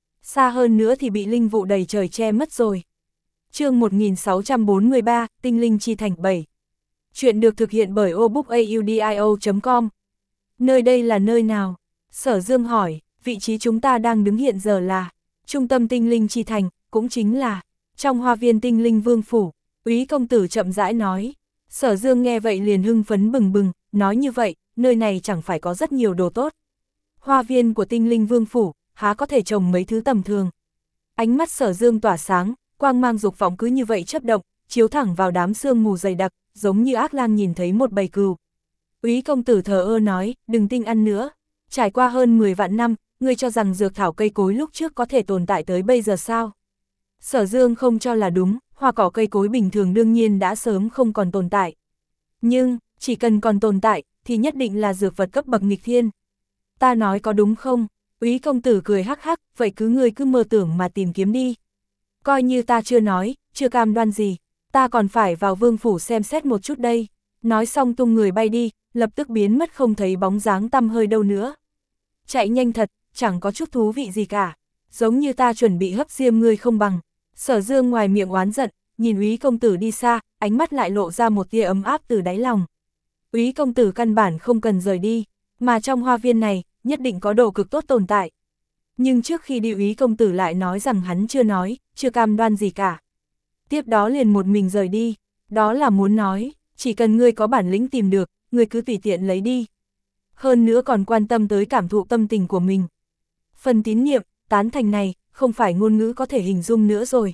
S1: Xa hơn nữa thì bị linh vụ đầy trời che mất rồi. Chương một nghìn sáu trăm bốn mươi ba, Tinh Linh Chi Thành bảy. Chuyện được thực hiện bởi obookaudio chấm com. Nơi đây là nơi nào? Sở Dương hỏi, vị trí chúng ta đang đứng hiện giờ là trung tâm Tinh Linh Chi Thành, cũng chính là trong hoa viên Tinh Linh Vương Phủ. Úy công tử chậm rãi nói. Sở Dương nghe vậy liền hưng phấn bừng bừng, nói như vậy, nơi này chẳng phải có rất nhiều đồ tốt. Hoa viên của Tinh Linh Vương Phủ, há có thể trồng mấy thứ tầm thường. Ánh mắt Sở Dương tỏa sáng, quang mang dục vọng cứ như vậy chớp động, chiếu thẳng vào đám sương mù dày đặc, giống như ác lang nhìn thấy một bầy cừu. Úy công tử thờ ơ nói, đừng tinh ăn nữa. Trải qua hơn mười vạn năm, ngươi cho rằng dược thảo cây cối lúc trước có thể tồn tại tới bây giờ sao? Sở Dương không cho là đúng, hoa cỏ cây cối bình thường đương nhiên đã sớm không còn tồn tại. Nhưng, chỉ cần còn tồn tại, thì nhất định là dược vật cấp bậc nghịch thiên. Ta nói có đúng không? Úy công tử cười hắc hắc, vậy cứ ngươi cứ mơ tưởng mà tìm kiếm đi. Coi như ta chưa nói, chưa cam đoan gì, ta còn phải vào vương phủ xem xét một chút đây. Nói xong tung người bay đi, lập tức biến mất không thấy bóng dáng tăm hơi đâu nữa. Chạy nhanh thật, chẳng có chút thú vị gì cả, giống như ta chuẩn bị hấp diêm ngươi không bằng. Sở Dương ngoài miệng oán giận, nhìn Úy công tử đi xa, ánh mắt lại lộ ra một tia ấm áp từ đáy lòng. Úy công tử căn bản không cần rời đi, mà trong hoa viên này, nhất định có đồ cực tốt tồn tại. Nhưng trước khi đi Úy công tử lại nói rằng hắn chưa nói, chưa cam đoan gì cả. Tiếp đó liền một mình rời đi, đó là muốn nói, chỉ cần ngươi có bản lĩnh tìm được, ngươi cứ tùy tiện lấy đi. Hơn nữa còn quan tâm tới cảm thụ tâm tình của mình. Phần tín nhiệm, tán thành này, không phải ngôn ngữ có thể hình dung nữa rồi.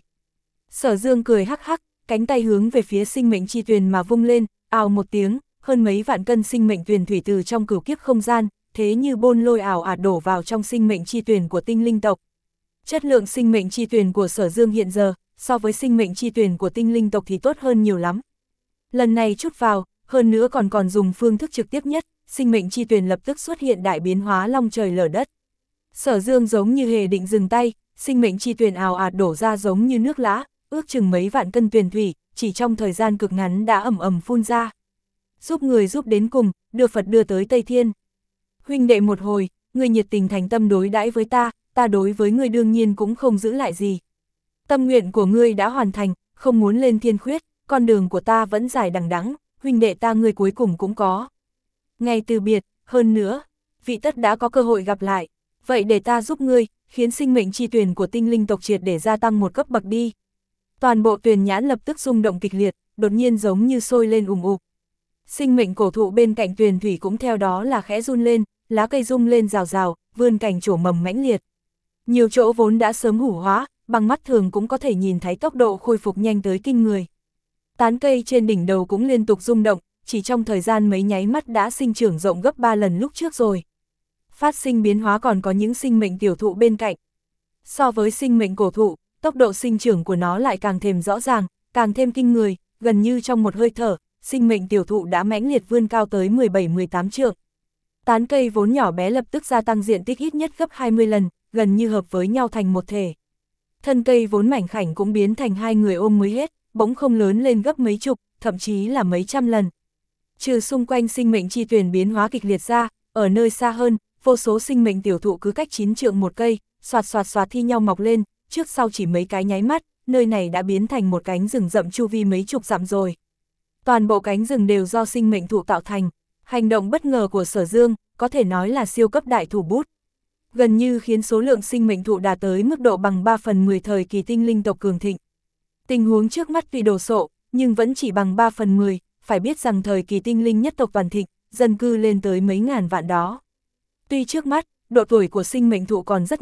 S1: Sở Dương cười hắc hắc, cánh tay hướng về phía sinh mệnh chi tuyền mà vung lên, ào một tiếng, hơn mấy vạn cân sinh mệnh tuyền thủy từ trong cửu kiếp không gian, thế như bôn lôi ảo ạt đổ vào trong sinh mệnh chi tuyền của tinh linh tộc. Chất lượng sinh mệnh chi tuyền của Sở Dương hiện giờ, so với sinh mệnh chi tuyền của tinh linh tộc thì tốt hơn nhiều lắm. Lần này chút vào, hơn nữa còn còn dùng phương thức trực tiếp nhất, sinh mệnh chi tuyền lập tức xuất hiện đại biến hóa long trời lở đất. Sở Dương giống như hề định dừng tay, sinh mệnh chi tuyền ào ạt đổ ra giống như nước lã, ước chừng mấy vạn cân tuyền thủy, chỉ trong thời gian cực ngắn đã ầm ầm phun ra. Giúp người giúp đến cùng, đưa Phật đưa tới Tây Thiên. Huynh đệ một hồi, người nhiệt tình thành tâm đối đãi với ta, ta đối với người đương nhiên cũng không giữ lại gì. Tâm nguyện của ngươi đã hoàn thành, không muốn lên thiên khuyết, con đường của ta vẫn dài đằng đẵng, huynh đệ ta ngươi cuối cùng cũng có. Ngày từ biệt, hơn nữa, vị tất đã có cơ hội gặp lại, vậy để ta giúp ngươi, khiến sinh mệnh chi tuyền của tinh linh tộc triệt để gia tăng một cấp bậc đi. Toàn bộ tuyền nhãn lập tức rung động kịch liệt, đột nhiên giống như sôi lên ùm ục. Sinh mệnh cổ thụ bên cạnh tuyền thủy cũng theo đó là khẽ run lên, lá cây rung lên rào rào, vươn cành trổ mầm mãnh liệt. Nhiều chỗ vốn đã sớm hủ hóa, bằng mắt thường cũng có thể nhìn thấy tốc độ khôi phục nhanh tới kinh người. Tán cây trên đỉnh đầu cũng liên tục rung động, chỉ trong thời gian mấy nháy mắt đã sinh trưởng rộng gấp ba lần lúc trước rồi. Phát sinh biến hóa còn có những sinh mệnh tiểu thụ bên cạnh. So với sinh mệnh cổ thụ, tốc độ sinh trưởng của nó lại càng thêm rõ ràng, càng thêm kinh người, gần như trong một hơi thở, sinh mệnh tiểu thụ đã mãnh liệt vươn cao tới mười bảy mười tám trượng. Tán cây vốn nhỏ bé lập tức gia tăng diện tích ít nhất gấp hai mươi lần, gần như hợp với nhau thành một thể. Thân cây vốn mảnh khảnh cũng biến thành hai người ôm mới hết, bỗng không lớn lên gấp mấy chục, thậm chí là mấy trăm lần. Trừ xung quanh sinh mệnh chi tuyền biến hóa kịch liệt ra, ở nơi xa hơn, vô số sinh mệnh tiểu thụ cứ cách chín trượng một cây, xoạt xoạt xoạt thi nhau mọc lên, trước sau chỉ mấy cái nháy mắt, nơi này đã biến thành một cánh rừng rậm chu vi mấy chục dặm rồi. Toàn bộ cánh rừng đều do sinh mệnh thụ tạo thành, hành động bất ngờ của Sở Dương, có thể nói là siêu cấp đại thủ bút. Gần như khiến số lượng sinh mệnh thụ đạt tới mức độ bằng ba phần mười thời kỳ tinh linh tộc cường thịnh. Tình huống trước mắt tuy đồ sộ, nhưng vẫn chỉ bằng ba phần mười, phải biết rằng thời kỳ tinh linh nhất tộc toàn thịnh, dân cư lên tới mấy ngàn vạn đó. Tuy trước mắt, độ tuổi của sinh mệnh thụ còn rất nhỏ,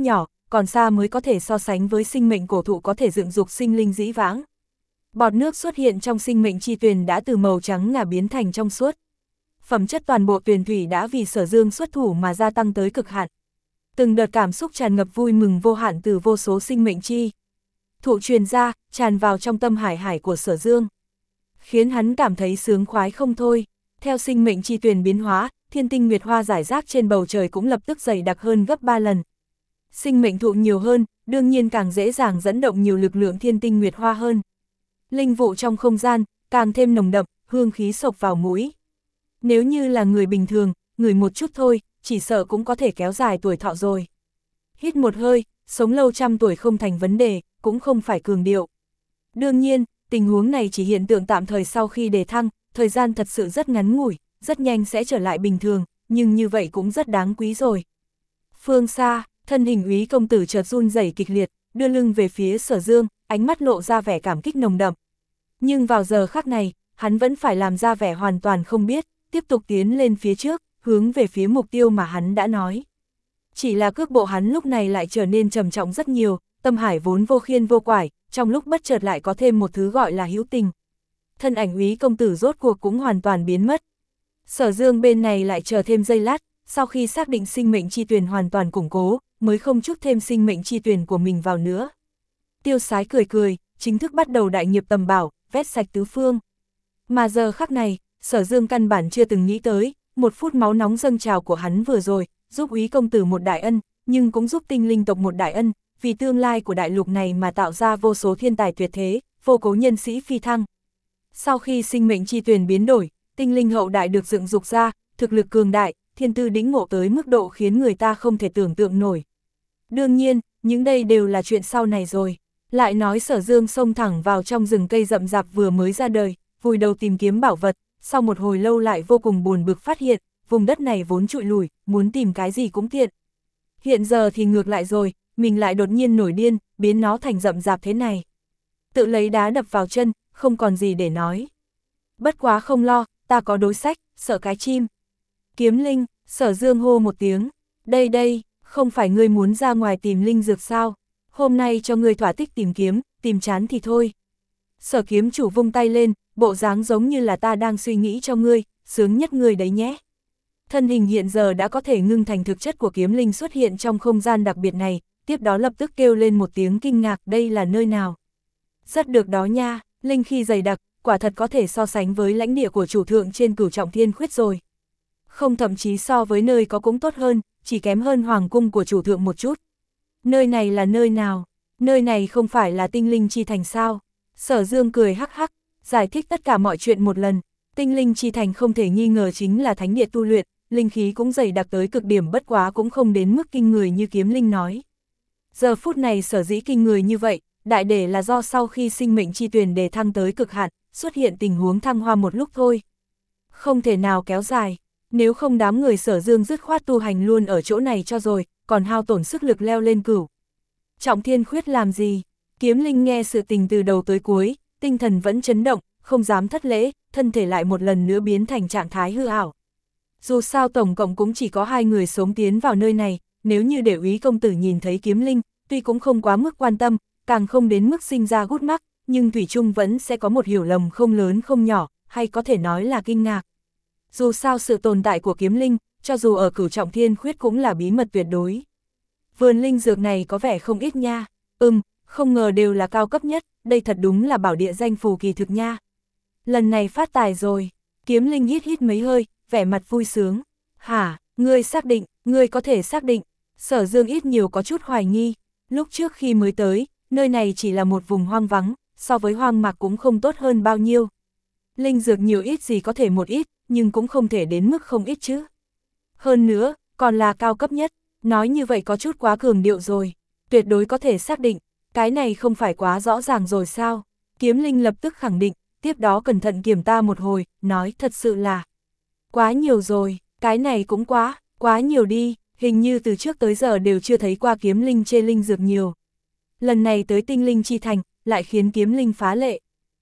S1: còn xa mới có thể so sánh với sinh mệnh cổ thụ có thể dựng dục sinh linh dĩ vãng. Bọt nước xuất hiện trong sinh mệnh chi tuyền đã từ màu trắng ngà biến thành trong suốt. Phẩm chất toàn bộ tuyền thủy đã vì Sở Dương xuất thủ mà gia tăng tới cực hạn. Từng đợt cảm xúc tràn ngập vui mừng vô hạn từ vô số sinh mệnh chi thụ truyền ra, tràn vào trong tâm hải hải của Sở Dương, khiến hắn cảm thấy sướng khoái không thôi. Theo sinh mệnh chi tuyền biến hóa, thiên tinh nguyệt hoa rải rác trên bầu trời cũng lập tức dày đặc hơn gấp ba lần. Sinh mệnh thụ nhiều hơn, đương nhiên càng dễ dàng dẫn động nhiều lực lượng thiên tinh nguyệt hoa hơn. Linh vụ trong không gian, càng thêm nồng đậm, hương khí sộc vào mũi. Nếu như là người bình thường, ngửi một chút thôi, chỉ sợ cũng có thể kéo dài tuổi thọ rồi. Hít một hơi, sống lâu trăm tuổi không thành vấn đề, cũng không phải cường điệu. Đương nhiên, tình huống này chỉ hiện tượng tạm thời sau khi đề thăng, thời gian thật sự rất ngắn ngủi, rất nhanh sẽ trở lại bình thường, nhưng như vậy cũng rất đáng quý rồi. Phương xa, thân hình úy công tử chợt run rẩy kịch liệt, đưa lưng về phía Sở Dương, ánh mắt lộ ra vẻ cảm kích nồng đậm. Nhưng vào giờ khắc này, hắn vẫn phải làm ra vẻ hoàn toàn không biết, tiếp tục tiến lên phía trước, hướng về phía mục tiêu mà hắn đã nói. Chỉ là cước bộ hắn lúc này lại trở nên trầm trọng rất nhiều, tâm hải vốn vô khiên vô quải, trong lúc bất chợt lại có thêm một thứ gọi là hữu tình. Thân ảnh úy công tử rốt cuộc cũng hoàn toàn biến mất. Sở Dương bên này lại chờ thêm giây lát, sau khi xác định sinh mệnh chi tuyền hoàn toàn củng cố, mới không chút thêm sinh mệnh chi tuyền của mình vào nữa. Tiêu Sái cười cười, chính thức bắt đầu đại nghiệp tầm bảo, vét sạch tứ phương. Mà giờ khắc này, Sở Dương căn bản chưa từng nghĩ tới, một phút máu nóng dâng trào của hắn vừa rồi, giúp úy công tử một đại ân, nhưng cũng giúp tinh linh tộc một đại ân, vì tương lai của đại lục này mà tạo ra vô số thiên tài tuyệt thế, vô cố nhân sĩ phi thăng. Sau khi sinh mệnh chi tuyền biến đổi, tinh linh hậu đại được dựng dục ra, thực lực cường đại, thiên tư đĩnh ngộ tới mức độ khiến người ta không thể tưởng tượng nổi. Đương nhiên, những đây đều là chuyện sau này rồi. Lại nói Sở Dương xông thẳng vào trong rừng cây rậm rạp vừa mới ra đời, vùi đầu tìm kiếm bảo vật, sau một hồi lâu lại vô cùng buồn bực phát hiện, vùng đất này vốn trụi lủi, muốn tìm cái gì cũng tiện. Hiện giờ thì ngược lại rồi, mình lại đột nhiên nổi điên, biến nó thành rậm rạp thế này. Tự lấy đá đập vào chân, không còn gì để nói. Bất quá không lo, ta có đối sách, sợ cái chim. Kiếm linh, Sở Dương hô một tiếng, đây đây, không phải ngươi muốn ra ngoài tìm linh dược sao? Hôm nay cho ngươi thỏa thích tìm kiếm, tìm chán thì thôi. Sở kiếm chủ vung tay lên, bộ dáng giống như là ta đang suy nghĩ cho ngươi, sướng nhất ngươi đấy nhé. Thân hình hiện giờ đã có thể ngưng thành thực chất của kiếm linh xuất hiện trong không gian đặc biệt này, tiếp đó lập tức kêu lên một tiếng kinh ngạc, đây là nơi nào? Rất được đó nha, linh khí dày đặc, quả thật có thể so sánh với lãnh địa của chủ thượng trên Cửu Trọng Thiên Khuyết rồi. Không, thậm chí so với nơi có cũng tốt hơn, chỉ kém hơn hoàng cung của chủ thượng một chút. Nơi này là nơi nào? Nơi này không phải là tinh linh chi thành sao? Sở Dương cười hắc hắc, giải thích tất cả mọi chuyện một lần. Tinh linh chi thành không thể nghi ngờ chính là thánh địa tu luyện, linh khí cũng dày đặc tới cực điểm, bất quá cũng không đến mức kinh người như kiếm linh nói. Giờ phút này sở dĩ kinh người như vậy, đại để là do sau khi sinh mệnh chi tuyền đề thăng tới cực hạn, xuất hiện tình huống thăng hoa một lúc thôi. Không thể nào kéo dài, nếu không đám người Sở Dương dứt khoát tu hành luôn ở chỗ này cho rồi, còn hao tổn sức lực leo lên Cửu Trọng Thiên Khuyết làm gì? Kiếm linh nghe sự tình từ đầu tới cuối, tinh thần vẫn chấn động, không dám thất lễ, thân thể lại một lần nữa biến thành trạng thái hư ảo. Dù sao tổng cộng cũng chỉ có hai người sống tiến vào nơi này, nếu như để úy công tử nhìn thấy kiếm linh, tuy cũng không quá mức quan tâm, càng không đến mức sinh ra gút mắc, nhưng thủy chung vẫn sẽ có một hiểu lầm không lớn không nhỏ, hay có thể nói là kinh ngạc. Dù sao sự tồn tại của kiếm linh, cho dù ở Cửu Trọng Thiên Khuyết cũng là bí mật tuyệt đối. Vườn linh dược này có vẻ không ít nha, ừm, không ngờ đều là cao cấp nhất, đây thật đúng là bảo địa danh phù kỳ thực nha. Lần này phát tài rồi, kiếm linh hít hít mấy hơi, vẻ mặt vui sướng. Hả, ngươi xác định, ngươi có thể xác định. Sở Dương ít nhiều có chút hoài nghi, lúc trước khi mới tới, nơi này chỉ là một vùng hoang vắng, so với hoang mạc cũng không tốt hơn bao nhiêu. Linh dược nhiều ít gì có thể một ít, nhưng cũng không thể đến mức không ít chứ. Hơn nữa, còn là cao cấp nhất, nói như vậy có chút quá cường điệu rồi, tuyệt đối có thể xác định, cái này không phải quá rõ ràng rồi sao? Kiếm linh lập tức khẳng định, tiếp đó cẩn thận kiểm tra một hồi, nói thật sự là quá nhiều rồi, cái này cũng quá, quá nhiều đi, hình như từ trước tới giờ đều chưa thấy qua kiếm linh chê linh dược nhiều. Lần này tới tinh linh chi thành, lại khiến kiếm linh phá lệ.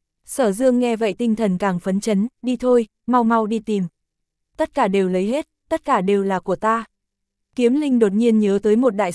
S1: Sở Dương nghe vậy tinh thần càng phấn chấn, đi thôi, mau mau đi tìm. Tất cả đều lấy hết, tất cả đều là của ta. Kiếm linh đột nhiên nhớ tới một đại sự,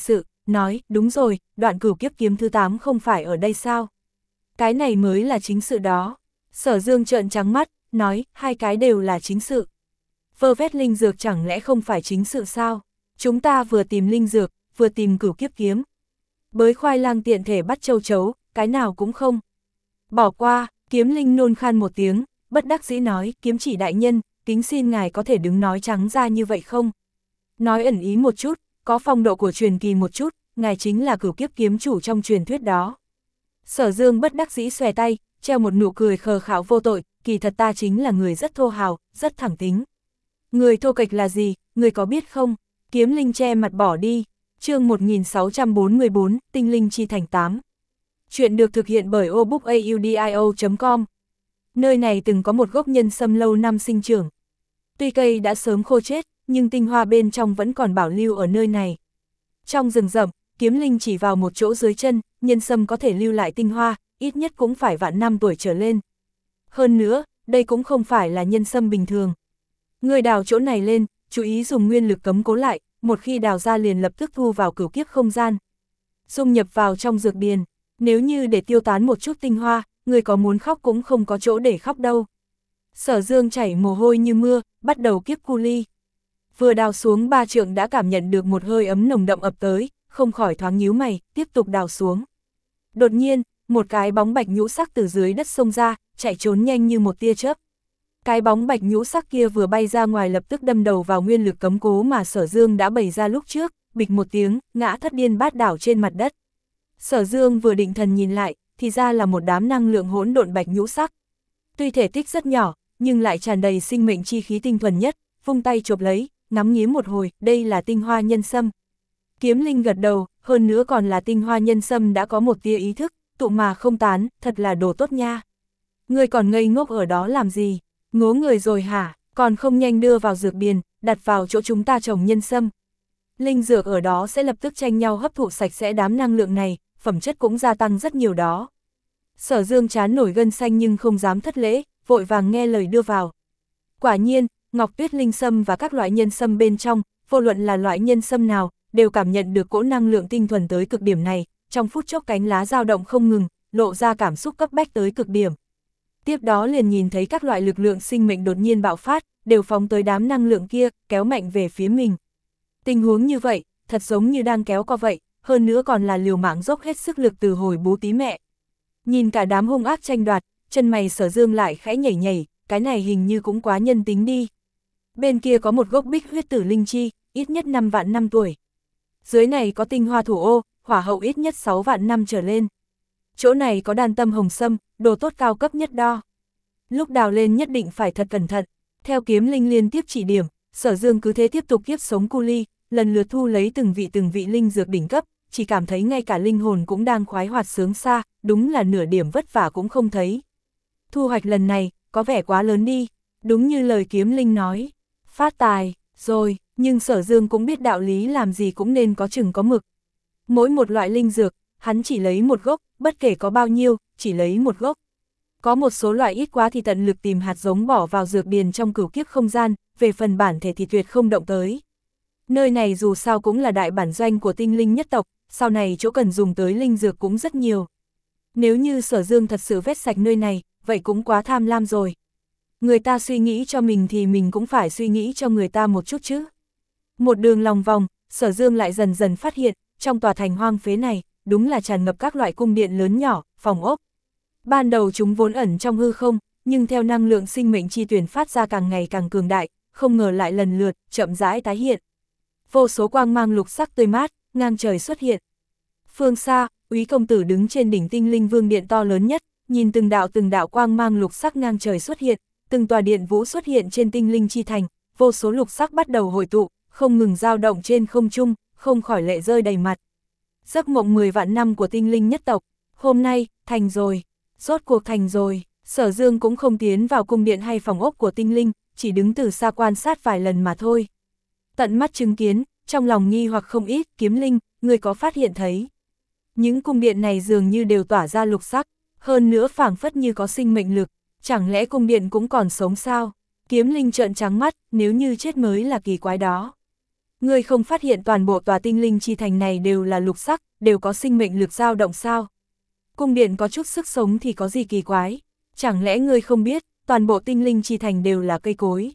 S1: nói, đúng rồi, đoạn cửu kiếp kiếm thứ tám không phải ở đây sao? Cái này mới là chính sự đó. Sở Dương trợn trắng mắt, nói, hai cái đều là chính sự. Vơ vét linh dược chẳng lẽ không phải chính sự sao? Chúng ta vừa tìm linh dược, vừa tìm cửu kiếp kiếm. Bới khoai lang tiện thể bắt châu chấu, cái nào cũng không. Bỏ qua, kiếm linh nôn khan một tiếng, bất đắc dĩ nói, kiếm chỉ đại nhân, kính xin ngài có thể đứng nói trắng ra như vậy không? Nói ẩn ý một chút, có phong độ của truyền kỳ một chút, ngài chính là cửu kiếp kiếm chủ trong truyền thuyết đó. Sở Dương bất đắc dĩ xòe tay, treo một nụ cười khờ khạo vô tội, kỳ thật ta chính là người rất thô hào, rất thẳng tính. Người thô kệch là gì, người có biết không? Kiếm linh che mặt bỏ đi. Chương một nghìn sáu trăm bốn mươi bốn, Tinh linh chi thành tám. Chuyện được thực hiện bởi obookaudio chấm com. Nơi này từng có một gốc nhân sâm lâu năm sinh trưởng. Tuy cây đã sớm khô chết, nhưng tinh hoa bên trong vẫn còn bảo lưu ở nơi này. Trong rừng rậm, kiếm linh chỉ vào một chỗ dưới chân, nhân sâm có thể lưu lại tinh hoa, ít nhất cũng phải vạn năm tuổi trở lên. Hơn nữa, đây cũng không phải là nhân sâm bình thường. Người đào chỗ này lên, chú ý dùng nguyên lực cấm cố lại, một khi đào ra liền lập tức thu vào cửu kiếp không gian. Dung nhập vào trong dược điền, nếu như để tiêu tán một chút tinh hoa, người có muốn khóc cũng không có chỗ để khóc đâu. Sở Dương chảy mồ hôi như mưa, bắt đầu kiếp cu ly. Vừa đào xuống ba trượng đã cảm nhận được một hơi ấm nồng đậm ập tới, không khỏi thoáng nhíu mày, tiếp tục đào xuống. Đột nhiên, một cái bóng bạch nhũ sắc từ dưới đất xông ra, chạy trốn nhanh như một tia chớp. Cái bóng bạch nhũ sắc kia vừa bay ra ngoài lập tức đâm đầu vào nguyên lực cấm cố mà Sở Dương đã bày ra lúc trước, bịch một tiếng, ngã thất điên bát đảo trên mặt đất. Sở Dương vừa định thần nhìn lại, thì ra là một đám năng lượng hỗn độn bạch nhũ sắc. Tuy thể tích rất nhỏ, nhưng lại tràn đầy sinh mệnh chi khí tinh thuần nhất, vung tay chộp lấy, ngắm nghía một hồi, đây là tinh hoa nhân sâm. Kiếm linh gật đầu, hơn nữa còn là tinh hoa nhân sâm đã có một tia ý thức, tụ mà không tán, thật là đồ tốt nha. Người còn ngây ngốc ở đó làm gì? Ngố người rồi hả? Còn không nhanh đưa vào dược điền, đặt vào chỗ chúng ta trồng nhân sâm. Linh dược ở đó sẽ lập tức tranh nhau hấp thụ sạch sẽ đám năng lượng này, phẩm chất cũng gia tăng rất nhiều đó. Sở Dương chán nổi gân xanh nhưng không dám thất lễ, vội vàng nghe lời đưa vào. Quả nhiên, ngọc tuyết linh sâm và các loại nhân sâm bên trong, vô luận là loại nhân sâm nào, đều cảm nhận được cỗ năng lượng tinh thuần tới cực điểm này, trong phút chốc cánh lá dao động không ngừng, lộ ra cảm xúc cấp bách tới cực điểm. Tiếp đó liền nhìn thấy các loại lực lượng sinh mệnh đột nhiên bạo phát, đều phóng tới đám năng lượng kia, kéo mạnh về phía mình. Tình huống như vậy, thật giống như đang kéo co vậy, hơn nữa còn là liều mạng dốc hết sức lực từ hồi bú tí mẹ. Nhìn cả đám hung ác tranh đoạt, chân mày Sở Dương lại khẽ nhảy nhảy, cái này hình như cũng quá nhân tính đi. Bên kia có một gốc bích huyết tử linh chi, ít nhất năm vạn năm tuổi. Dưới này có tinh hoa thủ ô, hỏa hậu ít nhất sáu vạn năm trở lên. Chỗ này có đan tâm hồng sâm, đồ tốt cao cấp nhất đo. Lúc đào lên nhất định phải thật cẩn thận. Theo kiếm linh liên tiếp chỉ điểm, Sở Dương cứ thế tiếp tục kiếp sống cu ly, lần lượt thu lấy từng vị từng vị linh dược đỉnh cấp, chỉ cảm thấy ngay cả linh hồn cũng đang khoái hoạt sướng xa, đúng là nửa điểm vất vả cũng không thấy. Thu hoạch lần này, có vẻ quá lớn đi, đúng như lời kiếm linh nói. Phát tài, rồi, nhưng Sở Dương cũng biết đạo lý làm gì cũng nên có chừng có mực. Mỗi một loại linh dược, hắn chỉ lấy một gốc, bất kể có bao nhiêu, chỉ lấy một gốc. Có một số loại ít quá thì tận lực tìm hạt giống bỏ vào dược điền trong cửu kiếp không gian, về phần bản thể thì tuyệt không động tới. Nơi này dù sao cũng là đại bản doanh của tinh linh nhất tộc, sau này chỗ cần dùng tới linh dược cũng rất nhiều. Nếu như Sở Dương thật sự vét sạch nơi này, vậy cũng quá tham lam rồi. Người ta suy nghĩ cho mình thì mình cũng phải suy nghĩ cho người ta một chút chứ. Một đường lòng vòng, Sở Dương lại dần dần phát hiện, trong tòa thành hoang phế này, đúng là tràn ngập các loại cung điện lớn nhỏ, phòng ốc. Ban đầu chúng vốn ẩn trong hư không, nhưng theo năng lượng sinh mệnh chi tuyển phát ra càng ngày càng cường đại, không ngờ lại lần lượt, chậm rãi tái hiện. Vô số quang mang lục sắc tươi mát, ngang trời xuất hiện. Phương xa, Úy công tử đứng trên đỉnh tinh linh vương điện to lớn nhất, nhìn từng đạo từng đạo quang mang lục sắc ngang trời xuất hiện, từng tòa điện vũ xuất hiện trên tinh linh chi thành, vô số lục sắc bắt đầu hội tụ, không ngừng dao động trên không trung, không khỏi lệ rơi đầy mặt. Giấc mộng mười vạn năm của tinh linh nhất tộc, hôm nay, thành rồi, rốt cuộc thành rồi. Sở Dương cũng không tiến vào cung điện hay phòng ốc của tinh linh, chỉ đứng từ xa quan sát vài lần mà thôi. Tận mắt chứng kiến, trong lòng nghi hoặc không ít, kiếm linh, người có phát hiện thấy. Những cung điện này dường như đều tỏa ra lục sắc, hơn nữa phảng phất như có sinh mệnh lực, chẳng lẽ cung điện cũng còn sống sao? Kiếm linh trợn trắng mắt, nếu như chết mới là kỳ quái đó. Ngươi không phát hiện toàn bộ tòa tinh linh chi thành này đều là lục sắc, đều có sinh mệnh lực dao động sao? Cung điện có chút sức sống thì có gì kỳ quái? Chẳng lẽ ngươi không biết, toàn bộ tinh linh chi thành đều là cây cối?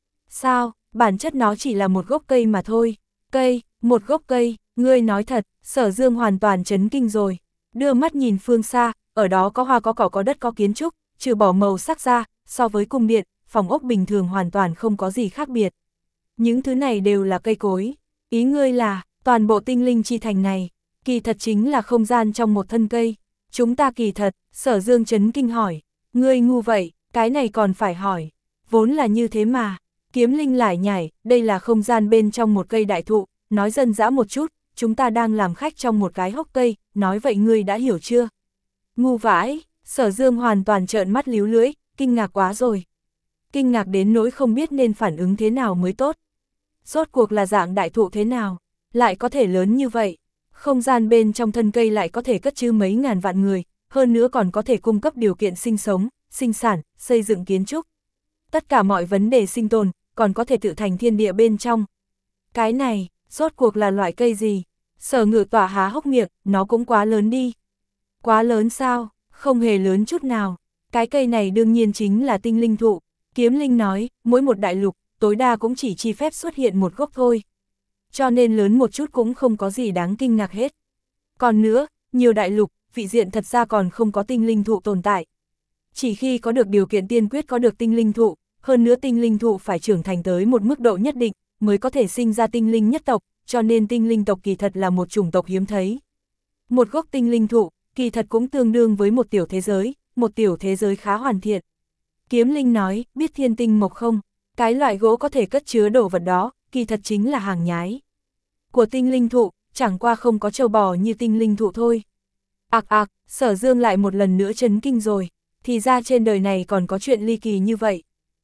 S1: Sao, bản chất nó chỉ là một gốc cây mà thôi. Cây, một gốc cây, ngươi nói thật, Sở Dương hoàn toàn chấn kinh rồi. Đưa mắt nhìn phương xa, ở đó có hoa có cỏ có đất có kiến trúc, trừ bỏ màu sắc ra, so với cung điện, phòng ốc bình thường hoàn toàn không có gì khác biệt. Những thứ này đều là cây cối. Ý ngươi là, toàn bộ tinh linh chi thành này, kỳ thật chính là không gian trong một thân cây. Chúng ta kỳ thật, Sở Dương chấn kinh hỏi. Ngươi ngu vậy, cái này còn phải hỏi. Vốn là như thế mà. Kiếm Linh lải nhải, đây là không gian bên trong một cây đại thụ, nói dân dã một chút, chúng ta đang làm khách trong một cái hốc cây, nói vậy ngươi đã hiểu chưa? Ngu vãi, Sở Dương hoàn toàn trợn mắt líu lưỡi, kinh ngạc quá rồi. Kinh ngạc đến nỗi không biết nên phản ứng thế nào mới tốt. Rốt cuộc là dạng đại thụ thế nào, lại có thể lớn như vậy, không gian bên trong thân cây lại có thể cất trữ mấy ngàn vạn người, hơn nữa còn có thể cung cấp điều kiện sinh sống, sinh sản, xây dựng kiến trúc. Tất cả mọi vấn đề sinh tồn, còn có thể tự thành thiên địa bên trong. Cái này, rốt cuộc là loại cây gì? Sở Ngự Tỏa há hốc miệng, nó cũng quá lớn đi. Quá lớn sao? Không hề lớn chút nào. Cái cây này đương nhiên chính là tinh linh thụ. Kiếm Linh nói, mỗi một đại lục, tối đa cũng chỉ chi phép xuất hiện một gốc thôi. Cho nên lớn một chút cũng không có gì đáng kinh ngạc hết. Còn nữa, nhiều đại lục, vị diện thật ra còn không có tinh linh thụ tồn tại. Chỉ khi có được điều kiện tiên quyết có được tinh linh thụ, hơn nữa tinh linh thụ phải trưởng thành tới một mức độ nhất định, mới có thể sinh ra tinh linh nhất tộc, cho nên tinh linh tộc kỳ thật là một chủng tộc hiếm thấy. Một gốc tinh linh thụ, kỳ thật cũng tương đương với một tiểu thế giới, một tiểu thế giới khá hoàn thiện. Kiếm Linh nói, biết thiên tinh mộc không? Cái loại gỗ có thể cất chứa đồ vật đó, kỳ thật chính là hàng nhái của tinh linh thụ, chẳng qua không có trâu bò như tinh linh thụ thôi. Ạc ạc, Sở Dương lại một lần nữa chấn kinh rồi, thì ra trên đời này còn có chuyện ly kỳ như vậy.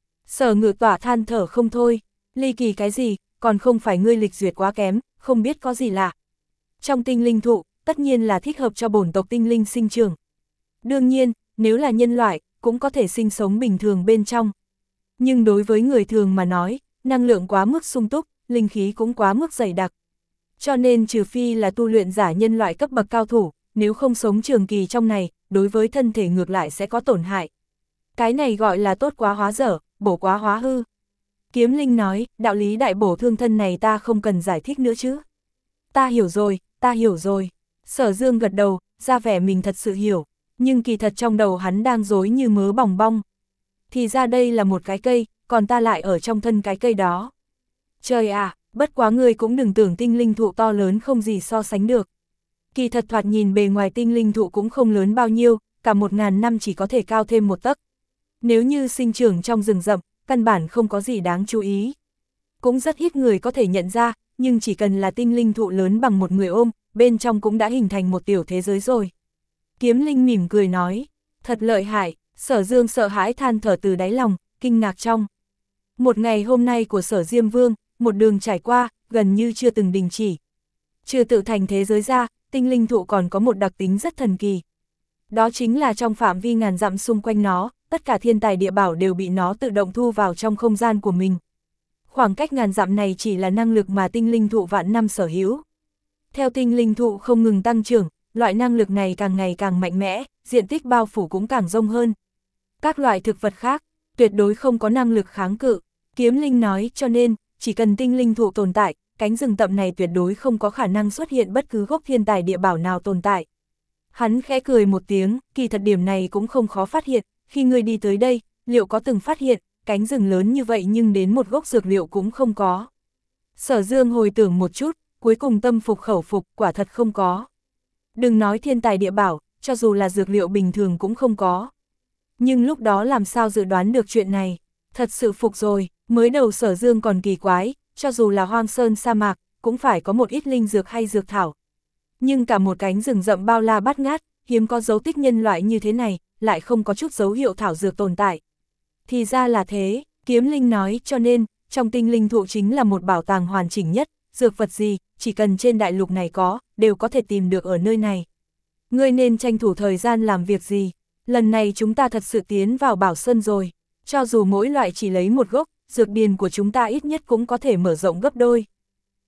S1: Sở Ngự Tỏa than thở không thôi, ly kỳ cái gì, còn không phải ngươi lịch duyệt quá kém, không biết có gì lạ. Trong tinh linh thụ, tất nhiên là thích hợp cho bổn tộc tinh linh sinh trưởng. Đương nhiên, nếu là nhân loại, cũng có thể sinh sống bình thường bên trong. Nhưng đối với người thường mà nói, năng lượng quá mức sung túc, linh khí cũng quá mức dày đặc. Cho nên trừ phi là tu luyện giả nhân loại cấp bậc cao thủ, nếu không sống trường kỳ trong này, đối với thân thể ngược lại sẽ có tổn hại. Cái này gọi là tốt quá hóa dở, bổ quá hóa hư. Kiếm Linh nói, đạo lý đại bổ thương thân này ta không cần giải thích nữa chứ. Ta hiểu rồi, ta hiểu rồi. Sở Dương gật đầu, ra vẻ mình thật sự hiểu, nhưng kỳ thật trong đầu hắn đang rối như mớ bòng bong. Thì ra đây là một cái cây, còn ta lại ở trong thân cái cây đó. Trời à, bất quá ngươi cũng đừng tưởng tinh linh thụ to lớn không gì so sánh được. Kỳ thật thoạt nhìn bề ngoài tinh linh thụ cũng không lớn bao nhiêu, cả một ngàn năm chỉ có thể cao thêm một tấc. Nếu như sinh trưởng trong rừng rậm, căn bản không có gì đáng chú ý. Cũng rất ít người có thể nhận ra, nhưng chỉ cần là tinh linh thụ lớn bằng một người ôm, bên trong cũng đã hình thành một tiểu thế giới rồi. Kiếm Linh mỉm cười nói, thật lợi hại. Sở Dương sợ hãi than thở từ đáy lòng, kinh ngạc trong. Một ngày hôm nay của Sở Diêm Vương, một đường trải qua, gần như chưa từng đình chỉ. Trừ tự thành thế giới ra, tinh linh thụ còn có một đặc tính rất thần kỳ. Đó chính là trong phạm vi ngàn dặm xung quanh nó, tất cả thiên tài địa bảo đều bị nó tự động thu vào trong không gian của mình. Khoảng cách ngàn dặm này chỉ là năng lực mà tinh linh thụ vạn năm sở hữu. Theo tinh linh thụ không ngừng tăng trưởng, loại năng lực này càng ngày càng mạnh mẽ, diện tích bao phủ cũng càng rộng hơn. Các loại thực vật khác, tuyệt đối không có năng lực kháng cự. Kiếm Linh nói, cho nên, chỉ cần tinh linh thụ tồn tại, cánh rừng rậm này tuyệt đối không có khả năng xuất hiện bất cứ gốc thiên tài địa bảo nào tồn tại. Hắn khẽ cười một tiếng, kỳ thật điểm này cũng không khó phát hiện, khi ngươi đi tới đây, liệu có từng phát hiện, cánh rừng lớn như vậy nhưng đến một gốc dược liệu cũng không có. Sở Dương hồi tưởng một chút, cuối cùng tâm phục khẩu phục, quả thật không có. Đừng nói thiên tài địa bảo, cho dù là dược liệu bình thường cũng không có. Nhưng lúc đó làm sao dự đoán được chuyện này, thật sự phục rồi, mới đầu Sở Dương còn kỳ quái, cho dù là hoang sơn sa mạc, cũng phải có một ít linh dược hay dược thảo. Nhưng cả một cánh rừng rậm bao la bát ngát, hiếm có dấu tích nhân loại như thế này, lại không có chút dấu hiệu thảo dược tồn tại. Thì ra là thế, Kiếm Linh nói, cho nên, trong tinh linh thụ chính là một bảo tàng hoàn chỉnh nhất, dược vật gì, chỉ cần trên đại lục này có, đều có thể tìm được ở nơi này. Ngươi nên tranh thủ thời gian làm việc gì, lần này chúng ta thật sự tiến vào Bảo Sơn rồi, cho dù mỗi loại chỉ lấy một gốc, dược điền của chúng ta ít nhất cũng có thể mở rộng gấp đôi.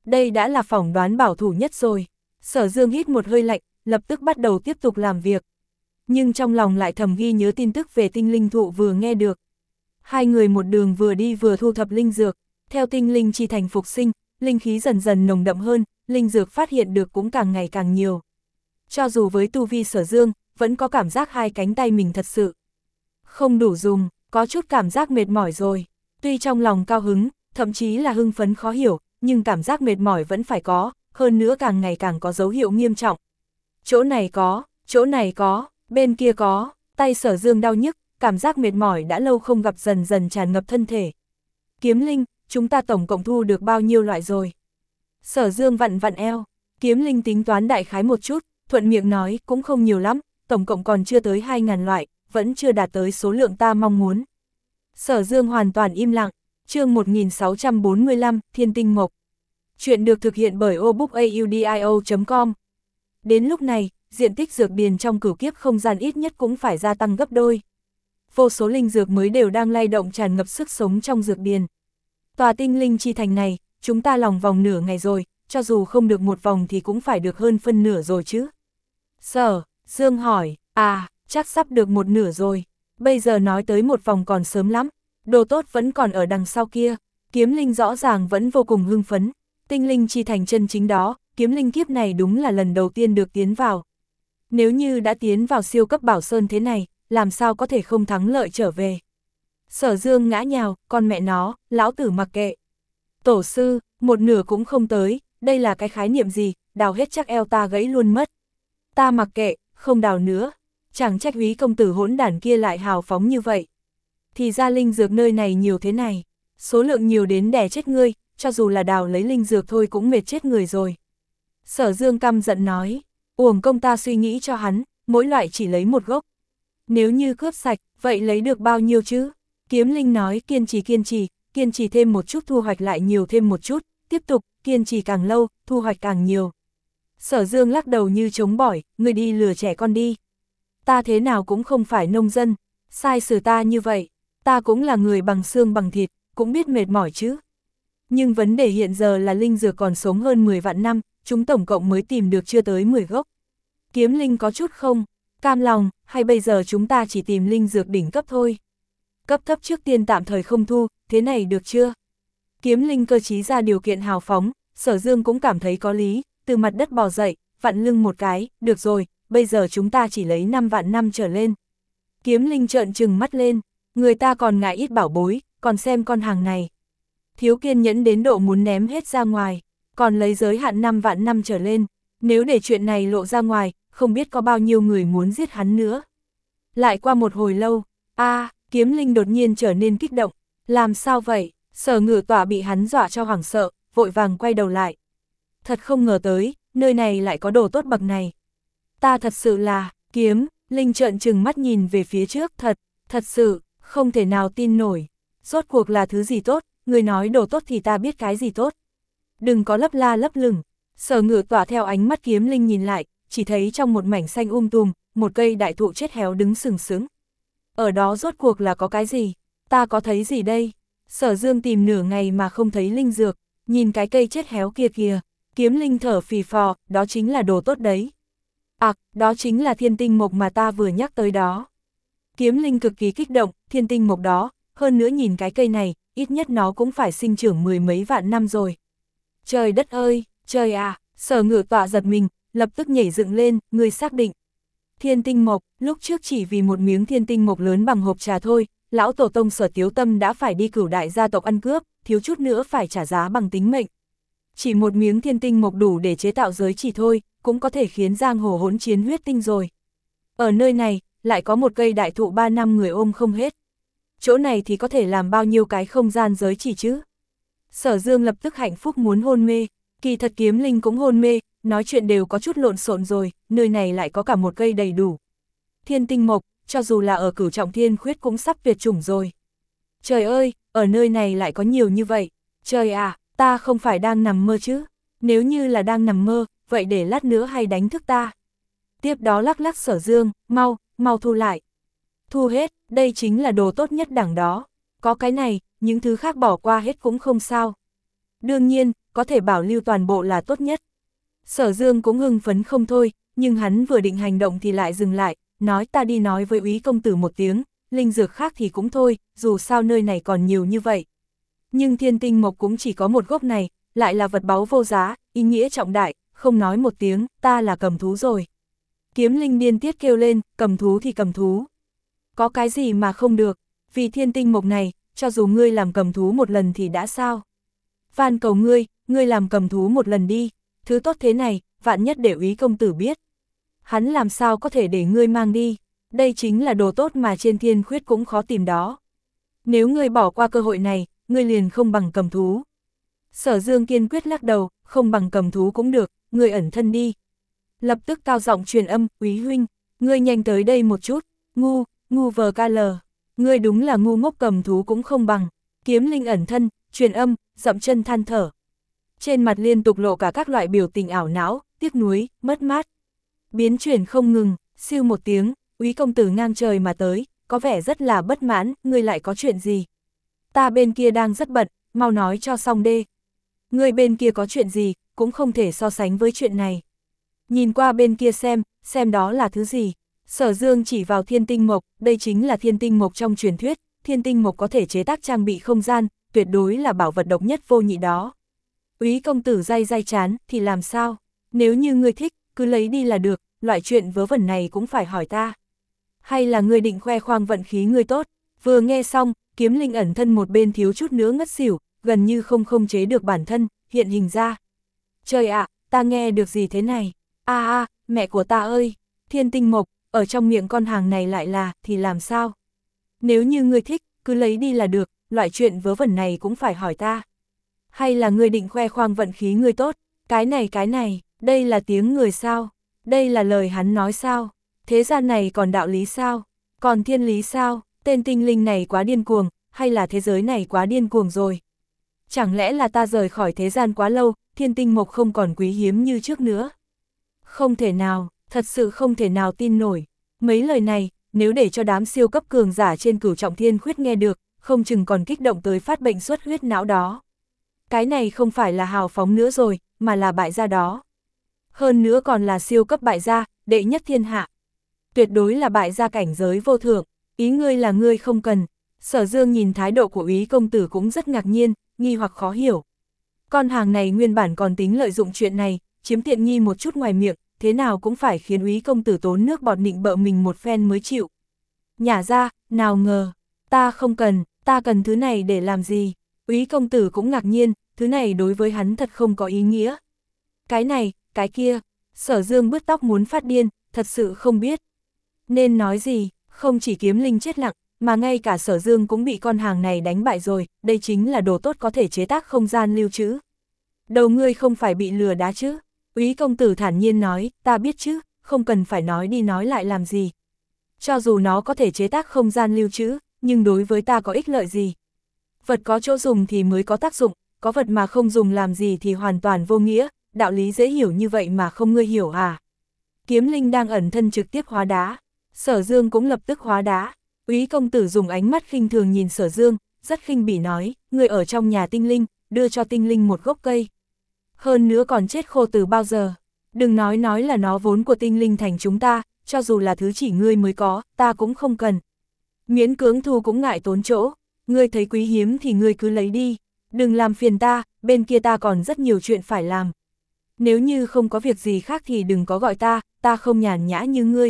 S1: đây đã là phỏng đoán bảo thủ nhất rồi. Sở Dương hít một hơi lạnh, lập tức bắt đầu tiếp tục làm việc. Nhưng trong lòng lại thầm ghi nhớ tin tức về tinh linh thụ vừa nghe được. Hai người một đường vừa đi vừa thu thập linh dược, theo tinh linh chi thành phục sinh, linh khí dần dần nồng đậm hơn, linh dược phát hiện được cũng càng ngày càng nhiều. Cho dù với tu vi Sở Dương, vẫn có cảm giác hai cánh tay mình thật sự không đủ dùng, có chút cảm giác mệt mỏi rồi. Tuy trong lòng cao hứng, thậm chí là hưng phấn khó hiểu, nhưng cảm giác mệt mỏi vẫn phải có, hơn nữa càng ngày càng có dấu hiệu nghiêm trọng. Chỗ này có, chỗ này có, bên kia có, tay Sở Dương đau nhức, cảm giác mệt mỏi đã lâu không gặp dần dần tràn ngập thân thể. Kiếm linh, chúng ta tổng cộng thu được bao nhiêu loại rồi? Sở Dương vặn vặn eo, kiếm linh tính toán đại khái một chút, thuận miệng nói cũng không nhiều lắm, tổng cộng còn chưa tới hai nghìn loại, vẫn chưa đạt tới số lượng ta mong muốn. Sở Dương hoàn toàn im lặng, chương một nghìn sáu trăm bốn mươi lăm, Thiên Tinh Mộc. Chuyện được thực hiện bởi obookaudio chấm com. Đến lúc này, diện tích dược điền trong cửu kiếp không gian ít nhất cũng phải gia tăng gấp đôi. Vô số linh dược mới đều đang lay động tràn ngập sức sống trong dược điền. Tòa tinh linh chi thành này, chúng ta lòng vòng nửa ngày rồi, cho dù không được một vòng thì cũng phải được hơn phân nửa rồi chứ. Sở Dương hỏi, à, chắc sắp được một nửa rồi, bây giờ nói tới một vòng còn sớm lắm, đồ tốt vẫn còn ở đằng sau kia. Kiếm linh rõ ràng vẫn vô cùng hưng phấn, tinh linh chi thành chân chính đó, kiếm linh kiếp này đúng là lần đầu tiên được tiến vào. Nếu như đã tiến vào siêu cấp bảo sơn thế này, làm sao có thể không thắng lợi trở về. Sở Dương ngã nhào, con mẹ nó, lão tử mặc kệ. Tổ sư, một nửa cũng không tới, đây là cái khái niệm gì, đào hết chắc eo ta gãy luôn mất. Ta mặc kệ, không đào nữa, chẳng trách Húy công tử hỗn đản kia lại hào phóng như vậy. Thì ra linh dược nơi này nhiều thế này, số lượng nhiều đến đè chết ngươi, cho dù là đào lấy linh dược thôi cũng mệt chết người rồi. Sở Dương căm giận nói, uổng công ta suy nghĩ cho hắn, mỗi loại chỉ lấy một gốc. Nếu như cướp sạch, vậy lấy được bao nhiêu chứ? Kiếm linh nói kiên trì kiên trì, kiên trì thêm một chút thu hoạch lại nhiều thêm một chút, tiếp tục, kiên trì càng lâu, thu hoạch càng nhiều. Sở Dương lắc đầu như chống bỏi, ngươi đi lừa trẻ con đi. Ta thế nào cũng không phải nông dân, sai xử ta như vậy, ta cũng là người bằng xương bằng thịt, cũng biết mệt mỏi chứ. Nhưng vấn đề hiện giờ là linh dược còn sống hơn mười vạn năm, chúng tổng cộng mới tìm được chưa tới mười gốc. Kiếm linh có chút không cam lòng, hay bây giờ chúng ta chỉ tìm linh dược đỉnh cấp thôi. Cấp thấp trước tiên tạm thời không thu, thế này được chưa? Kiếm linh cơ trí ra điều kiện hào phóng, Sở Dương cũng cảm thấy có lý, từ mặt đất bò dậy, vặn lưng một cái, được rồi, bây giờ chúng ta chỉ lấy năm vạn năm trở lên. Kiếm linh trợn trừng mắt lên, người ta còn ngại ít bảo bối, còn xem con hàng này. Thiếu kiên nhẫn đến độ muốn ném hết ra ngoài, còn lấy giới hạn năm vạn năm trở lên, nếu để chuyện này lộ ra ngoài, không biết có bao nhiêu người muốn giết hắn nữa. Lại qua một hồi lâu, a à, kiếm linh đột nhiên trở nên kích động, làm sao vậy? Sở Ngự Tọa bị hắn dọa cho hoảng sợ, vội vàng quay đầu lại. Thật không ngờ tới, nơi này lại có đồ tốt bậc này. Ta thật sự là, kiếm, linh trợn trừng mắt nhìn về phía trước, thật, thật sự, không thể nào tin nổi. Rốt cuộc là thứ gì tốt, người nói đồ tốt thì ta biết cái gì tốt. Đừng có lấp la lấp lửng. Sở Ngự Tọa theo ánh mắt kiếm linh nhìn lại, chỉ thấy trong một mảnh xanh um tùm, một cây đại thụ chết héo đứng sừng sững. Ở đó rốt cuộc là có cái gì? Ta có thấy gì đây? Sở Dương tìm nửa ngày mà không thấy linh dược, nhìn cái cây chết héo kia kìa, kiếm linh thở phì phò, đó chính là đồ tốt đấy. À, đó chính là thiên tinh mộc mà ta vừa nhắc tới đó. Kiếm linh cực kỳ kích động, thiên tinh mộc đó, hơn nữa nhìn cái cây này, ít nhất nó cũng phải sinh trưởng mười mấy vạn năm rồi. Trời đất ơi, trời à, Sở Ngự Tọa giật mình, lập tức nhảy dựng lên, người xác định. Thiên tinh mộc, lúc trước chỉ vì một miếng thiên tinh mộc lớn bằng hộp trà thôi, lão tổ tông Sở Tiếu Tâm đã phải đi cửu đại gia tộc ăn cướp, thiếu chút nữa phải trả giá bằng tính mệnh. Chỉ một miếng thiên tinh mộc đủ để chế tạo giới chỉ thôi, cũng có thể khiến giang hồ hỗn chiến huyết tinh rồi. Ở nơi này, lại có một cây đại thụ ba năm người ôm không hết. Chỗ này thì có thể làm bao nhiêu cái không gian giới chỉ chứ? Sở Dương lập tức hạnh phúc muốn hôn mê, kỳ thật kiếm linh cũng hôn mê, nói chuyện đều có chút lộn xộn rồi, nơi này lại có cả một cây đầy đủ. Thiên tinh mộc, cho dù là ở cửu trọng thiên khuyết cũng sắp tuyệt chủng rồi. Trời ơi, ở nơi này lại có nhiều như vậy, trời à, ta không phải đang nằm mơ chứ, nếu như là đang nằm mơ, vậy để lát nữa hay đánh thức ta. Tiếp đó lắc lắc Sở Dương, mau, mau thu lại. Thu hết, đây chính là đồ tốt nhất đẳng đó, có cái này, những thứ khác bỏ qua hết cũng không sao. Đương nhiên, có thể bảo lưu toàn bộ là tốt nhất. Sở Dương cũng hưng phấn không thôi, nhưng hắn vừa định hành động thì lại dừng lại, nói ta đi nói với úy công tử một tiếng, linh dược khác thì cũng thôi, dù sao nơi này còn nhiều như vậy. Nhưng thiên tinh mộc cũng chỉ có một gốc này, lại là vật báu vô giá, ý nghĩa trọng đại, không nói một tiếng, ta là cầm thú rồi. Kiếm linh điên tiết kêu lên, cầm thú thì cầm thú. Có cái gì mà không được, vì thiên tinh mộc này, cho dù ngươi làm cầm thú một lần thì đã sao. Van cầu ngươi, ngươi làm cầm thú một lần đi, thứ tốt thế này, vạn nhất để úy công tử biết. Hắn làm sao có thể để ngươi mang đi, đây chính là đồ tốt mà trên thiên khuyết cũng khó tìm đó. Nếu ngươi bỏ qua cơ hội này, ngươi liền không bằng cầm thú. Sở Dương kiên quyết lắc đầu, không bằng cầm thú cũng được, ngươi ẩn thân đi. Lập tức cao giọng truyền âm, úy huynh, ngươi nhanh tới đây một chút, ngu, ngu vờ ca lờ, ngươi đúng là ngu ngốc, cầm thú cũng không bằng. Kiếm linh ẩn thân, truyền âm, dậm chân than thở. Trên mặt liên tục lộ cả các loại biểu tình ảo não, tiếc nuối, mất mát. Biến chuyển không ngừng, siêu một tiếng, úy công tử ngang trời mà tới, có vẻ rất là bất mãn, ngươi lại có chuyện gì? Ta bên kia đang rất bận, mau nói cho xong đê. Ngươi bên kia có chuyện gì, cũng không thể so sánh với chuyện này. Nhìn qua bên kia xem, xem đó là thứ gì. Sở Dương chỉ vào thiên tinh mộc, đây chính là thiên tinh mộc trong truyền thuyết, thiên tinh mộc có thể chế tác trang bị không gian, tuyệt đối là bảo vật độc nhất vô nhị đó. Úy công tử day day chán, thì làm sao? Nếu như ngươi thích, cứ lấy đi là được, loại chuyện vớ vẩn này cũng phải hỏi ta. Hay là ngươi định khoe khoang vận khí ngươi tốt? Vừa nghe xong, kiếm linh ẩn thân một bên thiếu chút nữa ngất xỉu, gần như không không chế được bản thân, hiện hình ra. Trời ạ, ta nghe được gì thế này? A a, mẹ của ta ơi, thiên tinh mộc, ở trong miệng con hàng này lại là, thì làm sao? Nếu như ngươi thích, cứ lấy đi là được, loại chuyện vớ vẩn này cũng phải hỏi ta. Hay là ngươi định khoe khoang vận khí ngươi tốt? Cái này cái này, đây là tiếng người sao? Đây là lời hắn nói sao? Thế gian này còn đạo lý sao? Còn thiên lý sao? Tên tinh linh này quá điên cuồng, hay là thế giới này quá điên cuồng rồi? Chẳng lẽ là ta rời khỏi thế gian quá lâu, thiên tinh mộc không còn quý hiếm như trước nữa? Không thể nào, thật sự không thể nào tin nổi. Mấy lời này, nếu để cho đám siêu cấp cường giả trên cửu trọng thiên khuyết nghe được, không chừng còn kích động tới phát bệnh xuất huyết não đó. Cái này không phải là hào phóng nữa rồi, mà là bại gia đó. Hơn nữa còn là siêu cấp bại gia, đệ nhất thiên hạ. Tuyệt đối là bại gia cảnh giới vô thượng, ý ngươi là ngươi không cần. Sở Dương nhìn thái độ của úy công tử cũng rất ngạc nhiên, nghi hoặc khó hiểu. Con hàng này nguyên bản còn tính lợi dụng chuyện này, chiếm tiện nghi một chút ngoài miệng, thế nào cũng phải khiến úy công tử tốn nước bọt nịnh bợ mình một phen mới chịu. Nhả ra, nào ngờ, ta không cần, ta cần thứ này để làm gì? Úy công tử cũng ngạc nhiên, thứ này đối với hắn thật không có ý nghĩa. Cái này, cái kia, Sở Dương bứt tóc muốn phát điên, thật sự không biết nên nói gì, không chỉ kiếm linh chết lặng, mà ngay cả Sở Dương cũng bị con hàng này đánh bại rồi, đây chính là đồ tốt có thể chế tác không gian lưu trữ. Đầu ngươi không phải bị lừa đá chứ? Úy công tử thản nhiên nói, ta biết chứ, không cần phải nói đi nói lại làm gì. Cho dù nó có thể chế tác không gian lưu trữ, nhưng đối với ta có ích lợi gì? Vật có chỗ dùng thì mới có tác dụng, có vật mà không dùng làm gì thì hoàn toàn vô nghĩa, đạo lý dễ hiểu như vậy mà không ngươi hiểu à? Kiếm linh đang ẩn thân trực tiếp hóa đá, Sở Dương cũng lập tức hóa đá. Úy công tử dùng ánh mắt khinh thường nhìn Sở Dương, rất khinh bỉ nói, người ở trong nhà tinh linh, đưa cho tinh linh một gốc cây. Hơn nữa còn chết khô từ bao giờ. Đừng nói nói là nó vốn của tinh linh thành chúng ta, cho dù là thứ chỉ ngươi mới có, ta cũng không cần. Miễn cưỡng thu cũng ngại tốn chỗ, ngươi thấy quý hiếm thì ngươi cứ lấy đi, đừng làm phiền ta, bên kia ta còn rất nhiều chuyện phải làm. Nếu như không có việc gì khác thì đừng có gọi ta, ta không nhàn nhã như ngươi.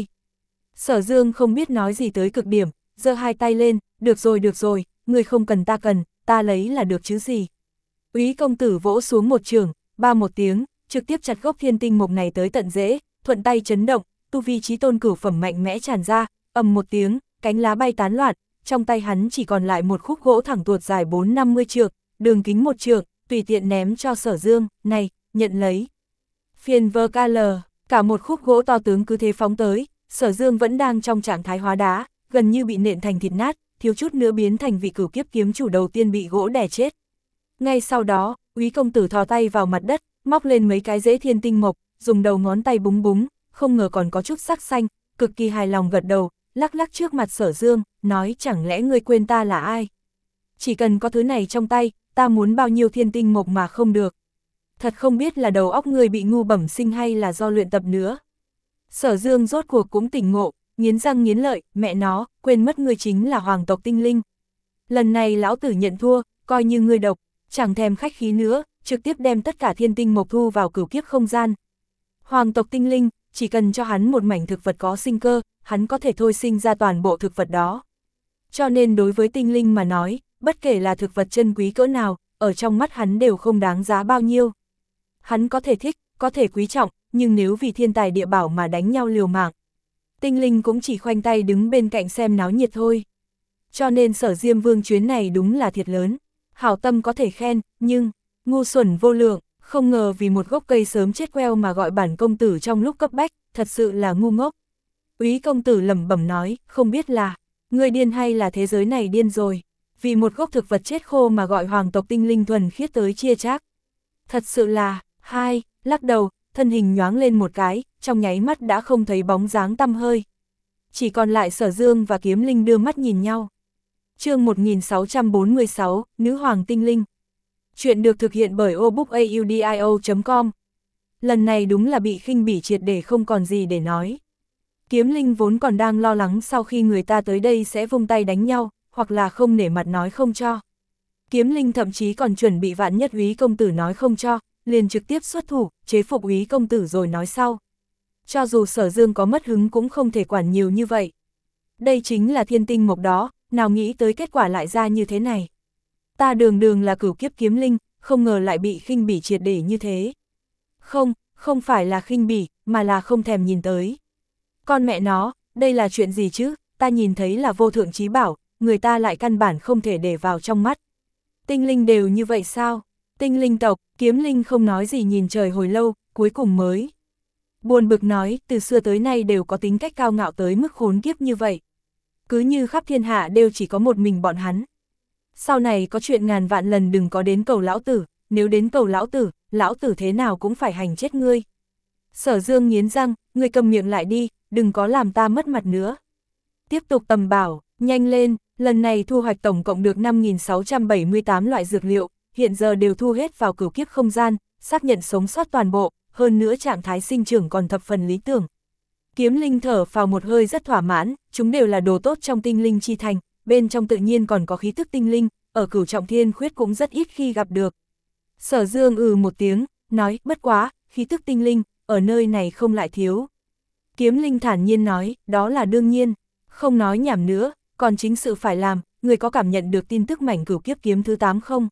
S1: Sở Dương không biết nói gì tới cực điểm, giơ hai tay lên, được rồi được rồi, ngươi không cần ta cần, ta lấy là được chứ gì. Úy công tử vỗ xuống một trường, ba một tiếng, trực tiếp chặt gốc thiên tinh mộc này tới tận rễ, thuận tay chấn động, tu vi chí tôn cửu phẩm mạnh mẽ tràn ra, ầm một tiếng, cánh lá bay tán loạn, trong tay hắn chỉ còn lại một khúc gỗ thẳng tuột dài bốn năm mươi trượng, đường kính một trượng, tùy tiện ném cho Sở Dương, này, nhận lấy. Phiền vơ ca lờ, cả một khúc gỗ to tướng cứ thế phóng tới, Sở Dương vẫn đang trong trạng thái hóa đá, gần như bị nện thành thịt nát, thiếu chút nữa biến thành vị cửu kiếp kiếm chủ đầu tiên bị gỗ đè chết. Ngay sau đó, Úy công tử thò tay vào mặt đất, móc lên mấy cái rễ thiên tinh mộc, dùng đầu ngón tay búng búng, không ngờ còn có chút sắc xanh, cực kỳ hài lòng gật đầu, lắc lắc trước mặt Sở Dương, nói chẳng lẽ ngươi quên ta là ai? Chỉ cần có thứ này trong tay, ta muốn bao nhiêu thiên tinh mộc mà không được. thật không biết là đầu óc ngươi bị ngu bẩm sinh hay là do luyện tập nữa. Sở Dương rốt cuộc cũng tỉnh ngộ, nghiến răng nghiến lợi, mẹ nó, quên mất ngươi chính là hoàng tộc tinh linh. Lần này lão tử nhận thua, coi như ngươi độc, chẳng thèm khách khí nữa, trực tiếp đem tất cả thiên tinh mộc thu vào cửu kiếp không gian. Hoàng tộc tinh linh, chỉ cần cho hắn một mảnh thực vật có sinh cơ, hắn có thể thôi sinh ra toàn bộ thực vật đó. Cho nên đối với tinh linh mà nói, bất kể là thực vật chân quý cỡ nào, ở trong mắt hắn đều không đáng giá bao nhiêu. Hắn có thể thích, có thể quý trọng, nhưng nếu vì thiên tài địa bảo mà đánh nhau liều mạng, tinh linh cũng chỉ khoanh tay đứng bên cạnh xem náo nhiệt thôi. Cho nên Sở Diêm Vương chuyến này đúng là thiệt lớn, hảo tâm có thể khen, nhưng ngu xuẩn vô lượng, không ngờ vì một gốc cây sớm chết queo mà gọi bản công tử trong lúc cấp bách, thật sự là ngu ngốc. Úy công tử lẩm bẩm nói, không biết là người điên hay là thế giới này điên rồi, vì một gốc thực vật chết khô mà gọi hoàng tộc tinh linh thuần khiết tới chia chác. Thật sự là, hai, lắc đầu, thân hình nhoáng lên một cái, trong nháy mắt đã không thấy bóng dáng tăm hơi. Chỉ còn lại Sở Dương và Kiếm Linh đưa mắt nhìn nhau. Chương một nghìn sáu trăm bốn mươi sáu, Nữ Hoàng Tinh Linh. Chuyện được thực hiện bởi obookaudio chấm com. Lần này đúng là bị khinh bỉ triệt để không còn gì để nói. Kiếm Linh vốn còn đang lo lắng sau khi người ta tới đây sẽ vung tay đánh nhau, hoặc là không nể mặt nói không cho. Kiếm Linh thậm chí còn chuẩn bị vạn nhất Úy công tử nói không cho, liền trực tiếp xuất thủ, chế phục Úy công tử rồi nói sau. Cho dù Sở Dương có mất hứng cũng không thể quản nhiều như vậy. Đây chính là thiên tinh mộc đó, nào nghĩ tới kết quả lại ra như thế này. Ta đường đường là cửu kiếp kiếm linh, không ngờ lại bị khinh bỉ triệt để như thế. Không, không phải là khinh bỉ, mà là không thèm nhìn tới. Con mẹ nó, đây là chuyện gì chứ, ta nhìn thấy là vô thượng trí bảo, người ta lại căn bản không thể để vào trong mắt. Tinh linh đều như vậy sao? Tinh linh tộc, Kiếm Linh không nói gì nhìn trời hồi lâu, cuối cùng mới buồn bực nói, từ xưa tới nay đều có tính cách cao ngạo tới mức khốn kiếp như vậy. Cứ như khắp thiên hạ đều chỉ có một mình bọn hắn. Sau này có chuyện ngàn vạn lần đừng có đến cầu lão tử, nếu đến cầu lão tử, lão tử thế nào cũng phải hành chết ngươi. Sở Dương nghiến răng, ngươi cầm miệng lại đi, đừng có làm ta mất mặt nữa. Tiếp tục tầm bảo, nhanh lên, lần này thu hoạch tổng cộng được năm nghìn sáu trăm bảy mươi tám loại dược liệu, hiện giờ đều thu hết vào cửu kiếp không gian, xác nhận sống sót toàn bộ, hơn nữa trạng thái sinh trưởng còn thập phần lý tưởng. Kiếm Linh thở vào một hơi rất thỏa mãn, chúng đều là đồ tốt trong tinh linh chi thành, bên trong tự nhiên còn có khí thức tinh linh, ở cửu trọng thiên khuyết cũng rất ít khi gặp được. Sở Dương ừ một tiếng, nói, bất quá, khí thức tinh linh, ở nơi này không lại thiếu. Kiếm Linh thản nhiên nói, đó là đương nhiên, không nói nhảm nữa, còn chính sự phải làm, người có cảm nhận được tin tức mảnh cửu kiếp kiếm thứ tám không?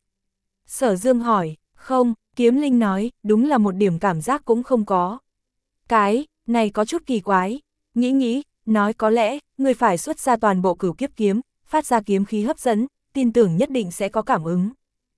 S1: Sở Dương hỏi, không, Kiếm Linh nói, đúng là một điểm cảm giác cũng không có. Cái này có chút kỳ quái, nghĩ nghĩ, nói có lẽ, người phải xuất ra toàn bộ cửu kiếp kiếm, phát ra kiếm khí hấp dẫn, tin tưởng nhất định sẽ có cảm ứng.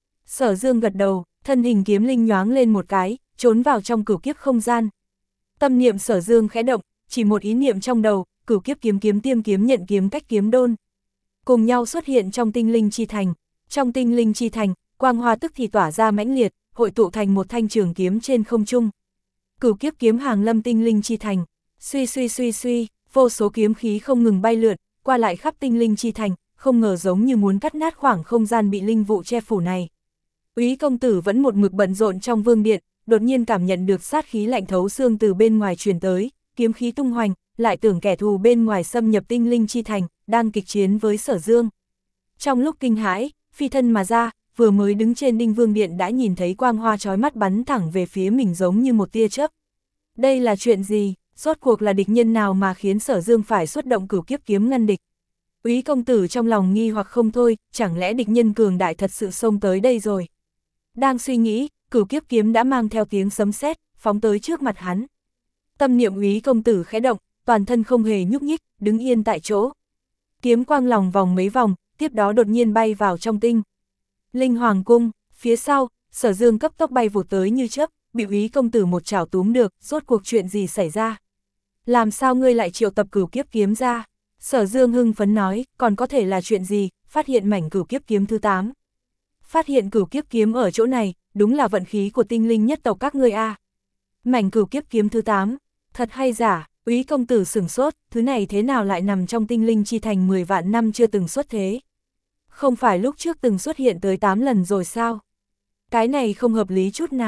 S1: Sở Dương gật đầu, thân hình Kiếm Linh nhoáng lên một cái, trốn vào trong cửu kiếp không gian. Tâm niệm Sở Dương khẽ động, chỉ một ý niệm trong đầu, cửu kiếp kiếm kiếm tiêm kiếm nhận kiếm cách kiếm đôn. Cùng nhau xuất hiện trong tinh linh chi thành. Trong tinh linh chi thành, quang hoa tức thì tỏa ra mãnh liệt, hội tụ thành một thanh trường kiếm trên không trung. Cửu kiếp kiếm hàng lâm tinh linh chi thành, suy suy suy suy, vô số kiếm khí không ngừng bay lượn, qua lại khắp tinh linh chi thành, không ngờ giống như muốn cắt nát khoảng không gian bị linh vụ che phủ này. Úy công tử vẫn một mực bận rộn trong vương điện, đột nhiên cảm nhận được sát khí lạnh thấu xương từ bên ngoài truyền tới, kiếm khí tung hoành, lại tưởng kẻ thù bên ngoài xâm nhập tinh linh chi thành, đang kịch chiến với Sở Dương. Trong lúc kinh hãi, phi thân mà ra, vừa mới đứng trên đinh vương điện đã nhìn thấy quang hoa chói mắt bắn thẳng về phía mình giống như một tia chớp. Đây là chuyện gì, rốt cuộc là địch nhân nào mà khiến Sở Dương phải xuất động cửu kiếp kiếm ngăn địch? Úy công tử trong lòng nghi hoặc không thôi, chẳng lẽ địch nhân cường đại thật sự xông tới đây rồi? Đang suy nghĩ, cửu kiếp kiếm đã mang theo tiếng sấm sét, phóng tới trước mặt hắn. Tâm niệm Úy công tử khẽ động, toàn thân không hề nhúc nhích, đứng yên tại chỗ. Kiếm quang lòng vòng mấy vòng, tiếp đó đột nhiên bay vào trong tinh linh hoàng cung, phía sau, Sở Dương cấp tốc bay vụt tới như chớp, bị Úy công tử một chảo túm được, rốt cuộc chuyện gì xảy ra? Làm sao ngươi lại triệu tập cửu kiếp kiếm ra? Sở Dương hưng phấn nói, còn có thể là chuyện gì, phát hiện mảnh cửu kiếp kiếm thứ tám. Phát hiện cửu kiếp kiếm ở chỗ này, đúng là vận khí của tinh linh nhất tộc các ngươi a. Mảnh cửu kiếp kiếm thứ tám, thật hay giả? Úy công tử sửng sốt, thứ này thế nào lại nằm trong tinh linh chi thành mười vạn năm chưa từng xuất thế? Không phải lúc trước từng xuất hiện tới tám lần rồi sao? Cái này không hợp lý chút nào.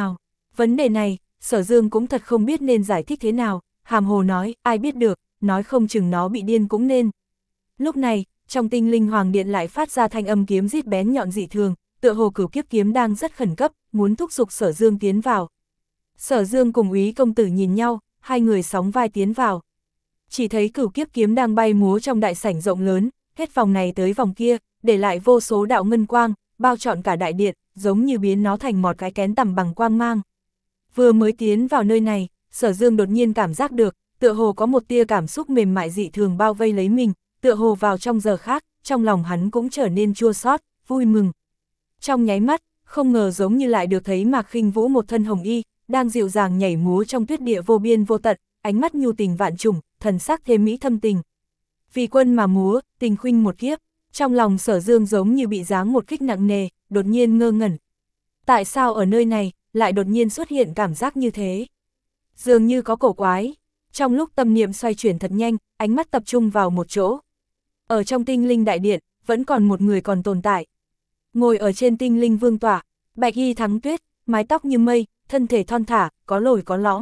S1: Vấn đề này, Sở Dương cũng thật không biết nên giải thích thế nào, hàm hồ nói, ai biết được, nói không chừng nó bị điên cũng nên. Lúc này, trong tinh linh hoàng điện lại phát ra thanh âm kiếm rít bén nhọn dị thường, tựa hồ Cửu Kiếp kiếm đang rất khẩn cấp, muốn thúc giục Sở Dương tiến vào. Sở Dương cùng Úy công tử nhìn nhau, hai người sóng vai tiến vào. Chỉ thấy Cửu Kiếp kiếm đang bay múa trong đại sảnh rộng lớn, hết vòng này tới vòng kia, để lại vô số đạo ngân quang, bao trọn cả đại điện, giống như biến nó thành một cái kén tầm bằng quang mang. Vừa mới tiến vào nơi này, Sở Dương đột nhiên cảm giác được, tựa hồ có một tia cảm xúc mềm mại dị thường bao vây lấy mình, tựa hồ vào trong giờ khác, trong lòng hắn cũng trở nên chua xót, vui mừng. Trong nháy mắt, không ngờ giống như lại được thấy Mạc Khinh Vũ một thân hồng y, đang dịu dàng nhảy múa trong tuyết địa vô biên vô tận, ánh mắt nhu tình vạn trùng, thần sắc thêm mỹ thâm tình. Vì quân mà múa, tình khuynh một kiếp, trong lòng Sở Dương giống như bị giáng một kích nặng nề, đột nhiên ngơ ngẩn. Tại sao ở nơi này, lại đột nhiên xuất hiện cảm giác như thế? Dường như có cổ quái. Trong lúc tâm niệm xoay chuyển thật nhanh, ánh mắt tập trung vào một chỗ. Ở trong tinh linh đại điện, vẫn còn một người còn tồn tại. Ngồi ở trên tinh linh vương tọa, bạch y thắng tuyết, mái tóc như mây, thân thể thon thả, có lồi có lõm.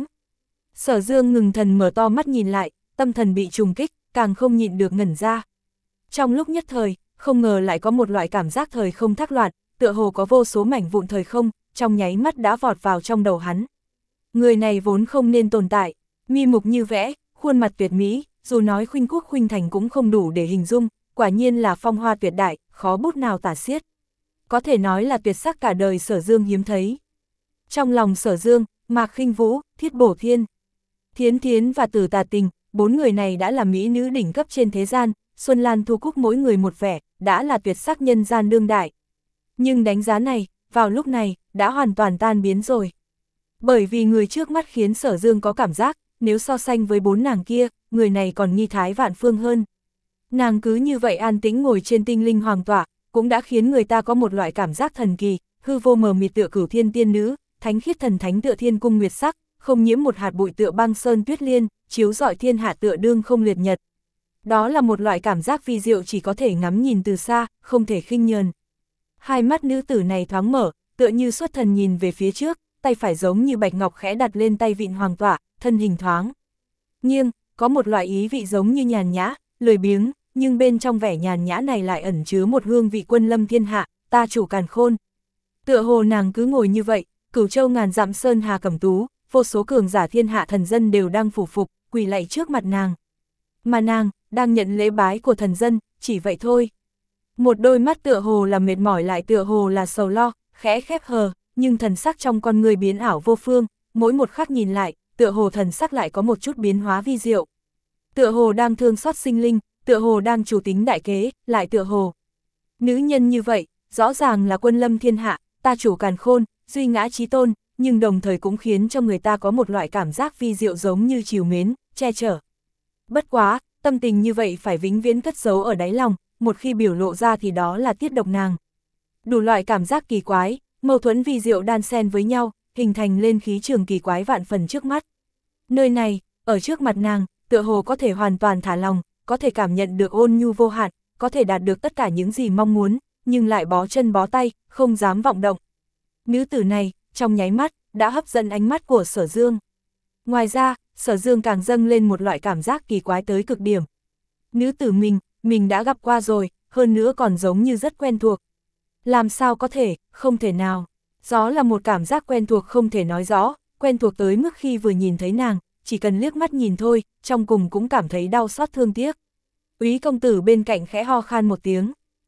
S1: Sở Dương ngừng thần mở to mắt nhìn lại, tâm thần bị trùng kích, càng không nhịn được ngẩn ra. Trong lúc nhất thời, không ngờ lại có một loại cảm giác thời không thác loạn, tựa hồ có vô số mảnh vụn thời không, trong nháy mắt đã vọt vào trong đầu hắn. Người này vốn không nên tồn tại, mi mục như vẽ, khuôn mặt tuyệt mỹ, dù nói khuynh quốc khuynh thành cũng không đủ để hình dung, quả nhiên là phong hoa tuyệt đại, khó bút nào tả xiết. Có thể nói là tuyệt sắc cả đời Sở Dương hiếm thấy. Trong lòng Sở Dương, Mạc Khinh Vũ, Thiết Bổ Thiên, Thiến Thiến và Tử Tà Tình, bốn người này đã là mỹ nữ đỉnh cấp trên thế gian, Xuân Lan Thu Cúc mỗi người một vẻ, đã là tuyệt sắc nhân gian đương đại. Nhưng đánh giá này, vào lúc này, đã hoàn toàn tan biến rồi. Bởi vì người trước mắt khiến Sở Dương có cảm giác, nếu so sánh với bốn nàng kia, người này còn nghi thái vạn phương hơn. Nàng cứ như vậy an tĩnh ngồi trên tinh linh hoàng tọa, cũng đã khiến người ta có một loại cảm giác thần kỳ, hư vô mờ mịt tựa Cửu Thiên tiên nữ, thánh khiết thần thánh tựa thiên cung nguyệt sắc, không nhiễm một hạt bụi tựa băng sơn tuyết liên, chiếu rọi thiên hạ tựa đương không liệt nhật. Đó là một loại cảm giác vi diệu chỉ có thể ngắm nhìn từ xa, không thể khinh nhờn. Hai mắt nữ tử này thoáng mở, tựa như xuất thần nhìn về phía trước, tay phải giống như bạch ngọc khẽ đặt lên tay vịn hoàng tọa, thân hình thoáng nghiêng, có một loại ý vị giống như nhàn nhã, lười biếng, nhưng bên trong vẻ nhàn nhã này lại ẩn chứa một hương vị quân lâm thiên hạ, ta chủ càn khôn. Tựa hồ nàng cứ ngồi như vậy, cửu châu ngàn dặm sơn hà cẩm tú, vô số cường giả thiên hạ thần dân đều đang phủ phục, quỳ lạy trước mặt nàng. Mà nàng, đang nhận lễ bái của thần dân, chỉ vậy thôi. Một đôi mắt tựa hồ là mệt mỏi lại tựa hồ là sầu lo, khẽ khép hờ, nhưng thần sắc trong con người biến ảo vô phương, mỗi một khắc nhìn lại, tựa hồ thần sắc lại có một chút biến hóa vi diệu. Tựa hồ đang thương xót sinh linh, tựa hồ đang chủ tính đại kế, lại tựa hồ. Nữ nhân như vậy, rõ ràng là quân lâm thiên hạ, ta chủ càn khôn, duy ngã chí tôn, nhưng đồng thời cũng khiến cho người ta có một loại cảm giác vi diệu giống như trìu mến, che chở. Bất quá, tâm tình như vậy phải vĩnh viễn cất giấu ở đáy lòng, một khi biểu lộ ra thì đó là tiết độc nàng. Đủ loại cảm giác kỳ quái, mâu thuẫn vi diệu đan xen với nhau, hình thành lên khí trường kỳ quái vạn phần trước mắt. Nơi này, ở trước mặt nàng, tựa hồ có thể hoàn toàn thả lòng, có thể cảm nhận được ôn nhu vô hạn, có thể đạt được tất cả những gì mong muốn, nhưng lại bó chân bó tay, không dám vọng động. Nữ tử này, trong nháy mắt, đã hấp dẫn ánh mắt của Sở Dương. Ngoài ra, Sở Dương càng dâng lên một loại cảm giác kỳ quái tới cực điểm. Nữ tử mình, mình đã gặp qua rồi, hơn nữa còn giống như rất quen thuộc. Làm sao có thể, không thể nào. Đó là một cảm giác quen thuộc không thể nói rõ, quen thuộc tới mức khi vừa nhìn thấy nàng, chỉ cần liếc mắt nhìn thôi, trong cùng cũng cảm thấy đau xót thương tiếc. Úy công tử bên cạnh khẽ ho khan một tiếng.